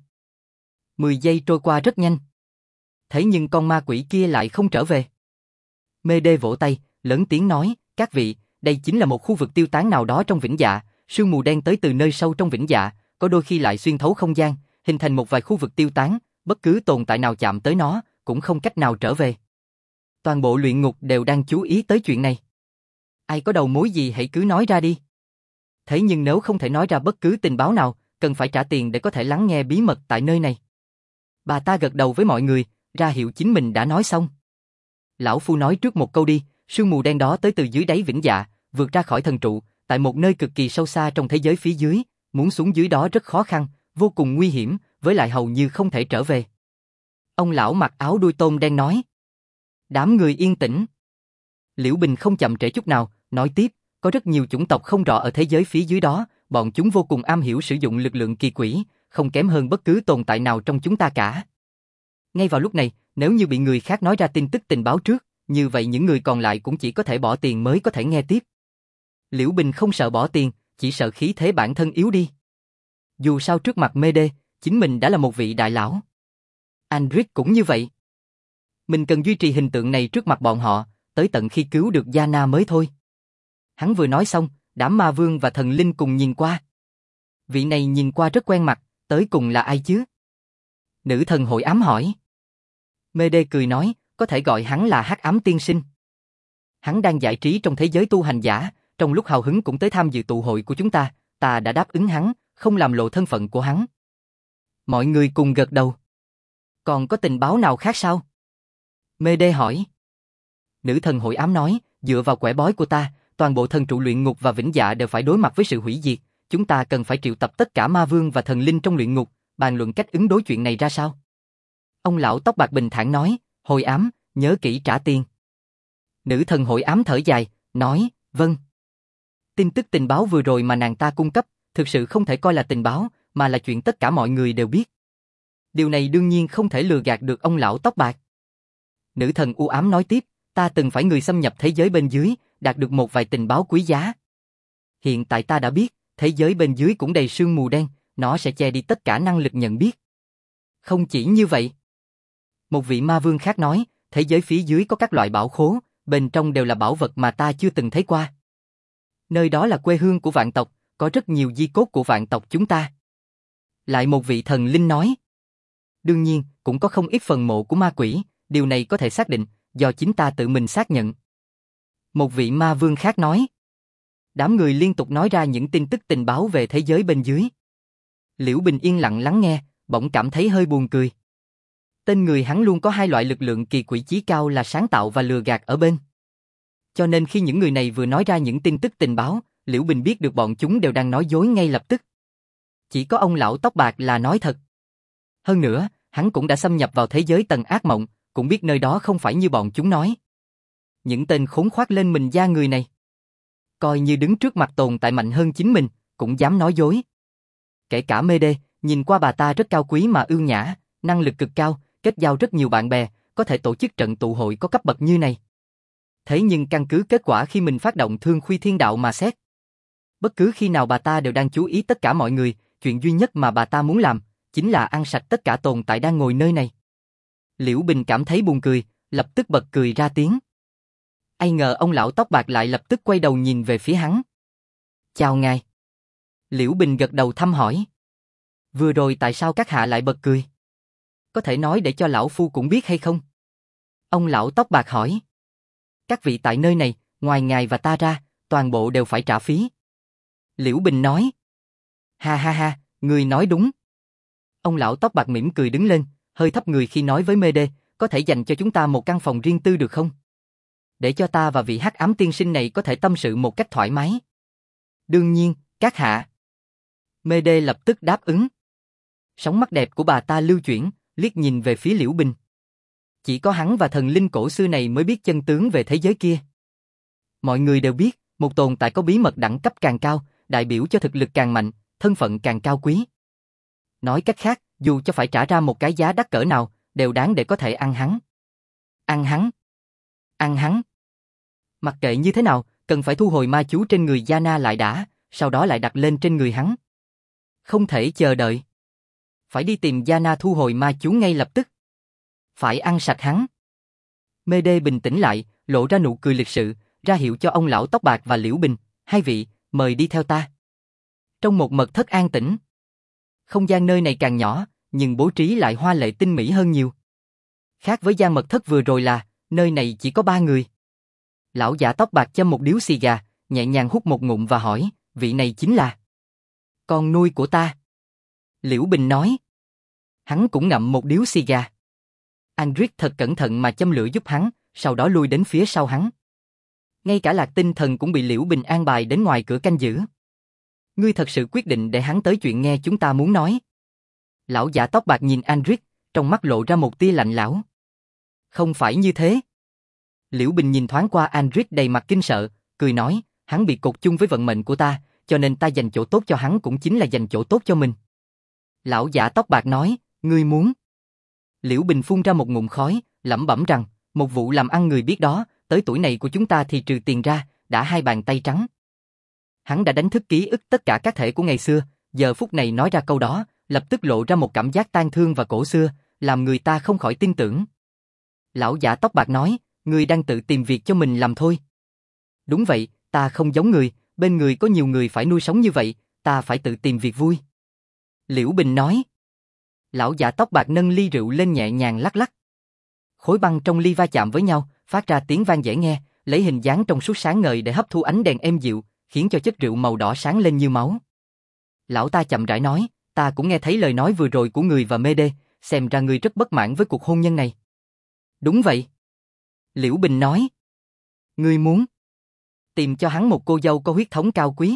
10 giây trôi qua rất nhanh. Thế nhưng con ma quỷ kia lại không trở về. Mê Đê vỗ tay, lớn tiếng nói, các vị, đây chính là một khu vực tiêu tán nào đó trong vĩnh dạ, sương mù đen tới từ nơi sâu trong vĩnh dạ, có đôi khi lại xuyên thấu không gian, hình thành một vài khu vực tiêu tán, bất cứ tồn tại nào chạm tới nó, cũng không cách nào trở về. Toàn bộ luyện ngục đều đang chú ý tới chuyện này. Ai có đầu mối gì hãy cứ nói ra đi. Thế nhưng nếu không thể nói ra bất cứ tình báo nào, cần phải trả tiền để có thể lắng nghe bí mật tại nơi này. Bà ta gật đầu với mọi người, ra hiệu chính mình đã nói xong. Lão Phu nói trước một câu đi, sương mù đen đó tới từ dưới đáy vĩnh dạ, vượt ra khỏi thần trụ, tại một nơi cực kỳ sâu xa trong thế giới phía dưới, muốn xuống dưới đó rất khó khăn, vô cùng nguy hiểm, với lại hầu như không thể trở về. Ông lão mặc áo đuôi tôm đen nói. Đám người yên tĩnh. Liễu Bình không chậm trễ chút nào, nói tiếp, có rất nhiều chủng tộc không rõ ở thế giới phía dưới đó, bọn chúng vô cùng am hiểu sử dụng lực lượng kỳ quỷ, không kém hơn bất cứ tồn tại nào trong chúng ta cả. Ngay vào lúc này, nếu như bị người khác nói ra tin tức tình báo trước, như vậy những người còn lại cũng chỉ có thể bỏ tiền mới có thể nghe tiếp. Liễu Bình không sợ bỏ tiền, chỉ sợ khí thế bản thân yếu đi. Dù sao trước mặt Mê Đê, chính mình đã là một vị đại lão. Andric cũng như vậy. Mình cần duy trì hình tượng này trước mặt bọn họ, tới tận khi cứu được Gia Na mới thôi. Hắn vừa nói xong, đám ma vương và thần linh cùng nhìn qua. Vị này nhìn qua rất quen mặt, tới cùng là ai chứ? Nữ thần hội ám hỏi. Mê Đê cười nói, có thể gọi hắn là Hắc Ám Tiên Sinh. Hắn đang giải trí trong thế giới tu hành giả, trong lúc hào hứng cũng tới tham dự tụ hội của chúng ta, ta đã đáp ứng hắn, không làm lộ thân phận của hắn. Mọi người cùng gật đầu. Còn có tình báo nào khác sao? Mê Đê hỏi. Nữ thần hội ám nói, dựa vào quẻ bói của ta, toàn bộ thần trụ luyện ngục và vĩnh dạ đều phải đối mặt với sự hủy diệt, chúng ta cần phải triệu tập tất cả ma vương và thần linh trong luyện ngục, bàn luận cách ứng đối chuyện này ra sao. Ông lão tóc bạc bình thản nói, hội ám, nhớ kỹ trả tiền. Nữ thần hội ám thở dài, nói, vâng. Tin tức tình báo vừa rồi mà nàng ta cung cấp, thực sự không thể coi là tình báo, mà là chuyện tất cả mọi người đều biết. Điều này đương nhiên không thể lừa gạt được ông lão tóc bạc. Nữ thần u ám nói tiếp, ta từng phải người xâm nhập thế giới bên dưới, đạt được một vài tình báo quý giá. Hiện tại ta đã biết, thế giới bên dưới cũng đầy sương mù đen, nó sẽ che đi tất cả năng lực nhận biết. Không chỉ như vậy. Một vị ma vương khác nói, thế giới phía dưới có các loại bảo khố, bên trong đều là bảo vật mà ta chưa từng thấy qua. Nơi đó là quê hương của vạn tộc, có rất nhiều di cốt của vạn tộc chúng ta. Lại một vị thần linh nói. Đương nhiên, cũng có không ít phần mộ của ma quỷ, điều này có thể xác định, do chính ta tự mình xác nhận. Một vị ma vương khác nói. Đám người liên tục nói ra những tin tức tình báo về thế giới bên dưới. Liễu Bình yên lặng lắng nghe, bỗng cảm thấy hơi buồn cười. Tên người hắn luôn có hai loại lực lượng kỳ quỷ chí cao là sáng tạo và lừa gạt ở bên. Cho nên khi những người này vừa nói ra những tin tức tình báo, Liễu Bình biết được bọn chúng đều đang nói dối ngay lập tức. Chỉ có ông lão tóc bạc là nói thật. Hơn nữa, hắn cũng đã xâm nhập vào thế giới tầng ác mộng, cũng biết nơi đó không phải như bọn chúng nói. Những tên khốn khoác lên mình da người này. Coi như đứng trước mặt tồn tại mạnh hơn chính mình, cũng dám nói dối. Kể cả Mê Đê, nhìn qua bà ta rất cao quý mà ưu nhã, năng lực cực cao, kết giao rất nhiều bạn bè, có thể tổ chức trận tụ hội có cấp bậc như này. Thế nhưng căn cứ kết quả khi mình phát động Thương Khuy Thiên Đạo mà xét. Bất cứ khi nào bà ta đều đang chú ý tất cả mọi người, chuyện duy nhất mà bà ta muốn làm, chính là ăn sạch tất cả tồn tại đang ngồi nơi này. Liễu Bình cảm thấy buồn cười, lập tức bật cười ra tiếng. Ai ngờ ông lão tóc bạc lại lập tức quay đầu nhìn về phía hắn. Chào ngài. Liễu Bình gật đầu thăm hỏi. Vừa rồi tại sao các hạ lại bật cười? Có thể nói để cho lão phu cũng biết hay không? Ông lão tóc bạc hỏi. Các vị tại nơi này, ngoài ngài và ta ra, toàn bộ đều phải trả phí. Liễu Bình nói. Ha ha ha, người nói đúng. Ông lão tóc bạc mỉm cười đứng lên, hơi thấp người khi nói với Mê-đê, có thể dành cho chúng ta một căn phòng riêng tư được không? Để cho ta và vị hắc ám tiên sinh này có thể tâm sự một cách thoải mái. Đương nhiên, các hạ. Mê-đê lập tức đáp ứng. Sóng mắt đẹp của bà ta lưu chuyển, liếc nhìn về phía Liễu Bình. Chỉ có hắn và thần linh cổ xưa này mới biết chân tướng về thế giới kia. Mọi người đều biết, một tồn tại có bí mật đẳng cấp càng cao, đại biểu cho thực lực càng mạnh, thân phận càng cao quý. Nói cách khác, dù cho phải trả ra một cái giá đắt cỡ nào, đều đáng để có thể ăn hắn. Ăn hắn. Ăn hắn. Mặc kệ như thế nào, cần phải thu hồi ma chú trên người Yana lại đã, sau đó lại đặt lên trên người hắn. Không thể chờ đợi. Phải đi tìm Yana thu hồi ma chú ngay lập tức. Phải ăn sạch hắn. Mê-đê bình tĩnh lại, lộ ra nụ cười lịch sự, ra hiệu cho ông lão tóc bạc và Liễu Bình, hai vị, mời đi theo ta. Trong một mật thất an tĩnh. Không gian nơi này càng nhỏ, nhưng bố trí lại hoa lệ tinh mỹ hơn nhiều. Khác với gian mật thất vừa rồi là, nơi này chỉ có 3 người. Lão giả tóc bạc châm một điếu xì gà, nhẹ nhàng hút một ngụm và hỏi, vị này chính là con nuôi của ta. Liễu Bình nói. Hắn cũng ngậm một điếu xì gà. Andric thật cẩn thận mà châm lửa giúp hắn, sau đó lui đến phía sau hắn. Ngay cả Lạc Tinh Thần cũng bị Liễu Bình an bài đến ngoài cửa canh giữ. Ngươi thật sự quyết định để hắn tới chuyện nghe chúng ta muốn nói. Lão giả tóc bạc nhìn Andric, trong mắt lộ ra một tia lạnh lẽo. Không phải như thế. Liễu Bình nhìn thoáng qua Andric đầy mặt kinh sợ, cười nói, hắn bị cột chung với vận mệnh của ta, cho nên ta dành chỗ tốt cho hắn cũng chính là dành chỗ tốt cho mình. Lão giả tóc bạc nói, ngươi muốn. Liễu Bình phun ra một ngụm khói, lẩm bẩm rằng, một vụ làm ăn người biết đó, tới tuổi này của chúng ta thì trừ tiền ra, đã 2 bàn tay trắng. Hắn đã đánh thức ký ức tất cả các thể của ngày xưa, giờ phút này nói ra câu đó, lập tức lộ ra một cảm giác tang thương và cổ xưa, làm người ta không khỏi tin tưởng. Lão giả tóc bạc nói, ngươi đang tự tìm việc cho mình làm thôi. Đúng vậy, ta không giống người, bên người có nhiều người phải nuôi sống như vậy, ta phải tự tìm việc vui. Liễu Bình nói. Lão giả tóc bạc nâng ly rượu lên nhẹ nhàng lắc lắc. Khối băng trong ly va chạm với nhau, phát ra tiếng vang dễ nghe, lấy hình dáng trong suốt sáng ngời để hấp thu ánh đèn êm dịu, khiến cho chất rượu màu đỏ sáng lên như máu. Lão ta chậm rãi nói, ta cũng nghe thấy lời nói vừa rồi của người và Mê-đê, xem ra ngươi rất bất mãn với cuộc hôn nhân này. Đúng vậy. Liễu Bình nói. Ngươi muốn tìm cho hắn một cô dâu có huyết thống cao quý.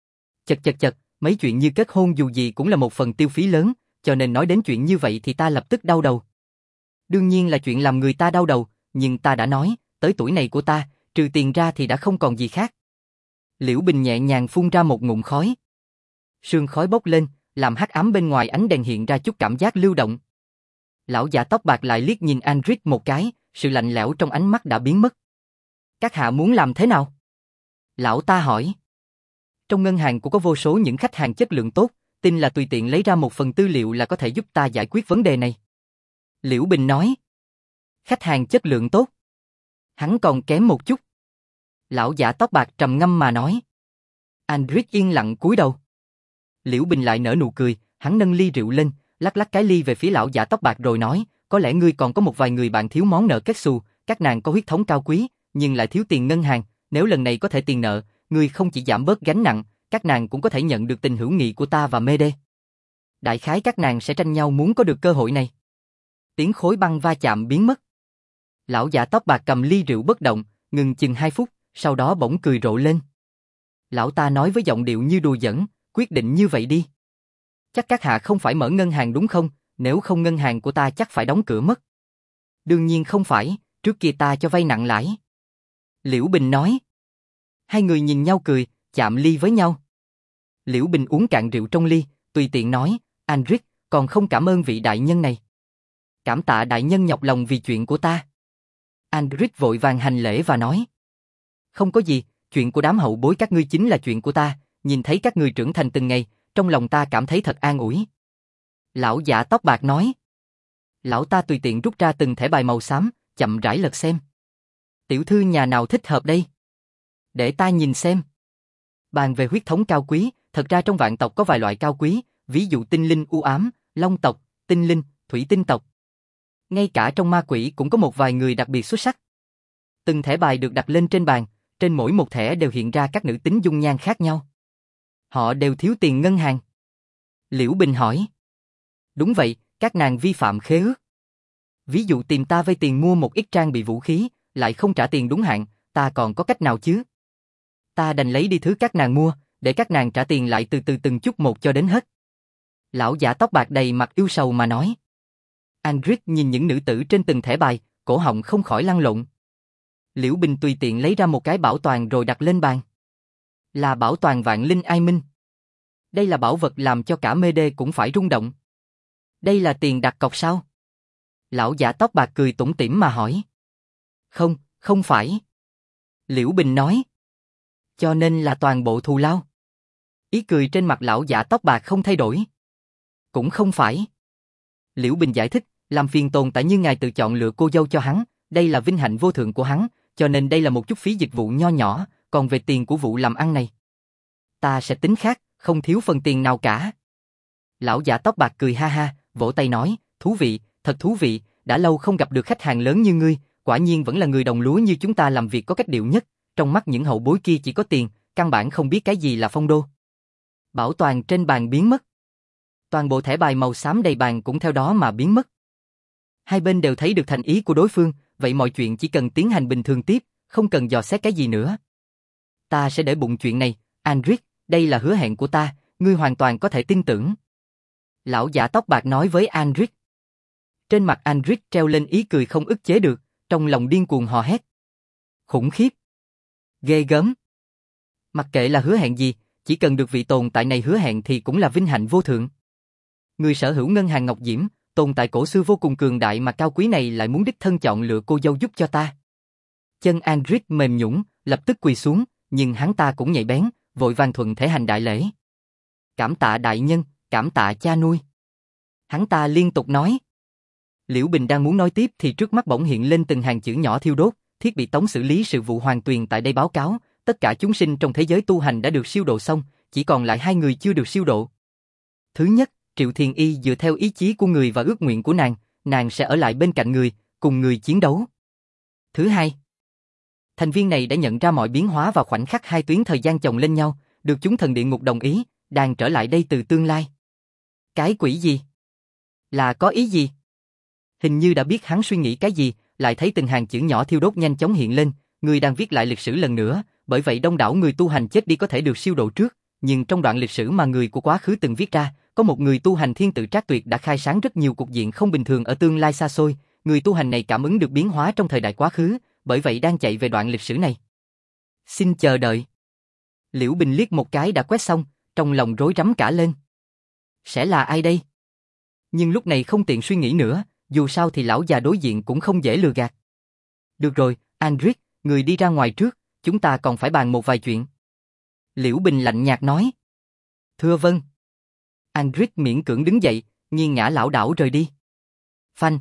Chật, mấy chuyện như kết hôn dù gì cũng là một phần tiêu phí lớn, cho nên nói đến chuyện như vậy thì ta lập tức đau đầu. Đương nhiên là chuyện làm người ta đau đầu, nhưng ta đã nói, tới tuổi này của ta, trừ tiền ra thì đã không còn gì khác. Liễu Bình nhẹ nhàng phun ra một ngụm khói. Sương khói bốc lên, làm hắc ám bên ngoài ánh đèn hiện ra chút cảm giác lưu động. Lão già tóc bạc lại liếc nhìn Andric một cái, sự lạnh lẽo trong ánh mắt đã biến mất. Các hạ muốn làm thế nào? Lão ta hỏi. Trong ngân hàng cũng có vô số những khách hàng chất lượng tốt, tin là tùy tiện lấy ra một phần tư liệu là có thể giúp ta giải quyết vấn đề này. Liễu Bình nói. Khách hàng chất lượng tốt. Hắn còn kém một chút. Lão giả tóc bạc trầm ngâm mà nói. Andric yên lặng cúi đầu. Liễu Bình lại nở nụ cười, hắn nâng ly rượu lên, lắc lắc cái ly về phía lão giả tóc bạc rồi nói, có lẽ ngươi còn có một vài người bạn thiếu món nợ kết xù, các nàng có huyết thống cao quý, nhưng lại thiếu tiền ngân hàng, nếu lần này có thể tiền nợ, ngươi không chỉ giảm bớt gánh nặng, các nàng cũng có thể nhận được tình hữu nghị của ta và Mê-đê. Đại khái các nàng sẽ tranh nhau muốn có được cơ hội này. Tiếng khối băng va chạm biến mất. Lão giả tóc bạc cầm ly rượu bất động, ngừng chừng 2 phút, sau đó bỗng cười rộ lên. Lão ta nói với giọng điệu như đùa giỡn, quyết định như vậy đi. Chắc các hạ không phải mở ngân hàng đúng không, nếu không ngân hàng của ta chắc phải đóng cửa mất. Đương nhiên không phải, trước kia ta cho vay nặng lãi. Liễu Bình nói. Hai người nhìn nhau cười, chạm ly với nhau. Liễu Bình uống cạn rượu trong ly, tùy tiện nói, Andric, còn không cảm ơn vị đại nhân này. Cảm tạ đại nhân nhọc lòng vì chuyện của ta. Andric vội vàng hành lễ và nói. Không có gì, chuyện của đám hậu bối các ngươi chính là chuyện của ta, nhìn thấy các ngươi trưởng thành từng ngày, trong lòng ta cảm thấy thật an ủi. Lão giả tóc bạc nói. Lão ta tùy tiện rút ra từng thẻ bài màu xám, chậm rãi lật xem. Tiểu thư nhà nào thích hợp đây? Để ta nhìn xem. Bàn về huyết thống cao quý, thật ra trong vạn tộc có vài loại cao quý, ví dụ tinh linh u ám, long tộc, tinh linh, thủy tinh tộc. Ngay cả trong ma quỷ cũng có một vài người đặc biệt xuất sắc. Từng thẻ bài được đặt lên trên bàn, trên mỗi một thẻ đều hiện ra các nữ tính dung nhan khác nhau. Họ đều thiếu tiền ngân hàng. Liễu Bình hỏi. Đúng vậy, các nàng vi phạm khế ước. Ví dụ tìm ta vay tiền mua một ít trang bị vũ khí, lại không trả tiền đúng hạn, ta còn có cách nào chứ? Ta đành lấy đi thứ các nàng mua, để các nàng trả tiền lại từ từ từng chút một cho đến hết. Lão giả tóc bạc đầy mặt yêu sầu mà nói. Andric nhìn những nữ tử trên từng thẻ bài, cổ họng không khỏi lăn lộn. Liễu Bình tùy tiện lấy ra một cái bảo toàn rồi đặt lên bàn. Là bảo toàn vạn linh ai minh. Đây là bảo vật làm cho cả mê đê cũng phải rung động. Đây là tiền đặt cọc sao? Lão giả tóc bạc cười tủm tỉm mà hỏi. Không, không phải. Liễu Bình nói. Cho nên là toàn bộ thù lao. Ý cười trên mặt lão giả tóc bạc không thay đổi. Cũng không phải. Liễu Bình giải thích, làm phiền tồn tại như ngài tự chọn lựa cô dâu cho hắn, đây là vinh hạnh vô thượng của hắn, cho nên đây là một chút phí dịch vụ nho nhỏ, còn về tiền của vụ làm ăn này, ta sẽ tính khác, không thiếu phần tiền nào cả. Lão giả tóc bạc cười ha ha, vỗ tay nói, thú vị, thật thú vị, đã lâu không gặp được khách hàng lớn như ngươi, quả nhiên vẫn là người đồng lúa như chúng ta làm việc có cách điệu nhất, trong mắt những hậu bối kia chỉ có tiền, căn bản không biết cái gì là phong đô. Bảo toàn trên bàn biến mất. Toàn bộ thẻ bài màu xám đầy bàn cũng theo đó mà biến mất. Hai bên đều thấy được thành ý của đối phương, vậy mọi chuyện chỉ cần tiến hành bình thường tiếp, không cần dò xét cái gì nữa. Ta sẽ để bụng chuyện này, Andric, đây là hứa hẹn của ta, ngươi hoàn toàn có thể tin tưởng. Lão giả tóc bạc nói với Andric. Trên mặt Andric treo lên ý cười không ức chế được, trong lòng điên cuồng hò hét. Khủng khiếp. Ghê gớm. Mặc kệ là hứa hẹn gì, chỉ cần được vị tồn tại này hứa hẹn thì cũng là vinh hạnh vô thượng. Người sở hữu ngân hàng ngọc diễm, tồn tại cổ xưa vô cùng cường đại mà cao quý này lại muốn đích thân chọn lựa cô dâu giúp cho ta. Chân Andric mềm nhũn, lập tức quỳ xuống, nhưng hắn ta cũng nhạy bén, vội vàng thuận thể hành đại lễ. Cảm tạ đại nhân, cảm tạ cha nuôi. Hắn ta liên tục nói. Liễu Bình đang muốn nói tiếp thì trước mắt bỗng hiện lên từng hàng chữ nhỏ thiêu đốt, thiết bị tống xử lý sự vụ Hoàng Tuyền tại đây báo cáo, tất cả chúng sinh trong thế giới tu hành đã được siêu độ xong, chỉ còn lại 2 người chưa được siêu độ. Thứ nhất, Triệu Thiền Y dựa theo ý chí của người và ước nguyện của nàng sẽ ở lại bên cạnh người, cùng người chiến đấu. Thứ hai, thành viên này đã nhận ra mọi biến hóa vào khoảnh khắc 2 tuyến thời gian chồng lên nhau, được chúng thần địa ngục đồng ý, đang trở lại đây từ tương lai. Cái quỷ gì? Là có ý gì? Hình như đã biết hắn suy nghĩ cái gì, lại thấy từng hàng chữ nhỏ thiêu đốt nhanh chóng hiện lên, người đang viết lại lịch sử lần nữa, bởi vậy đông đảo người tu hành chết đi có thể được siêu độ trước, nhưng trong đoạn lịch sử mà người của quá khứ từng viết ra, có một người tu hành thiên tự trác tuyệt đã khai sáng rất nhiều cục diện không bình thường ở tương lai xa xôi, người tu hành này cảm ứng được biến hóa trong thời đại quá khứ, bởi vậy đang chạy về đoạn lịch sử này. Xin chờ đợi. Liễu Bình liếc một cái đã quét xong, trong lòng rối rắm cả lên. Sẽ là ai đây? Nhưng lúc này không tiện suy nghĩ nữa, dù sao thì lão già đối diện cũng không dễ lừa gạt. Được rồi, Andric, người đi ra ngoài trước, chúng ta còn phải bàn một vài chuyện. Liễu Bình lạnh nhạt nói. Thưa vâng. Andric miễn cưỡng đứng dậy, nghiêng ngã lảo đảo rời đi. Phanh.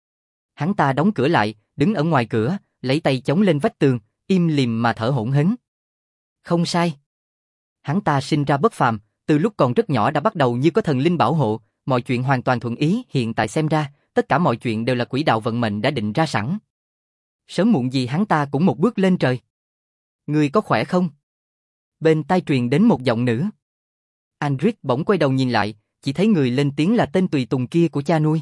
Hắn ta đóng cửa lại, đứng ở ngoài cửa, lấy tay chống lên vách tường, im lìm mà thở hổn hển. Không sai. Hắn ta sinh ra bất phàm, từ lúc còn rất nhỏ đã bắt đầu như có thần linh bảo hộ, mọi chuyện hoàn toàn thuận ý, hiện tại xem ra, tất cả mọi chuyện đều là quỹ đạo vận mệnh đã định ra sẵn. Sớm muộn gì hắn ta cũng một bước lên trời. Người có khỏe không? Bên tai truyền đến một giọng nữ. Andric bỗng quay đầu nhìn lại, chỉ thấy người lên tiếng là tên tùy tùng kia của cha nuôi.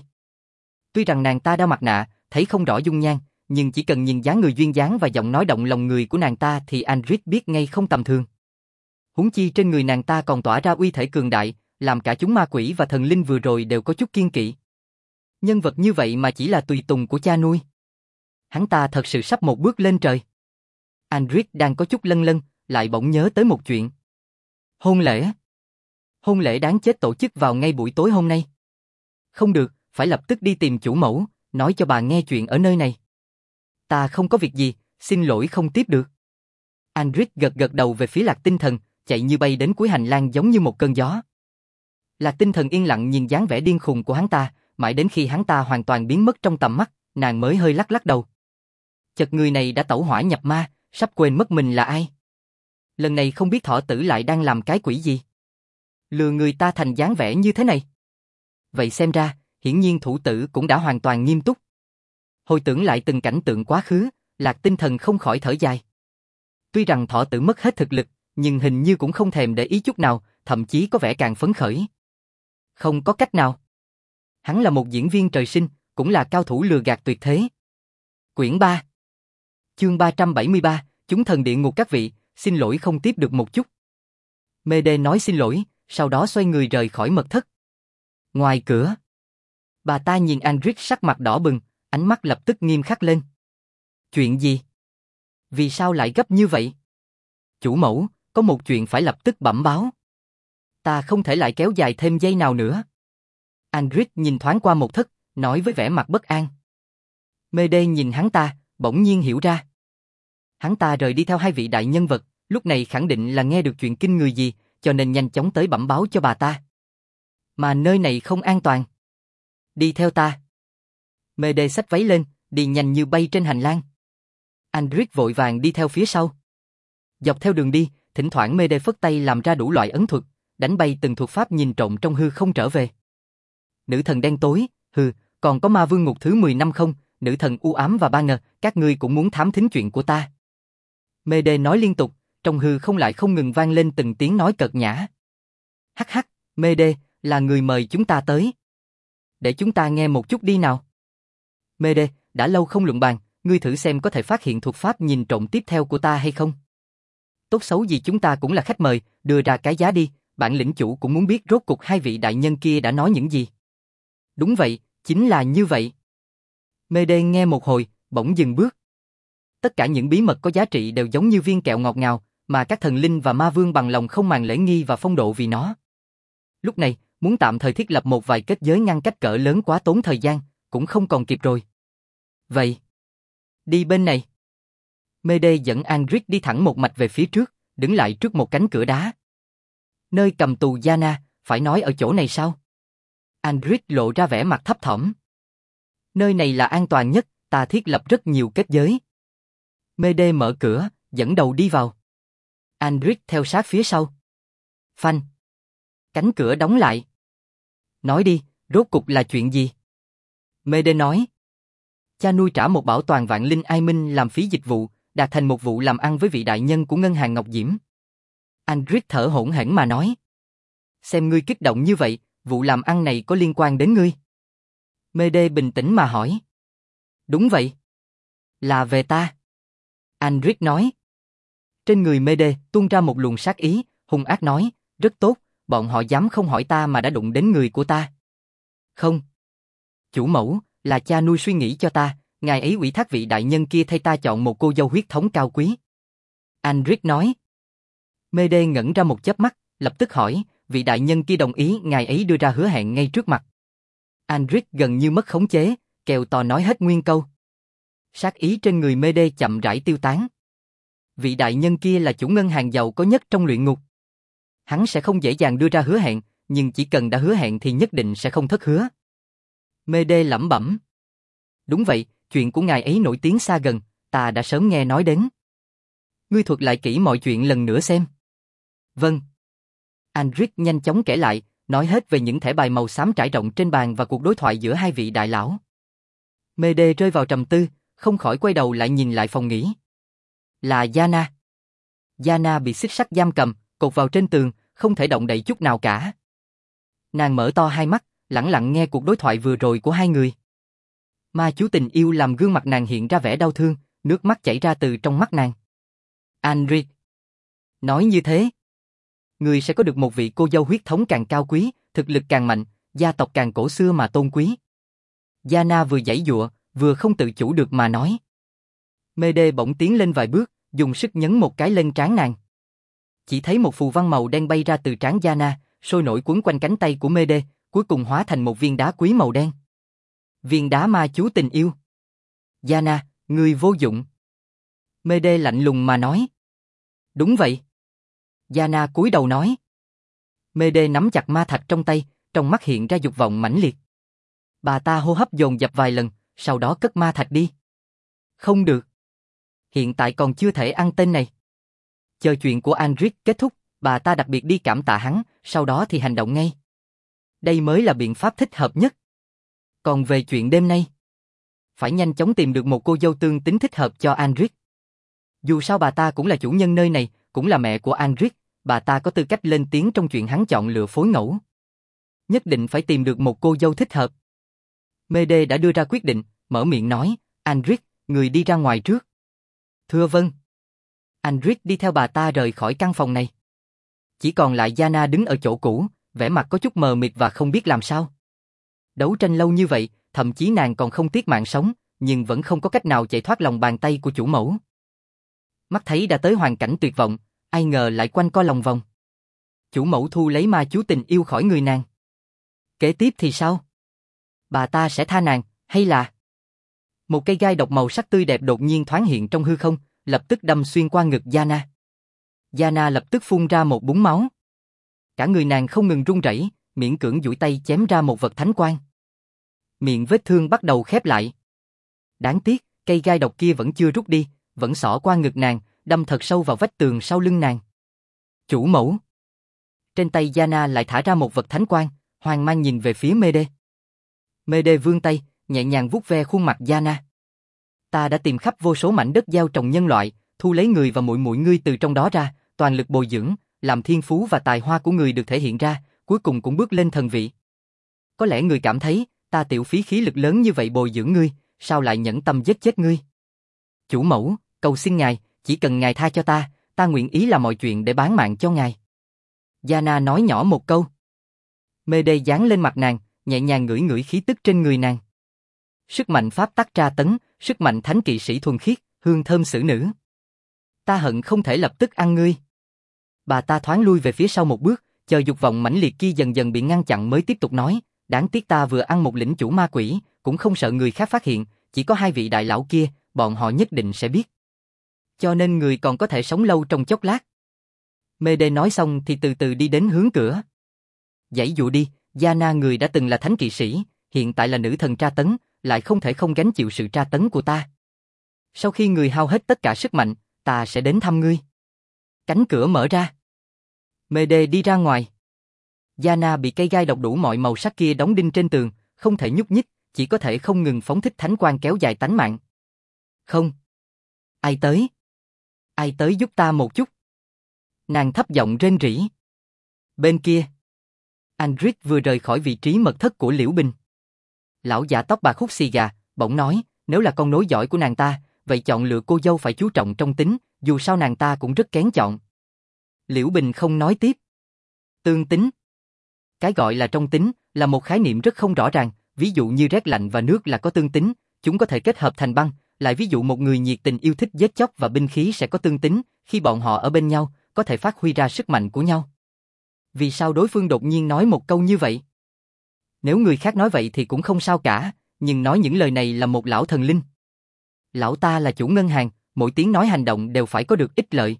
Tuy rằng nàng ta đeo mặt nạ, thấy không rõ dung nhan, nhưng chỉ cần nhìn dáng người duyên dáng và giọng nói động lòng người của nàng ta thì Andric biết ngay không tầm thường. Huống chi trên người nàng ta còn tỏa ra uy thể cường đại, làm cả chúng ma quỷ và thần linh vừa rồi đều có chút kiêng kỵ. Nhân vật như vậy mà chỉ là tùy tùng của cha nuôi. Hắn ta thật sự sắp một bước lên trời. Andric đang có chút lân lân, lại bỗng nhớ tới một chuyện. Hôn lễ. Hôn lễ đáng chết tổ chức vào ngay buổi tối hôm nay. Không được, phải lập tức đi tìm chủ mẫu, nói cho bà nghe chuyện ở nơi này. Ta không có việc gì, xin lỗi không tiếp được. Andric gật gật đầu về phía Lạc Tinh Thần, chạy như bay đến cuối hành lang giống như một cơn gió. Lạc Tinh Thần yên lặng nhìn dáng vẻ điên khùng của hắn ta, mãi đến khi hắn ta hoàn toàn biến mất trong tầm mắt, nàng mới hơi lắc lắc đầu. Chợt người này đã tẩu hỏa nhập ma, sắp quên mất mình là ai. Lần này không biết thỏ tử lại đang làm cái quỷ gì. Lừa người ta thành dáng vẻ như thế này. Vậy xem ra, hiển nhiên thủ tử cũng đã hoàn toàn nghiêm túc. Hồi tưởng lại từng cảnh tượng quá khứ, Lạc Tinh Thần không khỏi thở dài. Tuy rằng thỏ tử mất hết thực lực, nhưng hình như cũng không thèm để ý chút nào, thậm chí có vẻ càng phấn khởi. Không có cách nào. Hắn là một diễn viên trời sinh, cũng là cao thủ lừa gạt tuyệt thế. Quyển 3 Chương 373, Chúng thần địa ngục các vị, xin lỗi không tiếp được một chút. Mê Đê nói xin lỗi, sau đó xoay người rời khỏi mật thất. Ngoài cửa, bà ta nhìn Andric sắc mặt đỏ bừng, ánh mắt lập tức nghiêm khắc lên. Chuyện gì? Vì sao lại gấp như vậy? Chủ mẫu, có một chuyện phải lập tức bẩm báo. Ta không thể lại kéo dài thêm giây nào nữa. Andric nhìn thoáng qua một thất, nói với vẻ mặt bất an. Mê Đê nhìn hắn ta, bỗng nhiên hiểu ra. Hắn ta rời đi theo hai vị đại nhân vật, lúc này khẳng định là nghe được chuyện kinh người gì, cho nên nhanh chóng tới bẩm báo cho bà ta. Mà nơi này không an toàn. Đi theo ta. Mê Đê xách váy lên, đi nhanh như bay trên hành lang. Andric vội vàng đi theo phía sau. Dọc theo đường đi, thỉnh thoảng Mê Đê phất tay làm ra đủ loại ấn thuật, đánh bay từng thuật pháp nhìn trộm trong hư không trở về. Nữ thần đen tối, còn có ma vương ngục thứ 10 năm không, nữ thần u ám và ba ngờ, các ngươi cũng muốn thám thính chuyện của ta. Mê Đê nói liên tục, trong hư không lại không ngừng vang lên từng tiếng nói cợt nhã. Hắc hắc, Mê Đê, là người mời chúng ta tới. Để chúng ta nghe một chút đi nào. Mê Đê, đã lâu không luận bàn, ngươi thử xem có thể phát hiện thuật pháp nhìn trộm tiếp theo của ta hay không. Tốt xấu gì chúng ta cũng là khách mời, đưa ra cái giá đi, bản lĩnh chủ cũng muốn biết rốt cuộc hai vị đại nhân kia đã nói những gì. Đúng vậy, chính là như vậy. Mê Đê nghe một hồi, bỗng dừng bước. Tất cả những bí mật có giá trị đều giống như viên kẹo ngọt ngào, mà các thần linh và ma vương bằng lòng không màng lễ nghi và phong độ vì nó. Lúc này, muốn tạm thời thiết lập một vài kết giới ngăn cách cỡ lớn quá tốn thời gian, cũng không còn kịp rồi. Vậy, đi bên này. Mê Đê dẫn Andric đi thẳng một mạch về phía trước, đứng lại trước một cánh cửa đá. Nơi cầm tù Yana, phải nói ở chỗ này sao? Andric lộ ra vẻ mặt thấp thỏm. Nơi này là an toàn nhất, ta thiết lập rất nhiều kết giới. Mê Đê mở cửa, dẫn đầu đi vào. Andric theo sát phía sau. Phanh. Cánh cửa đóng lại. Nói đi, rốt cục là chuyện gì? Mê Đê nói. Cha nuôi trả một bảo toàn vạn linh ai minh làm phí dịch vụ, đạt thành một vụ làm ăn với vị đại nhân của ngân hàng Ngọc Diễm. Andric thở hổn hển mà nói. Xem ngươi kích động như vậy, vụ làm ăn này có liên quan đến ngươi? Mê Đê bình tĩnh mà hỏi. Đúng vậy. Là về ta. Andric nói. Trên người Mê Đê tuôn ra một luồng sát ý, hung ác nói, rất tốt, bọn họ dám không hỏi ta mà đã đụng đến người của ta. Không. Chủ mẫu, là cha nuôi suy nghĩ cho ta, ngài ấy ủy thác vị đại nhân kia thay ta chọn một cô dâu huyết thống cao quý. Andric nói. Mê Đê ngẩn ra một chớp mắt, lập tức hỏi, vị đại nhân kia đồng ý ngài ấy đưa ra hứa hẹn ngay trước mặt. Andric gần như mất khống chế, kèo to nói hết nguyên câu. Sát ý trên người Mê Đê chậm rãi tiêu tán. Vị đại nhân kia là chủ ngân hàng giàu có nhất trong luyện ngục. Hắn sẽ không dễ dàng đưa ra hứa hẹn, nhưng chỉ cần đã hứa hẹn thì nhất định sẽ không thất hứa. Mê Đê lẩm bẩm. Đúng vậy, chuyện của ngài ấy nổi tiếng xa gần, ta đã sớm nghe nói đến. Ngươi thuật lại kỹ mọi chuyện lần nữa xem. Vâng. Andric nhanh chóng kể lại, nói hết về những thẻ bài màu xám trải rộng trên bàn và cuộc đối thoại giữa hai vị đại lão. Mê Đê rơi vào trầm tư, không khỏi quay đầu lại nhìn lại phòng nghỉ. Là Yana. Yana bị xích sắt giam cầm, cột vào trên tường, không thể động đậy chút nào cả. Nàng mở to hai mắt, lẳng lặng nghe cuộc đối thoại vừa rồi của hai người. Ma chú tình yêu làm gương mặt nàng hiện ra vẻ đau thương, nước mắt chảy ra từ trong mắt nàng. Andric. Nói như thế, người sẽ có được một vị cô dâu huyết thống càng cao quý, thực lực càng mạnh, gia tộc càng cổ xưa mà tôn quý. Yana vừa giãy giụa, vừa không tự chủ được mà nói. Mê Đê bỗng tiến lên vài bước, dùng sức nhấn một cái lên trán nàng. Chỉ thấy một phù văn màu đen bay ra từ trán Yana, sôi nổi quấn quanh cánh tay của Mê Đê, cuối cùng hóa thành một viên đá quý màu đen. Viên đá ma chú tình yêu. Yana, ngươi vô dụng. Mê Đê lạnh lùng mà nói. Đúng vậy. Yana cúi đầu nói. Mê-đê nắm chặt ma thạch trong tay, trong mắt hiện ra dục vọng mãnh liệt. Bà ta hô hấp dồn dập vài lần, sau đó cất ma thạch đi. Không được. Hiện tại còn chưa thể ăn tên này. Chờ chuyện của Andric kết thúc, bà ta đặc biệt đi cảm tạ hắn, sau đó thì hành động ngay. Đây mới là biện pháp thích hợp nhất. Còn về chuyện đêm nay, phải nhanh chóng tìm được một cô dâu tương tính thích hợp cho Andric. Dù sao bà ta cũng là chủ nhân nơi này, cũng là mẹ của Andric, bà ta có tư cách lên tiếng trong chuyện hắn chọn lựa phối ngẫu. Nhất định phải tìm được một cô dâu thích hợp. Mê-đê đã đưa ra quyết định, mở miệng nói, Andric, người đi ra ngoài trước. Thưa vâng. Andric đi theo bà ta rời khỏi căn phòng này. Chỉ còn lại Yana đứng ở chỗ cũ, vẻ mặt có chút mờ mịt và không biết làm sao. Đấu tranh lâu như vậy, thậm chí nàng còn không tiếc mạng sống, nhưng vẫn không có cách nào chạy thoát lòng bàn tay của chủ mẫu. Mắt thấy đã tới hoàn cảnh tuyệt vọng, ai ngờ lại quanh co lòng vòng. Chủ mẫu thu lấy ma chú tình yêu khỏi người nàng. Kế tiếp thì sao? Bà ta sẽ tha nàng, hay là... Một cây gai độc màu sắc tươi đẹp đột nhiên thoáng hiện trong hư không, lập tức đâm xuyên qua ngực Yana. Yana lập tức phun ra một búng máu. Cả người nàng không ngừng run rẩy, miễn cưỡng duỗi tay chém ra một vật thánh quang. Miệng vết thương bắt đầu khép lại. Đáng tiếc, cây gai độc kia vẫn chưa rút đi, vẫn xỏ qua ngực nàng, đâm thật sâu vào vách tường sau lưng nàng. Chủ mẫu. Trên tay Yana lại thả ra một vật thánh quang, hoang mang nhìn về phía Mê-đê. Mê-đê vươn tay, nhẹ nhàng vuốt ve khuôn mặt Yana. Ta đã tìm khắp vô số mảnh đất gieo trồng nhân loại, thu lấy người và muội muội ngươi từ trong đó ra, toàn lực bồi dưỡng, làm thiên phú và tài hoa của người được thể hiện ra, cuối cùng cũng bước lên thần vị. Có lẽ người cảm thấy, ta tiểu phí khí lực lớn như vậy bồi dưỡng ngươi, sao lại nhẫn tâm giết chết ngươi? Chủ mẫu, cầu xin ngài, chỉ cần ngài tha cho ta, ta nguyện ý làm mọi chuyện để bán mạng cho ngài. Yana nói nhỏ một câu. Mê-đê dán lên mặt nàng, nhẹ nhàng ngửi ngửi khí tức trên người nàng. Sức mạnh pháp tắc tra tấn, sức mạnh thánh kỵ sĩ thuần khiết, hương thơm xử nữ. Ta hận không thể lập tức ăn ngươi. Bà ta thoáng lui về phía sau một bước, chờ dục vọng mãnh liệt kia dần dần bị ngăn chặn mới tiếp tục nói, đáng tiếc ta vừa ăn một lĩnh chủ ma quỷ, cũng không sợ người khác phát hiện, chỉ có hai vị đại lão kia, bọn họ nhất định sẽ biết. Cho nên người còn có thể sống lâu trong chốc lát. Mê-đê nói xong thì từ từ đi đến hướng cửa. Giãy dụ đi, Yana người đã từng là thánh kỵ sĩ, hiện tại là nữ thần tra tấn, lại không thể không gánh chịu sự tra tấn của ta. Sau khi người hao hết tất cả sức mạnh, ta sẽ đến thăm ngươi. Cánh cửa mở ra. Mê-đê đi ra ngoài. Yana bị cây gai độc đủ mọi màu sắc kia đóng đinh trên tường, không thể nhúc nhích, chỉ có thể không ngừng phóng thích thánh quang kéo dài tánh mạng. Không. Ai tới? Ai tới giúp ta một chút? Nàng thấp giọng rên rỉ. Bên kia, Andric vừa rời khỏi vị trí mật thất của Liễu Bình. Lão giả tóc bạc hút xì gà, bỗng nói, nếu là con nối dõi của nàng ta, vậy chọn lựa cô dâu phải chú trọng trong tính, dù sao nàng ta cũng rất kén chọn. Liễu Bình không nói tiếp. Tương tính. Cái gọi là trong tính, là một khái niệm rất không rõ ràng, ví dụ như rét lạnh và nước là có tương tính, chúng có thể kết hợp thành băng, lại ví dụ một người nhiệt tình yêu thích giết chóc và binh khí sẽ có tương tính, khi bọn họ ở bên nhau, có thể phát huy ra sức mạnh của nhau. Vì sao đối phương đột nhiên nói một câu như vậy? Nếu người khác nói vậy thì cũng không sao cả, nhưng nói những lời này là một lão thần linh. Lão ta là chủ ngân hàng, mỗi tiếng nói hành động đều phải có được ích lợi.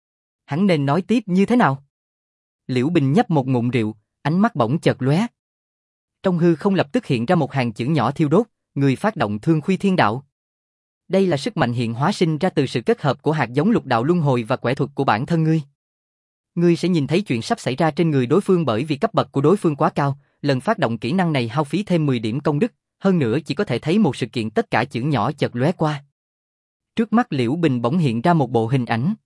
Hắn nên nói tiếp như thế nào? Liễu Bình nhấp một ngụm rượu, ánh mắt bỗng chợt lóe. Trong hư không lập tức hiện ra một hàng chữ nhỏ thiêu đốt, người phát động thương khuy thiên đạo. Đây là sức mạnh hiện hóa sinh ra từ sự kết hợp của hạt giống lục đạo luân hồi và quẻ thuật của bản thân ngươi. Ngươi sẽ nhìn thấy chuyện sắp xảy ra trên người đối phương bởi vì cấp bậc của đối phương quá cao, lần phát động kỹ năng này hao phí thêm 10 điểm công đức, hơn nữa chỉ có thể thấy một sự kiện tất cả chữ nhỏ chợt lóe qua. Trước mắt Liễu Bình bỗng hiện ra một bộ hình ảnh.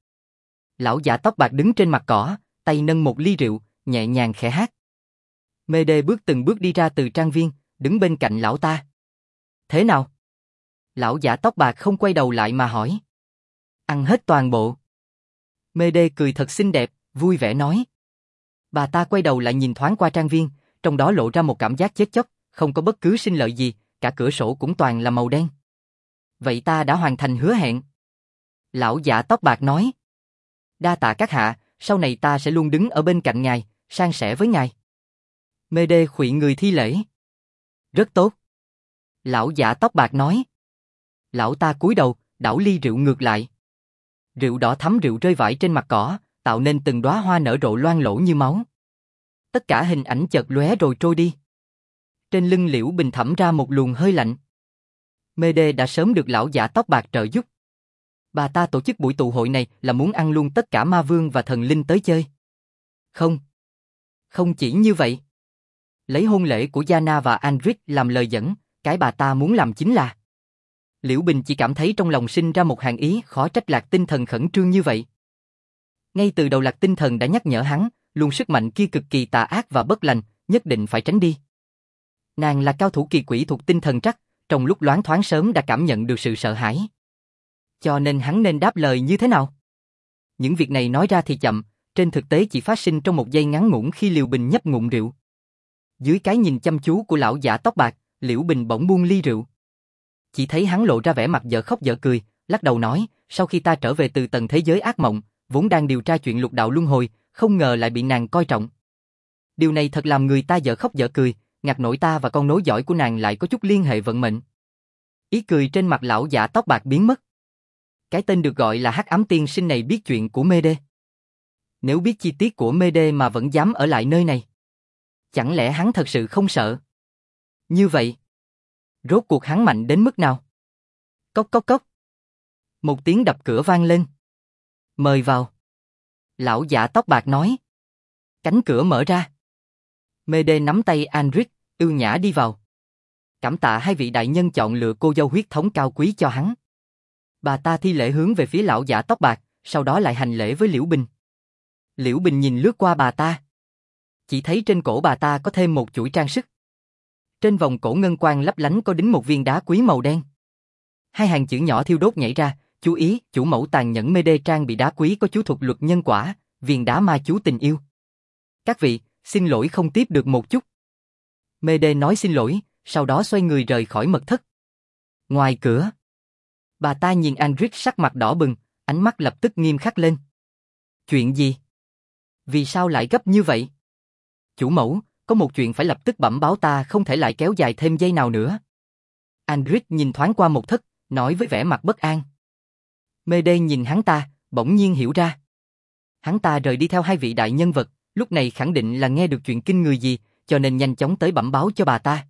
Lão giả tóc bạc đứng trên mặt cỏ, tay nâng một ly rượu, nhẹ nhàng khẽ hát. Mê-đê bước từng bước đi ra từ trang viên, đứng bên cạnh lão ta. Thế nào? Lão giả tóc bạc không quay đầu lại mà hỏi. Ăn hết toàn bộ. Mê-đê cười thật xinh đẹp, vui vẻ nói. Bà ta quay đầu lại nhìn thoáng qua trang viên, trong đó lộ ra một cảm giác chết chóc, không có bất cứ sinh lợi gì, cả cửa sổ cũng toàn là màu đen. Vậy ta đã hoàn thành hứa hẹn. Lão giả tóc bạc nói. Đa tạ các hạ, sau này ta sẽ luôn đứng ở bên cạnh ngài, san sẻ với ngài. Mê-đê khuỵu người thi lễ. Rất tốt. Lão giả tóc bạc nói. Lão ta cúi đầu, đảo ly rượu ngược lại. Rượu đỏ thấm rượu rơi vãi trên mặt cỏ, tạo nên từng đóa hoa nở rộ loang lổ như máu. Tất cả hình ảnh chợt lóe rồi trôi đi. Trên lưng Liễu Bình thẩm ra một luồng hơi lạnh. Mede đã sớm được lão giả tóc bạc trợ giúp. Bà ta tổ chức buổi tụ hội này là muốn ăn luôn tất cả ma vương và thần linh tới chơi. Không. Không chỉ như vậy. Lấy hôn lễ của Yana và Andric làm lời dẫn, cái bà ta muốn làm chính là... Liễu Bình chỉ cảm thấy trong lòng sinh ra một hàng ý, khó trách Lạc Tinh Thần khẩn trương như vậy. Ngay từ đầu Lạc Tinh Thần đã nhắc nhở hắn, luồng sức mạnh kia cực kỳ tà ác và bất lành, nhất định phải tránh đi. Nàng là cao thủ kỳ quỷ thuộc tinh thần trắc, trong lúc loáng thoáng sớm đã cảm nhận được sự sợ hãi. Cho nên hắn nên đáp lời như thế nào? Những việc này nói ra thì chậm, trên thực tế chỉ phát sinh trong một giây ngắn ngủn khi Liễu Bình nhấp ngụm rượu. Dưới cái nhìn chăm chú của lão giả tóc bạc, Liễu Bình bỗng buông ly rượu. Chỉ thấy hắn lộ ra vẻ mặt dở khóc dở cười, lắc đầu nói, sau khi ta trở về từ tầng thế giới ác mộng, vốn đang điều tra chuyện lục đạo luân hồi, không ngờ lại bị nàng coi trọng. Điều này thật làm người ta dở khóc dở cười, ngặt nổi ta và con nối dõi của nàng lại có chút liên hệ vận mệnh. Ý cười trên mặt lão giả tóc bạc biến mất. Cái tên được gọi là Hắc Ám Tiên Sinh này biết chuyện của Mede. Nếu biết chi tiết của Mede mà vẫn dám ở lại nơi này, chẳng lẽ hắn thật sự không sợ? Như vậy, rốt cuộc hắn mạnh đến mức nào? Cốc cốc cốc. Một tiếng đập cửa vang lên. Mời vào. Lão giả tóc bạc nói. Cánh cửa mở ra. Mede nắm tay Andric, ưu nhã đi vào. Cảm tạ hai vị đại nhân chọn lựa cô dâu huyết thống cao quý cho hắn. Bà ta thi lễ hướng về phía lão giả tóc bạc, sau đó lại hành lễ với Liễu Bình. Liễu Bình nhìn lướt qua bà ta. Chỉ thấy trên cổ bà ta có thêm một chuỗi trang sức. Trên vòng cổ ngân quang lấp lánh có đính một viên đá quý màu đen. Hai hàng chữ nhỏ thiêu đốt nhảy ra, chú ý, chủ mẫu tàn nhẫn Mede trang bị đá quý có chú thuật luật nhân quả, viên đá ma chú tình yêu. Các vị, xin lỗi không tiếp được một chút. Mede nói xin lỗi, sau đó xoay người rời khỏi mật thất. Ngoài cửa, bà ta nhìn Andric sắc mặt đỏ bừng, ánh mắt lập tức nghiêm khắc lên. Chuyện gì? Vì sao lại gấp như vậy? Chủ mẫu, có một chuyện phải lập tức bẩm báo ta, không thể lại kéo dài thêm giây nào nữa. Andric nhìn thoáng qua một thất, nói với vẻ mặt bất an. Mede nhìn hắn ta, bỗng nhiên hiểu ra. Hắn ta rời đi theo hai vị đại nhân vật, lúc này khẳng định là nghe được chuyện kinh người gì, cho nên nhanh chóng tới bẩm báo cho bà ta.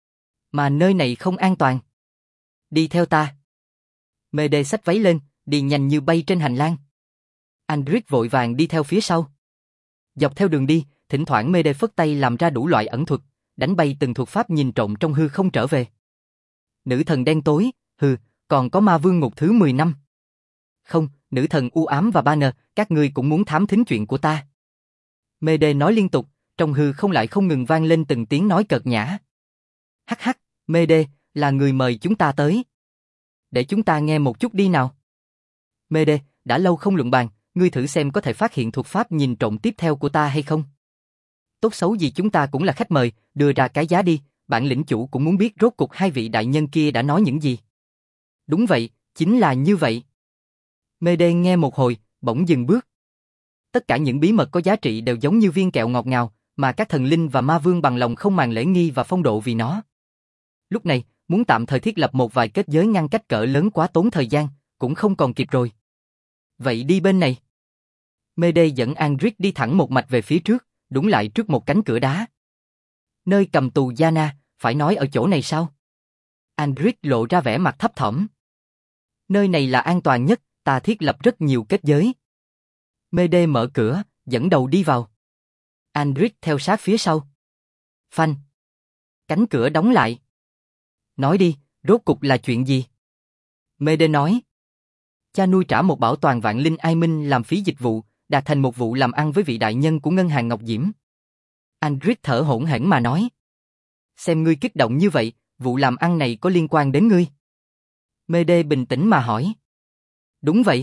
Mà nơi này không an toàn. Đi theo ta. Mede xách váy lên, đi nhanh như bay trên hành lang. Andric vội vàng đi theo phía sau. Dọc theo đường đi, thỉnh thoảng Mede phất tay làm ra đủ loại ẩn thuật, đánh bay từng thuật pháp nhìn trộm trong hư không trở về. Nữ thần đen tối, còn có ma vương ngục thứ 10 năm. Không, nữ thần u ám và Banner, các ngươi cũng muốn thám thính chuyện của ta. Mede nói liên tục, trong hư không lại không ngừng vang lên từng tiếng nói cợt nhã. Hắc hắc, Mede, là người mời chúng ta tới. Để chúng ta nghe một chút đi nào. Mede, đã lâu không luận bàn, ngươi thử xem có thể phát hiện thuật pháp nhìn trộm tiếp theo của ta hay không. Tốt xấu gì chúng ta cũng là khách mời, đưa ra cái giá đi, bản lĩnh chủ cũng muốn biết rốt cuộc hai vị đại nhân kia đã nói những gì. Đúng vậy, chính là như vậy. Mede nghe một hồi, bỗng dừng bước. Tất cả những bí mật có giá trị đều giống như viên kẹo ngọt ngào, mà các thần linh và ma vương bằng lòng không màng lễ nghi và phong độ vì nó. Lúc này, muốn tạm thời thiết lập một vài kết giới ngăn cách cỡ lớn quá tốn thời gian, cũng không còn kịp rồi. Vậy đi bên này. Mede dẫn Andric đi thẳng một mạch về phía trước, đúng lại trước một cánh cửa đá. Nơi cầm tù Yana, phải nói ở chỗ này sao? Andric lộ ra vẻ mặt thấp thỏm. Nơi này là an toàn nhất, ta thiết lập rất nhiều kết giới. Mede mở cửa, dẫn đầu đi vào. Andric theo sát phía sau. Phanh. Cánh cửa đóng lại. Nói đi, rốt cục là chuyện gì? Mede nói. Cha nuôi trả một bảo toàn vạn linh ai minh làm phí dịch vụ, đạt thành một vụ làm ăn với vị đại nhân của ngân hàng Ngọc Diễm. Andric thở hổn hển mà nói. Xem ngươi kích động như vậy, vụ làm ăn này có liên quan đến ngươi? Mede bình tĩnh mà hỏi. Đúng vậy.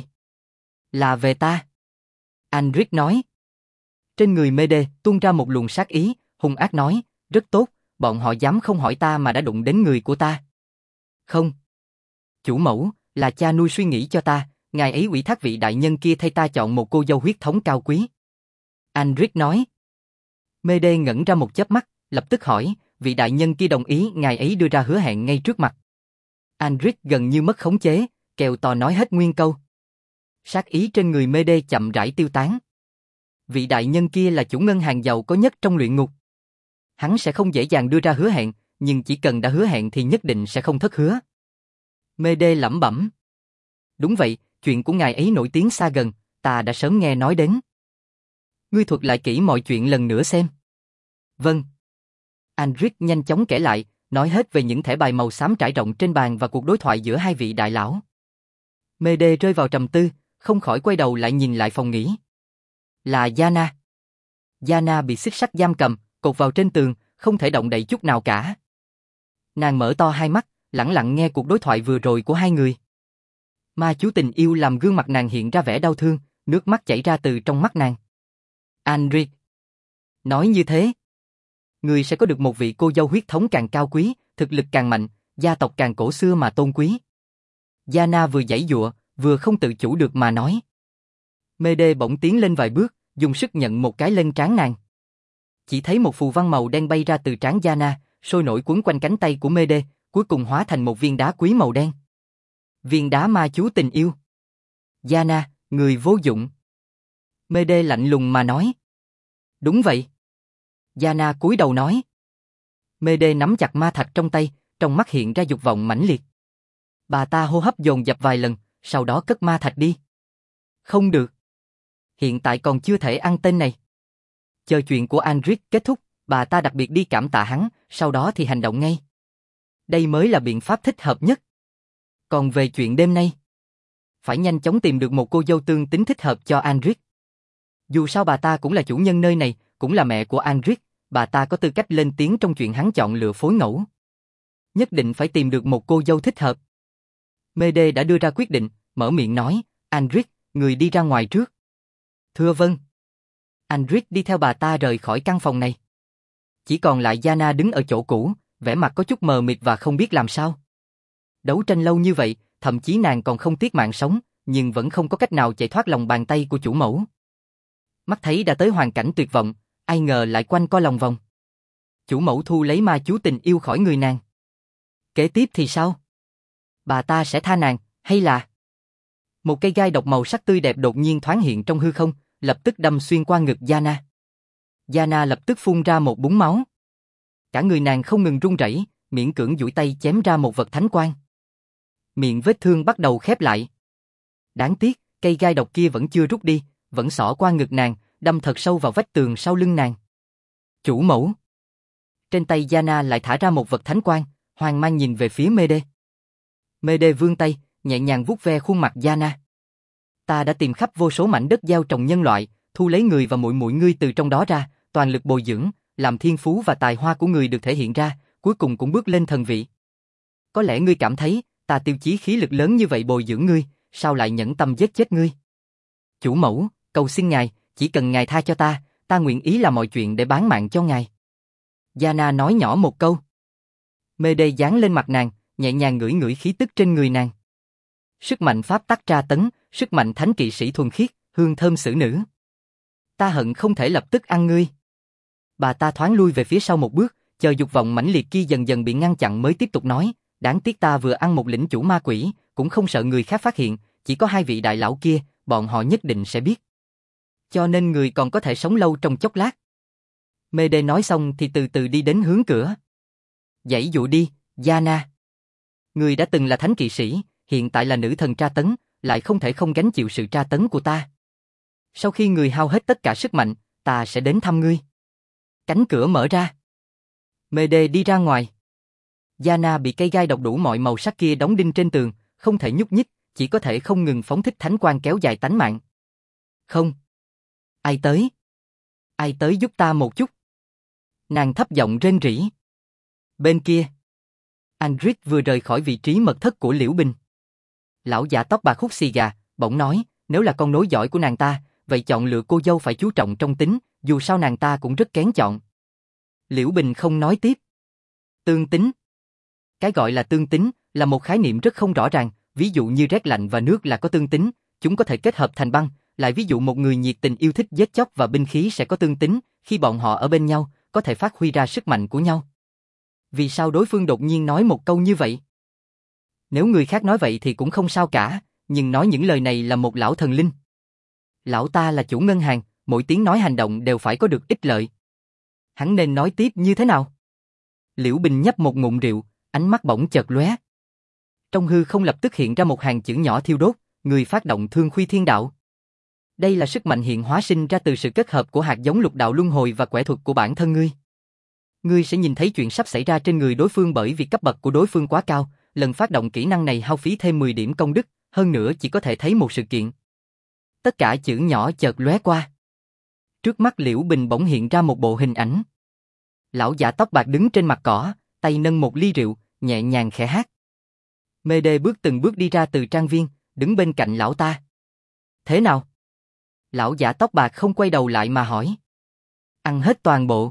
Là về ta. Andric nói. Trên người Mede tuôn ra một luồng sát ý, hung ác nói, rất tốt, bọn họ dám không hỏi ta mà đã đụng đến người của ta. Không. Chủ mẫu, là cha nuôi suy nghĩ cho ta, ngài ấy ủy thác vị đại nhân kia thay ta chọn một cô dâu huyết thống cao quý. Andric nói. Mede ngẩn ra một chớp mắt, lập tức hỏi, vị đại nhân kia đồng ý ngài ấy đưa ra hứa hẹn ngay trước mặt. Andric gần như mất khống chế, kèo to nói hết nguyên câu. Sát ý trên người Mede chậm rãi tiêu tán. Vị đại nhân kia là chủ ngân hàng giàu có nhất trong luyện ngục. Hắn sẽ không dễ dàng đưa ra hứa hẹn, nhưng chỉ cần đã hứa hẹn thì nhất định sẽ không thất hứa. Mê Đê lẩm bẩm. Đúng vậy, chuyện của ngài ấy nổi tiếng xa gần, ta đã sớm nghe nói đến. Ngươi thuật lại kỹ mọi chuyện lần nữa xem. Vâng. Andric nhanh chóng kể lại, nói hết về những thẻ bài màu xám trải rộng trên bàn và cuộc đối thoại giữa hai vị đại lão. Mê Đê rơi vào trầm tư, không khỏi quay đầu lại nhìn lại phòng nghỉ. Là Yana. Yana bị xích sắt giam cầm, cột vào trên tường, không thể động đậy chút nào cả. Nàng mở to hai mắt, lẳng lặng nghe cuộc đối thoại vừa rồi của hai người. Ma chú tình yêu làm gương mặt nàng hiện ra vẻ đau thương, nước mắt chảy ra từ trong mắt nàng. Andric. Nói như thế, người sẽ có được một vị cô dâu huyết thống càng cao quý, thực lực càng mạnh, gia tộc càng cổ xưa mà tôn quý. Yana vừa giãy giụa, vừa không tự chủ được mà nói. Mê Đê bỗng tiến lên vài bước, dùng sức nhận một cái lên trán nàng. Chỉ thấy một phù văn màu đen bay ra từ trán Yana, sôi nổi quấn quanh cánh tay của Mê Đê, cuối cùng hóa thành một viên đá quý màu đen. Viên đá ma chú tình yêu. Yana, người vô dụng. Mê Đê lạnh lùng mà nói. Đúng vậy. Yana cúi đầu nói. Mê Đê nắm chặt ma thạch trong tay, trong mắt hiện ra dục vọng mãnh liệt. Bà ta hô hấp dồn dập vài lần, sau đó cất ma thạch đi. Không được. Hiện tại còn chưa thể ăn tên này. Chờ chuyện của Andric kết thúc, bà ta đặc biệt đi cảm tạ hắn, sau đó thì hành động ngay. Đây mới là biện pháp thích hợp nhất. Còn về chuyện đêm nay, phải nhanh chóng tìm được một cô dâu tương tính thích hợp cho Andric. Dù sao bà ta cũng là chủ nhân nơi này, cũng là mẹ của Andric, bà ta có tư cách lên tiếng trong chuyện hắn chọn lựa phối ngẫu. Nhất định phải tìm được một cô dâu thích hợp. Mê Đê đã đưa ra quyết định, mở miệng nói, Andric, người đi ra ngoài trước. Thưa vâng. Andric đi theo bà ta rời khỏi căn phòng này. Chỉ còn lại Yana đứng ở chỗ cũ, vẻ mặt có chút mờ mịt và không biết làm sao. Đấu tranh lâu như vậy, thậm chí nàng còn không tiếc mạng sống, nhưng vẫn không có cách nào chạy thoát lòng bàn tay của chủ mẫu. Mắt thấy đã tới hoàn cảnh tuyệt vọng, ai ngờ lại quanh co lòng vòng. Chủ mẫu thu lấy ma chú tình yêu khỏi người nàng. Kế tiếp thì sao? Bà ta sẽ tha nàng, hay là... Một cây gai độc màu sắc tươi đẹp đột nhiên thoáng hiện trong hư không, lập tức đâm xuyên qua ngực Yana. Yana lập tức phun ra một búng máu. Cả người nàng không ngừng run rẩy, miễn cưỡng duỗi tay chém ra một vật thánh quang. Miệng vết thương bắt đầu khép lại. Đáng tiếc, cây gai độc kia vẫn chưa rút đi, vẫn xỏ qua ngực nàng, đâm thật sâu vào vách tường sau lưng nàng. Chủ mẫu. Trên tay Yana lại thả ra một vật thánh quang, hoang mang nhìn về phía Mê Đê. Mê Đê vươn tay, nhẹ nhàng vuốt ve khuôn mặt Yana. Ta đã tìm khắp vô số mảnh đất gieo trồng nhân loại, thu lấy người và muội muội ngươi từ trong đó ra, toàn lực bồi dưỡng, làm thiên phú và tài hoa của người được thể hiện ra, cuối cùng cũng bước lên thần vị. Có lẽ ngươi cảm thấy, ta tiêu chí khí lực lớn như vậy bồi dưỡng ngươi, sao lại nhẫn tâm giết chết ngươi? Chủ mẫu, cầu xin ngài, chỉ cần ngài tha cho ta, ta nguyện ý làm mọi chuyện để bán mạng cho ngài. Yana nói nhỏ một câu. Mê Đê dán lên mặt nàng, nhẹ nhàng ngửi ngửi khí tức trên người nàng. Sức mạnh pháp tắc tra tấn, sức mạnh thánh kỵ sĩ thuần khiết, hương thơm xử nữ. Ta hận không thể lập tức ăn ngươi. Bà ta thoáng lui về phía sau một bước, chờ dục vọng mãnh liệt kia dần dần bị ngăn chặn mới tiếp tục nói, đáng tiếc ta vừa ăn một lĩnh chủ ma quỷ, cũng không sợ người khác phát hiện, chỉ có hai vị đại lão kia, bọn họ nhất định sẽ biết. Cho nên người còn có thể sống lâu trong chốc lát. Mê Đê nói xong thì từ từ đi đến hướng cửa. Giãy dụ đi, Yana. Người đã từng là thánh kỵ sĩ, hiện tại là nữ thần tra tấn, lại không thể không gánh chịu sự tra tấn của ta. Sau khi người hao hết tất cả sức mạnh, ta sẽ đến thăm ngươi. Cánh cửa mở ra. Mê Đê đi ra ngoài. Yana bị cây gai độc đủ mọi màu sắc kia đóng đinh trên tường, không thể nhúc nhích, chỉ có thể không ngừng phóng thích thánh quang kéo dài tánh mạng. Không. Ai tới? Ai tới giúp ta một chút? Nàng thấp giọng rên rỉ. Bên kia, Andric vừa rời khỏi vị trí mật thất của Liễu Bình. Lão già tóc bạc hút xì gà, bỗng nói, nếu là con nối dõi của nàng ta, vậy chọn lựa cô dâu phải chú trọng trong tính, dù sao nàng ta cũng rất kén chọn. Liễu Bình không nói tiếp. Tương tính. Cái gọi là tương tính là một khái niệm rất không rõ ràng, ví dụ như rét lạnh và nước là có tương tính, chúng có thể kết hợp thành băng, lại ví dụ một người nhiệt tình yêu thích giết chóc và binh khí sẽ có tương tính, khi bọn họ ở bên nhau, có thể phát huy ra sức mạnh của nhau. Vì sao đối phương đột nhiên nói một câu như vậy? Nếu người khác nói vậy thì cũng không sao cả, nhưng nói những lời này là một lão thần linh. Lão ta là chủ ngân hàng, mỗi tiếng nói hành động đều phải có được ích lợi. Hắn nên nói tiếp như thế nào? Liễu Bình nhấp một ngụm rượu, ánh mắt bỗng chợt lóe. Trong hư không lập tức hiện ra một hàng chữ nhỏ thiêu đốt, người phát động Thương Khuy Thiên Đạo. Đây là sức mạnh hiện hóa sinh ra từ sự kết hợp của hạt giống lục đạo luân hồi và quẻ thuật của bản thân ngươi. Ngươi sẽ nhìn thấy chuyện sắp xảy ra trên người đối phương bởi vì cấp bậc của đối phương quá cao, lần phát động kỹ năng này hao phí thêm 10 điểm công đức, hơn nữa chỉ có thể thấy một sự kiện. Tất cả chữ nhỏ chợt lóe qua. Trước mắt Liễu Bình bỗng hiện ra một bộ hình ảnh. Lão giả tóc bạc đứng trên mặt cỏ, tay nâng một ly rượu, nhẹ nhàng khẽ hát. Mê Đê bước từng bước đi ra từ trang viên, đứng bên cạnh lão ta. Thế nào? Lão giả tóc bạc không quay đầu lại mà hỏi. Ăn hết toàn bộ.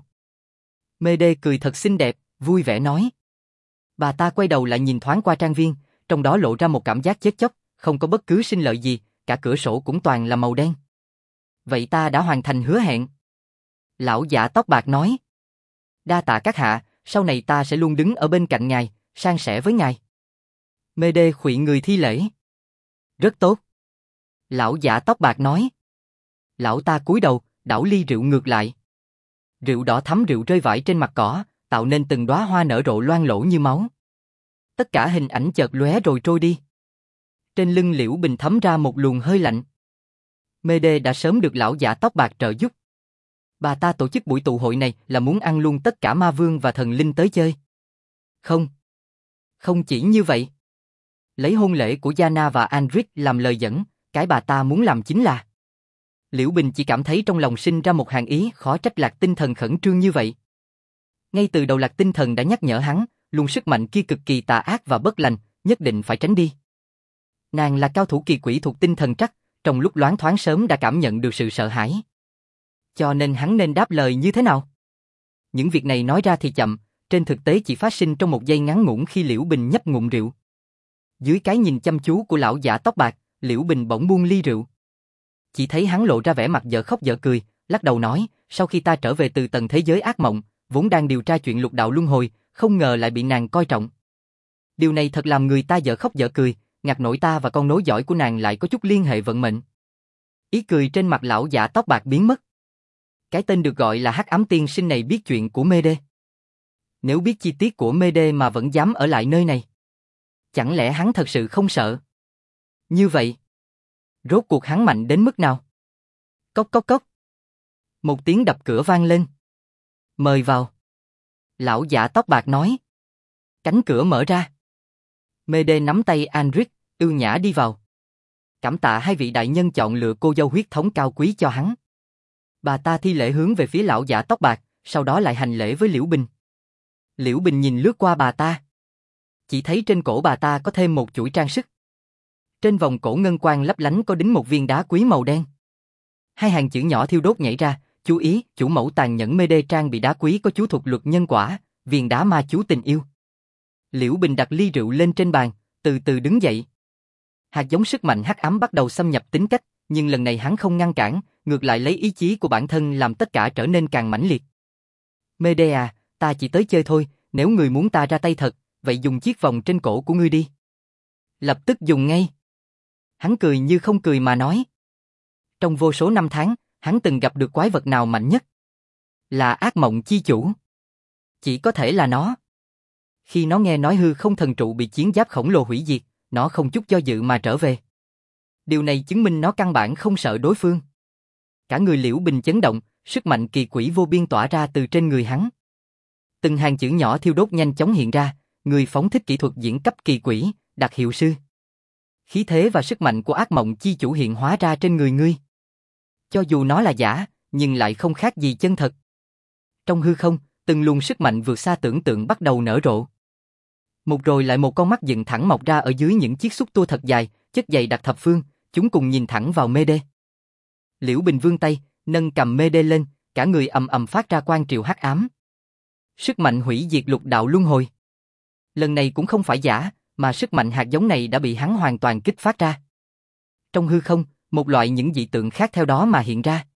Mê Đê cười thật xinh đẹp, vui vẻ nói. Bà ta quay đầu lại nhìn thoáng qua trang viên, trong đó lộ ra một cảm giác chết chóc, không có bất cứ sinh lợi gì, cả cửa sổ cũng toàn là màu đen. Vậy ta đã hoàn thành hứa hẹn. Lão giả tóc bạc nói. Đa tạ các hạ, sau này ta sẽ luôn đứng ở bên cạnh ngài, san sẻ với ngài. Mê Đê khuỵu người thi lễ. Rất tốt. Lão giả tóc bạc nói. Lão ta cúi đầu, đảo ly rượu ngược lại. Rượu đỏ thấm rượu rơi vãi trên mặt cỏ, tạo nên từng đóa hoa nở rộ loang lổ như máu. Tất cả hình ảnh chợt lóe rồi trôi đi. Trên lưng Liễu Bình thấm ra một luồng hơi lạnh. Mê Đê đã sớm được lão giả tóc bạc trợ giúp. Bà ta tổ chức buổi tụ hội này là muốn ăn luôn tất cả ma vương và thần linh tới chơi. Không. Không chỉ như vậy. Lấy hôn lễ của Yana và Andric làm lời dẫn, cái bà ta muốn làm chính là... Liễu Bình chỉ cảm thấy trong lòng sinh ra một hàng ý, khó trách Lạc Tinh Thần khẩn trương như vậy. Ngay từ đầu Lạc Tinh Thần đã nhắc nhở hắn, luồng sức mạnh kia cực kỳ tà ác và bất lành, nhất định phải tránh đi. Nàng là cao thủ kỳ quỷ thuộc tinh thần trắc, trong lúc loáng thoáng sớm đã cảm nhận được sự sợ hãi. Cho nên hắn nên đáp lời như thế nào? Những việc này nói ra thì chậm, trên thực tế chỉ phát sinh trong một giây ngắn ngủn khi Liễu Bình nhấp ngụm rượu. Dưới cái nhìn chăm chú của lão giả tóc bạc, Liễu Bình bỗng buông ly rượu. Chỉ thấy hắn lộ ra vẻ mặt dở khóc dở cười, lắc đầu nói, sau khi ta trở về từ tầng thế giới ác mộng, vốn đang điều tra chuyện lục đạo luân hồi, không ngờ lại bị nàng coi trọng. Điều này thật làm người ta dở khóc dở cười, ngặt nổi ta và con nối dõi của nàng lại có chút liên hệ vận mệnh. Ý cười trên mặt lão giả tóc bạc biến mất. Cái tên được gọi là Hắc Ám Tiên Sinh này biết chuyện của Mê Đê. Nếu biết chi tiết của Mê Đê mà vẫn dám ở lại nơi này, chẳng lẽ hắn thật sự không sợ? Như vậy, rốt cuộc hắn mạnh đến mức nào? Cốc cốc cốc. Một tiếng đập cửa vang lên. Mời vào. Lão giả tóc bạc nói. Cánh cửa mở ra. Mê Đê nắm tay Andric, ưu nhã đi vào. Cảm tạ hai vị đại nhân chọn lựa cô dâu huyết thống cao quý cho hắn. Bà ta thi lễ hướng về phía lão giả tóc bạc, sau đó lại hành lễ với Liễu Bình. Liễu Bình nhìn lướt qua bà ta. Chỉ thấy trên cổ bà ta có thêm một chuỗi trang sức. Trên vòng cổ ngân quang lấp lánh có đính một viên đá quý màu đen. Hai hàng chữ nhỏ thiêu đốt nhảy ra, chú ý, chủ mẫu tàn nhẫn Mê Đê trang bị đá quý có chú thuật luật nhân quả, viên đá ma chú tình yêu. Liễu Bình đặt ly rượu lên trên bàn, từ từ đứng dậy. Hạt giống sức mạnh hắc ám bắt đầu xâm nhập tính cách, nhưng lần này hắn không ngăn cản, ngược lại lấy ý chí của bản thân làm tất cả trở nên càng mãnh liệt. Mê Đê à, ta chỉ tới chơi thôi, nếu người muốn ta ra tay thật, vậy dùng chiếc vòng trên cổ của ngươi đi. Lập tức dùng ngay. Hắn cười như không cười mà nói. Trong vô số năm tháng, hắn từng gặp được quái vật nào mạnh nhất? Là ác mộng chi chủ. Chỉ có thể là nó. Khi nó nghe nói hư không thần trụ bị chiến giáp khổng lồ hủy diệt, nó không chút do dự mà trở về. Điều này chứng minh nó căn bản không sợ đối phương. Cả người Liễu Bình chấn động, sức mạnh kỳ quỷ vô biên tỏa ra từ trên người hắn. Từng hàng chữ nhỏ thiêu đốt nhanh chóng hiện ra, người phóng thích kỹ thuật diễn cấp kỳ quỷ, đặc hiệu sư. Khí thế và sức mạnh của ác mộng chi chủ hiện hóa ra trên người ngươi. Cho dù nó là giả, nhưng lại không khác gì chân thật. Trong hư không, từng luồng sức mạnh vượt xa tưởng tượng bắt đầu nở rộ. Một rồi lại một con mắt dựng thẳng mọc ra ở dưới những chiếc xúc tua thật dài, chất dày đặc thập phương, chúng cùng nhìn thẳng vào Mê Đê. Liễu Bình vươn tay, nâng cầm Mê Đê lên, cả người ầm ầm phát ra quang triều hắc ám. Sức mạnh hủy diệt lục đạo luân hồi. Lần này cũng không phải giả, mà sức mạnh hạt giống này đã bị hắn hoàn toàn kích phát ra. Trong hư không, một loại những dị tượng khác theo đó mà hiện ra.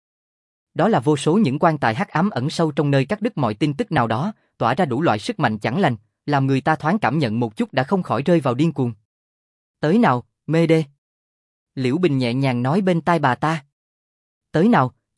Đó là vô số những quan tài hắc ám ẩn sâu trong nơi cắt đứt mọi tin tức nào đó, tỏa ra đủ loại sức mạnh chẳng lành, làm người ta thoáng cảm nhận một chút đã không khỏi rơi vào điên cuồng. Tới nào, Mê Đê. Liễu Bình nhẹ nhàng nói bên tai bà ta. Tới nào,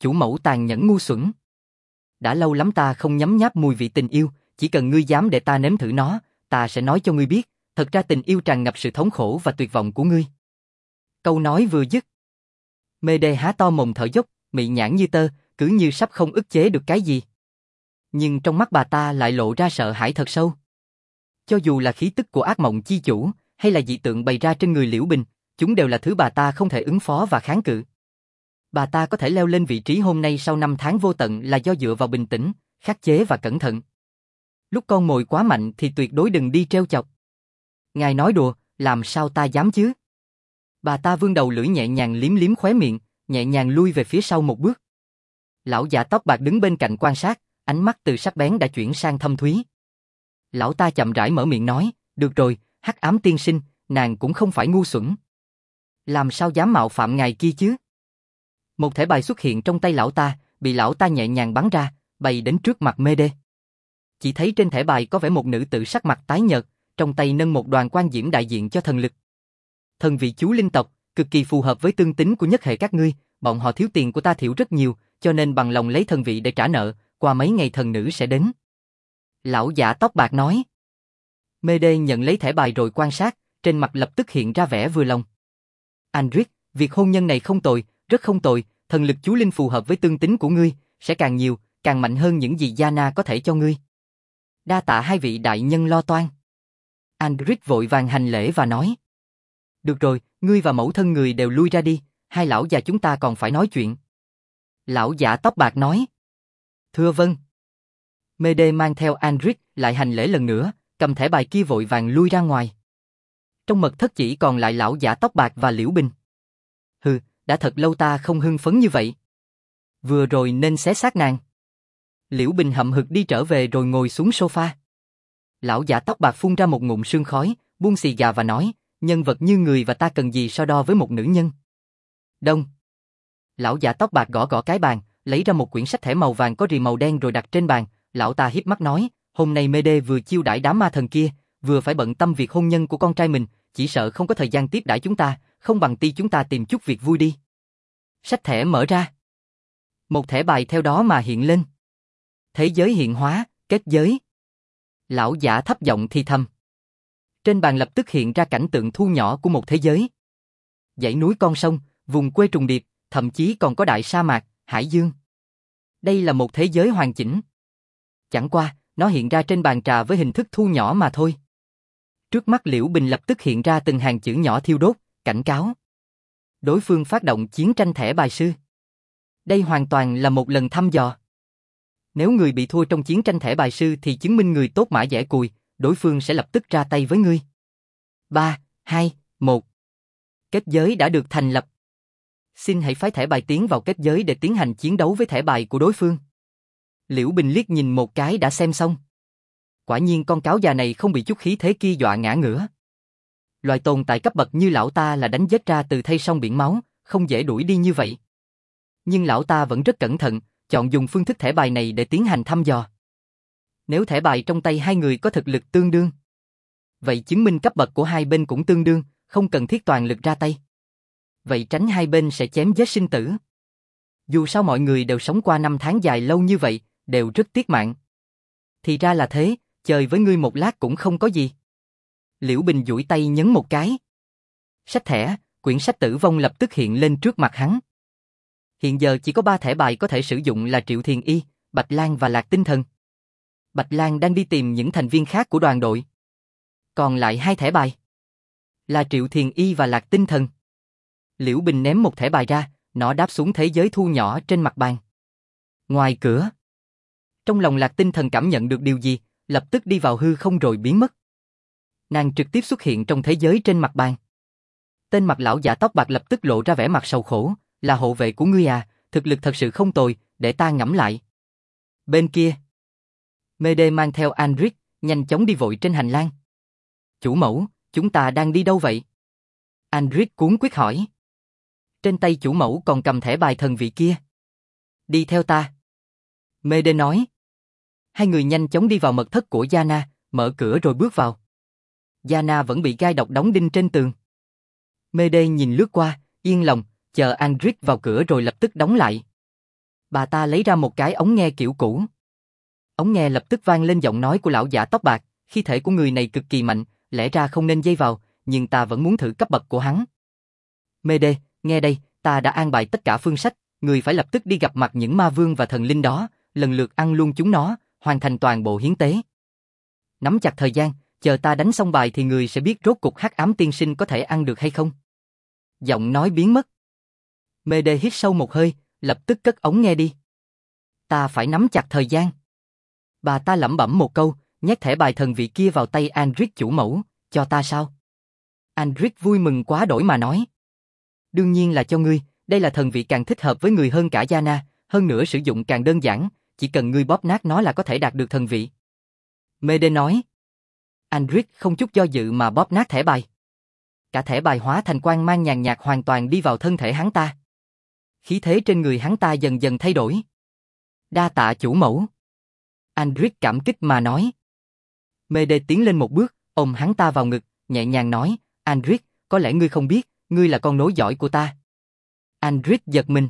Chủ mẫu tàn nhẫn ngu xuẩn. Đã lâu lắm ta không nhấm nháp mùi vị tình yêu, chỉ cần ngươi dám để ta nếm thử nó, ta sẽ nói cho ngươi biết, thật ra tình yêu tràn ngập sự thống khổ và tuyệt vọng của ngươi. Câu nói vừa dứt, Mede há to mồm thở dốc, mị nhãn như tơ, cứ như sắp không ức chế được cái gì. Nhưng trong mắt bà ta lại lộ ra sợ hãi thật sâu. Cho dù là khí tức của ác mộng chi chủ, hay là dị tượng bày ra trên người Liễu Bình, chúng đều là thứ bà ta không thể ứng phó và kháng cự. Bà ta có thể leo lên vị trí hôm nay sau 5 tháng vô tận là do dựa vào bình tĩnh, khắc chế và cẩn thận. Lúc con mồi quá mạnh thì tuyệt đối đừng đi trêu chọc. Ngài nói đùa, làm sao ta dám chứ? Bà ta vươn đầu lưỡi nhẹ nhàng liếm liếm khóe miệng, nhẹ nhàng lui về phía sau một bước. Lão già tóc bạc đứng bên cạnh quan sát, ánh mắt từ sắc bén đã chuyển sang thâm thúy. Lão ta chậm rãi mở miệng nói, được rồi, Hắc Ám tiên sinh, nàng cũng không phải ngu xuẩn. Làm sao dám mạo phạm ngài kia chứ? Một thẻ bài xuất hiện trong tay lão ta, bị lão ta nhẹ nhàng bắn ra, bay đến trước mặt Mede. Chỉ thấy trên thẻ bài có vẻ một nữ tử sắc mặt tái nhợt, trong tay nâng một đoàn quan diễm đại diện cho thần lực. Thần vị chú linh tộc, cực kỳ phù hợp với tương tính của nhất hệ các ngươi, bọn họ thiếu tiền của ta thiểu rất nhiều, cho nên bằng lòng lấy thần vị để trả nợ, qua mấy ngày thần nữ sẽ đến. Lão giả tóc bạc nói. Mede nhận lấy thẻ bài rồi quan sát, trên mặt lập tức hiện ra vẻ vừa lòng. Andric, việc hôn nhân này không tồi, rất không tồi, thần lực chú linh phù hợp với tương tính của ngươi, sẽ càng nhiều, càng mạnh hơn những gì Yana có thể cho ngươi. Đa tạ hai vị đại nhân lo toan. Andric vội vàng hành lễ và nói. Được rồi, ngươi và mẫu thân người đều lui ra đi, hai lão già chúng ta còn phải nói chuyện. Lão giả tóc bạc nói. Thưa vâng. Mede mang theo Andric lại hành lễ lần nữa, cầm thẻ bài kia vội vàng lui ra ngoài. Trong mật thất chỉ còn lại lão giả tóc bạc và Liễu Bình. Hừ, đã thật lâu ta không hưng phấn như vậy. Vừa rồi nên xé xác nàng. Liễu Bình hậm hực đi trở về rồi ngồi xuống sofa. Lão giả tóc bạc phun ra một ngụm sương khói, buông xì gà và nói, nhân vật như người và ta cần gì so đo với một nữ nhân. Đông. Lão giả tóc bạc gõ gõ cái bàn, lấy ra một quyển sách thẻ màu vàng có rì màu đen rồi đặt trên bàn. Lão ta híp mắt nói, hôm nay Mede vừa chiêu đãi đám ma thần kia, vừa phải bận tâm việc hôn nhân của con trai mình, chỉ sợ không có thời gian tiếp đãi chúng ta, không bằng ti chúng ta tìm chút việc vui đi. Sách thẻ mở ra. Một thẻ bài theo đó mà hiện lên. Thế giới hiện hóa, kết giới. Lão giả thấp giọng thì thầm. Trên bàn lập tức hiện ra cảnh tượng thu nhỏ của một thế giới. Dãy núi con sông, vùng quê trùng điệp, thậm chí còn có đại sa mạc, hải dương. Đây là một thế giới hoàn chỉnh. Chẳng qua, nó hiện ra trên bàn trà với hình thức thu nhỏ mà thôi. Trước mắt Liễu Bình lập tức hiện ra từng hàng chữ nhỏ thiêu đốt, cảnh cáo. Đối phương phát động chiến tranh thẻ bài sư. Đây hoàn toàn là một lần thăm dò. Nếu người bị thua trong chiến tranh thẻ bài sư thì chứng minh người tốt mã dẻ cùi, đối phương sẽ lập tức ra tay với ngươi. 3, 2, 1. Kết giới đã được thành lập. Xin hãy phái thẻ bài tiến vào kết giới để tiến hành chiến đấu với thẻ bài của đối phương. Liễu Bình liếc nhìn một cái đã xem xong. Quả nhiên con cáo già này không bị chút khí thế kia dọa ngã ngửa. Loài tồn tại cấp bậc như lão ta là đánh giết ra từ thây sông biển máu, không dễ đuổi đi như vậy. Nhưng lão ta vẫn rất cẩn thận, chọn dùng phương thức thẻ bài này để tiến hành thăm dò. Nếu thẻ bài trong tay hai người có thực lực tương đương, vậy chứng minh cấp bậc của hai bên cũng tương đương, không cần thiết toàn lực ra tay. Vậy tránh hai bên sẽ chém giết sinh tử. Dù sao mọi người đều sống qua 5 tháng dài lâu như vậy, đều rất tiếc mạng. Thì ra là thế, chơi với ngươi một lát cũng không có gì. Liễu Bình duỗi tay nhấn một cái. Sách thẻ, quyển sách tử vong lập tức hiện lên trước mặt hắn. Hiện giờ chỉ có 3 thẻ bài có thể sử dụng là Triệu Thiền Y, Bạch Lan và Lạc Tinh Thần. Bạch Lan đang đi tìm những thành viên khác của đoàn đội. Còn lại 2 thẻ bài là Triệu Thiền Y và Lạc Tinh Thần. Liễu Bình ném một thẻ bài ra, nó đáp xuống thế giới thu nhỏ trên mặt bàn. Ngoài cửa. Trong lòng Lạc Tinh Thần cảm nhận được điều gì, lập tức đi vào hư không rồi biến mất. Nàng trực tiếp xuất hiện trong thế giới trên mặt bàn. Tên mặt lão giả tóc bạc lập tức lộ ra vẻ mặt sầu khổ, là hộ vệ của ngươi à, thực lực thật sự không tồi, để ta ngẫm lại. Bên kia, Mede mang theo Andric, nhanh chóng đi vội trên hành lang. Chủ mẫu, chúng ta đang đi đâu vậy? Andric cuống quyết hỏi. Trên tay chủ mẫu còn cầm thẻ bài thần vị kia. Đi theo ta. Mede nói. Hai người nhanh chóng đi vào mật thất của Yana, mở cửa rồi bước vào. Yana vẫn bị gai độc đóng đinh trên tường. Mede nhìn lướt qua, yên lòng, chờ Andric vào cửa rồi lập tức đóng lại. Bà ta lấy ra một cái ống nghe kiểu cũ. Ống nghe lập tức vang lên giọng nói của lão giả tóc bạc, khí thể của người này cực kỳ mạnh, lẽ ra không nên dây vào, nhưng ta vẫn muốn thử cấp bậc của hắn. Mê Đê, nghe đây, ta đã an bài tất cả phương sách, người phải lập tức đi gặp mặt những ma vương và thần linh đó, lần lượt ăn luôn chúng nó, hoàn thành toàn bộ hiến tế. Nắm chặt thời gian, chờ ta đánh xong bài thì người sẽ biết rốt cục hắc ám tiên sinh có thể ăn được hay không. Giọng nói biến mất. Mê Đê hít sâu một hơi, lập tức cất ống nghe đi. Ta phải nắm chặt thời gian. Bà ta lẩm bẩm một câu, nhét thẻ bài thần vị kia vào tay Andric chủ mẫu, cho ta sao? Andric vui mừng quá đổi mà nói. Đương nhiên là cho ngươi, đây là thần vị càng thích hợp với người hơn cả Yana, hơn nữa sử dụng càng đơn giản, chỉ cần ngươi bóp nát nó là có thể đạt được thần vị. Mê Đê nói. Andric không chút do dự mà bóp nát thẻ bài. Cả thẻ bài hóa thành quang mang nhàn nhạt hoàn toàn đi vào thân thể hắn ta. Khí thế trên người hắn ta dần dần thay đổi. Đa tạ chủ mẫu. Andric cảm kích mà nói. Mê Đê tiến lên một bước, ôm hắn ta vào ngực, nhẹ nhàng nói, Andric, có lẽ ngươi không biết, ngươi là con nối dõi của ta. Andric giật mình.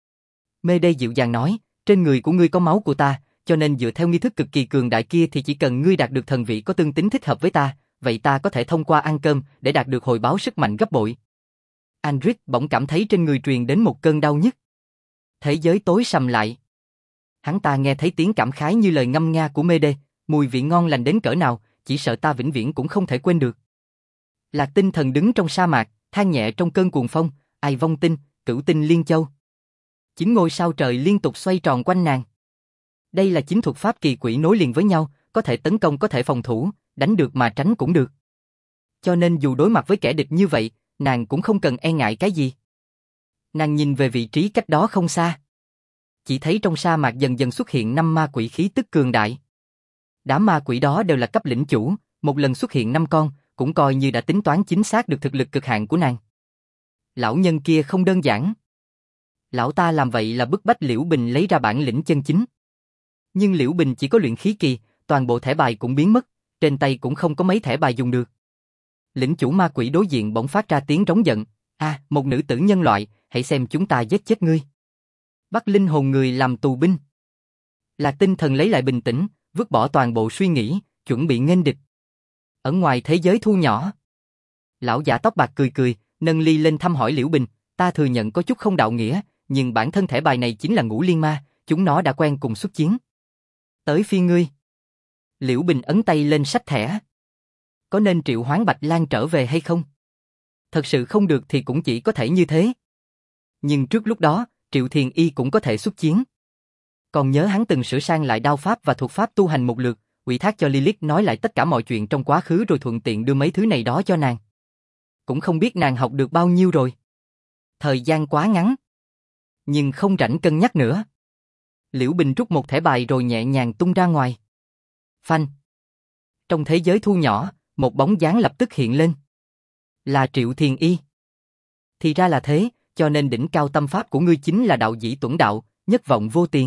Mê Đê dịu dàng nói, trên người của ngươi có máu của ta, cho nên dựa theo nghi thức cực kỳ cường đại kia thì chỉ cần ngươi đạt được thần vị có tương tính thích hợp với ta, vậy ta có thể thông qua ăn cơm để đạt được hồi báo sức mạnh gấp bội. Andric bỗng cảm thấy trên người truyền đến một cơn đau nhức. Thế giới tối sầm lại. Hắn ta nghe thấy tiếng cảm khái như lời ngâm nga của Mê Đê, mùi vị ngon lành đến cỡ nào, chỉ sợ ta vĩnh viễn cũng không thể quên được. Lạc Tinh Thần đứng trong sa mạc, than nhẹ trong cơn cuồng phong, Ai Vong Tinh, Cửu Tinh Liên Châu. 9 ngôi sao trời liên tục xoay tròn quanh nàng. Đây là 9 thuật pháp kỳ quỷ nối liền với nhau, có thể tấn công có thể phòng thủ, đánh được mà tránh cũng được. Cho nên dù đối mặt với kẻ địch như vậy, nàng cũng không cần e ngại cái gì. Nàng nhìn về vị trí cách đó không xa. Chỉ thấy trong sa mạc dần dần xuất hiện 5 ma quỷ khí tức cường đại. Đám ma quỷ đó đều là cấp lĩnh chủ, một lần xuất hiện 5 con, cũng coi như đã tính toán chính xác được thực lực cực hạn của nàng. Lão nhân kia không đơn giản. Lão ta làm vậy là bức bách Liễu Bình lấy ra bản lĩnh chân chính. Nhưng Liễu Bình chỉ có luyện khí kỳ, toàn bộ thẻ bài cũng biến mất, trên tay cũng không có mấy thẻ bài dùng được. Lĩnh chủ ma quỷ đối diện bỗng phát ra tiếng trống giận, một nữ tử nhân loại, hãy xem chúng ta giết chết ngươi. Bắt linh hồn người làm tù binh. Lạc Tinh Thần lấy lại bình tĩnh, vứt bỏ toàn bộ suy nghĩ, chuẩn bị nghênh địch. Ở ngoài thế giới thu nhỏ, lão giả tóc bạc cười cười, nâng ly lên thăm hỏi Liễu Bình, ta thừa nhận có chút không đạo nghĩa, nhưng bản thân thẻ bài này chính là ngũ liên ma, chúng nó đã quen cùng xuất chiến. Tới phiên ngươi. Liễu Bình ấn tay lên sách thẻ. Có nên triệu hoán Bạch Lan trở về hay không? Thật sự không được thì cũng chỉ có thể như thế. Nhưng trước lúc đó, Triệu Thiền Y cũng có thể xuất chiến. Còn nhớ hắn từng sửa sang lại đao pháp và thuật pháp tu hành một lượt, ủy thác cho Lilith nói lại tất cả mọi chuyện trong quá khứ rồi thuận tiện đưa mấy thứ này đó cho nàng. Cũng không biết nàng học được bao nhiêu rồi. Thời gian quá ngắn. Nhưng không rảnh cân nhắc nữa. Liễu Bình rút một thẻ bài rồi nhẹ nhàng tung ra ngoài. Phanh. Trong thế giới thu nhỏ, một bóng dáng lập tức hiện lên. Là Triệu Thiền Y. Thì ra là thế, cho nên đỉnh cao tâm pháp của ngươi chính là đạo dĩ tuẫn đạo, nhất vọng vô tiền.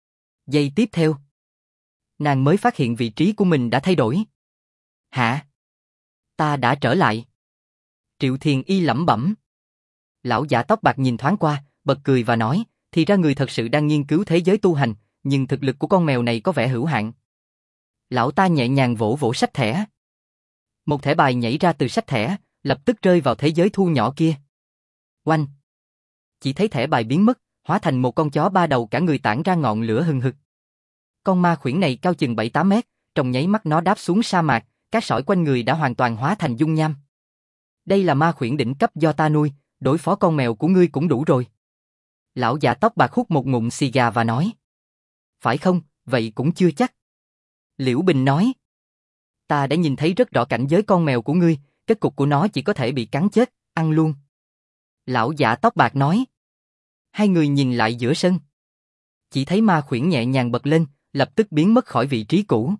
Giây tiếp theo, nàng mới phát hiện vị trí của mình đã thay đổi. Hả? Ta đã trở lại. Triệu Thiền Y lẩm bẩm. Lão giả tóc bạc nhìn thoáng qua, bật cười và nói, thì ra người thật sự đang nghiên cứu thế giới tu hành, nhưng thực lực của con mèo này có vẻ hữu hạn. Lão ta nhẹ nhàng vỗ vỗ sách thẻ. Một thẻ bài nhảy ra từ sách thẻ, lập tức rơi vào thế giới thu nhỏ kia. Oanh! Chỉ thấy thẻ bài biến mất, hóa thành một con chó ba đầu cả người tản ra ngọn lửa hừng hực. Con ma khuyển này cao chừng 7-8 mét, trong nháy mắt nó đáp xuống sa mạc, các sỏi quanh người đã hoàn toàn hóa thành dung nham. Đây là ma khuyển đỉnh cấp do ta nuôi, đối phó con mèo của ngươi cũng đủ rồi. Lão già tóc bạc hút một ngụm xì gà và nói. Phải không, vậy cũng chưa chắc. Liễu Bình nói. Ta đã nhìn thấy rất rõ cảnh giới con mèo của ngươi, kết cục của nó chỉ có thể bị cắn chết, ăn luôn. Lão giả tóc bạc nói. Hai người nhìn lại giữa sân. Chỉ thấy ma khuyển nhẹ nhàng bật lên, lập tức biến mất khỏi vị trí cũ.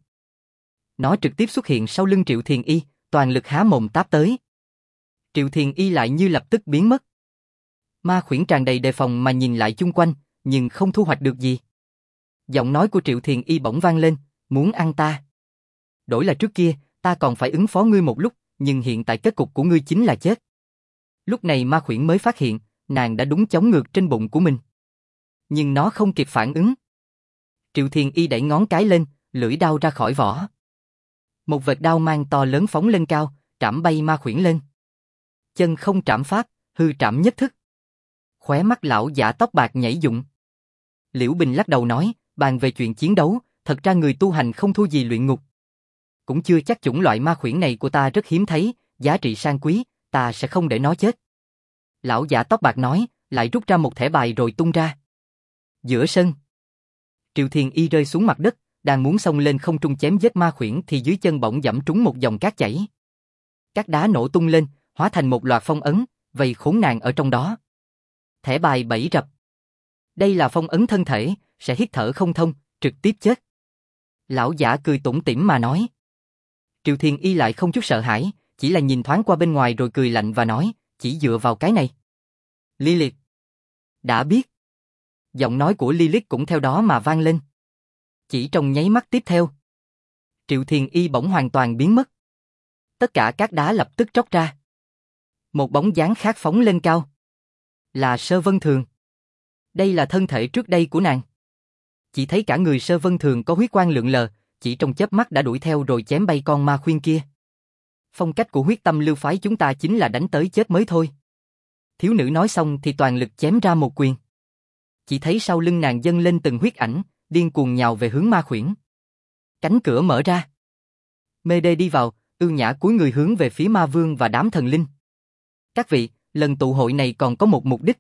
Nó trực tiếp xuất hiện sau lưng Triệu Thiền Y, toàn lực há mồm táp tới. Triệu Thiền Y lại như lập tức biến mất. Ma khuyển tràn đầy đề phòng mà nhìn lại chung quanh, nhưng không thu hoạch được gì. Giọng nói của Triệu Thiền Y bỗng vang lên, muốn ăn ta. Đổi là trước kia, ta còn phải ứng phó ngươi một lúc, nhưng hiện tại kết cục của ngươi chính là chết. Lúc này ma khuyển mới phát hiện, nàng đã đúng chống ngược trên bụng của mình. nhưng nó không kịp phản ứng. Triệu Thiền Y đẩy ngón cái lên, lưỡi đao ra khỏi vỏ. Một vệt đao mang to lớn phóng lên cao, trảm bay ma khuyển lên. Chân không trảm pháp, hư trảm nhất thức. Khóe mắt lão giả tóc bạc nhảy dựng. Liễu Bình lắc đầu nói, bàn về chuyện chiến đấu, thật ra người tu hành không thua gì luyện ngục. Cũng chưa chắc chủng loại ma khuyển này của ta rất hiếm thấy, giá trị sang quý, ta sẽ không để nó chết. Lão giả tóc bạc nói, lại rút ra một thẻ bài rồi tung ra. Giữa sân, Triệu Thiền Y rơi xuống mặt đất, đang muốn xông lên không trung chém giết ma khuyển thì dưới chân bỗng giẫm trúng một dòng cát chảy. Cát đá nổ tung lên, hóa thành một loạt phong ấn, vây khốn nàng ở trong đó. Thẻ bài 7 rập. Đây là phong ấn thân thể, sẽ hít thở không thông, trực tiếp chết. Lão giả cười tủm tỉm mà nói. Triệu Thiền Y lại không chút sợ hãi, chỉ là nhìn thoáng qua bên ngoài rồi cười lạnh và nói, chỉ dựa vào cái này. Lilith. Đã biết. Giọng nói của Lilith cũng theo đó mà vang lên. Chỉ trong nháy mắt tiếp theo, Triệu Thiền Y bỗng hoàn toàn biến mất. Tất cả các đá lập tức tróc ra. Một bóng dáng khác phóng lên cao. Là Sơ Vân Thường. Đây là thân thể trước đây của nàng. Chỉ thấy cả người Sơ Vân Thường có huyết quang lượn lờ, chỉ trong chớp mắt đã đuổi theo rồi chém bay con ma khuyên kia. Phong cách của Huyết Tâm Lưu phái chúng ta chính là đánh tới chết mới thôi. Thiếu nữ nói xong thì toàn lực chém ra một quyền. Chỉ thấy sau lưng nàng dâng lên từng huyết ảnh, điên cuồng nhào về hướng ma khuyển. Cánh cửa mở ra. Mê Đê đi vào, ưu nhã cúi người hướng về phía ma vương và đám thần linh. Các vị, lần tụ hội này còn có một mục đích.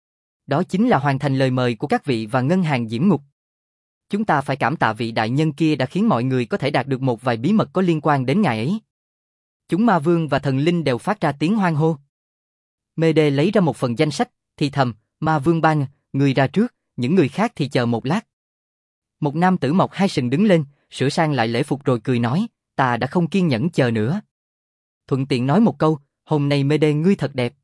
Đó chính là hoàn thành lời mời của các vị và ngân hàng diễm ngục. Chúng ta phải cảm tạ vị đại nhân kia đã khiến mọi người có thể đạt được một vài bí mật có liên quan đến ngài ấy. Chúng ma vương và thần linh đều phát ra tiếng hoan hô. Mê Đê lấy ra một phần danh sách, thì thầm, ma vương bang, người ra trước, những người khác thì chờ một lát. Một nam tử mọc hai sừng đứng lên, sửa sang lại lễ phục rồi cười nói, ta đã không kiên nhẫn chờ nữa. Thuận tiện nói một câu, hôm nay Mê Đê ngươi thật đẹp.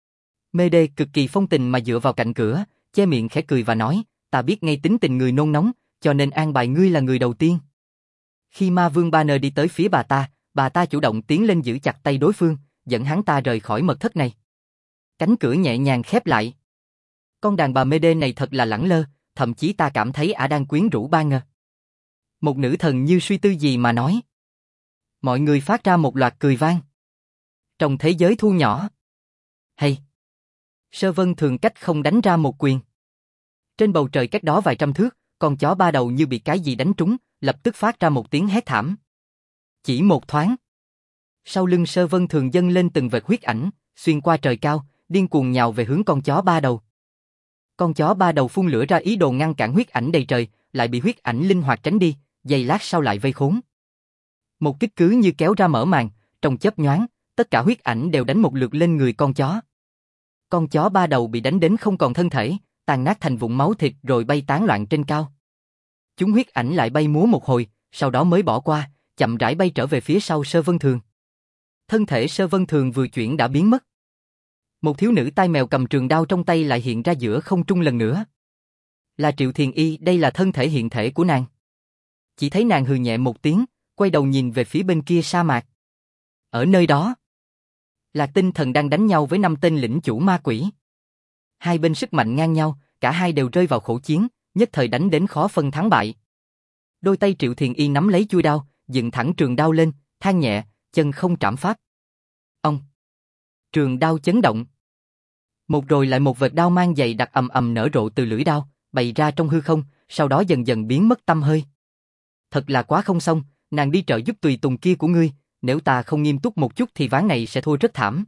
Mê Đê cực kỳ phong tình mà dựa vào cạnh cửa, che miệng khẽ cười và nói, ta biết ngay tính tình người nôn nóng, cho nên an bài ngươi là người đầu tiên. Khi ma vương Banner đi tới phía bà ta chủ động tiến lên giữ chặt tay đối phương, dẫn hắn ta rời khỏi mật thất này. Cánh cửa nhẹ nhàng khép lại. Con đàn bà Mê Đê này thật là lẳng lơ, thậm chí ta cảm thấy ả đang quyến rũ Banner. Một nữ thần như suy tư gì mà nói. Mọi người phát ra một loạt cười vang. Trong thế giới thu nhỏ. Hay. Sơ Vân Thường cách không đánh ra một quyền. Trên bầu trời cách đó vài trăm thước, con chó ba đầu như bị cái gì đánh trúng, lập tức phát ra một tiếng hét thảm. Chỉ một thoáng. Sau lưng Sơ Vân Thường dâng lên từng vệt huyết ảnh, xuyên qua trời cao, điên cuồng nhào về hướng con chó ba đầu. Con chó ba đầu phun lửa ra ý đồ ngăn cản huyết ảnh đầy trời, lại bị huyết ảnh linh hoạt tránh đi, giây lát sau lại vây khốn. Một kích cứ như kéo ra mở màn, trong chớp nhoáng, tất cả huyết ảnh đều đánh một lượt lên người con chó. Con chó ba đầu bị đánh đến không còn thân thể, tàn nát thành vụn máu thịt rồi bay tán loạn trên cao. Chúng huyết ảnh lại bay múa một hồi, sau đó mới bỏ qua, chậm rãi bay trở về phía sau Sơ Vân Thường. Thân thể Sơ Vân Thường vừa chuyển đã biến mất. Một thiếu nữ tai mèo cầm trường đao trong tay lại hiện ra giữa không trung lần nữa. Là Triệu Thiền Y, đây là thân thể hiện thể của nàng. Chỉ thấy nàng hừ nhẹ một tiếng, quay đầu nhìn về phía bên kia sa mạc. Ở nơi đó, Lạc Tinh Thần đang đánh nhau với 5 tên lĩnh chủ ma quỷ. Hai bên sức mạnh ngang nhau, cả hai đều rơi vào khổ chiến, nhất thời đánh đến khó phân thắng bại. Đôi tay Triệu Thiền Y nắm lấy chuôi đao, dựng thẳng trường đao lên, than nhẹ, chân không trảm pháp. Ông! Trường đao chấn động. Một rồi lại một vệt đao mang dày đặc ầm ầm nở rộ từ lưỡi đao, bày ra trong hư không, sau đó dần dần biến mất tăm hơi. Thật là quá không xong, nàng đi trợ giúp tùy tùng kia của ngươi, nếu ta không nghiêm túc một chút thì ván này sẽ thua rất thảm.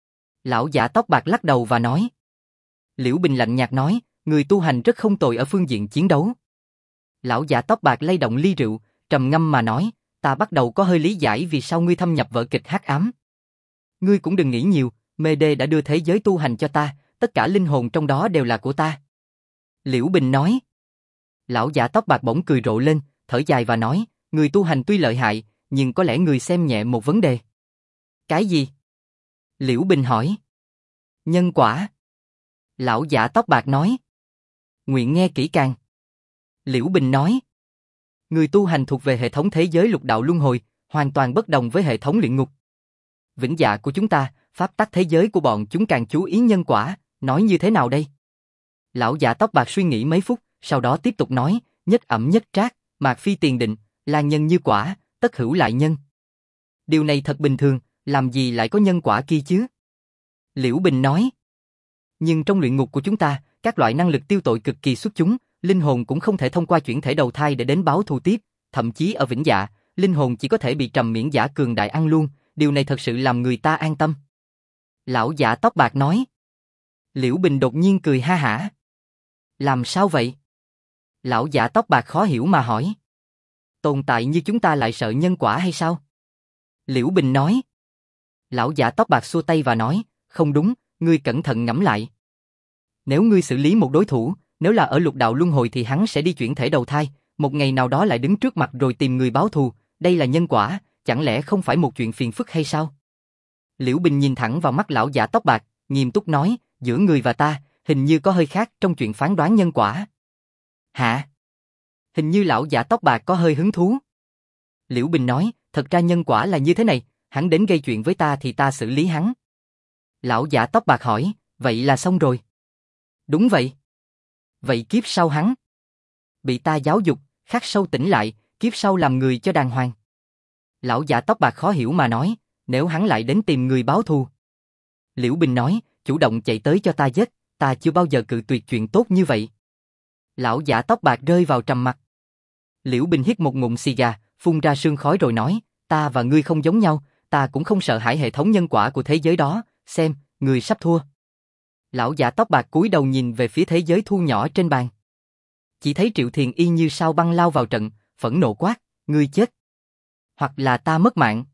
Lão giả tóc bạc lắc đầu và nói. Liễu Bình lạnh nhạt nói, người tu hành rất không tồi ở phương diện chiến đấu. Lão giả tóc bạc lay động ly rượu, trầm ngâm mà nói, ta bắt đầu có hơi lý giải vì sao ngươi thâm nhập vở kịch hắc ám. Ngươi cũng đừng nghĩ nhiều, Mê Đê đã đưa thế giới tu hành cho ta, tất cả linh hồn trong đó đều là của ta. Liễu Bình nói. Lão giả tóc bạc bỗng cười rộ lên, thở dài và nói, người tu hành tuy lợi hại, nhưng có lẽ người xem nhẹ một vấn đề. Cái gì? Liễu Bình hỏi. Nhân quả. Lão giả tóc bạc nói. Nguyện nghe kỹ càng. Liễu Bình nói. Người tu hành thuộc về hệ thống thế giới lục đạo luân hồi, hoàn toàn bất đồng với hệ thống luyện ngục. Vĩnh dạ của chúng ta, pháp tắc thế giới của bọn chúng càng chú ý nhân quả, nói như thế nào đây? Lão già tóc bạc suy nghĩ mấy phút, sau đó tiếp tục nói, nhất ẩm nhất trác, mạc phi tiền định, lan nhân như quả, tất hữu lại nhân. Điều này thật bình thường, làm gì lại có nhân quả kia chứ? Liễu Bình nói. Nhưng trong luyện ngục của chúng ta, các loại năng lực tiêu tội cực kỳ xuất chúng, linh hồn cũng không thể thông qua chuyển thể đầu thai để đến báo thù tiếp, thậm chí ở vĩnh dạ, linh hồn chỉ có thể bị trầm miễn giả cường đại ăn luôn, điều này thật sự làm người ta an tâm. Lão giả tóc bạc nói. Liễu Bình đột nhiên cười ha hả. Làm sao vậy? Lão giả tóc bạc khó hiểu mà hỏi. Tồn tại như chúng ta lại sợ nhân quả hay sao? Liễu Bình nói. Lão giả tóc bạc xua tay và nói, không đúng, ngươi cẩn thận ngẫm lại. Nếu ngươi xử lý một đối thủ, nếu là ở lục đạo luân hồi thì hắn sẽ đi chuyển thể đầu thai, một ngày nào đó lại đứng trước mặt rồi tìm người báo thù, đây là nhân quả, chẳng lẽ không phải một chuyện phiền phức hay sao? Liễu Bình nhìn thẳng vào mắt lão giả tóc bạc, nghiêm túc nói, giữa người và ta, hình như có hơi khác trong chuyện phán đoán nhân quả. Hả? Hình như lão giả tóc bạc có hơi hứng thú. Liễu Bình nói, thật ra nhân quả là như thế này, hắn đến gây chuyện với ta thì ta xử lý hắn. Lão giả tóc bạc hỏi, vậy là xong rồi. Đúng vậy. Vậy kiếp sau hắn? Bị ta giáo dục, khắc sâu tỉnh lại, kiếp sau làm người cho đàng hoàng. Lão giả tóc bạc khó hiểu mà nói, nếu hắn lại đến tìm người báo thù. Liễu Bình nói, chủ động chạy tới cho ta giết, ta chưa bao giờ cự tuyệt chuyện tốt như vậy. Lão giả tóc bạc rơi vào trầm mặc. Liễu Bình hít một ngụm xì gà, phun ra sương khói rồi nói, ta và ngươi không giống nhau, ta cũng không sợ hãi hệ thống nhân quả của thế giới đó, xem, người sắp thua. Lão giả tóc bạc cúi đầu nhìn về phía thế giới thu nhỏ trên bàn. Chỉ thấy Triệu Thiền Y như sao băng lao vào trận, phẫn nộ quát, ngươi chết. Hoặc là ta mất mạng.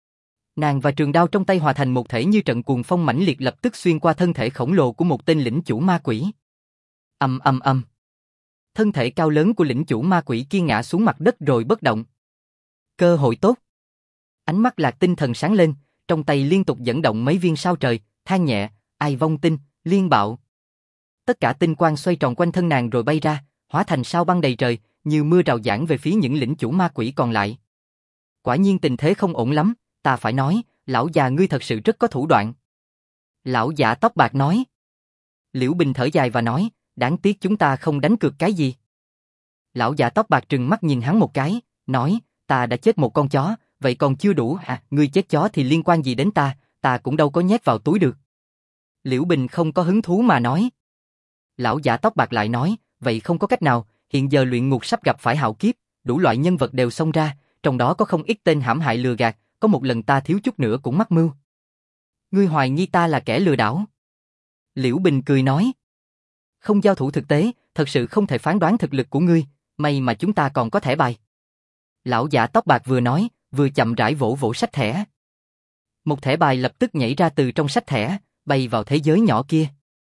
Nàng và trường đao trong tay hòa thành một thể như trận cuồng phong mãnh liệt lập tức xuyên qua thân thể khổng lồ của một tên lĩnh chủ ma quỷ. Ầm ầm ầm. Thân thể cao lớn của lĩnh chủ ma quỷ kia ngã xuống mặt đất rồi bất động. Cơ hội tốt. Ánh mắt Lạc Tinh Thần sáng lên, trong tay liên tục dẫn động mấy viên sao trời, than nhẹ, ai vong tinh, liên bạo. Tất cả tinh quang xoay tròn quanh thân nàng rồi bay ra, hóa thành sao băng đầy trời, như mưa rào giảng về phía những lĩnh chủ ma quỷ còn lại. Quả nhiên tình thế không ổn lắm, ta phải nói, lão già ngươi thật sự rất có thủ đoạn. Lão giả tóc bạc nói. Liễu Bình thở dài và nói, đáng tiếc chúng ta không đánh cược cái gì. Lão giả tóc bạc trừng mắt nhìn hắn một cái, nói, ta đã chết một con chó, vậy còn chưa đủ à, ngươi chết chó thì liên quan gì đến ta cũng đâu có nhét vào túi được. Liễu Bình không có hứng thú mà nói. Lão giả tóc bạc lại nói, vậy không có cách nào, hiện giờ luyện ngục sắp gặp phải hạo kiếp, đủ loại nhân vật đều xông ra, trong đó có không ít tên hãm hại lừa gạt, có một lần ta thiếu chút nữa cũng mắc mưu. Ngươi hoài nghi ta là kẻ lừa đảo. Liễu Bình cười nói. Không giao thủ thực tế, thật sự không thể phán đoán thực lực của ngươi, may mà chúng ta còn có thẻ bài. Lão giả tóc bạc vừa nói, vừa chậm rãi vỗ vỗ sách thẻ. Một thẻ bài lập tức nhảy ra từ trong sách thẻ, bay vào thế giới nhỏ kia.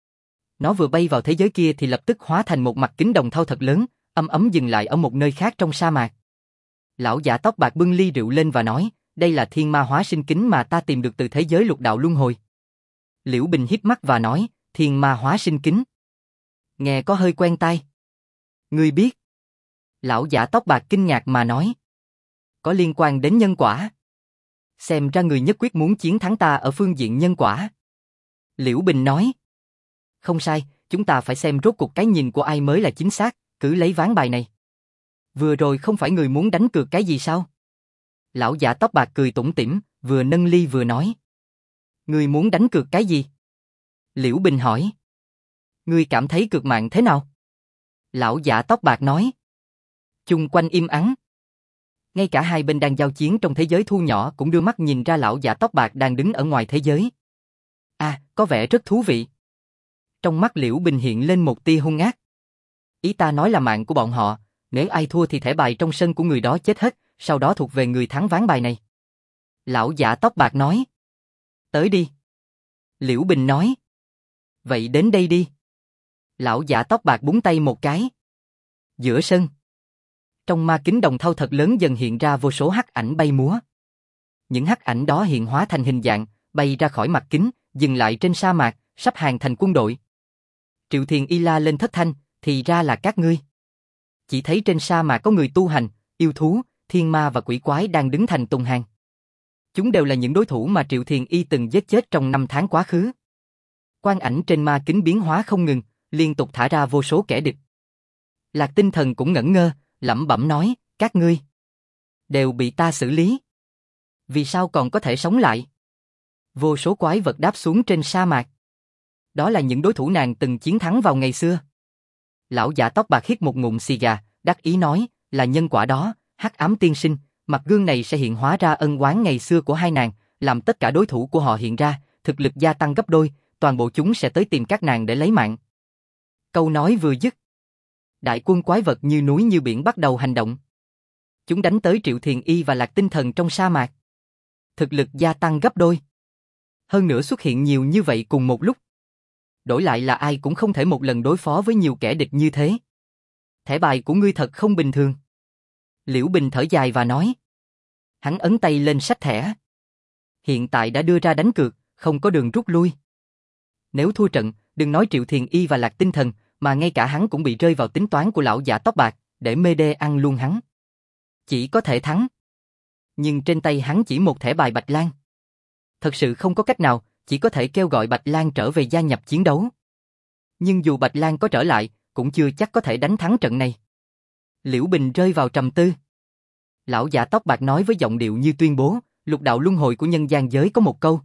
Nó vừa bay vào thế giới kia thì lập tức hóa thành một mặt kính đồng thau thật lớn, ấm dừng lại ở một nơi khác trong sa mạc. Lão giả tóc bạc bưng ly rượu lên và nói, đây là thiên ma hóa sinh kính mà ta tìm được từ thế giới lục đạo luân hồi. Liễu Bình híp mắt và nói, thiên ma hóa sinh kính. Nghe có hơi quen tai. Ngươi biết? Lão giả tóc bạc kinh ngạc mà nói. Có liên quan đến nhân quả. Xem ra người nhất quyết muốn chiến thắng ta ở phương diện nhân quả. Liễu Bình nói. Không sai, chúng ta phải xem rốt cuộc cái nhìn của ai mới là chính xác, cứ lấy ván bài này. Vừa rồi không phải người muốn đánh cược cái gì sao? Lão giả tóc bạc cười tủm tỉm, vừa nâng ly vừa nói. Ngươi muốn đánh cược cái gì? Liễu Bình hỏi. Ngươi cảm thấy cược mạng thế nào? Lão giả tóc bạc nói. Chung quanh im ắng. Ngay cả hai bên đang giao chiến trong thế giới thu nhỏ cũng đưa mắt nhìn ra lão giả tóc bạc đang đứng ở ngoài thế giới. À, có vẻ rất thú vị. Trong mắt Liễu Bình hiện lên một tia hung ác. Ý ta nói là mạng của bọn họ, nếu ai thua thì thẻ bài trong sân của người đó chết hết, sau đó thuộc về người thắng ván bài này. Lão giả tóc bạc nói. Tới đi. Liễu Bình nói. Vậy đến đây đi. Lão giả tóc bạc búng tay một cái. Giữa sân. Trong ma kính đồng thau thật lớn dần hiện ra vô số hắc ảnh bay múa. Những hắc ảnh đó hiện hóa thành hình dạng, bay ra khỏi mặt kính, dừng lại trên sa mạc, sắp hàng thành quân đội. Triệu Thiền Y la lên thất thanh, thì ra là các ngươi. Chỉ thấy trên sa mạc có người tu hành, yêu thú, thiên ma và quỷ quái đang đứng thành tuần hàng. Chúng đều là những đối thủ mà Triệu Thiền Y từng giết chết trong 5 tháng quá khứ. Quang ảnh trên ma kính biến hóa không ngừng, liên tục thả ra vô số kẻ địch. Lạc Tinh Thần cũng ngẩn ngơ, lẩm bẩm nói, các ngươi đều bị ta xử lý. Vì sao còn có thể sống lại? Vô số quái vật đáp xuống trên sa mạc. Đó là những đối thủ nàng từng chiến thắng vào ngày xưa. Lão giả tóc bạc hít một ngụm xì gà, đắc ý nói, là nhân quả đó, Hắc Ám Tiên Sinh, mặt gương này sẽ hiện hóa ra ân oán ngày xưa của hai nàng, làm tất cả đối thủ của họ hiện ra, thực lực gia tăng gấp đôi, toàn bộ chúng sẽ tới tìm các nàng để lấy mạng. Câu nói vừa dứt, đại quân quái vật như núi như biển bắt đầu hành động. Chúng đánh tới Triệu Thiền Y và Lạc Tinh Thần trong sa mạc. Thực lực gia tăng gấp đôi. Hơn nữa xuất hiện nhiều như vậy cùng một lúc. Đổi lại là ai cũng không thể một lần đối phó với nhiều kẻ địch như thế. Thẻ bài của ngươi thật không bình thường. Liễu Bình thở dài và nói. Hắn ấn tay lên sách thẻ. Hiện tại đã đưa ra đánh cược, không có đường rút lui. Nếu thua trận, đừng nói Triệu Thiền Y và Lạc Tinh Thần, mà ngay cả hắn cũng bị rơi vào tính toán của lão giả tóc bạc, để mê đê ăn luôn hắn. Chỉ có thể thắng. Nhưng trên tay hắn chỉ một thẻ bài Bạch Lan. Thật sự không có cách nào, chỉ có thể kêu gọi Bạch Lan trở về gia nhập chiến đấu. Nhưng dù Bạch Lan có trở lại, cũng chưa chắc có thể đánh thắng trận này. Liễu Bình rơi vào trầm tư. Lão giả tóc bạc nói với giọng điệu như tuyên bố, lục đạo luân hồi của nhân gian giới có một câu.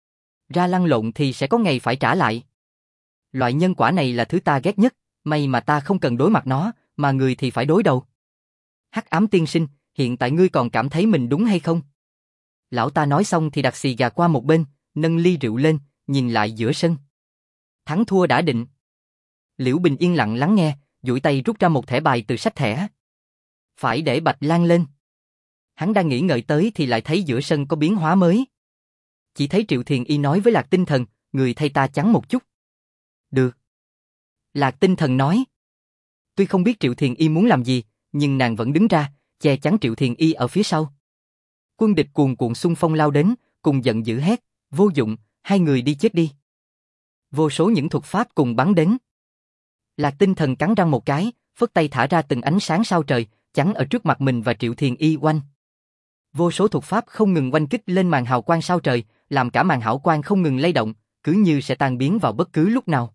Ra lăn lộn thì sẽ có ngày phải trả lại. Loại nhân quả này là thứ ta ghét nhất, may mà ta không cần đối mặt nó, mà người thì phải đối đầu. Hắc Ám Tiên Sinh, hiện tại ngươi còn cảm thấy mình đúng hay không? Lão ta nói xong thì đặt xì gà qua một bên, nâng ly rượu lên, nhìn lại giữa sân. Thắng thua đã định. Liễu Bình yên lặng lắng nghe, duỗi tay rút ra một thẻ bài từ sách thẻ. Phải để Bạch Lan lên. Hắn đang nghĩ ngợi tới thì lại thấy giữa sân có biến hóa mới. Chỉ thấy Triệu Thiền Y nói với Lạc Tinh Thần, người thay ta chắn một chút. Được. Lạc Tinh Thần nói. Tuy không biết Triệu Thiền Y muốn làm gì, nhưng nàng vẫn đứng ra, che chắn Triệu Thiền Y ở phía sau. Quân địch cuồn cuộn xung phong lao đến, cùng giận dữ hét, vô dụng, hai người đi chết đi. Vô số những thuật pháp cùng bắn đến. Lạc Tinh Thần cắn răng một cái, phất tay thả ra từng ánh sáng sao trời, chắn ở trước mặt mình và Triệu Thiền Y quanh. Vô số thuật pháp không ngừng oanh kích lên màn hào quang sao trời, làm cả màn hảo quang không ngừng lay động, cứ như sẽ tan biến vào bất cứ lúc nào.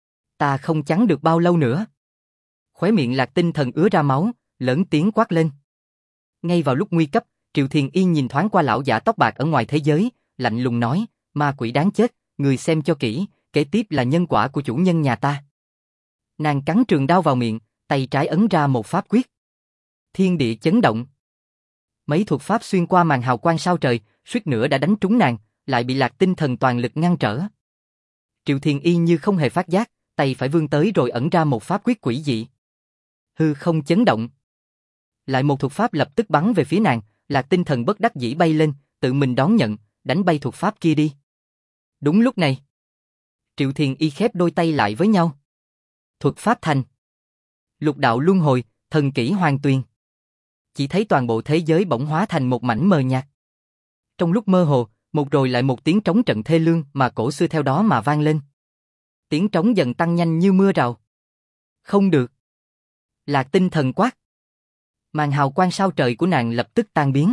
Ta không chắn được bao lâu nữa. Khóe miệng Lạc Tinh Thần ứa ra máu, lớn tiếng quát lên. Ngay vào lúc nguy cấp, Triệu Thiền Y nhìn thoáng qua lão giả tóc bạc ở ngoài thế giới, lạnh lùng nói, ma quỷ đáng chết, người xem cho kỹ, kế tiếp là nhân quả của chủ nhân nhà ta. Nàng cắn trường đao vào miệng, tay trái ấn ra một pháp quyết. Thiên địa chấn động. Mấy thuật pháp xuyên qua màn hào quang sao trời, suýt nữa đã đánh trúng nàng, lại bị Lạc Tinh Thần toàn lực ngăn trở. Triệu Thiền Y như không hề phát giác, tay phải vươn tới rồi ẩn ra một pháp quyết quỷ dị. Hư không chấn động. Lại một thuật pháp lập tức bắn về phía nàng, Lạc Tinh Thần bất đắc dĩ bay lên, tự mình đón nhận, đánh bay thuật pháp kia đi. Đúng lúc này, Triệu Thiền Y khép đôi tay lại với nhau. Thuật pháp thành. Lục đạo luân hồi, thần kỷ hoàn tuyền. Chỉ thấy toàn bộ thế giới bỗng hóa thành một mảnh mờ nhạt. Trong lúc mơ hồ, một rồi lại một tiếng trống trận thê lương mà cổ xưa theo đó mà vang lên. Tiếng trống dần tăng nhanh như mưa rào. Không được. Lạc Tinh Thần quát. Màn hào quang sao trời của nàng lập tức tan biến.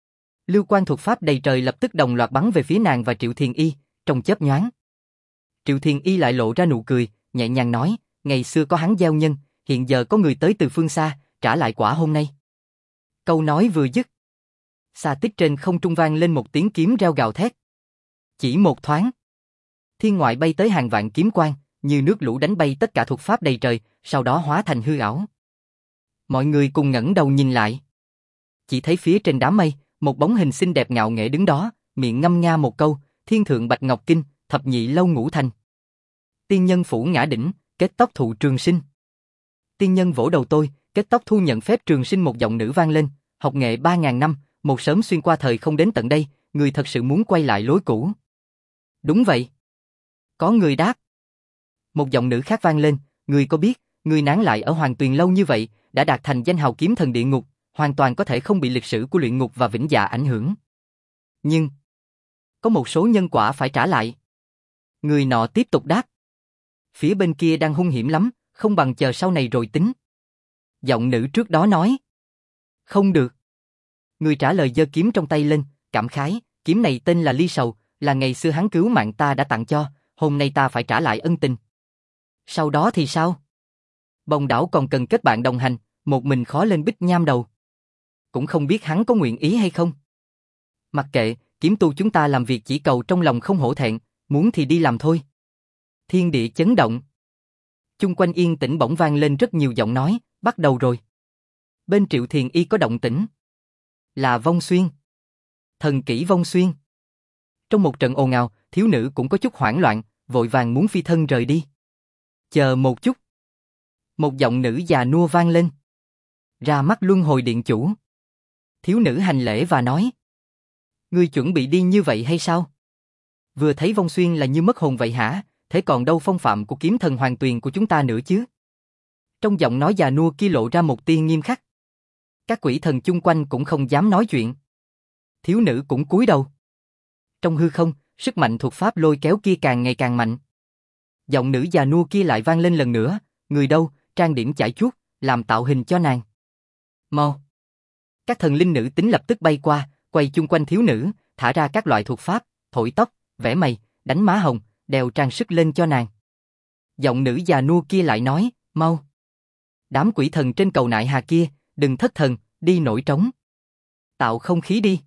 Lưu quang thuật pháp đầy trời lập tức đồng loạt bắn về phía nàng và Triệu Thiền Y, trong chớp nhoáng. Triệu Thiền Y lại lộ ra nụ cười, nhẹ nhàng nói, ngày xưa có hắn gieo nhân, hiện giờ có người tới từ phương xa, trả lại quả hôm nay. Câu nói vừa dứt, xa tích trên không trung vang lên một tiếng kiếm reo gào thét. Chỉ một thoáng, thiên ngoại bay tới hàng vạn kiếm quang, như nước lũ đánh bay tất cả thuật pháp đầy trời, sau đó hóa thành hư ảo. Mọi người cùng ngẩng đầu nhìn lại. Chỉ thấy phía trên đám mây, một bóng hình xinh đẹp ngạo nghễ đứng đó, miệng ngâm nga một câu, thiên thượng bạch ngọc kinh, thập nhị lâu ngũ thành. Tiên nhân phủ ngã đỉnh, kết tóc thụ trường sinh. Tiên nhân vỗ đầu tôi, kết tóc thu nhận phép trường sinh, một giọng nữ vang lên, học nghệ 3.000 năm, một sớm xuyên qua thời không đến tận đây, người thật sự muốn quay lại lối cũ. Đúng vậy. Có người đáp. Một giọng nữ khác vang lên, người có biết, người nán lại ở Hoàng Tuyền lâu như vậy, đã đạt thành danh hào kiếm thần địa ngục, hoàn toàn có thể không bị lịch sử của luyện ngục và vĩnh dạ ảnh hưởng. Nhưng, có một số nhân quả phải trả lại. Người nọ tiếp tục đáp. Phía bên kia đang hung hiểm lắm, không bằng chờ sau này rồi tính. Giọng nữ trước đó nói. Không được. Người trả lời giơ kiếm trong tay lên, cảm khái, kiếm này tên là Ly Sầu, là ngày xưa hắn cứu mạng ta đã tặng cho, hôm nay ta phải trả lại ân tình. Sau đó thì sao? Bồng đảo còn cần kết bạn đồng hành, một mình khó lên bích nham đầu. Cũng không biết hắn có nguyện ý hay không. Mặc kệ, kiếm tu chúng ta làm việc chỉ cầu trong lòng không hổ thẹn, muốn thì đi làm thôi. Thiên địa chấn động. Chung quanh yên tĩnh bỗng vang lên rất nhiều giọng nói, bắt đầu rồi. Bên Triệu Thiền Y có động tĩnh. Là Vong Xuyên. Thần kỹ Vong Xuyên. Trong một trận ồn ào, thiếu nữ cũng có chút hoảng loạn, vội vàng muốn phi thân rời đi. Chờ một chút. Một giọng nữ già nua vang lên. Ra mắt Luân Hồi Điện chủ. Thiếu nữ hành lễ và nói. Ngươi chuẩn bị đi như vậy hay sao? Vừa thấy Vong Xuyên là như mất hồn vậy hả? Thế còn đâu phong phạm của kiếm thần Hoàng Tuyền của chúng ta nữa chứ? Trong giọng nói già nua kia lộ ra một tia nghiêm khắc. Các quỷ thần chung quanh cũng không dám nói chuyện. Thiếu nữ cũng cúi đầu. Trong hư không, sức mạnh thuộc pháp lôi kéo kia càng ngày càng mạnh. Giọng nữ già nua kia lại vang lên lần nữa. Người đâu, trang điểm chải chuốt, làm tạo hình cho nàng. Mau. Các thần linh nữ tính lập tức bay qua, quay chung quanh thiếu nữ, thả ra các loại thuộc pháp, thổi tóc, vẽ mày, đánh má hồng, đeo trang sức lên cho nàng. Giọng nữ già nua kia lại nói, mau. Đám quỷ thần trên cầu nại hà kia, đừng thất thần, đi nổi trống. Tạo không khí đi.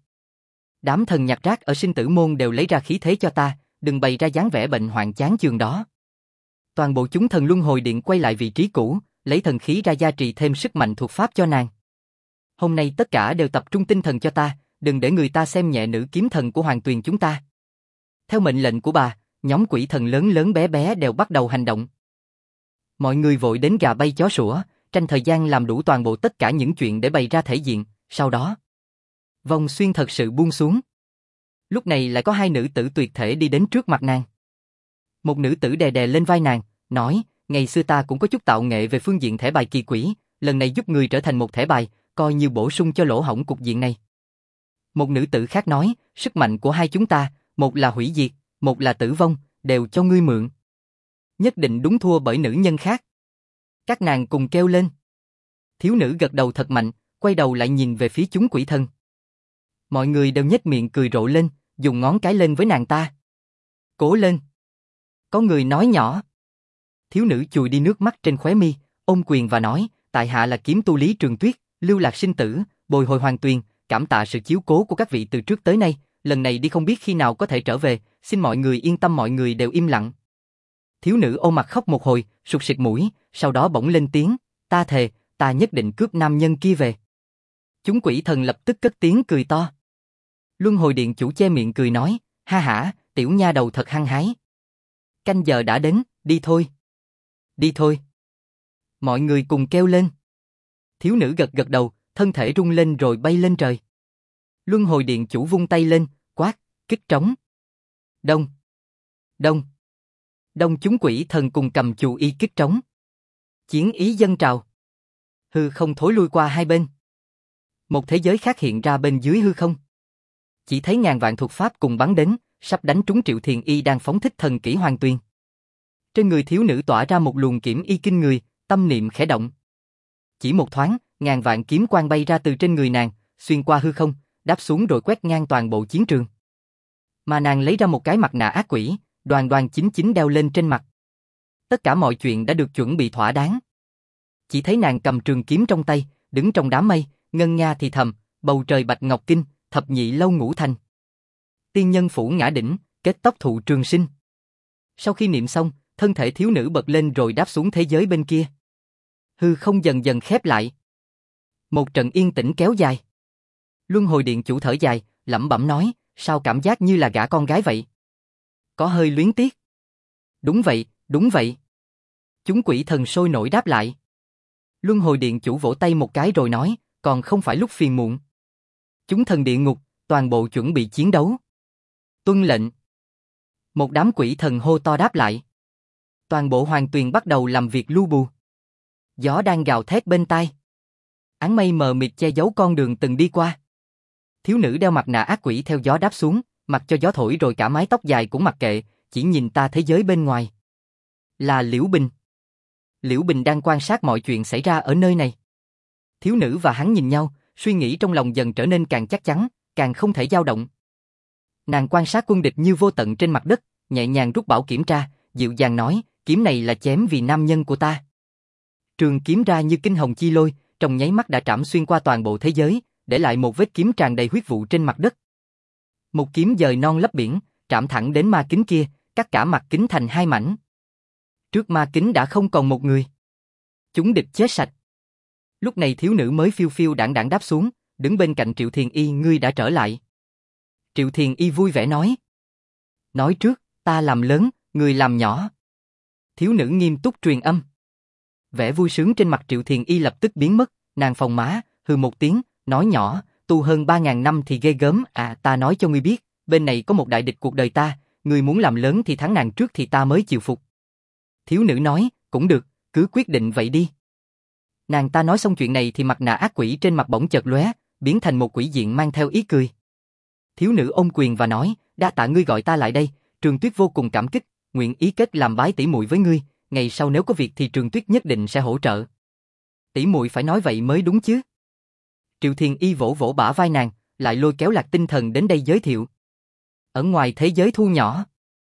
Đám thần nhặt rác ở sinh tử môn đều lấy ra khí thế cho ta, đừng bày ra dáng vẻ bệnh hoạn chán chường đó. Toàn bộ chúng thần luân hồi điện quay lại vị trí cũ, lấy thần khí ra gia trì thêm sức mạnh thuộc pháp cho nàng. Hôm nay tất cả đều tập trung tinh thần cho ta, đừng để người ta xem nhẹ nữ kiếm thần của Hoàng Tuyền chúng ta. Theo mệnh lệnh của bà, nhóm quỷ thần lớn lớn bé bé đều bắt đầu hành động. Mọi người vội đến gà bay chó sủa, tranh thời gian làm đủ toàn bộ tất cả những chuyện để bày ra thể diện, sau đó Vong Xuyên thật sự buông xuống. Lúc này lại có hai nữ tử tuyệt thể đi đến trước mặt nàng. Một nữ tử đè đè lên vai nàng, nói, ngày xưa ta cũng có chút tạo nghệ về phương diện thẻ bài kỳ quỷ, lần này giúp người trở thành một thẻ bài, coi như bổ sung cho lỗ hổng cục diện này. Một nữ tử khác nói, sức mạnh của hai chúng ta, một là hủy diệt, một là tử vong, đều cho ngươi mượn. Nhất định đúng thua bởi nữ nhân khác. Các nàng cùng kêu lên. Thiếu nữ gật đầu thật mạnh, quay đầu lại nhìn về phía chúng quỷ thần. Mọi người đều nhếch miệng cười rộ lên, dùng ngón cái lên với nàng ta. Cố lên. Có người nói nhỏ. Thiếu nữ chùi đi nước mắt trên khóe mi, ôm quyền và nói, tại hạ là kiếm tu Lý Trường Tuyết, lưu lạc sinh tử, bồi hồi Hoàng Tuyền, cảm tạ sự chiếu cố của các vị từ trước tới nay, lần này đi không biết khi nào có thể trở về, xin mọi người yên tâm. Mọi người đều im lặng. Thiếu nữ ôm mặt khóc một hồi, sụt sịt mũi, sau đó bỗng lên tiếng, ta thề, ta nhất định cướp nam nhân kia về. Chúng quỷ thần lập tức cất tiếng cười to. Luân Hồi Điện chủ che miệng cười nói, ha hả, tiểu nha đầu thật hăng hái. Canh giờ đã đến, đi thôi. Đi thôi. Mọi người cùng kêu lên. Thiếu nữ gật gật đầu, thân thể rung lên rồi bay lên trời. Luân Hồi Điện chủ vung tay lên, quát, kích trống. Đông. Đông. Đông chúng quỷ thần cùng cầm chù y kích trống. Chiến ý dâng trào. Hư không thối lui qua hai bên. Một thế giới khác hiện ra bên dưới hư không. Chỉ thấy ngàn vạn thuộc pháp cùng bắn đến, sắp đánh trúng Triệu Thiền Y đang phóng thích thần kỹ Hoàng Tuyền. Trên người thiếu nữ tỏa ra một luồng kiểm y kinh người, tâm niệm khẽ động. Chỉ một thoáng, ngàn vạn kiếm quang bay ra từ trên người nàng, xuyên qua hư không, đáp xuống rồi quét ngang toàn bộ chiến trường. Mà nàng lấy ra một cái mặt nạ ác quỷ, đoan đoan chính chính đeo lên trên mặt. Tất cả mọi chuyện đã được chuẩn bị thỏa đáng. Chỉ thấy nàng cầm trường kiếm trong tay, đứng trong đám mây, ngân nga thì thầm, bầu trời bạch ngọc kinh, thập nhị lâu ngũ thành. Tiên nhân phủ ngã đỉnh, kết tóc thụ trường sinh. Sau khi niệm xong, thân thể thiếu nữ bật lên rồi đáp xuống thế giới bên kia. Hư không dần dần khép lại. Một trận yên tĩnh kéo dài. Luân Hồi Điện chủ thở dài, lẩm bẩm nói, sao cảm giác như là gả con gái vậy? Có hơi luyến tiếc. Đúng vậy, đúng vậy. Chúng quỷ thần sôi nổi đáp lại. Luân Hồi Điện chủ vỗ tay một cái rồi nói, còn không phải lúc phiền muộn. Chúng thần địa ngục, toàn bộ chuẩn bị chiến đấu. Tuân lệnh. Một đám quỷ thần hô to đáp lại. Toàn bộ Hoàng Tuyền bắt đầu làm việc lu bù. Gió đang gào thét bên tai. Áng mây mờ mịt che giấu con đường từng đi qua. Thiếu nữ đeo mặt nạ ác quỷ theo gió đáp xuống, mặc cho gió thổi rồi cả mái tóc dài cũng mặc kệ, chỉ nhìn ta thế giới bên ngoài. Là Liễu Bình. Liễu Bình đang quan sát mọi chuyện xảy ra ở nơi này. Thiếu nữ và hắn nhìn nhau, suy nghĩ trong lòng dần trở nên càng chắc chắn, càng không thể dao động. Nàng quan sát quân địch như vô tận trên mặt đất, nhẹ nhàng rút bảo kiểm tra, dịu dàng nói, kiếm này là chém vì nam nhân của ta. Trường kiếm ra như kinh hồng chi lôi, trong nháy mắt đã trảm xuyên qua toàn bộ thế giới, để lại một vết kiếm tràn đầy huyết vụ trên mặt đất. Một kiếm dời non lấp biển, trảm thẳng đến ma kính kia, cắt cả mặt kính thành hai mảnh. Trước ma kính đã không còn một người. Chúng địch chết sạch. Lúc này thiếu nữ mới phiêu phiêu đãng đãng đáp xuống, đứng bên cạnh Triệu Thiền Y. Ngươi đã trở lại. Triệu Thiền Y vui vẻ nói. Nói trước, ta làm lớn, người làm nhỏ. Thiếu nữ nghiêm túc truyền âm. Vẻ vui sướng trên mặt Triệu Thiền Y lập tức biến mất, nàng phồng má, hừ một tiếng, nói nhỏ, tu hơn 3.000 năm thì ghê gớm, ta nói cho ngươi biết, bên này có một đại địch cuộc đời ta, ngươi muốn làm lớn thì thắng nàng trước thì ta mới chịu phục. Thiếu nữ nói, cũng được, cứ quyết định vậy đi. Nàng ta nói xong chuyện này thì mặt nạ ác quỷ trên mặt bỗng chợt lóe, biến thành một quỷ diện mang theo ý cười. Thiếu nữ ôm quyền và nói, đa tạ ngươi gọi ta lại đây, Trường Tuyết vô cùng cảm kích, nguyện ý kết làm bái tỷ muội với ngươi, ngày sau nếu có việc thì Trường Tuyết nhất định sẽ hỗ trợ. Tỷ muội phải nói vậy mới đúng chứ. Triệu Thiền Y vỗ vỗ bả vai nàng, lại lôi kéo Lạc Tinh Thần đến đây giới thiệu. Ở ngoài thế giới thu nhỏ.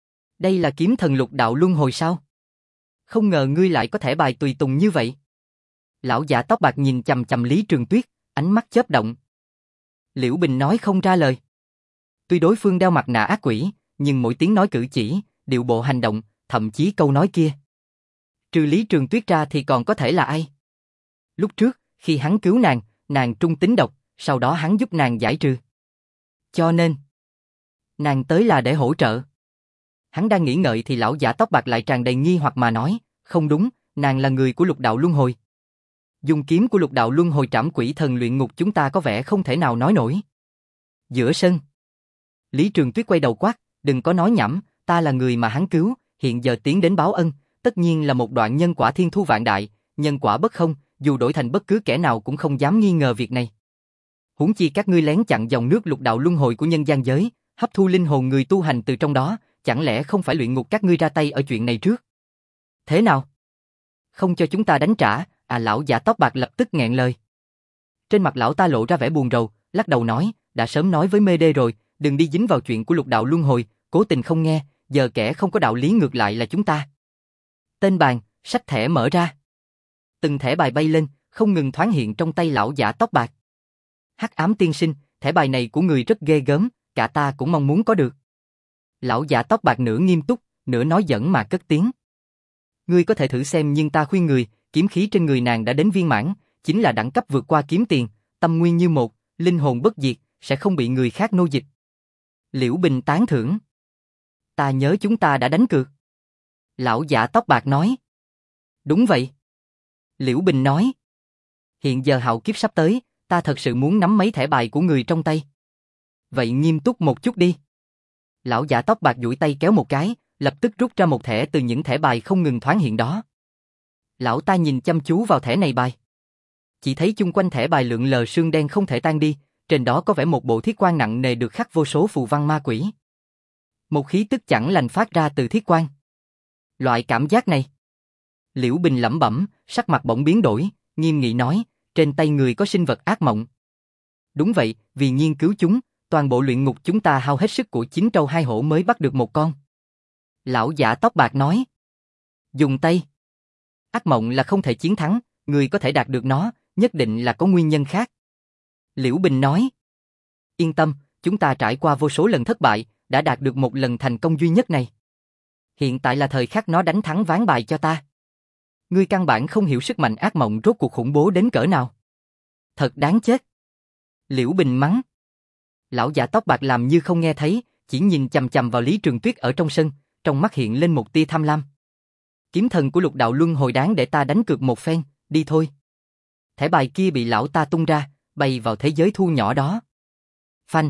Đây là kiếm thần lục đạo luân hồi sao? Không ngờ ngươi lại có thẻ bài tùy tùng như vậy. Lão giả tóc bạc nhìn chằm chằm Lý Trường Tuyết, ánh mắt chớp động. Liễu Bình nói không ra lời. Tuy đối phương đeo mặt nạ ác quỷ, nhưng mỗi tiếng nói cử chỉ, điệu bộ hành động, thậm chí câu nói kia. Trừ Lý Trường Tuyết ra thì còn có thể là ai? Lúc trước, khi hắn cứu nàng, nàng trung tính độc, sau đó hắn giúp nàng giải trừ. Cho nên, nàng tới là để hỗ trợ. Hắn đang nghĩ ngợi thì lão giả tóc bạc lại tràn đầy nghi hoặc mà nói, không đúng, nàng là người của lục đạo luân hồi. Dùng kiếm của lục đạo luân hồi trảm quỷ thần luyện ngục chúng ta có vẻ không thể nào nói nổi. Giữa sân, Lý Trường Tuyết quay đầu quát, đừng có nói nhảm, ta là người mà hắn cứu, hiện giờ tiến đến báo ân, tất nhiên là một đoạn nhân quả thiên thu vạn đại, nhân quả bất không, dù đổi thành bất cứ kẻ nào cũng không dám nghi ngờ việc này. Huống chi các ngươi lén chặn dòng nước lục đạo luân hồi của nhân gian giới, hấp thu linh hồn người tu hành từ trong đó, chẳng lẽ không phải luyện ngục các ngươi ra tay ở chuyện này trước? Thế nào? Không cho chúng ta đánh trả, lão giả tóc bạc lập tức nghẹn lời. Trên mặt lão ta lộ ra vẻ buồn rầu, lắc đầu nói, đã sớm nói với Mê Đê rồi, đừng đi dính vào chuyện của lục đạo luân hồi, cố tình không nghe, giờ kẻ không có đạo lý ngược lại là chúng ta. Tên bàn, sách thẻ mở ra. Từng thẻ bài bay lên, không ngừng thoáng hiện trong tay lão giả tóc bạc. Hắc ám tiên sinh, thẻ bài này của người rất ghê gớm, cả ta cũng mong muốn có được. Lão giả tóc bạc nửa nghiêm túc, nửa nói giỡn mà cất tiếng. Ngươi có thể thử xem nhưng ta khuyên người, kiếm khí trên người nàng đã đến viên mãn, chính là đẳng cấp vượt qua kiếm tiền, tâm nguyên như một, linh hồn bất diệt, sẽ không bị người khác nô dịch. Liễu Bình tán thưởng. Ta nhớ chúng ta đã đánh cược. Lão giả tóc bạc nói. Đúng vậy. Liễu Bình nói. Hiện giờ hạo kiếp sắp tới, ta thật sự muốn nắm mấy thẻ bài của người trong tay. Vậy nghiêm túc một chút đi. Lão giả tóc bạc duỗi tay kéo một cái, lập tức rút ra một thẻ từ những thẻ bài không ngừng thoáng hiện đó. Lão ta nhìn chăm chú vào thẻ này bài. Chỉ thấy chung quanh thẻ bài lượn lờ sương đen không thể tan đi, trên đó có vẻ một bộ thiết quan nặng nề được khắc vô số phù văn ma quỷ. Một khí tức chẳng lành phát ra từ thiết quan. Loại cảm giác này. Liễu Bình lẩm bẩm, sắc mặt bỗng biến đổi, nghiêm nghị nói, trên tay người có sinh vật ác mộng. Đúng vậy, vì nghiên cứu chúng, toàn bộ luyện ngục chúng ta hao hết sức của 9 trâu 2 hổ mới bắt được một con. Lão giả tóc bạc nói. Dùng tay. Ác mộng là không thể chiến thắng, người có thể đạt được nó, nhất định là có nguyên nhân khác. Liễu Bình nói. Yên tâm, chúng ta trải qua vô số lần thất bại, đã đạt được một lần thành công duy nhất này. Hiện tại là thời khắc nó đánh thắng ván bài cho ta. Ngươi căn bản không hiểu sức mạnh ác mộng rốt cuộc khủng bố đến cỡ nào. Thật đáng chết. Liễu Bình mắng. Lão giả tóc bạc làm như không nghe thấy, chỉ nhìn chằm chằm vào Lý Trường Tuyết ở trong sân, trong mắt hiện lên một tia tham lam. Kiếm thần của lục đạo luân hồi đáng để ta đánh cược một phen, đi thôi. Thẻ bài kia bị lão ta tung ra, bay vào thế giới thu nhỏ đó. Phanh.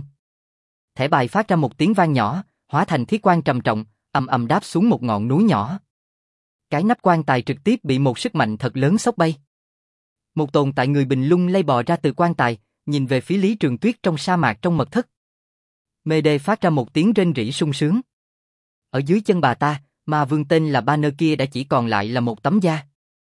Thẻ bài phát ra một tiếng vang nhỏ, hóa thành thiết quan trầm trọng, ầm ầm đáp xuống một ngọn núi nhỏ. Cái nắp quan tài trực tiếp bị một sức mạnh thật lớn xốc bay. Một tồn tại người bình lung lay bò ra từ quan tài, nhìn về phía Lý Trường Tuyết trong sa mạc trong mật thất. Mê Đê phát ra một tiếng rên rỉ sung sướng. Ở dưới chân bà ta, ma vương tên là Banner kia đã chỉ còn lại là một tấm da.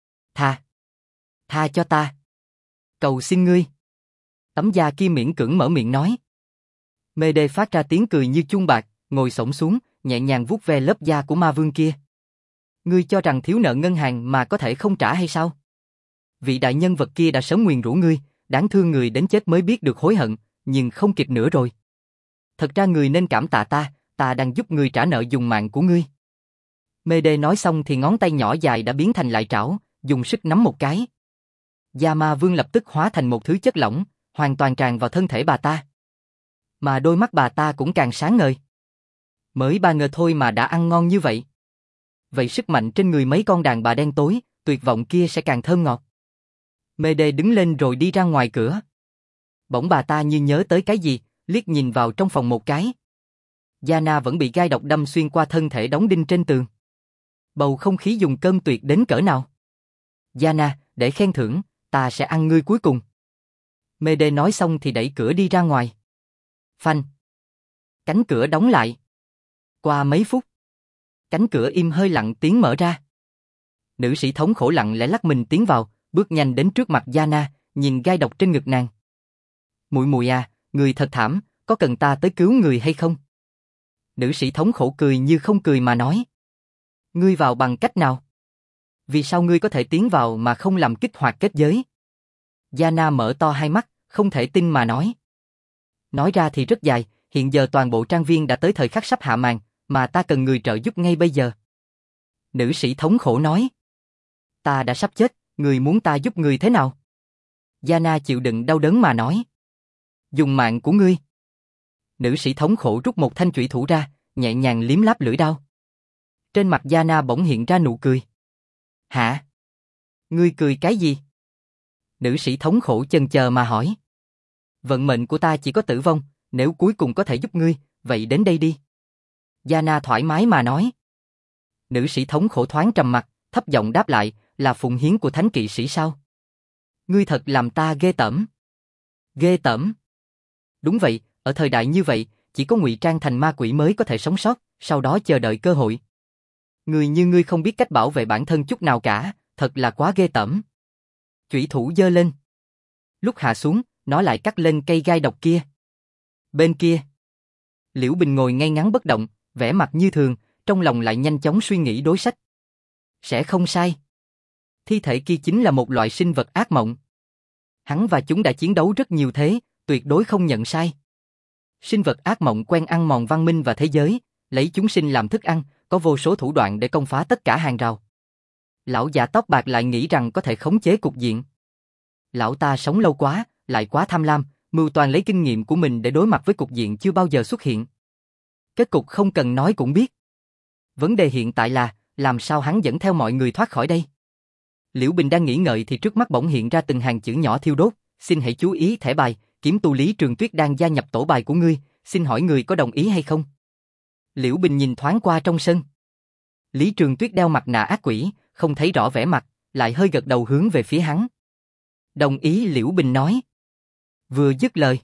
Tha cho ta. Cầu xin ngươi. Tấm da kia miễn cưỡng mở miệng nói. Mê Đê phát ra tiếng cười như chuông bạc, ngồi xổm xuống, nhẹ nhàng vuốt ve lớp da của ma vương kia. Ngươi cho rằng thiếu nợ ngân hàng mà có thể không trả hay sao? Vị đại nhân vật kia đã sớm nguyền rủa ngươi, đáng thương người đến chết mới biết được hối hận, nhưng không kịp nữa rồi. Thật ra người nên cảm tạ ta đang giúp người trả nợ dùng mạng của ngươi. Mê Đê nói xong thì ngón tay nhỏ dài đã biến thành lại trảo, dùng sức nắm một cái. Da ma vương lập tức hóa thành một thứ chất lỏng, hoàn toàn tràn vào thân thể bà ta. Mà đôi mắt bà ta cũng càng sáng ngời. Mới 3 ngờ thôi mà đã ăn ngon như vậy. Vậy sức mạnh trên người mấy con đàn bà đen tối, tuyệt vọng kia sẽ càng thơm ngọt. Mê Đê đứng lên rồi đi ra ngoài cửa. Bỗng bà ta như nhớ tới cái gì, liếc nhìn vào trong phòng một cái. Yana vẫn bị gai độc đâm xuyên qua thân thể đóng đinh trên tường. Bầu không khí dùng cơm tuyệt đến cỡ nào. Yana, để khen thưởng, ta sẽ ăn ngươi cuối cùng. Mê Đê nói xong thì đẩy cửa đi ra ngoài. Phanh. Cánh cửa đóng lại. Qua mấy phút, cánh cửa im hơi lặng tiếng mở ra. Nữ sĩ thống khổ lặng lẽ lắc mình tiến vào, bước nhanh đến trước mặt Yana, nhìn gai độc trên ngực nàng. Muội muội à, người thật thảm, có cần ta tới cứu người hay không? Nữ sĩ thống khổ cười như không cười mà nói. Ngươi vào bằng cách nào? Vì sao ngươi có thể tiến vào mà không làm kích hoạt kết giới? Yana mở to hai mắt, không thể tin mà nói. Nói ra thì rất dài, hiện giờ toàn bộ trang viên đã tới thời khắc sắp hạ màn, mà ta cần người trợ giúp ngay bây giờ. Nữ sĩ thống khổ nói. Ta đã sắp chết, người muốn ta giúp người thế nào? Yana chịu đựng đau đớn mà nói. Dùng mạng của ngươi. Nữ sĩ thống khổ rút một thanh chủy thủ ra, nhẹ nhàng liếm láp lưỡi đao. Trên mặt Yana bỗng hiện ra nụ cười. Hả? Ngươi cười cái gì? Nữ sĩ thống khổ chần chờ mà hỏi. Vận mệnh của ta chỉ có tử vong, nếu cuối cùng có thể giúp ngươi, vậy đến đây đi. Yana thoải mái mà nói. Nữ sĩ thống khổ thoáng trầm mặt, thấp giọng đáp lại, là phụng hiến của thánh kỵ sĩ sao? Ngươi thật làm ta ghê tởm. Ghê tởm? Đúng vậy, ở thời đại như vậy, chỉ có ngụy trang thành ma quỷ mới có thể sống sót, sau đó chờ đợi cơ hội. Người như ngươi không biết cách bảo vệ bản thân chút nào cả, thật là quá ghê tởm. Chủy thủ giơ lên. Lúc hạ xuống, nó lại cắt lên cây gai độc kia. Bên kia, Liễu Bình ngồi ngay ngắn bất động, vẻ mặt như thường, trong lòng lại nhanh chóng suy nghĩ đối sách. Sẽ không sai. Thi thể kia chính là một loại sinh vật ác mộng. Hắn và chúng đã chiến đấu rất nhiều thế, tuyệt đối không nhận sai. Sinh vật ác mộng quen ăn mòn văn minh và thế giới, lấy chúng sinh làm thức ăn, có vô số thủ đoạn để công phá tất cả hàng rào. Lão già tóc bạc lại nghĩ rằng có thể khống chế cục diện. Lão ta sống lâu quá, lại quá tham lam, mưu toàn lấy kinh nghiệm của mình để đối mặt với cục diện chưa bao giờ xuất hiện. Kết cục không cần nói cũng biết. Vấn đề hiện tại là, làm sao hắn dẫn theo mọi người thoát khỏi đây? Liễu Bình đang nghĩ ngợi thì trước mắt bỗng hiện ra từng hàng chữ nhỏ thiêu đốt, xin hãy chú ý thẻ bài, kiếm tu Lý Trường Tuyết đang gia nhập tổ bài của ngươi, xin hỏi người có đồng ý hay không? Liễu Bình nhìn thoáng qua trong sân. Lý Trường Tuyết đeo mặt nạ ác quỷ, không thấy rõ vẻ mặt, lại hơi gật đầu hướng về phía hắn. Đồng ý, Liễu Bình nói. Vừa dứt lời,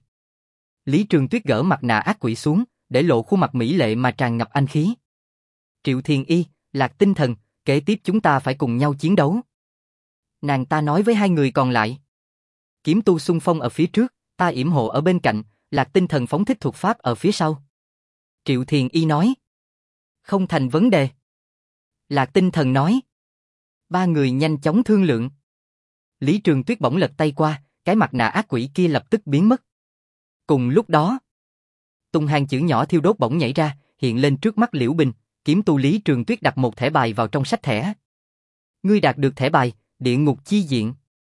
Lý Trường Tuyết gỡ mặt nạ ác quỷ xuống, để lộ khuôn mặt mỹ lệ mà tràn ngập anh khí. Triệu Thiền Y, Lạc Tinh Thần, kế tiếp chúng ta phải cùng nhau chiến đấu. Nàng ta nói với hai người còn lại. Kiếm tu xung phong ở phía trước, ta yểm hộ ở bên cạnh, Lạc Tinh Thần phóng thích thuật pháp ở phía sau. Triệu Thiền Y nói. Không thành vấn đề. Lạc Tinh Thần nói. Ba người nhanh chóng thương lượng. Lý Trường Tuyết bỗng lật tay qua, cái mặt nạ ác quỷ kia lập tức biến mất. Cùng lúc đó, tung hàng chữ nhỏ thiêu đốt bỗng nhảy ra, hiện lên trước mắt Liễu Bình, kiếm tu Lý Trường Tuyết đặt một thẻ bài vào trong sách thẻ. Ngươi đạt được thẻ bài, địa ngục chi diện.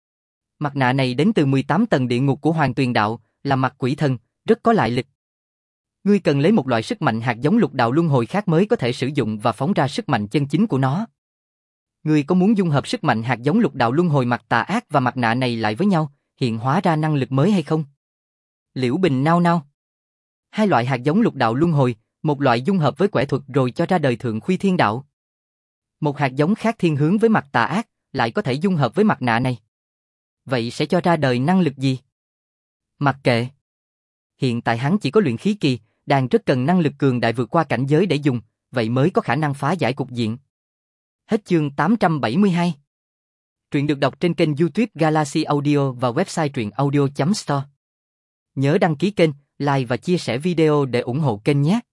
Mặt nạ này đến từ 18 tầng địa ngục của Hoàng Tuyền Đạo, là mặt quỷ thần, rất có lại lịch. Ngươi cần lấy một loại sức mạnh hạt giống lục đạo luân hồi khác mới có thể sử dụng và phóng ra sức mạnh chân chính của nó. Ngươi có muốn dung hợp sức mạnh hạt giống lục đạo luân hồi mặt tà ác và mặt nạ này lại với nhau, hiện hóa ra năng lực mới hay không? Liễu Bình nao nao. Hai loại hạt giống lục đạo luân hồi, một loại dung hợp với quẻ thuật rồi cho ra đời Thượng Khuy Thiên Đạo. Một hạt giống khác thiên hướng với mặt tà ác, lại có thể dung hợp với mặt nạ này. Vậy sẽ cho ra đời năng lực gì? Mặc kệ. Hiện tại hắn chỉ có luyện khí kỳ, đang rất cần năng lực cường đại vượt qua cảnh giới để dùng, vậy mới có khả năng phá giải cục diện. Hết chương 872. Truyện được đọc trên kênh YouTube Galaxy Audio và website truyệnaudio.store. Nhớ đăng ký kênh, like và chia sẻ video để ủng hộ kênh nhé.